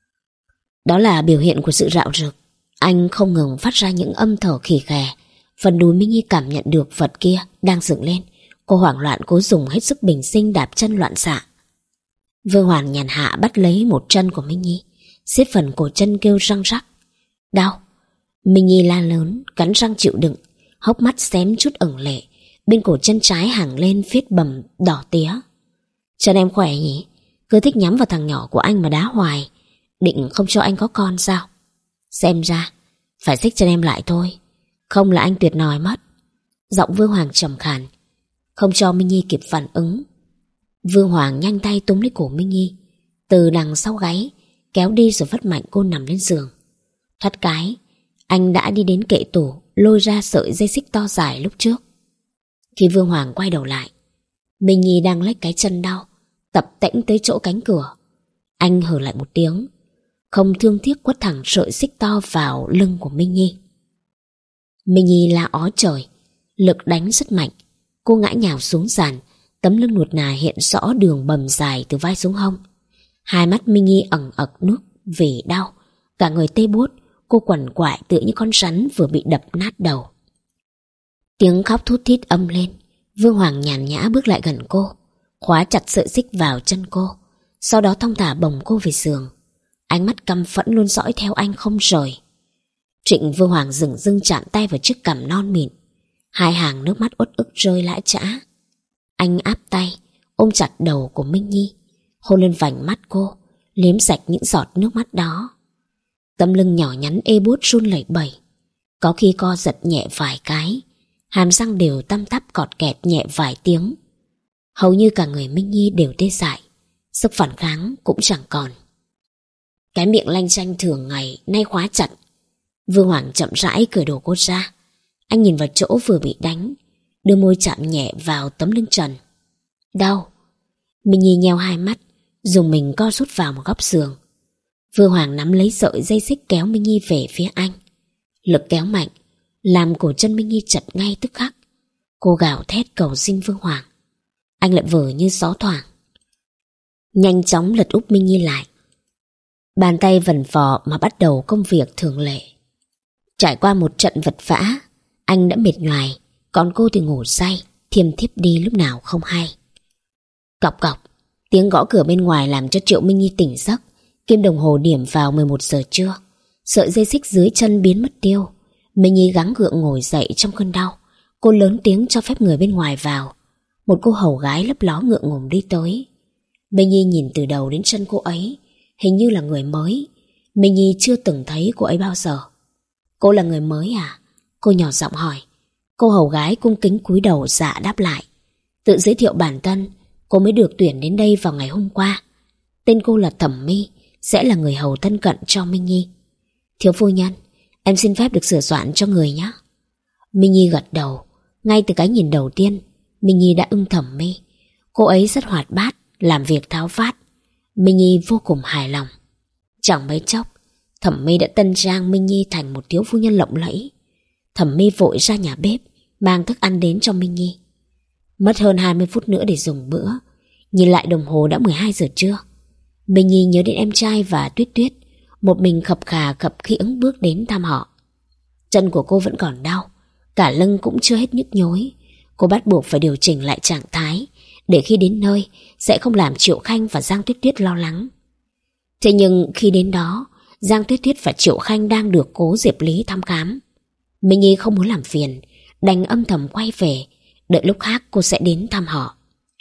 Đó là biểu hiện của sự rạo rực. Anh không ngừng phát ra những âm thở khì khè. Phần đùi Minh Nhi cảm nhận được vật kia đang dựng lên. Cô hoảng loạn cố dùng hết sức bình sinh đạp chân loạn xạ. Vương Hoàng nhàn hạ bắt lấy một chân của Minh Nhi, siết phần cổ chân kêu răng rắc. Đau. Minh Nhi la lớn, cắn răng chịu đựng, hốc mắt xém chút ửng lệ. Bên cổ chân trái hằng lên vết bầm đỏ tía. Chân em khỏe nhỉ? Cứ thích nhắm vào thằng nhỏ của anh mà đá hoài. Định không cho anh có con sao? Xem ra phải xích chân em lại thôi, không là anh tuyệt nòi mất. Giọng Vương Hoàng trầm khàn. Không cho Minh Nhi kịp phản ứng, Vương Hoàng nhanh tay túm lấy cổ Minh Nhi từ đằng sau gáy, kéo đi rồi vất mạnh cô nằm lên giường. Thoát cái, anh đã đi đến kệ tủ, lôi ra sợi dây xích to dài lúc trước. Khi Vương Hoàng quay đầu lại, Minh Nhi đang lách cái chân đau, tập tễnh tới chỗ cánh cửa. Anh hừ lại một tiếng, không thương tiếc quất thẳng sợi xích to vào lưng của Minh Nhi. Minh Nhi la ó trời, lực đánh rất mạnh. Cô ngã nhào xuống sàn, tấm lưng nuột nà hiện rõ đường bầm dài từ vai xuống hông. Hai mắt Minh Nhi ẩn ực nước vì đau, cả người tê buốt. Cô quằn quại tựa như con rắn vừa bị đập nát đầu. Tiếng khóc thút thít âm lên. Vương Hoàng nhàn nhã bước lại gần cô, khóa chặt sợi xích vào chân cô, sau đó thong thả bồng cô về giường. Ánh mắt căm phẫn luôn dõi theo anh không rời. Trịnh Vương Hoàng dừng dưng chạm tay vào chiếc cằm non mịn, hai hàng nước mắt uất ức rơi lã chã. Anh áp tay ôm chặt đầu của Minh Nhi, hôn lên vành mắt cô, liếm sạch những giọt nước mắt đó. Tấm lưng nhỏ nhắn ê buốt run lẩy bẩy, có khi co giật nhẹ vài cái, hàm răng đều tăm tắp cọt kẹt nhẹ vài tiếng. Hầu như cả người Minh Nhi đều tê dại, sức phản kháng cũng chẳng còn. Cái miệng lanh chanh thường ngày nay khóa chặt. Vương Hoàng chậm rãi cởi đồ cô ra. Anh nhìn vào chỗ vừa bị đánh, đưa môi chạm nhẹ vào tấm lưng trần. Đau. Minh Nhi nheo hai mắt, dùng mình co rút vào một góc giường. Vương Hoàng nắm lấy sợi dây xích kéo Minh Nhi về phía anh. Lực kéo mạnh, làm cổ chân Minh Nhi chật ngay tức khắc. Cô gào thét cầu xin Vương Hoàng. Anh lại vờ như gió thoảng, nhanh chóng lật úp Minh Nhi lại. Bàn tay vần vò mà bắt đầu công việc thường lệ. Trải qua một trận vật vã, anh đã mệt nhoài, còn cô thì ngủ say, thiêm thiếp đi lúc nào không hay. Cọc cọc, tiếng gõ cửa bên ngoài làm cho Triệu Minh Nhi tỉnh giấc. Kim đồng hồ điểm vào mười một giờ trưa. Sợi dây xích dưới chân biến mất tiêu. Minh Nhi gắng gượng ngồi dậy trong cơn đau. Cô lớn tiếng cho phép người bên ngoài vào. Một cô hầu gái lấp ló ngượng ngùng đi tới. Minh Nhi nhìn từ đầu đến chân cô ấy, hình như là người mới. Minh Nhi chưa từng thấy cô ấy bao giờ. Cô là người mới à? Cô nhỏ giọng hỏi. Cô hầu gái cung kính cúi đầu dạ đáp lại. Tự giới thiệu bản thân, cô mới được tuyển đến đây vào ngày hôm qua. Tên cô là Thẩm My, sẽ là người hầu thân cận cho Minh Nhi. Thiếu phu nhân, em xin phép được sửa soạn cho người nhé. Minh Nhi gật đầu. Ngay từ cái nhìn đầu tiên, Minh Nhi đã ưng Thẩm My. Cô ấy rất hoạt bát, làm việc tháo vát. Minh Nhi vô cùng hài lòng. Chẳng mấy chốc, Thẩm My đã tân trang Minh Nhi thành một thiếu phu nhân lộng lẫy. Thẩm My vội ra nhà bếp mang thức ăn đến cho Minh Nhi. Mất hơn hai mươi phút nữa để dùng bữa. Nhìn lại đồng hồ đã mười hai giờ trưa. Minh Nhi nhớ đến em trai và Tuyết Tuyết, một mình khập khà khập khiễng bước đến thăm họ. Chân của cô vẫn còn đau, cả lưng cũng chưa hết nhức nhối. Cô bắt buộc phải điều chỉnh lại trạng thái để khi đến nơi sẽ không làm Triệu Khanh và Giang Tuyết Tuyết lo lắng. Thế nhưng khi đến đó, Giang Tuyết Tuyết và Triệu Khanh đang được cố Diệp Lý thăm khám. Minh Nhi không muốn làm phiền, đành âm thầm quay về, đợi lúc khác cô sẽ đến thăm họ.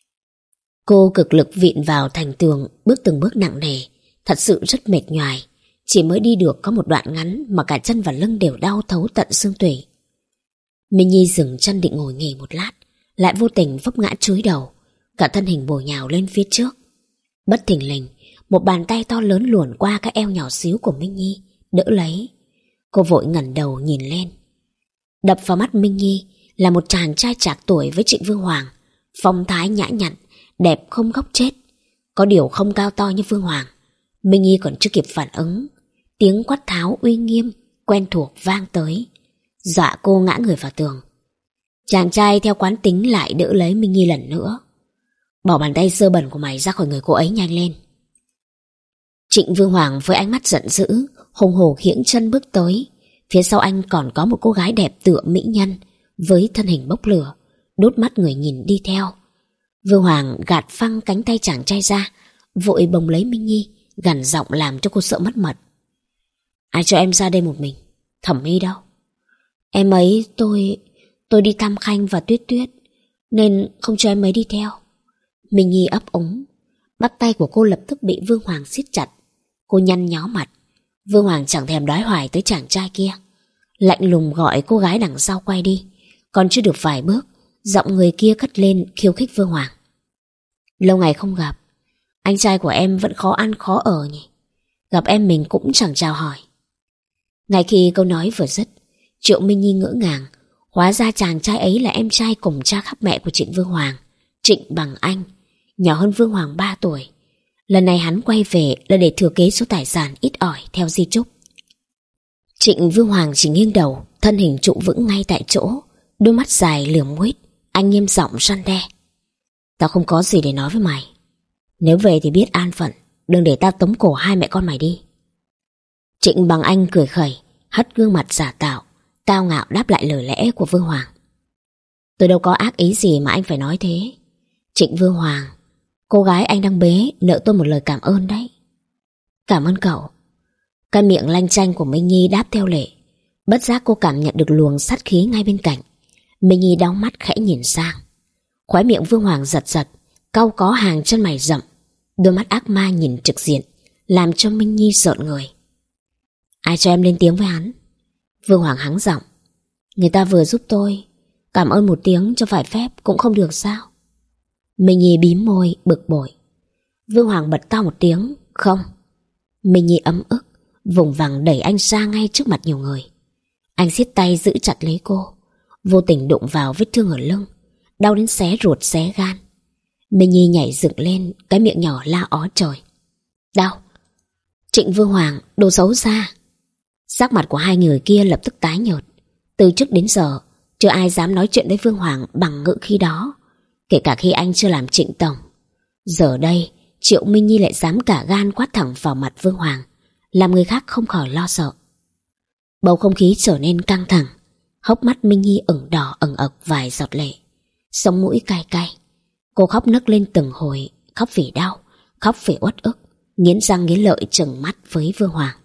Cô cực lực vịn vào thành tường, bước từng bước nặng nề, thật sự rất mệt nhoài. Chỉ mới đi được có một đoạn ngắn mà cả chân và lưng đều đau thấu tận xương tủy. Minh Nhi dừng chân định ngồi nghỉ một lát, lại vô tình vấp ngã chúi đầu, cả thân hình bổ nhào lên phía trước. Bất thình lình, một bàn tay to lớn luồn qua cái eo nhỏ xíu của Minh Nhi, đỡ lấy. Cô vội ngẩng đầu nhìn lên. Đập vào mắt Minh Nhi là một chàng trai trạc tuổi với Trịnh Vương Hoàng, phong thái nhã nhặn, đẹp không góc chết. Có điều không cao to như Vương Hoàng. Minh Nhi còn chưa kịp phản ứng, tiếng quát tháo uy nghiêm quen thuộc vang tới, dọa cô ngã người vào tường. Chàng trai theo quán tính lại đỡ lấy Minh Nhi lần nữa. Bỏ bàn tay dơ bẩn của mày ra khỏi người cô ấy nhanh lên. Trịnh Vương Hoàng với ánh mắt giận dữ, hùng hổ khiễng chân bước tới. Phía sau anh còn có một cô gái đẹp tựa mỹ nhân với thân hình bốc lửa, đốt mắt người nhìn đi theo. Vương Hoàng gạt phăng cánh tay chàng trai ra, vội bồng lấy Minh Nhi, gằn giọng làm cho cô sợ mất mật. Ai cho em ra đây một mình? Thẩm My đâu? Em ấy tôi... tôi đi thăm Khanh và Tuyết Tuyết, nên không cho em ấy đi theo. Minh Nhi ấp úng. Bắt tay của cô lập tức bị Vương Hoàng siết chặt. Cô nhăn nhó mặt. Vương Hoàng chẳng thèm đói hoài tới chàng trai kia, lạnh lùng gọi cô gái đằng sau quay đi. Còn chưa được vài bước, giọng người kia cất lên khiêu khích Vương Hoàng. Lâu ngày không gặp, anh trai của em vẫn khó ăn khó ở nhỉ? Gặp em mình cũng chẳng chào hỏi. Ngay khi câu nói vừa dứt, Triệu Minh Nhi ngỡ ngàng. Hóa ra chàng trai ấy là em trai cùng cha khắp mẹ của Trịnh Vương Hoàng, Trịnh Bằng Anh, nhỏ hơn Vương Hoàng ba tuổi. Lần này hắn quay về là để thừa kế số tài sản ít ỏi theo di chúc. Trịnh Vương Hoàng chỉ nghiêng đầu, thân hình trụ vững ngay tại chỗ, đôi mắt dài lườm nguyết. Anh nghiêm giọng răn đe. Tao không có gì để nói với mày. Nếu về thì biết an phận, đừng để tao tống cổ hai mẹ con mày đi. Trịnh Bằng Anh cười khẩy, hất gương mặt giả tạo, cao ngạo đáp lại lời lẽ của Vương Hoàng. Tôi đâu có ác ý gì mà anh phải nói thế. Trịnh Vương Hoàng, cô gái anh đang bế nợ tôi một lời cảm ơn đấy. Cảm ơn cậu. Cái miệng lanh chanh của Minh Nhi đáp theo lệ. Bất giác cô cảm nhận được luồng sát khí ngay bên cạnh. Minh Nhi đóng mắt khẽ nhìn sang. Khóe miệng Vương Hoàng giật giật, cau có hàng chân mày rậm, đôi mắt ác ma nhìn trực diện, làm cho Minh Nhi rợn người. Ai cho em lên tiếng với hắn? Vương Hoàng hắng giọng. Người ta vừa giúp tôi, cảm ơn một tiếng cho phải phép cũng không được sao? Minh Nhi bím môi bực bội. Vương Hoàng bật to một tiếng. Không. Minh Nhi ấm ức, vùng vằng đẩy anh ra ngay trước mặt nhiều người. Anh siết tay giữ chặt lấy cô, vô tình đụng vào vết thương ở lưng, đau đến xé ruột xé gan. Minh Nhi nhảy dựng lên, cái miệng nhỏ la ó trời. Đau. Trịnh Vương Hoàng, đồ xấu xa. Sắc mặt của hai người kia lập tức tái nhợt. Từ trước đến giờ chưa ai dám nói chuyện với Vương Hoàng bằng ngữ khí đó, kể cả khi anh chưa làm Trịnh tổng. Giờ đây Triệu Minh Nhi lại dám cả gan quát thẳng vào mặt Vương Hoàng, làm người khác không khỏi lo sợ. Bầu không khí trở nên căng thẳng. Hốc mắt Minh Nhi ửng đỏ ẩn ực vài giọt lệ, sống mũi cay cay. Cô khóc nấc lên từng hồi, khóc vì đau, khóc vì uất ức, nghiến răng nghiến lợi trừng mắt với Vương Hoàng.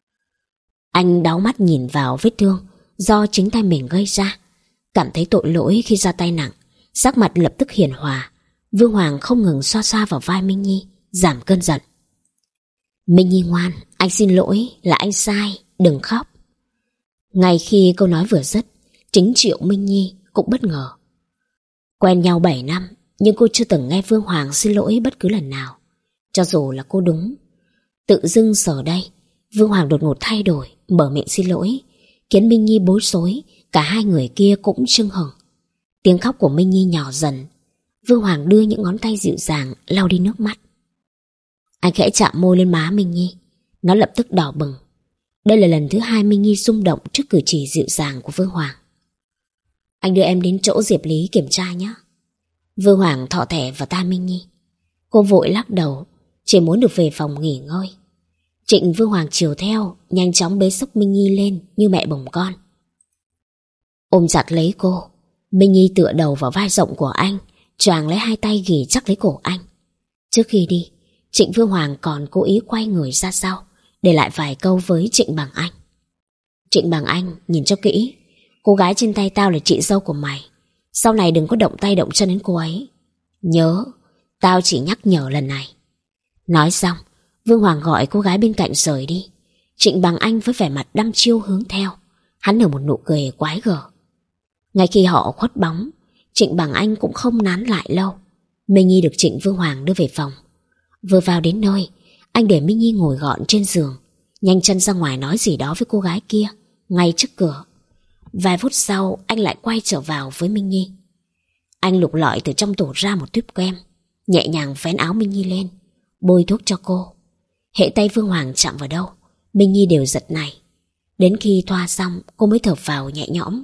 Anh đáo mắt nhìn vào vết thương do chính tay mình gây ra, cảm thấy tội lỗi khi ra tay nặng, sắc mặt lập tức hiền hòa. Vương Hoàng không ngừng xoa xoa vào vai Minh Nhi, giảm cơn giận. Minh Nhi ngoan, anh xin lỗi, là anh sai, đừng khóc. Ngay khi câu nói vừa dứt, chính Triệu Minh Nhi cũng bất ngờ. Quen nhau bảy năm, nhưng cô chưa từng nghe Vương Hoàng xin lỗi bất cứ lần nào, cho dù là cô đúng. Tự dưng giờ đây Vương Hoàng đột ngột thay đổi, mở miệng xin lỗi, khiến Minh Nhi bối rối. Cả hai người kia cũng chưng hửng. Tiếng khóc của Minh Nhi nhỏ dần. Vương Hoàng đưa những ngón tay dịu dàng lau đi nước mắt. Anh khẽ chạm môi lên má Minh Nhi. Nó lập tức đỏ bừng. Đây là lần thứ hai Minh Nhi rung động trước cử chỉ dịu dàng của Vương Hoàng. Anh đưa em đến chỗ Diệp Lý kiểm tra nhé. Vương Hoàng thọ thẻ vào tai Minh Nhi. Cô vội lắc đầu, chỉ muốn được về phòng nghỉ ngơi. Trịnh Vương Hoàng chiều theo, nhanh chóng bế xốc Minh Nhi lên như mẹ bồng con. Ôm chặt lấy cô, Minh Nhi tựa đầu vào vai rộng của anh, choàng lấy hai tay ghì chắc lấy cổ anh. Trước khi đi, Trịnh Vương Hoàng còn cố ý quay người ra sau, để lại vài câu với Trịnh Bằng Anh. Trịnh Bằng Anh, nhìn cho kỹ, cô gái trên tay tao là chị dâu của mày. Sau này đừng có động tay động chân đến cô ấy. Nhớ, tao chỉ nhắc nhở lần này. Nói xong, Vương Hoàng gọi cô gái bên cạnh rời đi. Trịnh Bằng Anh với vẻ mặt đăm chiêu hướng theo. Hắn nở một nụ cười quái gở. Ngay khi họ khuất bóng, Trịnh Bằng Anh cũng không nán lại lâu. Minh Nhi được Trịnh Vương Hoàng đưa về phòng. Vừa vào đến nơi, anh để Minh Nhi ngồi gọn trên giường, nhanh chân ra ngoài nói gì đó với cô gái kia ngay trước cửa. Vài phút sau, anh lại quay trở vào với Minh Nhi. Anh lục lọi từ trong tủ ra một tuyếp kem, nhẹ nhàng vén áo Minh Nhi lên, bôi thuốc cho cô. Hễ tay Vương Hoàng chạm vào đâu, Minh Nhi đều giật nảy. Đến khi thoa xong, cô mới thở phào nhẹ nhõm.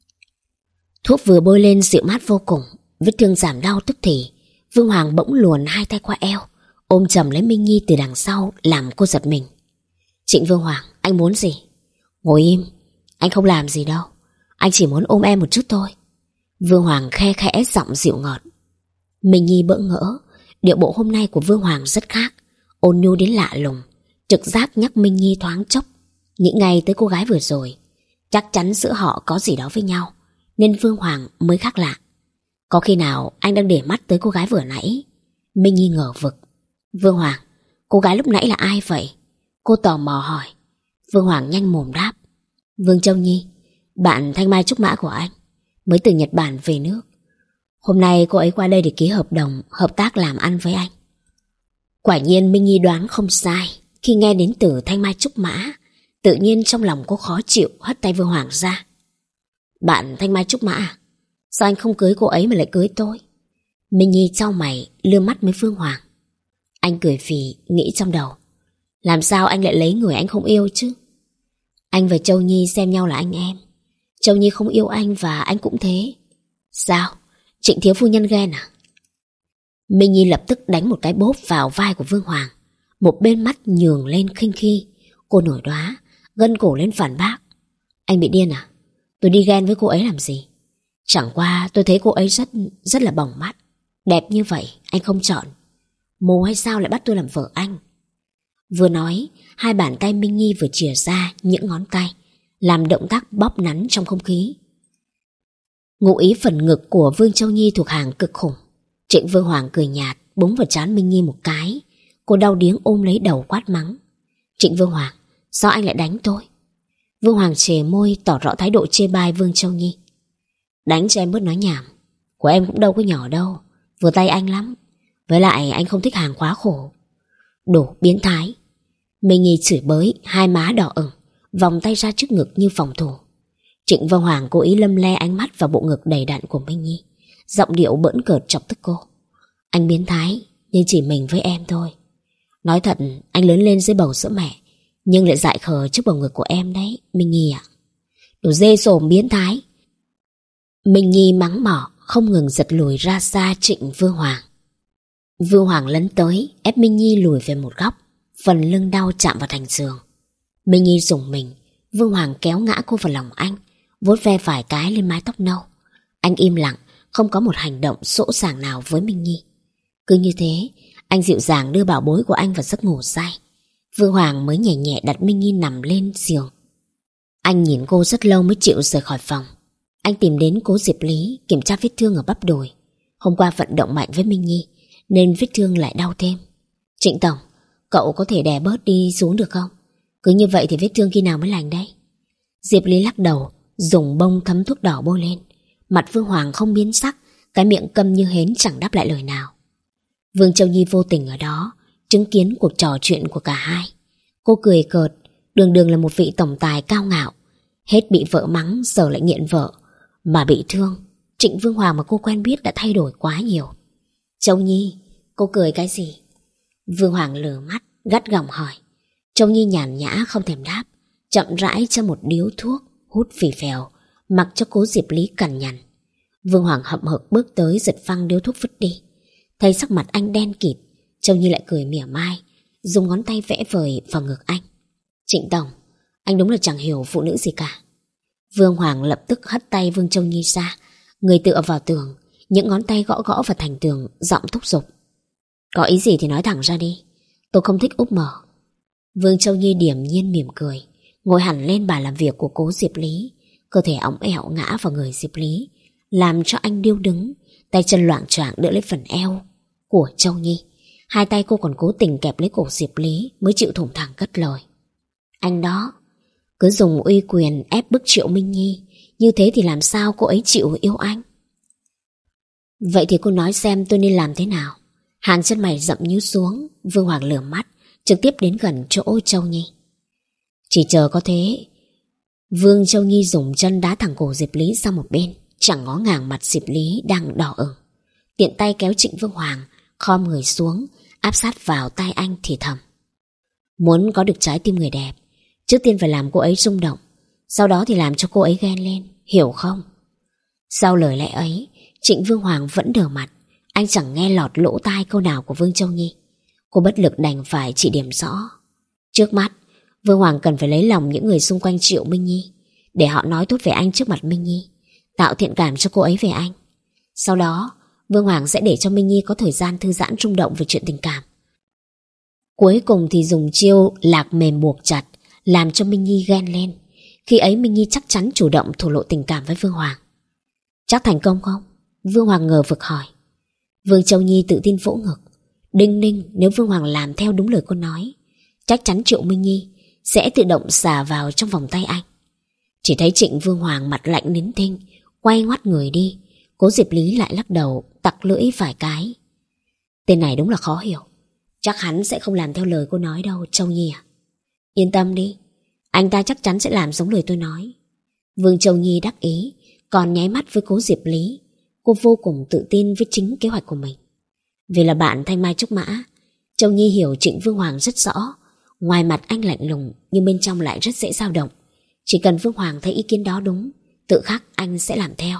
Thuốc vừa bôi lên dịu mát vô cùng, vết thương giảm đau tức thì. Vương Hoàng bỗng luồn hai tay qua eo, ôm chầm lấy Minh Nhi từ đằng sau, làm cô giật mình. Trịnh Vương Hoàng, anh muốn gì? Ngồi im, anh không làm gì đâu. Anh chỉ muốn ôm em một chút thôi. Vương Hoàng khe khẽ giọng dịu ngọt. Minh Nhi bỡ ngỡ, điệu bộ hôm nay của Vương Hoàng rất khác, ôn nhu đến lạ lùng. Trực giác nhắc Minh Nhi thoáng chốc, nghĩ ngay tới cô gái vừa rồi. Chắc chắn giữa họ có gì đó với nhau, nên Vương Hoàng mới khác lạ. Có khi nào anh đang để mắt tới cô gái vừa nãy? Minh Nhi ngờ vực. Vương Hoàng, cô gái lúc nãy là ai vậy? Cô tò mò hỏi. Vương Hoàng nhanh mồm đáp. Vương Châu Nhi, bạn Thanh Mai Trúc Mã của anh, mới từ Nhật Bản về nước. Hôm nay cô ấy qua đây để ký hợp đồng hợp tác làm ăn với anh. Quả nhiên Minh Nhi đoán không sai. Khi nghe đến từ Thanh Mai Trúc Mã, tự nhiên trong lòng cô khó chịu, hất tay Vương Hoàng ra. Bạn Thanh Mai Trúc Mã à? Sao anh không cưới cô ấy mà lại cưới tôi? Minh Nhi chau mày, lưa mắt với Vương Hoàng. Anh cười phì, nghĩ trong đầu. Làm sao anh lại lấy người anh không yêu chứ? Anh và Châu Nhi xem nhau là anh em. Châu Nhi không yêu anh và anh cũng thế. Sao? Trịnh thiếu phu nhân ghen à? Minh Nhi lập tức đánh một cái bốp vào vai của Vương Hoàng. Một bên mắt nhường lên khinh khi. Cô nổi đoá, gân cổ lên phản bác. Anh bị điên à? Tôi đi ghen với cô ấy làm gì? Chẳng qua tôi thấy cô ấy rất rất là bỏng mắt. Đẹp như vậy anh không chọn. Mù hay sao lại bắt tôi làm vợ anh? Vừa nói, hai bàn tay Minh Nhi vừa chìa ra những ngón tay, làm động tác bóp nắn trong không khí. Ngụ ý phần ngực của Vương Châu Nhi thuộc hàng cực khủng. Trịnh Vương Hoàng cười nhạt, búng vào trán Minh Nhi một cái. Cô đau điếng ôm lấy đầu quát mắng. Trịnh Vương Hoàng, sao anh lại đánh tôi? Vương Hoàng chề môi tỏ rõ thái độ chê bai Vương Châu Nhi. Đánh cho em bớt nói nhảm. Của em cũng đâu có nhỏ đâu, vừa tay anh lắm. Với lại anh không thích hàng quá khổ. Đồ biến thái. Minh Nhi chửi bới, hai má đỏ ửng, vòng tay ra trước ngực như phòng thủ. Trịnh Vương Hoàng cố ý lâm le ánh mắt vào bộ ngực đầy đặn của Minh Nhi, giọng điệu bỡn cợt chọc tức cô. Anh biến thái, nhưng chỉ mình với em thôi. Nói thật, anh lớn lên dưới bầu sữa mẹ, nhưng lại dại khờ trước bầu ngực của em đấy, Minh Nhi ạ. À? Đồ dê sồm biến thái. Minh Nhi mắng mỏ, không ngừng giật lùi ra xa Trịnh Vương Hoàng. Vương Hoàng lấn tới, ép Minh Nhi lùi về một góc, phần lưng đau chạm vào thành giường. Minh Nhi rùng mình, Vương Hoàng kéo ngã cô vào lòng anh, vuốt ve vài cái lên mái tóc nâu. Anh im lặng, không có một hành động sỗ sàng nào với Minh Nhi. Cứ như thế, anh dịu dàng đưa bảo bối của anh vào giấc ngủ say. Vương Hoàng mới nhẹ nhẹ đặt Minh Nhi nằm lên giường. Anh nhìn cô rất lâu mới chịu rời khỏi phòng. Anh tìm đến cố Diệp Lý kiểm tra vết thương ở bắp đùi. Hôm qua vận động mạnh với Minh Nhi nên vết thương lại đau thêm. Trịnh Tổng, cậu có thể đè bớt đi xuống được không? Cứ như vậy thì vết thương khi nào mới lành đấy? Diệp Lý lắc đầu, dùng bông thấm thuốc đỏ bôi lên. Mặt Vương Hoàng không biến sắc, cái miệng câm như hến chẳng đáp lại lời nào. Vương Châu Nhi vô tình ở đó, chứng kiến cuộc trò chuyện của cả hai. Cô cười cợt, đường đường là một vị tổng tài cao ngạo, hết bị vợ mắng giờ lại nghiện vợ, mà bị thương Trịnh Vương Hoàng mà cô quen biết đã thay đổi quá nhiều. Châu Nhi, cô cười cái gì? Vương Hoàng lườm mắt, gắt gỏng hỏi. Châu Nhi nhàn nhã không thèm đáp, chậm rãi cho một điếu thuốc, hút phì phèo, mặc cho Cố Diệp Lý cằn nhằn. Vương Hoàng hậm hực bước tới giật phăng điếu thuốc vứt đi. Thấy sắc mặt anh đen kịt, Châu Nhi lại cười mỉa mai, dùng ngón tay vẽ vời vào ngực anh. Trịnh Tổng, anh đúng là chẳng hiểu phụ nữ gì cả. Vương Hoàng lập tức hất tay Vương Châu Nhi ra, người tựa vào tường, những ngón tay gõ gõ vào thành tường, giọng thúc giục. Có ý gì thì nói thẳng ra đi, tôi không thích úp mở. Vương Châu Nhi điềm nhiên mỉm cười, ngồi hẳn lên bàn làm việc của Cố Diệp Lý, cơ thể óng ẹo ngã vào người Diệp Lý, làm cho anh điêu đứng, tay chân loạng choạng đỡ lấy phần eo của Châu Nhi. Hai tay cô còn cố tình kẹp lấy cổ Diệp Lý mới chịu thủng thẳng cất lời. Anh đó, cứ dùng uy quyền ép bức Triệu Minh Nhi, như thế thì làm sao cô ấy chịu yêu anh? Vậy thì cô nói xem tôi nên làm thế nào? Hàng chân mày rậm nhíu xuống, Vương Hoàng lườm mắt, trực tiếp đến gần chỗ Châu Nhi. Chỉ chờ có thế. Vương Châu Nhi dùng chân đá thẳng cổ Diệp Lý sang một bên, chẳng ngó ngàng mặt Diệp Lý đang đỏ ửng. Tiện tay kéo Trịnh Vương Hoàng, khom người xuống, áp sát vào tai anh thì thầm. Muốn có được trái tim người đẹp, trước tiên phải làm cô ấy rung động, sau đó thì làm cho cô ấy ghen lên, hiểu không? Sau lời lẽ ấy, Trịnh Vương Hoàng vẫn đờ mặt, anh chẳng nghe lọt lỗ tai câu nào của Vương Châu Nhi. Cô bất lực đành phải chỉ điểm rõ. Trước mắt, Vương Hoàng cần phải lấy lòng những người xung quanh Triệu Minh Nhi, để họ nói tốt về anh trước mặt Minh Nhi, tạo thiện cảm cho cô ấy về anh. Sau đó, Vương Hoàng sẽ để cho Minh Nhi có thời gian thư giãn rung động về chuyện tình cảm. Cuối cùng thì dùng chiêu lạc mềm buộc chặt, làm cho Minh Nhi ghen lên. Khi ấy Minh Nhi chắc chắn chủ động thổ lộ tình cảm với Vương Hoàng. Chắc thành công không? Vương Hoàng ngờ vực hỏi. Vương Châu Nhi tự tin vỗ ngực. Đinh ninh, nếu Vương Hoàng làm theo đúng lời cô nói, chắc chắn Triệu Minh Nhi sẽ tự động xả vào trong vòng tay anh. Chỉ thấy Trịnh Vương Hoàng mặt lạnh nín thinh, quay ngoắt người đi. Cố Diệp Lý lại lắc đầu, tặc lưỡi vài cái. Tên này đúng là khó hiểu. Chắc hắn sẽ không làm theo lời cô nói đâu, Châu Nhi à. Yên tâm đi, anh ta chắc chắn sẽ làm giống lời tôi nói. Vương Châu Nhi đắc ý, còn nháy mắt với Cố Diệp Lý. Cô vô cùng tự tin với chính kế hoạch của mình. Vì là bạn Thanh Mai Trúc Mã, Châu Nhi hiểu Trịnh Vương Hoàng rất rõ. Ngoài mặt anh lạnh lùng, nhưng bên trong lại rất dễ dao động. Chỉ cần Vương Hoàng thấy ý kiến đó đúng, tự khắc anh sẽ làm theo.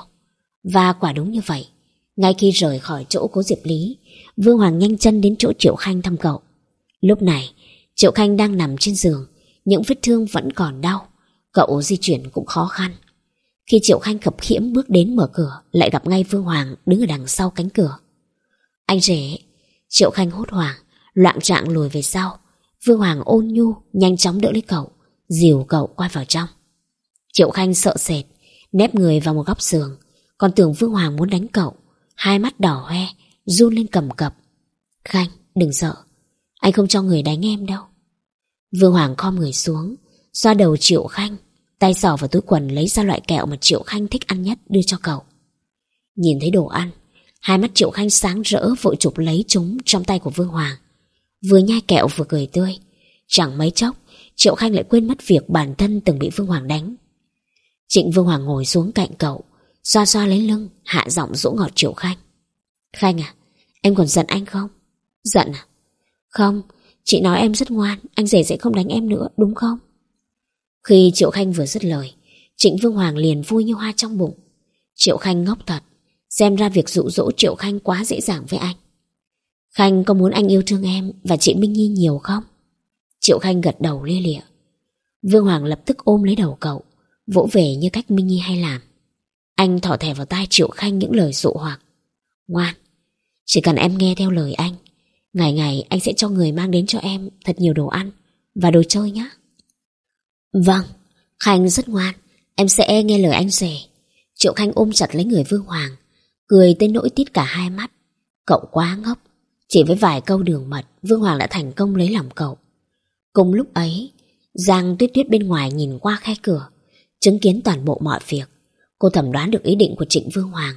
Và quả đúng như vậy. Ngay khi rời khỏi chỗ Cố Diệp Lý, Vương Hoàng nhanh chân đến chỗ Triệu Khanh thăm cậu. Lúc này Triệu Khanh đang nằm trên giường, những vết thương vẫn còn đau, cậu di chuyển cũng khó khăn. Khi Triệu Khanh khập khiễng bước đến mở cửa, lại gặp ngay Vương Hoàng đứng ở đằng sau cánh cửa. Anh rể. Triệu Khanh hốt hoảng, loạng choạng lùi về sau. Vương Hoàng ôn nhu nhanh chóng đỡ lấy cậu, dìu cậu qua vào trong. Triệu Khanh sợ sệt, nép người vào một góc giường, còn tưởng Vương Hoàng muốn đánh cậu. Hai mắt đỏ hoe, run lên cầm cập. Khanh, đừng sợ, anh không cho người đánh em đâu. Vương Hoàng khom người xuống, xoa đầu Triệu Khanh, tay xỏ vào túi quần lấy ra loại kẹo mà Triệu Khanh thích ăn nhất đưa cho cậu. Nhìn thấy đồ ăn, hai mắt Triệu Khanh sáng rỡ, vội chụp lấy chúng trong tay của Vương Hoàng, vừa nhai kẹo vừa cười tươi. Chẳng mấy chốc, Triệu Khanh lại quên mất việc bản thân từng bị Vương Hoàng đánh. Trịnh Vương Hoàng ngồi xuống cạnh cậu, xoa xoa lấy lưng, hạ giọng dỗ ngọt Triệu Khanh. Khanh à, em còn giận anh không? Giận à? Không, chị nói em rất ngoan, anh rể sẽ không đánh em nữa, đúng không? Khi Triệu Khanh vừa dứt lời, Trịnh Vương Hoàng liền vui như hoa trong bụng. Triệu Khanh ngốc thật, xem ra việc dụ dỗ Triệu Khanh quá dễ dàng với anh. Khanh có muốn anh yêu thương em và chị Minh Nhi nhiều không? Triệu Khanh gật đầu lia lịa. Vương Hoàng lập tức ôm lấy đầu cậu, vỗ về như cách Minh Nhi hay làm. Anh thỏ thẻ vào tai Triệu Khanh những lời dụ hoặc. Ngoan, chỉ cần em nghe theo lời anh, ngày ngày anh sẽ cho người mang đến cho em thật nhiều đồ ăn và đồ chơi nhé. Vâng, Khanh rất ngoan, em sẽ nghe lời anh rể. Triệu Khanh ôm chặt lấy người Vương Hoàng, cười tới nỗi tít cả hai mắt. Cậu quá ngốc, chỉ với vài câu đường mật, Vương Hoàng đã thành công lấy lòng cậu. Cùng lúc ấy, Giang Tuyết Tuyết bên ngoài nhìn qua khe cửa, chứng kiến toàn bộ mọi việc. Cô thẩm đoán được ý định của Trịnh Vương Hoàng.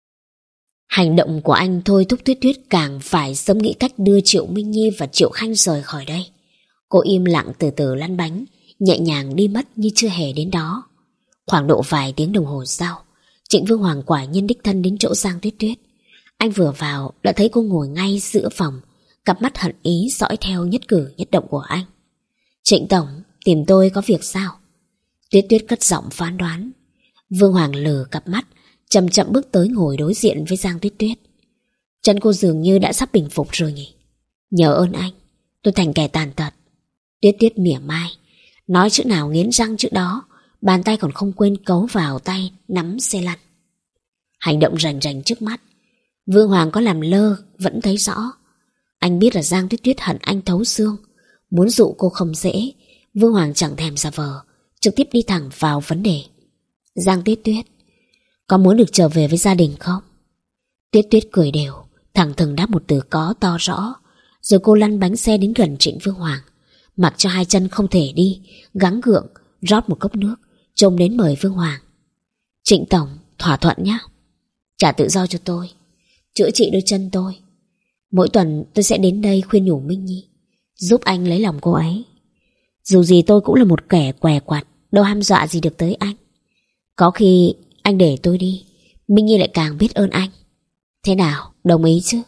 Hành động của anh thôi thúc Tuyết Tuyết càng phải sớm nghĩ cách đưa Triệu Minh Nhi và Triệu Khanh rời khỏi đây. Cô im lặng từ từ lăn bánh, nhẹ nhàng đi mất như chưa hề đến đó. Khoảng độ vài tiếng đồng hồ sau, Trịnh Vương Hoàng quả nhiên đích thân đến chỗ Giang Tuyết Tuyết. Anh vừa vào đã thấy cô ngồi ngay giữa phòng, cặp mắt hận ý dõi theo nhất cử nhất động của anh. Trịnh tổng, tìm tôi có việc sao? Tuyết Tuyết cất giọng phán đoán. Vương Hoàng lờ cặp mắt, chậm chậm bước tới ngồi đối diện với Giang Tuyết Tuyết. Chân cô dường như đã sắp bình phục rồi nhỉ. Nhờ ơn anh, tôi thành kẻ tàn tật. Tuyết Tuyết mỉa mai, nói chữ nào nghiến răng chữ đó, bàn tay còn không quên cấu vào tay nắm xe lăn. Hành động rành rành trước mắt, Vương Hoàng có làm lơ vẫn thấy rõ. Anh biết là Giang Tuyết Tuyết hận anh thấu xương, muốn dụ cô không dễ. Vương Hoàng chẳng thèm giả vờ, trực tiếp đi thẳng vào vấn đề. Giang Tuyết Tuyết, có muốn được trở về với gia đình không? Tuyết Tuyết cười đều, thẳng thừng đáp một từ có to rõ. Rồi cô lăn bánh xe đến gần Trịnh Vương Hoàng, mặc cho hai chân không thể đi, gắng gượng rót một cốc nước, trông đến mời Vương Hoàng. Trịnh tổng, thỏa thuận nhé. Trả tự do cho tôi, chữa trị đôi chân tôi. Mỗi tuần tôi sẽ đến đây khuyên nhủ Minh Nhi, giúp anh lấy lòng cô ấy. Dù gì tôi cũng là một kẻ què quặt, đâu ham dọa gì được tới anh. Có khi anh để tôi đi, Minh Nhi lại càng biết ơn anh. Thế nào, đồng ý chứ?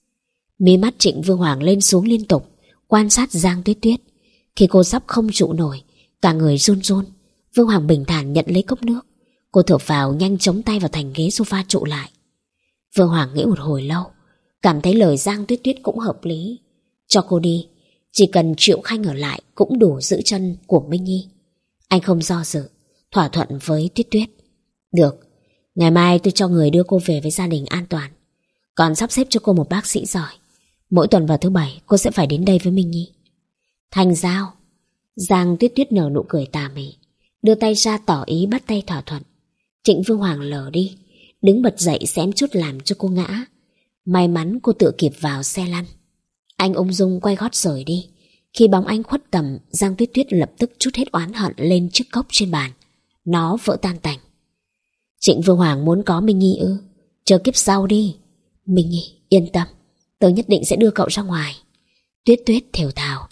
Mí mắt Trịnh Vương Hoàng lên xuống liên tục, quan sát Giang Tuyết Tuyết. Khi cô sắp không trụ nổi, cả người run run, Vương Hoàng bình thản nhận lấy cốc nước. Cô thở phào nhanh chống tay vào thành ghế sofa trụ lại. Vương Hoàng nghĩ một hồi lâu, cảm thấy lời Giang Tuyết Tuyết cũng hợp lý. Cho cô đi, chỉ cần Triệu Khanh ở lại cũng đủ giữ chân của Minh Nhi. Anh không do dự, thỏa thuận với Tuyết Tuyết. Được, ngày mai tôi cho người đưa cô về với gia đình an toàn. Còn sắp xếp cho cô một bác sĩ giỏi. Mỗi tuần vào thứ bảy cô sẽ phải đến đây với Minh Nhi. Thành giao. Giang Tuyết Tuyết nở nụ cười tà mị, đưa tay ra tỏ ý bắt tay thỏa thuận. Trịnh Vương Hoàng lờ đi, đứng bật dậy xém chút làm cho cô ngã. May mắn cô tựa kịp vào xe lăn. Anh ung dung quay gót rời đi. Khi bóng anh khuất tầm, Giang Tuyết Tuyết lập tức trút hết oán hận lên chiếc cốc trên bàn. Nó vỡ tan tành. Trịnh Vương Hoàng muốn có Minh Nhi ư? Chờ kiếp sau đi. Minh Nhi, yên tâm, tớ nhất định sẽ đưa cậu ra ngoài. Tuyết Tuyết thều thào.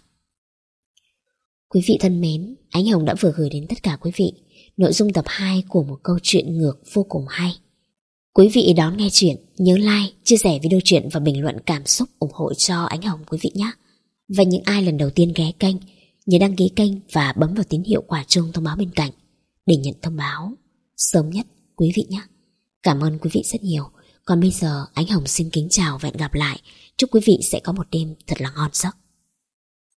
Quý vị thân mến, Ánh Hồng đã vừa gửi đến tất cả quý vị nội dung tập hai của một câu chuyện ngược vô cùng hay. Quý vị đón nghe chuyện, nhớ like, chia sẻ video truyện và bình luận cảm xúc ủng hộ cho Ánh Hồng quý vị nhé. Và những ai lần đầu tiên ghé kênh, nhớ đăng ký kênh và bấm vào tín hiệu quả chuông thông báo bên cạnh để nhận thông báo sớm nhất quý vị nhé. Cảm ơn quý vị rất nhiều. Còn bây giờ Ánh Hồng xin kính chào và hẹn gặp lại. Chúc quý vị sẽ có một đêm thật là ngon giấc.